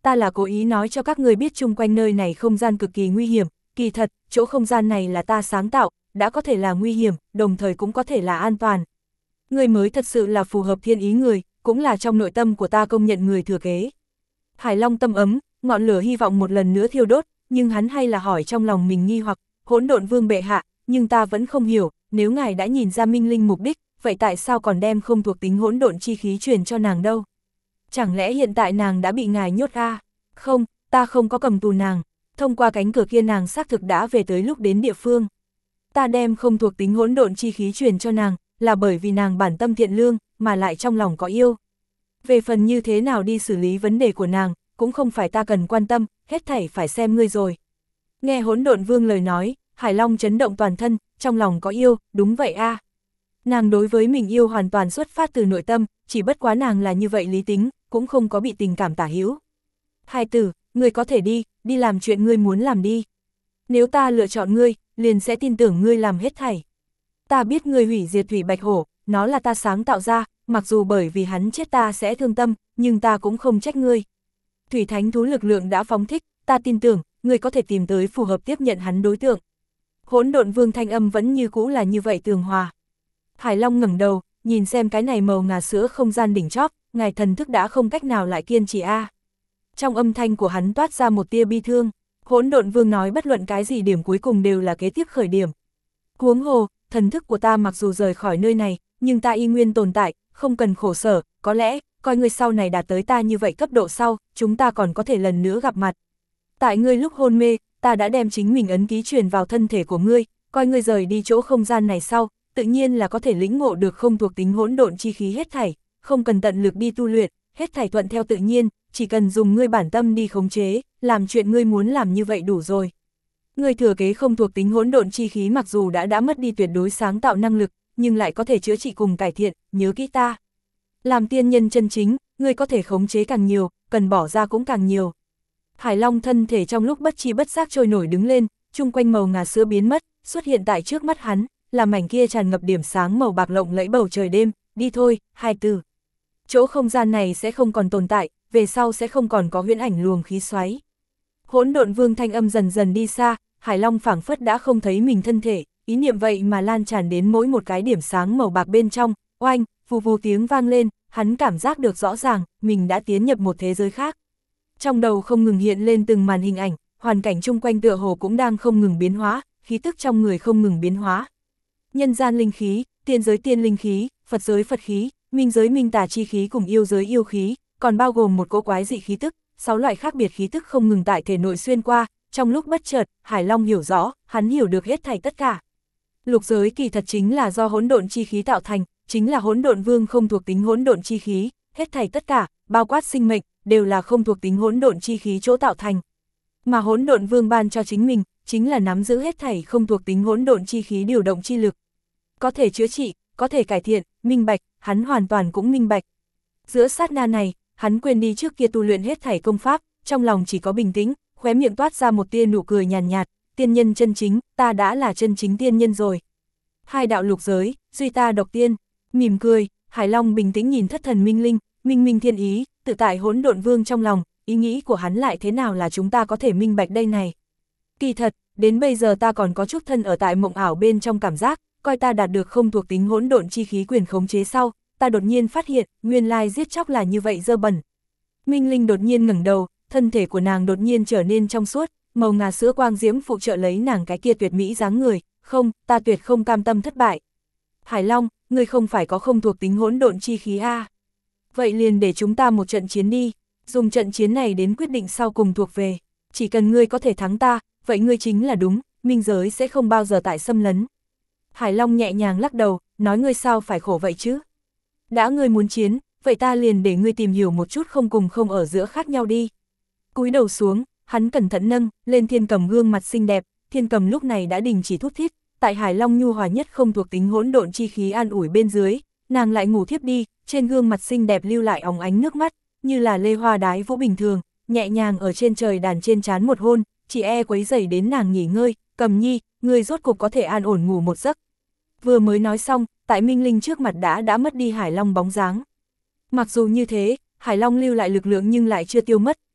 ta là cố ý nói cho các ngươi biết chung quanh nơi này không gian cực kỳ nguy hiểm, kỳ thật, chỗ không gian này là ta sáng tạo, đã có thể là nguy hiểm, đồng thời cũng có thể là an toàn. Ngươi mới thật sự là phù hợp thiên ý người, cũng là trong nội tâm của ta công nhận người thừa kế. Hải Long tâm ấm, ngọn lửa hy vọng một lần nữa thiêu đốt, nhưng hắn hay là hỏi trong lòng mình nghi hoặc, Hỗn Độn Vương bệ hạ, nhưng ta vẫn không hiểu, nếu ngài đã nhìn ra Minh Linh mục đích, vậy tại sao còn đem không thuộc tính hỗn độn chi khí truyền cho nàng đâu? Chẳng lẽ hiện tại nàng đã bị ngài nhốt à? Không, ta không có cầm tù nàng, thông qua cánh cửa kia nàng xác thực đã về tới lúc đến địa phương. Ta đem không thuộc tính hỗn độn chi khí truyền cho nàng, là bởi vì nàng bản tâm thiện lương, mà lại trong lòng có yêu. Về phần như thế nào đi xử lý vấn đề của nàng, cũng không phải ta cần quan tâm, hết thảy phải xem ngươi rồi. Nghe Hỗn Độn Vương lời nói, Hải Long chấn động toàn thân, trong lòng có yêu, đúng vậy a. Nàng đối với mình yêu hoàn toàn xuất phát từ nội tâm, chỉ bất quá nàng là như vậy lý tính, cũng không có bị tình cảm tả hữu. Hai tử, ngươi có thể đi làm chuyện ngươi muốn làm đi. Nếu ta lựa chọn ngươi, liền sẽ tin tưởng ngươi làm hết thảy. Ta biết ngươi hủy diệt Thủy Bạch Hổ, nó là ta sáng tạo ra, mặc dù bởi vì hắn chết ta sẽ thương tâm, nhưng ta cũng không trách ngươi. Thủy Thánh thú lực lượng đã phóng thích, ta tin tưởng, ngươi có thể tìm tới phù hợp tiếp nhận hắn đối tượng. Hỗn Độn Vương thanh âm vẫn như cũ là như vậy tường hòa. Hải Long ngẩng đầu, nhìn xem cái này màu ngà sữa không gian đỉnh chóp, ngài thần thức đã không cách nào lại kiên trì a. Trong âm thanh của hắn toát ra một tia bi thương, Hỗn Độn Vương nói bất luận cái gì điểm cuối cùng đều là kế tiếp khởi điểm. Huống hồ, thần thức của ta mặc dù rời khỏi nơi này, nhưng ta y nguyên tồn tại, không cần khổ sở, có lẽ, coi ngươi sau này đạt tới ta như vậy cấp độ sau, chúng ta còn có thể lần nữa gặp mặt. Tại ngươi lúc hôn mê, ta đã đem chính mình ấn ký truyền vào thân thể của ngươi, coi ngươi rời đi chỗ không gian này sau, tự nhiên là có thể lĩnh ngộ được không thuộc tính hỗn độn chi khí hết thảy, không cần tận lực đi tu luyện, hết thảy thuận theo tự nhiên, chỉ cần dùng ngươi bản tâm đi khống chế, làm chuyện ngươi muốn làm như vậy đủ rồi. Ngươi thừa kế không thuộc tính hỗn độn chi khí mặc dù đã mất đi tuyệt đối sáng tạo năng lực, nhưng lại có thể chữa trị cùng cải thiện, nhớ kỹ ta. Làm tiên nhân chân chính, ngươi có thể khống chế càng nhiều, cần bỏ ra cũng càng nhiều. Hải Long thân thể trong lúc bất chi bất giác trôi nổi đứng lên, chung quanh màu ngà sữa biến mất, xuất hiện tại trước mắt hắn, là mảnh kia tràn ngập điểm sáng màu bạc lộng lẫy bầu trời đêm, đi thôi, hai từ. Chỗ không gian này sẽ không còn tồn tại, về sau sẽ không còn có huyễn ảnh luồng khí xoáy. Hỗn Độn Vương thanh âm dần dần đi xa, Hải Long phảng phất đã không thấy mình thân thể, ý niệm vậy mà lan tràn đến mỗi một cái điểm sáng màu bạc bên trong, oanh, vù vù tiếng vang lên, hắn cảm giác được rõ ràng, mình đã tiến nhập một thế giới khác. Trong đầu không ngừng hiện lên từng màn hình ảnh, hoàn cảnh chung quanh tựa hồ cũng đang không ngừng biến hóa, khí tức trong người không ngừng biến hóa. Nhân gian linh khí, tiên giới tiên linh khí, Phật giới Phật khí, minh giới minh tà chi khí cùng yêu giới yêu khí, còn bao gồm một cỗ quái dị khí tức, 6 loại khác biệt khí tức không ngừng tại thể nội xuyên qua, trong lúc bất chợt, Hải Long hiểu rõ, hắn hiểu được hết thảy tất cả. Lục giới kỳ thật chính là do hỗn độn chi khí tạo thành, chính là Hỗn Độn Vương không thuộc tính hỗn độn chi khí, hết thảy tất cả, bao quát sinh mệnh, đều là không thuộc tính hỗn độn chi khí chỗ tạo thành. Mà Hỗn Độn Vương ban cho chính mình, chính là nắm giữ hết thảy không thuộc tính hỗn độn chi khí điều động chi lực. Có thể chữa trị, có thể cải thiện, minh bạch, hắn hoàn toàn cũng minh bạch. Giữa sát na này, hắn quên đi trước kia tu luyện hết thảy công pháp, trong lòng chỉ có bình tĩnh, khóe miệng toát ra một tia nụ cười nhàn nhạt, tiên nhân chân chính, ta đã là chân chính tiên nhân rồi. Hai đạo lục giới, duy ta độc tiên, mỉm cười, Hải Long bình tĩnh nhìn thất thần minh linh, minh minh thiên ý, tự tại Hỗn Độn Vương trong lòng, ý nghĩ của hắn lại thế nào là chúng ta có thể minh bạch đây này. Kỳ thật, đến bây giờ ta còn có chút thân ở tại mộng ảo bên trong cảm giác, coi ta đạt được không thuộc tính hỗn độn chi khí quyền khống chế sau, ta đột nhiên phát hiện, nguyên lai giết chóc là như vậy dơ bẩn. Minh Linh đột nhiên ngẩng đầu, thân thể của nàng đột nhiên trở nên trong suốt, màu ngà sữa quang diễm phụ trợ lấy nàng cái kia tuyệt mỹ dáng người, không, ta tuyệt không cam tâm thất bại. Hải Long, ngươi không phải có không thuộc tính hỗn độn chi khí a? Vậy liền để chúng ta một trận chiến đi, dùng trận chiến này đến quyết định sau cùng thuộc về, chỉ cần ngươi có thể thắng ta, vậy ngươi chính là đúng, minh giới sẽ không bao giờ tại xâm lấn. Hải Long nhẹ nhàng lắc đầu, nói ngươi sao phải khổ vậy chứ? Đã ngươi muốn chiến, vậy ta liền để ngươi tìm hiểu một chút không cùng không ở giữa khác nhau đi. Cúi đầu xuống, hắn cẩn thận nâng lên Thiên Cầm gương mặt xinh đẹp, Thiên Cầm lúc này đã đình chỉ thút thít, tại Hải Long nhu hòa nhất không thuộc tính hỗn độn chi khí an ủi bên dưới, nàng lại ngủ thiếp đi, trên gương mặt xinh đẹp lưu lại óng ánh nước mắt, như là lê hoa đái vũ bình thường, nhẹ nhàng ở trên trời đàn trên trán một hôn, chỉ quấy rầy đến nàng nghỉ ngơi, Cầm nhi, ngươi rốt cục có thể an ổn ngủ một giấc. Vừa mới nói xong, tại Minh Linh trước mặt đã mất đi Hải Long bóng dáng. Mặc dù như thế, Hải Long lưu lại lực lượng nhưng lại chưa tiêu mất,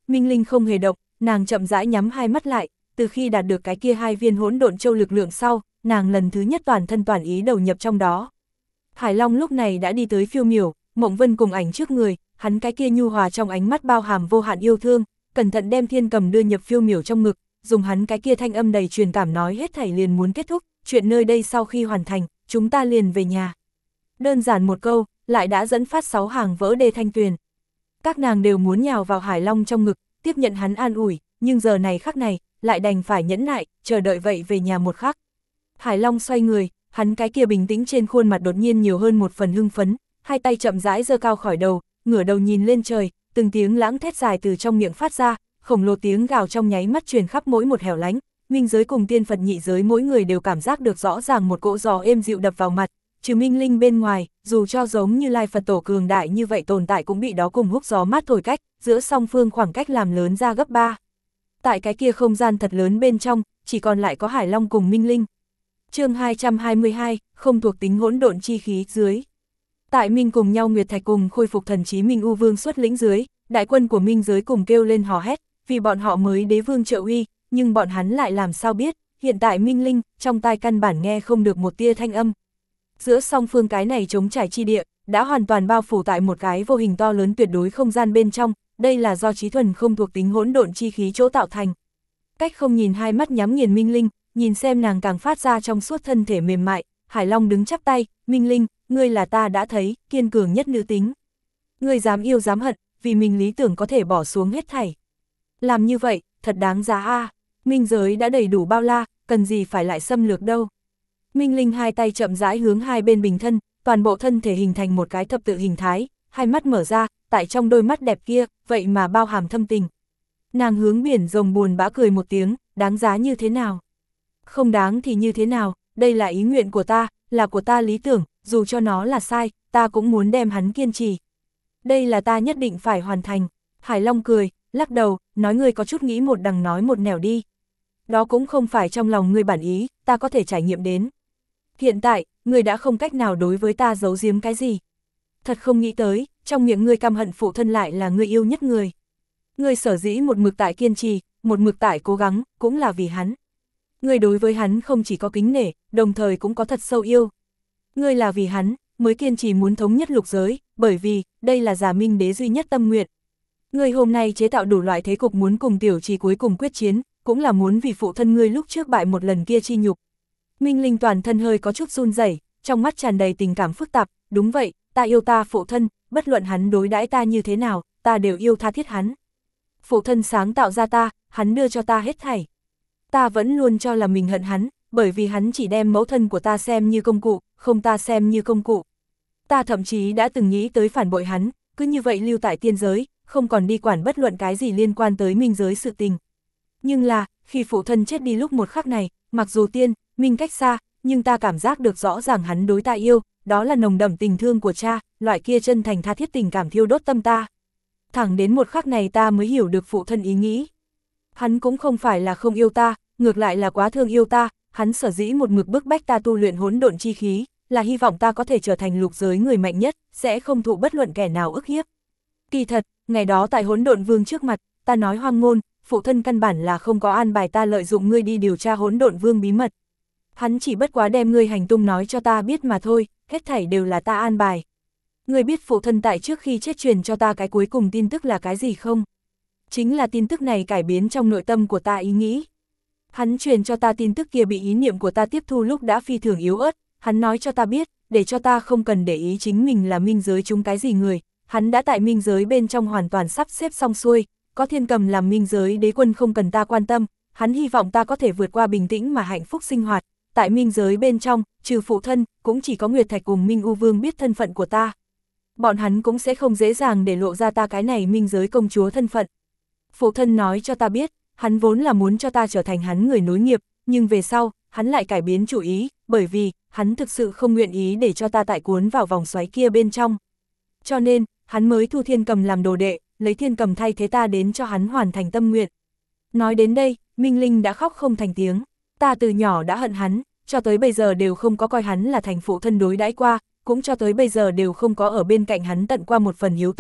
Minh Linh không hề động, nàng chậm rãi nhắm hai mắt lại, từ khi đạt được cái kia 2 viên hỗn độn châu lực lượng sau, nàng lần thứ nhất toàn thân toàn ý đầu nhập trong đó. Hải Long lúc này đã đi tới Phiêu Miểu, Mộng Vân cùng ảnh trước người, hắn cái kia nhu hòa trong ánh mắt bao hàm vô hạn yêu thương, cẩn thận đem Thiên Cầm đưa nhập Phiêu Miểu trong ngực, dùng hắn cái kia thanh âm đầy truyền cảm nói hết thảy liền muốn kết thúc, chuyện nơi đây sau khi hoàn thành, chúng ta liền về nhà. Đơn giản một câu, lại đã dẫn phát 6 hàng vỡ đê thanh tuyền. Các nàng đều muốn nhào vào Hải Long trong ngực, tiếp nhận hắn an ủi, nhưng giờ này khắc này, lại đành phải nhẫn nại, chờ đợi vậy về nhà một khắc. Hải Long xoay người, hắn cái kia bình tĩnh trên khuôn mặt đột nhiên nhiều hơn một phần hưng phấn, hai tay chậm rãi giơ cao khỏi đầu, ngửa đầu nhìn lên trời, từng tiếng lãng thét dài từ trong miệng phát ra, khổng lồ tiếng gào trong nháy mắt truyền khắp mỗi một hẻo lánh, minh giới cùng tiên Phật nhị giới mỗi người đều cảm giác được rõ ràng một cỗ gió êm dịu đập vào mặt, trừ Minh Linh bên ngoài, dù cho giống như Lai Phật tổ cường đại như vậy tồn tại cũng bị đó cùng húc gió mát thổi cách, giữa song phương khoảng cách làm lớn ra gấp 3. Tại cái kia không gian thật lớn bên trong, chỉ còn lại có Hải Long cùng Minh Linh. Chương 222, không thuộc tính hỗn độn chi khí dưới. Tại Minh cùng nhau Nguyệt Thạch cùng khôi phục thần trí Minh U Vương xuất lĩnh dưới, đại quân của Minh giới cùng kêu lên hò hét, vì bọn họ mới đế vương trợ uy, nhưng bọn hắn lại làm sao biết, hiện tại Minh Linh, trong tai căn bản nghe không được một tia thanh âm. Giữa song phương cái này trống trải chi địa, đã hoàn toàn bao phủ tại một cái vô hình to lớn tuyệt đối không gian bên trong, đây là do trí thuần không thuộc tính hỗn độn chi khí chỗ tạo thành. Cách không nhìn hai mắt nhắm nghiền Minh Linh, nhìn xem nàng càng phát ra trong suốt thân thể mềm mại, Hải Long đứng chắp tay, Minh Linh, ngươi là ta đã thấy, kiên cường nhất nữ tính. Ngươi dám yêu dám hận, vì mình lý tưởng có thể bỏ xuống hết thảy. Làm như vậy, thật đáng giá a. Minh giới đã đầy đủ bao la, cần gì phải lại xâm lược đâu. Minh Linh hai tay chậm rãi hướng hai bên bình thân, toàn bộ thân thể hình thành một cái thập tự hình thái, hai mắt mở ra, tại trong đôi mắt đẹp kia, vậy mà bao hàm thâm tình. Nàng hướng biển rồng buồn bã cười một tiếng, đáng giá như thế nào? Không đáng thì như thế nào, đây là ý nguyện của ta, là của ta lý tưởng, dù cho nó là sai, ta cũng muốn đem hắn kiên trì. Đây là ta nhất định phải hoàn thành. Hải Long cười, lắc đầu, nói ngươi có chút nghĩ một đằng nói một nẻo đi. Đó cũng không phải trong lòng ngươi bản ý, ta có thể trải nghiệm đến. Hiện tại, ngươi đã không cách nào đối với ta giấu giếm cái gì. Thật không nghĩ tới, trong miệng ngươi căm hận phụ thân lại là ngươi yêu nhất người. Ngươi sở dĩ một mực tại kiên trì, một mực tại cố gắng, cũng là vì hắn. Ngươi đối với hắn không chỉ có kính nể, đồng thời cũng có thật sâu yêu. Ngươi là vì hắn, mới kiên trì muốn thống nhất lục giới, bởi vì, đây là Giả Minh đế duy nhất tâm nguyện. Ngươi hôm nay chế tạo đủ loại thế cục muốn cùng tiểu trì cuối cùng quyết chiến, cũng là muốn vì phụ thân ngươi lúc trước bại một lần kia chi nhục. Minh Linh toàn thân hơi có chút run rẩy, trong mắt tràn đầy tình cảm phức tạp, đúng vậy, ta yêu ta phụ thân, bất luận hắn đối đãi ta như thế nào, ta đều yêu tha thiết hắn. Phụ thân sáng tạo ra ta, hắn đưa cho ta hết thảy. Ta vẫn luôn cho là mình hận hắn, bởi vì hắn chỉ đem mẫu thân của ta xem như công cụ, không ta xem như công cụ. Ta thậm chí đã từng nghĩ tới phản bội hắn, cứ như vậy lưu tại tiên giới, không còn đi quản bất luận cái gì liên quan tới minh giới sự tình. Nhưng là, khi phụ thân chết đi lúc một khắc này, mặc dù tiên, minh cách xa, nhưng ta cảm giác được rõ ràng hắn đối ta yêu, đó là nồng đậm tình thương của cha, loại kia chân thành tha thiết tình cảm thiêu đốt tâm ta. Thẳng đến một khắc này ta mới hiểu được phụ thân ý nghĩ. Hắn cũng không phải là không yêu ta, ngược lại là quá thương yêu ta, hắn sở dĩ một mực bức bách ta tu luyện hỗn độn chi khí, là hy vọng ta có thể trở thành lục giới người mạnh nhất, sẽ không thụ bất luận kẻ nào ức hiếp. Kỳ thật, ngày đó tại hỗn độn vương trước mặt, ta nói hoang ngôn, phụ thân căn bản là không có an bài ta lợi dụng ngươi đi điều tra hỗn độn vương bí mật. Hắn chỉ bất quá đem ngươi hành tung nói cho ta biết mà thôi, hết thảy đều là ta an bài. Ngươi biết phụ thân tại trước khi chết truyền cho ta cái cuối cùng tin tức là cái gì không? Chính là tin tức này cải biến trong nội tâm của ta ý nghĩ. Hắn truyền cho ta tin tức kia bị ý niệm của ta tiếp thu lúc đã phi thường yếu ớt, hắn nói cho ta biết, để cho ta không cần để ý chính mình là minh giới chúng cái gì người, hắn đã tại minh giới bên trong hoàn toàn sắp xếp xong xuôi, có Thiên Cầm làm minh giới đế quân không cần ta quan tâm, hắn hy vọng ta có thể vượt qua bình tĩnh mà hạnh phúc sinh hoạt, tại minh giới bên trong, trừ phụ thân, cũng chỉ có Nguyệt Thạch cùng Minh U Vương biết thân phận của ta. Bọn hắn cũng sẽ không dễ dàng để lộ ra ta cái này minh giới công chúa thân phận. Phụ thân nói cho ta biết, hắn vốn là muốn cho ta trở thành hắn người nối nghiệp, nhưng về sau, hắn lại cải biến chủ ý, bởi vì, hắn thực sự không nguyện ý để cho ta tại cuốn vào vòng xoáy kia bên trong. Cho nên, hắn mới thu Thiên Cầm làm đồ đệ, lấy Thiên Cầm thay thế ta đến cho hắn hoàn thành tâm nguyện. Nói đến đây, Minh Linh đã khóc không thành tiếng, ta từ nhỏ đã hận hắn, cho tới bây giờ đều không có coi hắn là thành phụ thân đối đãi qua, cũng cho tới bây giờ đều không có ở bên cạnh hắn tận qua một phần hiếu tâm,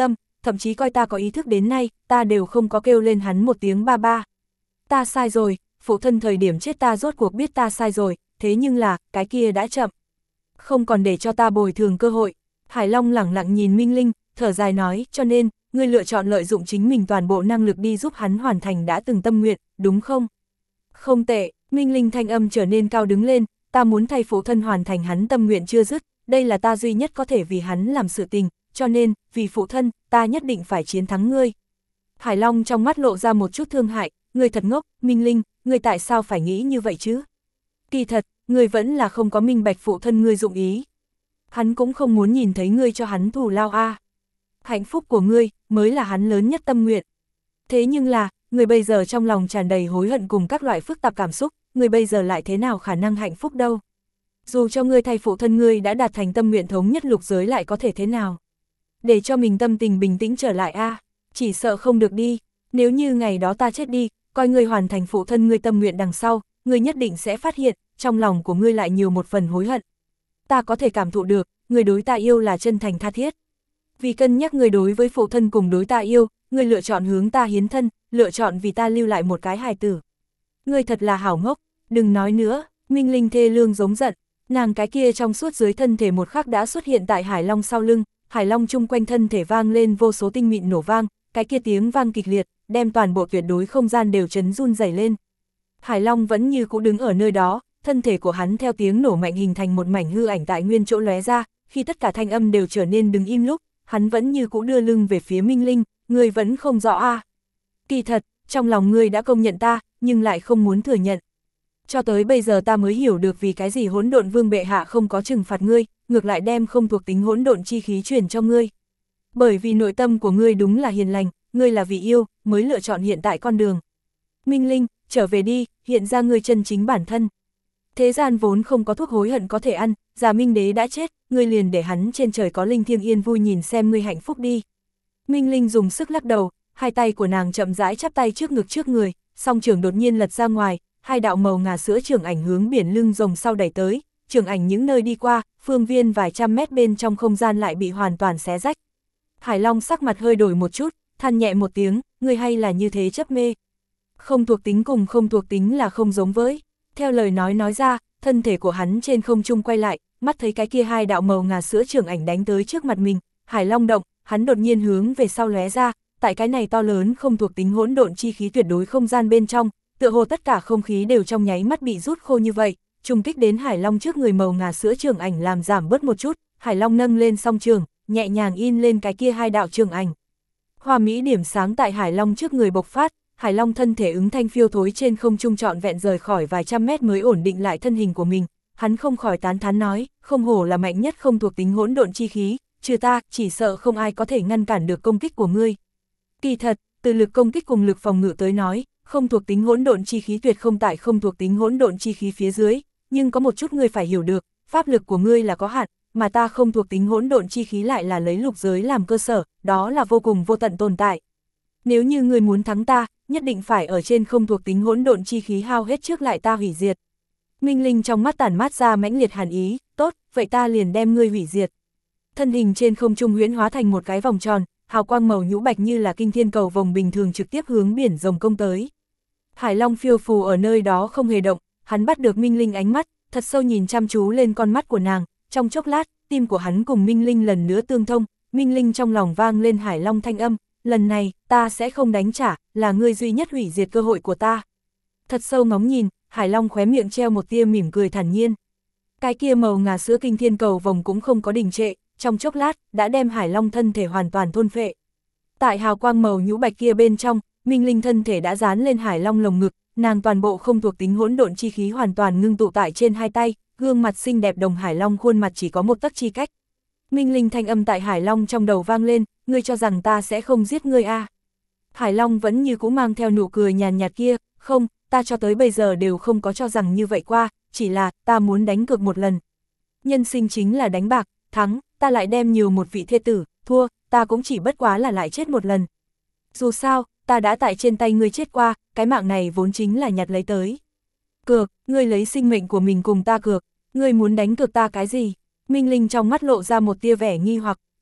thậm chí coi ta có ý thức đến nay, ta đều không có kêu lên hắn một tiếng ba ba. Ta sai rồi, phụ thân thời điểm chết ta rốt cuộc biết ta sai rồi, thế nhưng là, cái kia đã chậm. Không còn để cho ta bồi thường cơ hội. Hải Long lẳng lặng nhìn Minh Linh, thở dài nói, cho nên, ngươi lựa chọn lợi dụng chính mình toàn bộ năng lực đi giúp hắn hoàn thành đã từng tâm nguyện, đúng không? Không tệ, Minh Linh thanh âm trở nên cao đứng lên, ta muốn thay phụ thân hoàn thành hắn tâm nguyện chưa dứt, đây là ta duy nhất có thể vì hắn làm sự tình, cho nên, vì phụ thân, ta nhất định phải chiến thắng ngươi. Hải Long trong mắt lộ ra một chút thương hại, ngươi thật ngốc, Minh Linh, ngươi tại sao phải nghĩ như vậy chứ? Kỳ thật, ngươi vẫn là không có minh bạch phụ thân ngươi dụng ý. Hắn cũng không muốn nhìn thấy ngươi cho hắn thù lao a. Hạnh phúc của ngươi mới là hắn lớn nhất tâm nguyện. Thế nhưng là, ngươi bây giờ trong lòng tràn đầy hối hận cùng các loại phức tạp cảm xúc, ngươi bây giờ lại thế nào khả năng hạnh phúc đâu? Dù cho ngươi thay phụ thân ngươi đã đạt thành tâm nguyện thống nhất lục giới lại có thể thế nào? Để cho mình tâm tình bình tĩnh trở lại a, chỉ sợ không được đi. Nếu như ngày đó ta chết đi, coi ngươi hoàn thành phụ thân ngươi tâm nguyện đằng sau, ngươi nhất định sẽ phát hiện, trong lòng của ngươi lại nhiều một phần hối hận. Ta có thể cảm thụ được, ngươi đối ta yêu là chân thành tha thiết. Vì cân nhắc ngươi đối với phụ thân cùng đối ta yêu, ngươi lựa chọn hướng ta hiến thân, lựa chọn vì ta lưu lại một cái hài tử. Ngươi thật là hảo ngốc, đừng nói nữa. Minh Linh thê lương giống giận, nàng cái kia trong suốt dưới thân thể một khắc đã xuất hiện tại Hải Long sau lưng, Hải Long chung quanh thân thể vang lên vô số tinh mịn nổ vang, cái kia tiếng vang kịch liệt, đem toàn bộ tuyệt đối không gian đều chấn run rẩy lên. Hải Long vẫn như cũ đứng ở nơi đó, thân thể của hắn theo tiếng nổ mạnh hình thành một mảnh hư ảnh tại nguyên chỗ lóe ra, khi tất cả thanh âm đều trở nên đứng im lúc, hắn vẫn như cũ đưa lưng về phía Minh Linh, ngươi vẫn không rõ a. Kỳ thật, trong lòng ngươi đã công nhận ta, nhưng lại không muốn thừa nhận. Cho tới bây giờ ta mới hiểu được vì cái gì Hỗn Độn Vương bệ hạ không có trừng phạt ngươi, ngược lại đem không thuộc tính hỗn độn chi khí truyền cho ngươi. Bởi vì nội tâm của ngươi đúng là hiền lành, ngươi là vì yêu, mới lựa chọn hiện tại con đường. Minh Linh, trở về đi, hiện ra ngươi chân chính bản thân. Thế gian vốn không có thuốc hối hận có thể ăn, già Minh Đế đã chết, ngươi liền để hắn trên trời có linh thiêng yên vui nhìn xem ngươi hạnh phúc đi. Minh Linh dùng sức lắc đầu, hai tay của nàng chậm rãi chắp tay trước ngực trước người, song trường đột nhiên lật ra ngoài, hai đạo màu ngà sữa trường ảnh hướng biển lưng rồng sau đẩy tới, trường ảnh những nơi đi qua, phương viên vài trăm mét bên trong không gian lại bị hoàn toàn xé rách. Hải Long sắc mặt hơi đổi một chút, than nhẹ một tiếng, ngươi hay là như thế chấp mê. Không thuộc tính cùng không thuộc tính là không giống với. Theo lời nói ra, thân thể của hắn trên không trung quay lại, mắt thấy cái kia hai đạo màu ngà sữa trường ảnh đánh tới trước mặt mình, Hải Long động, hắn đột nhiên hướng về sau lóe ra, tại cái này to lớn không thuộc tính hỗn độn chi khí tuyệt đối không gian bên trong, tựa hồ tất cả không khí đều trong nháy mắt bị rút khô như vậy, trùng kích đến Hải Long trước người màu ngà sữa trường ảnh làm giảm bớt một chút, Hải Long nâng lên song trường, nhẹ nhàng in lên cái kia hai đạo trường ảnh. Hoa mỹ điểm sáng tại Hải Long trước người bộc phát, Hải Long thân thể ứng thanh phiêu thối trên không trung trọn vẹn rời khỏi vài trăm mét mới ổn định lại thân hình của mình, hắn không khỏi tán thán nói, không hổ là mạnh nhất không thuộc tính hỗn độn chi khí, trừ ta, chỉ sợ không ai có thể ngăn cản được công kích của ngươi. Kỳ thật, từ lực công kích cùng lực phòng ngự tới nói, không thuộc tính hỗn độn chi khí tuyệt không tại không thuộc tính hỗn độn chi khí phía dưới, nhưng có một chút ngươi phải hiểu được, pháp lực của ngươi là có hạn, mà ta không thuộc tính hỗn độn chi khí lại là lấy lục giới làm cơ sở, đó là vô cùng vô tận tồn tại. Nếu như ngươi muốn thắng ta, nhất định phải ở trên không thuộc tính hỗn độn chi khí hao hết trước lại ta hủy diệt. Minh Linh trong mắt tản mát ra mãnh liệt hàn ý, tốt, vậy ta liền đem ngươi hủy diệt. Thân hình trên không trung huyễn hóa thành một cái vòng tròn, hào quang màu nhũ bạch như là kinh thiên cầu vồng bình thường trực tiếp hướng biển rồng công tới. Hải Long phiêu phù ở nơi đó không hề động, hắn bắt được Minh Linh ánh mắt, thật sâu nhìn chăm chú lên con mắt của nàng, trong chốc lát, tim của hắn cùng Minh Linh lần nữa tương thông, Minh Linh trong lòng vang lên Hải Long thanh âm, lần này, ta sẽ không đánh trả, là ngươi duy nhất hủy diệt cơ hội của ta. Thật sâu ngóng nhìn, Hải Long khóe miệng treo một tia mỉm cười thản nhiên. Cái kia màu ngà sữa kinh thiên cầu vồng cũng không có đình trệ, trong chốc lát, đã đem Hải Long thân thể hoàn toàn thôn phệ. Tại hào quang màu nhũ bạch kia bên trong, Minh Linh thân thể đã dán lên Hải Long lồng ngực, nàng toàn bộ không thuộc tính hỗn độn chi khí hoàn toàn ngưng tụ tại trên hai tay, gương mặt xinh đẹp đồng Hải Long khuôn mặt chỉ có một tấc chi cách. Minh Linh thanh âm tại Hải Long trong đầu vang lên, ngươi cho rằng ta sẽ không giết ngươi à. Hải Long vẫn như cũ mang theo nụ cười nhàn nhạt kia, không, ta cho tới bây giờ đều không có cho rằng như vậy qua, chỉ là, ta muốn đánh cược một lần. Nhân sinh chính là đánh bạc, thắng, ta lại đem nhiều một vị thê tử, thua, ta cũng chỉ bất quá là lại chết một lần. Dù sao, ta đã tại trên tay ngươi chết qua, cái mạng này vốn chính là nhặt lấy tới. Cược, ngươi lấy sinh mệnh của mình cùng ta cược, ngươi muốn đánh cược ta cái gì? Minh Linh trong mắt lộ ra một tia vẻ nghi hoặc,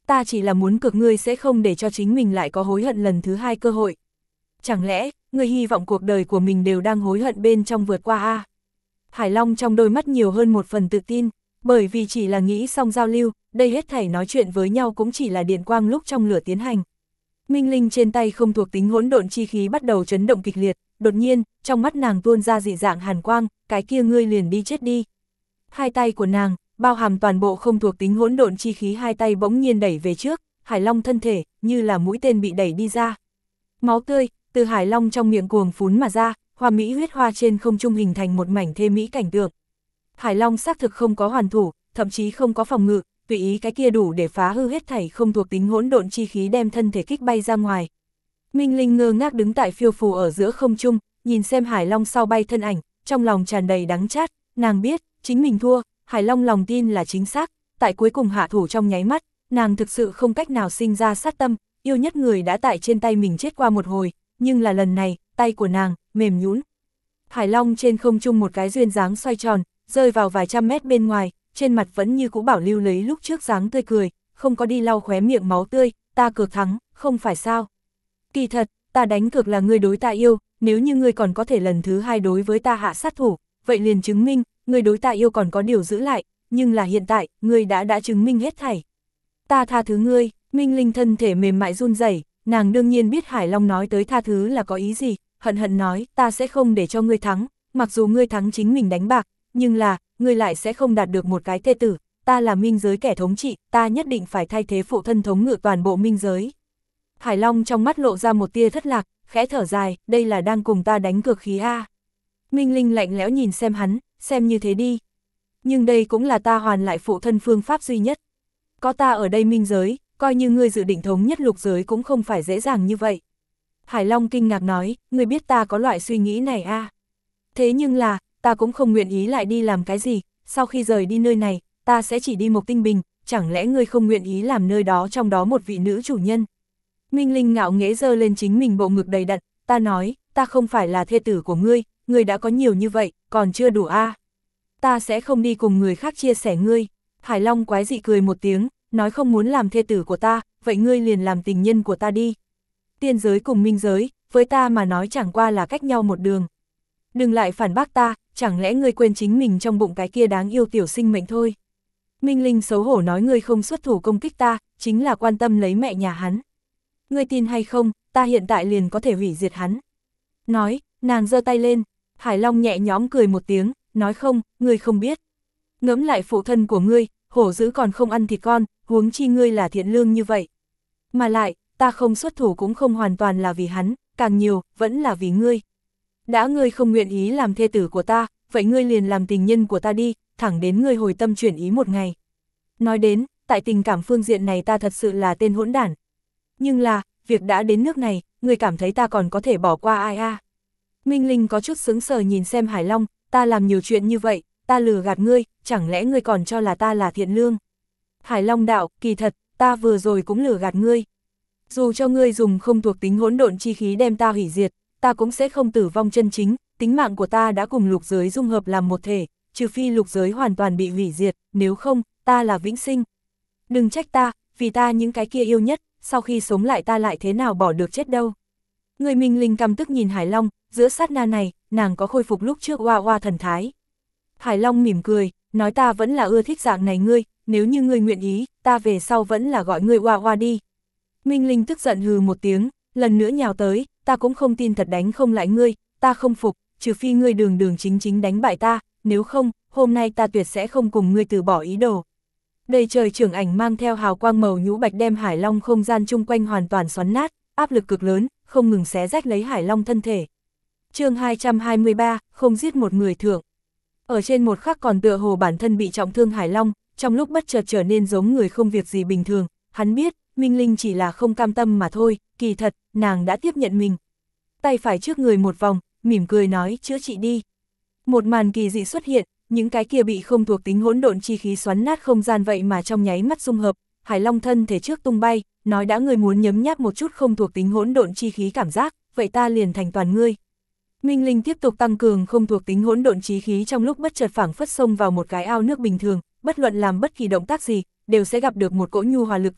ta chỉ là muốn cược ngươi sẽ không để cho chính mình lại có hối hận lần thứ hai cơ hội. Chẳng lẽ, ngươi hy vọng cuộc đời của mình đều đang hối hận bên trong vượt qua à? Hải Long trong đôi mắt nhiều hơn một phần tự tin, bởi vì chỉ là nghĩ xong giao lưu, đây hết thảy nói chuyện với nhau cũng chỉ là điện quang lúc trong lửa tiến hành. Minh linh trên tay không thuộc tính hỗn độn chi khí bắt đầu chấn động kịch liệt, đột nhiên, trong mắt nàng tuôn ra dị dạng hàn quang, cái kia ngươi liền đi chết đi. Hai tay của nàng, bao hàm toàn bộ không thuộc tính hỗn độn chi khí, hai tay bỗng nhiên đẩy về trước, Hải Long thân thể, như là mũi tên bị đẩy đi ra. Máu tươi, từ Hải Long trong miệng cuồng phún mà ra, hoa mỹ huyết hoa trên không trung hình thành một mảnh thê mỹ cảnh tượng. Hải Long xác thực không có hoàn thủ, thậm chí không có phòng ngự, tùy ý cái kia đủ để phá hư hết thảy không thuộc tính hỗn độn chi khí đem thân thể kích bay ra ngoài. Minh Linh ngơ ngác đứng tại phiêu phù ở giữa không trung, nhìn xem Hải Long sau bay thân ảnh, trong lòng tràn đầy đắng chát, nàng biết, chính mình thua, Hải Long lòng tin là chính xác, tại cuối cùng hạ thủ trong nháy mắt, nàng thực sự không cách nào sinh ra sát tâm, yêu nhất người đã tại trên tay mình chết qua một hồi, nhưng là lần này, tay của nàng, mềm nhũn. Hải Long trên không trung một cái duyên dáng xoay tròn, rơi vào vài trăm mét bên ngoài, trên mặt vẫn như cũ bảo lưu lấy lúc trước dáng tươi cười, không có đi lau khóe miệng máu tươi, ta cược thắng, không phải sao. Kỳ thật, ta đánh cược là ngươi đối ta yêu, nếu như ngươi còn có thể lần thứ hai đối với ta hạ sát thủ, vậy liền chứng minh, ngươi đối ta yêu còn có điều giữ lại, nhưng là hiện tại, ngươi đã chứng minh hết thảy. Ta tha thứ ngươi, Minh Linh thân thể mềm mại run rẩy, nàng đương nhiên biết Hải Long nói tới tha thứ là có ý gì, hận hận nói, ta sẽ không để cho ngươi thắng, mặc dù ngươi thắng chính mình đánh bạc, nhưng là, ngươi lại sẽ không đạt được một cái thê tử, ta là minh giới kẻ thống trị, ta nhất định phải thay thế phụ thân thống ngự toàn bộ minh giới. Hải Long trong mắt lộ ra một tia thất lạc, khẽ thở dài, đây là đang cùng ta đánh cược khí a. Minh Linh lạnh lẽo nhìn xem hắn, xem như thế đi. Nhưng đây cũng là ta hoàn lại phụ thân phương pháp duy nhất. Có ta ở đây minh giới, coi như ngươi dự định thống nhất lục giới cũng không phải dễ dàng như vậy. Hải Long kinh ngạc nói, ngươi biết ta có loại suy nghĩ này a. Thế nhưng là, ta cũng không nguyện ý lại đi làm cái gì, sau khi rời đi nơi này, ta sẽ chỉ đi Mộc Tinh Bình, chẳng lẽ ngươi không nguyện ý làm nơi đó trong đó một vị nữ chủ nhân. Minh Linh ngạo nghễ giơ lên chính mình bộ ngực đầy đặn, ta nói, ta không phải là thê tử của ngươi, ngươi đã có nhiều như vậy, còn chưa đủ a. Ta sẽ không đi cùng người khác chia sẻ ngươi. Hải Long quái dị cười một tiếng, nói không muốn làm thê tử của ta, vậy ngươi liền làm tình nhân của ta đi. Tiên giới cùng minh giới, với ta mà nói chẳng qua là cách nhau một đường. Đừng lại phản bác ta, chẳng lẽ ngươi quên chính mình trong bụng cái kia đáng yêu tiểu sinh mệnh thôi. Minh Linh xấu hổ nói ngươi không xuất thủ công kích ta, chính là quan tâm lấy mẹ nhà hắn. Ngươi tin hay không, ta hiện tại liền có thể hủy diệt hắn. Nói, nàng giơ tay lên, Hải Long nhẹ nhõm cười một tiếng, nói không, ngươi không biết. Ngẫm lại phụ thân của ngươi, hổ dữ còn không ăn thịt con, huống chi ngươi là thiện lương như vậy. Mà lại, ta không xuất thủ cũng không hoàn toàn là vì hắn, càng nhiều, vẫn là vì ngươi. Đã ngươi không nguyện ý làm thê tử của ta, vậy ngươi liền làm tình nhân của ta đi, thẳng đến ngươi hồi tâm chuyển ý một ngày. Nói đến, tại tình cảm phương diện này ta thật sự là tên hỗn đản. Nhưng là, việc đã đến nước này, ngươi cảm thấy ta còn có thể bỏ qua ai a? Minh Linh có chút sững sờ nhìn xem Hải Long, ta làm nhiều chuyện như vậy, ta lừa gạt ngươi, chẳng lẽ ngươi còn cho là ta là thiện lương? Hải Long đạo, kỳ thật, ta vừa rồi cũng lừa gạt ngươi. Dù cho ngươi dùng không thuộc tính hỗn độn chi khí đem ta hủy diệt, ta cũng sẽ không tử vong chân chính, tính mạng của ta đã cùng lục giới dung hợp làm một thể, trừ phi lục giới hoàn toàn bị hủy diệt, nếu không, ta là vĩnh sinh. Đừng trách ta, vì ta những cái kia yêu nhất, sau khi sống lại ta lại thế nào bỏ được chết đâu. Người Minh Linh căm tức nhìn Hải Long, giữa sát na này, nàng có khôi phục lúc trước oa oa thần thái. Hải Long mỉm cười, nói ta vẫn là ưa thích dạng này ngươi, nếu như ngươi nguyện ý, ta về sau vẫn là gọi ngươi oa oa đi. Minh Linh tức giận hừ một tiếng, lần nữa nhào tới, ta cũng không tin thật đánh không lại ngươi, ta không phục, trừ phi ngươi đường đường chính chính đánh bại ta, nếu không, hôm nay ta tuyệt sẽ không cùng ngươi từ bỏ ý đồ. Đầy trời trưởng ảnh mang theo hào quang màu nhũ bạch đem Hải Long không gian chung quanh hoàn toàn xoắn nát, áp lực cực lớn, không ngừng xé rách lấy Hải Long thân thể. Chương 223, không giết một người thượng. Ở trên một khắc còn tựa hồ bản thân bị trọng thương Hải Long, trong lúc bất chợt trở nên giống người không việc gì bình thường, hắn biết, Minh Linh chỉ là không cam tâm mà thôi, kỳ thật, nàng đã tiếp nhận mình. Tay phải trước người một vòng, mỉm cười nói, chữa trị đi. Một màn kỳ dị xuất hiện, những cái kia bị không thuộc tính hỗn độn chi khí xoắn nát không gian vậy mà trong nháy mắt dung hợp, Hải Long thân thể trước tung bay, nói đã ngươi muốn nhấm nháp một chút không thuộc tính hỗn độn chi khí cảm giác, vậy ta liền thành toàn ngươi. Minh Linh tiếp tục tăng cường không thuộc tính hỗn độn chi khí trong lúc bất chợt phảng phất xông vào một cái ao nước bình thường, bất luận làm bất kỳ động tác gì, đều sẽ gặp được một cỗ nhu hòa lực cản,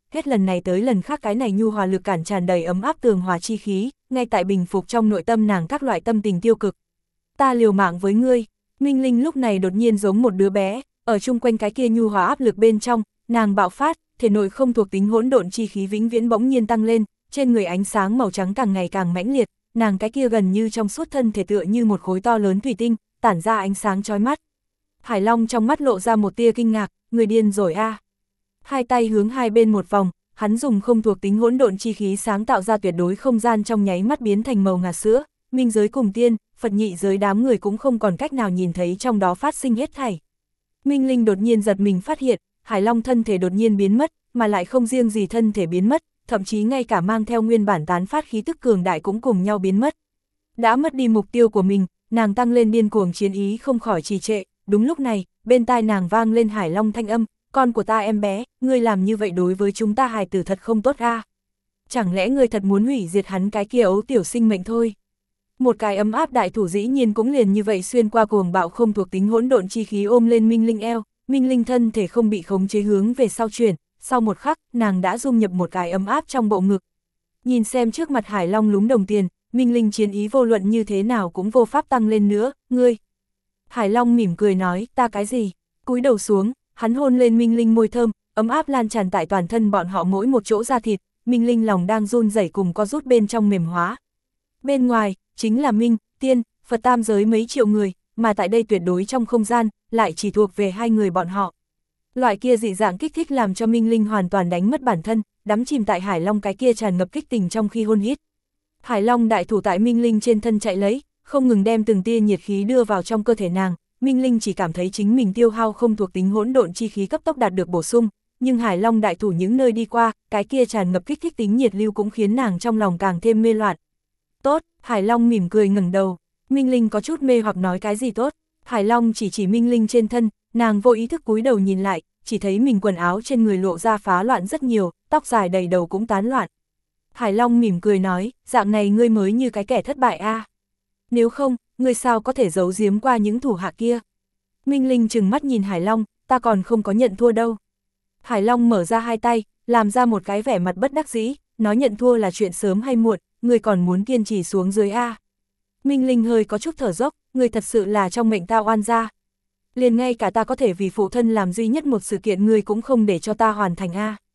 hết lần này tới lần khác cái này nhu hòa lực cản tràn đầy ấm áp tường hòa chi khí, ngay tại bình phục trong nội tâm nàng các loại tâm tình tiêu cực. Ta liều mạng với ngươi. Minh Linh lúc này đột nhiên giống một đứa bé, ở chung quanh cái kia nhu hòa áp lực bên trong, nàng bạo phát, thể nội không thuộc tính hỗn độn chi khí vĩnh viễn bỗng nhiên tăng lên, trên người ánh sáng màu trắng càng ngày càng mãnh liệt, nàng cái kia gần như trong suốt thân thể tựa như một khối to lớn thủy tinh, tản ra ánh sáng chói mắt. Hải Long trong mắt lộ ra một tia kinh ngạc, người điên rồi a. Hai tay hướng hai bên một vòng, hắn dùng không thuộc tính hỗn độn chi khí sáng tạo ra tuyệt đối không gian trong nháy mắt biến thành màu ngà sữa, minh giới cùng tiên, Phật nhị giới đám người cũng không còn cách nào nhìn thấy trong đó phát sinh hết thảy. Minh Linh đột nhiên giật mình phát hiện, Hải Long thân thể đột nhiên biến mất, mà lại không riêng gì thân thể biến mất, thậm chí ngay cả mang theo nguyên bản tán phát khí tức cường đại cũng cùng nhau biến mất. Đã mất đi mục tiêu của mình, nàng tăng lên điên cuồng chiến ý không khỏi trì trệ, đúng lúc này, bên tai nàng vang lên Hải Long thanh âm, con của ta em bé, ngươi làm như vậy đối với chúng ta hài tử thật không tốt a. Chẳng lẽ ngươi thật muốn hủy diệt hắn cái kia ấu tiểu sinh mệnh thôi? Một cái ấm áp đại thủ dĩ nhiên cũng liền như vậy xuyên qua cuồng bạo không thuộc tính hỗn độn chi khí ôm lên Minh Linh eo, Minh Linh thân thể không bị khống chế hướng về sau chuyển, sau một khắc, nàng đã dung nhập một cái ấm áp trong bộ ngực. Nhìn xem trước mặt Hải Long lúng đồng tiền, Minh Linh chiến ý vô luận như thế nào cũng vô pháp tăng lên nữa, ngươi. Hải Long mỉm cười nói, ta cái gì? Cúi đầu xuống, hắn hôn lên Minh Linh môi thơm, ấm áp lan tràn tại toàn thân bọn họ mỗi một chỗ da thịt, Minh Linh lòng đang run rẩy cùng co rút bên trong mềm hóa. Bên ngoài, chính là Minh, Tiên, Phật tam giới mấy triệu người, mà tại đây tuyệt đối trong không gian, lại chỉ thuộc về hai người bọn họ. Loại kia dị dạng kích thích làm cho Minh Linh hoàn toàn đánh mất bản thân, đắm chìm tại Hải Long cái kia tràn ngập kích tình trong khi hôn hít. Hải Long đại thủ tại Minh Linh trên thân chạy lấy, không ngừng đem từng tia nhiệt khí đưa vào trong cơ thể nàng, Minh Linh chỉ cảm thấy chính mình tiêu hao không thuộc tính hỗn độn chi khí cấp tốc đạt được bổ sung, nhưng Hải Long đại thủ những nơi đi qua, cái kia tràn ngập kích thích tính nhiệt lưu cũng khiến nàng trong lòng càng thêm mê loạn. Tốt, Hải Long mỉm cười ngẩng đầu, Minh Linh có chút mê hoặc nói cái gì tốt, Hải Long chỉ chỉ Minh Linh trên thân, nàng vô ý thức cúi đầu nhìn lại, chỉ thấy mình quần áo trên người lộ ra phá loạn rất nhiều, tóc dài đầy đầu cũng tán loạn. Hải Long mỉm cười nói, dạng này ngươi mới như cái kẻ thất bại a. Nếu không, ngươi sao có thể giấu giếm qua những thủ hạ kia? Minh Linh trừng mắt nhìn Hải Long, ta còn không có nhận thua đâu. Hải Long mở ra hai tay, làm ra một cái vẻ mặt bất đắc dĩ, nói nhận thua là chuyện sớm hay muộn, ngươi còn muốn kiên trì xuống dưới a. Minh Linh hơi có chút thở dốc, ngươi thật sự là trong mệnh ta oan gia. Liền ngay cả ta có thể vì phụ thân làm duy nhất một sự kiện ngươi cũng không để cho ta hoàn thành a.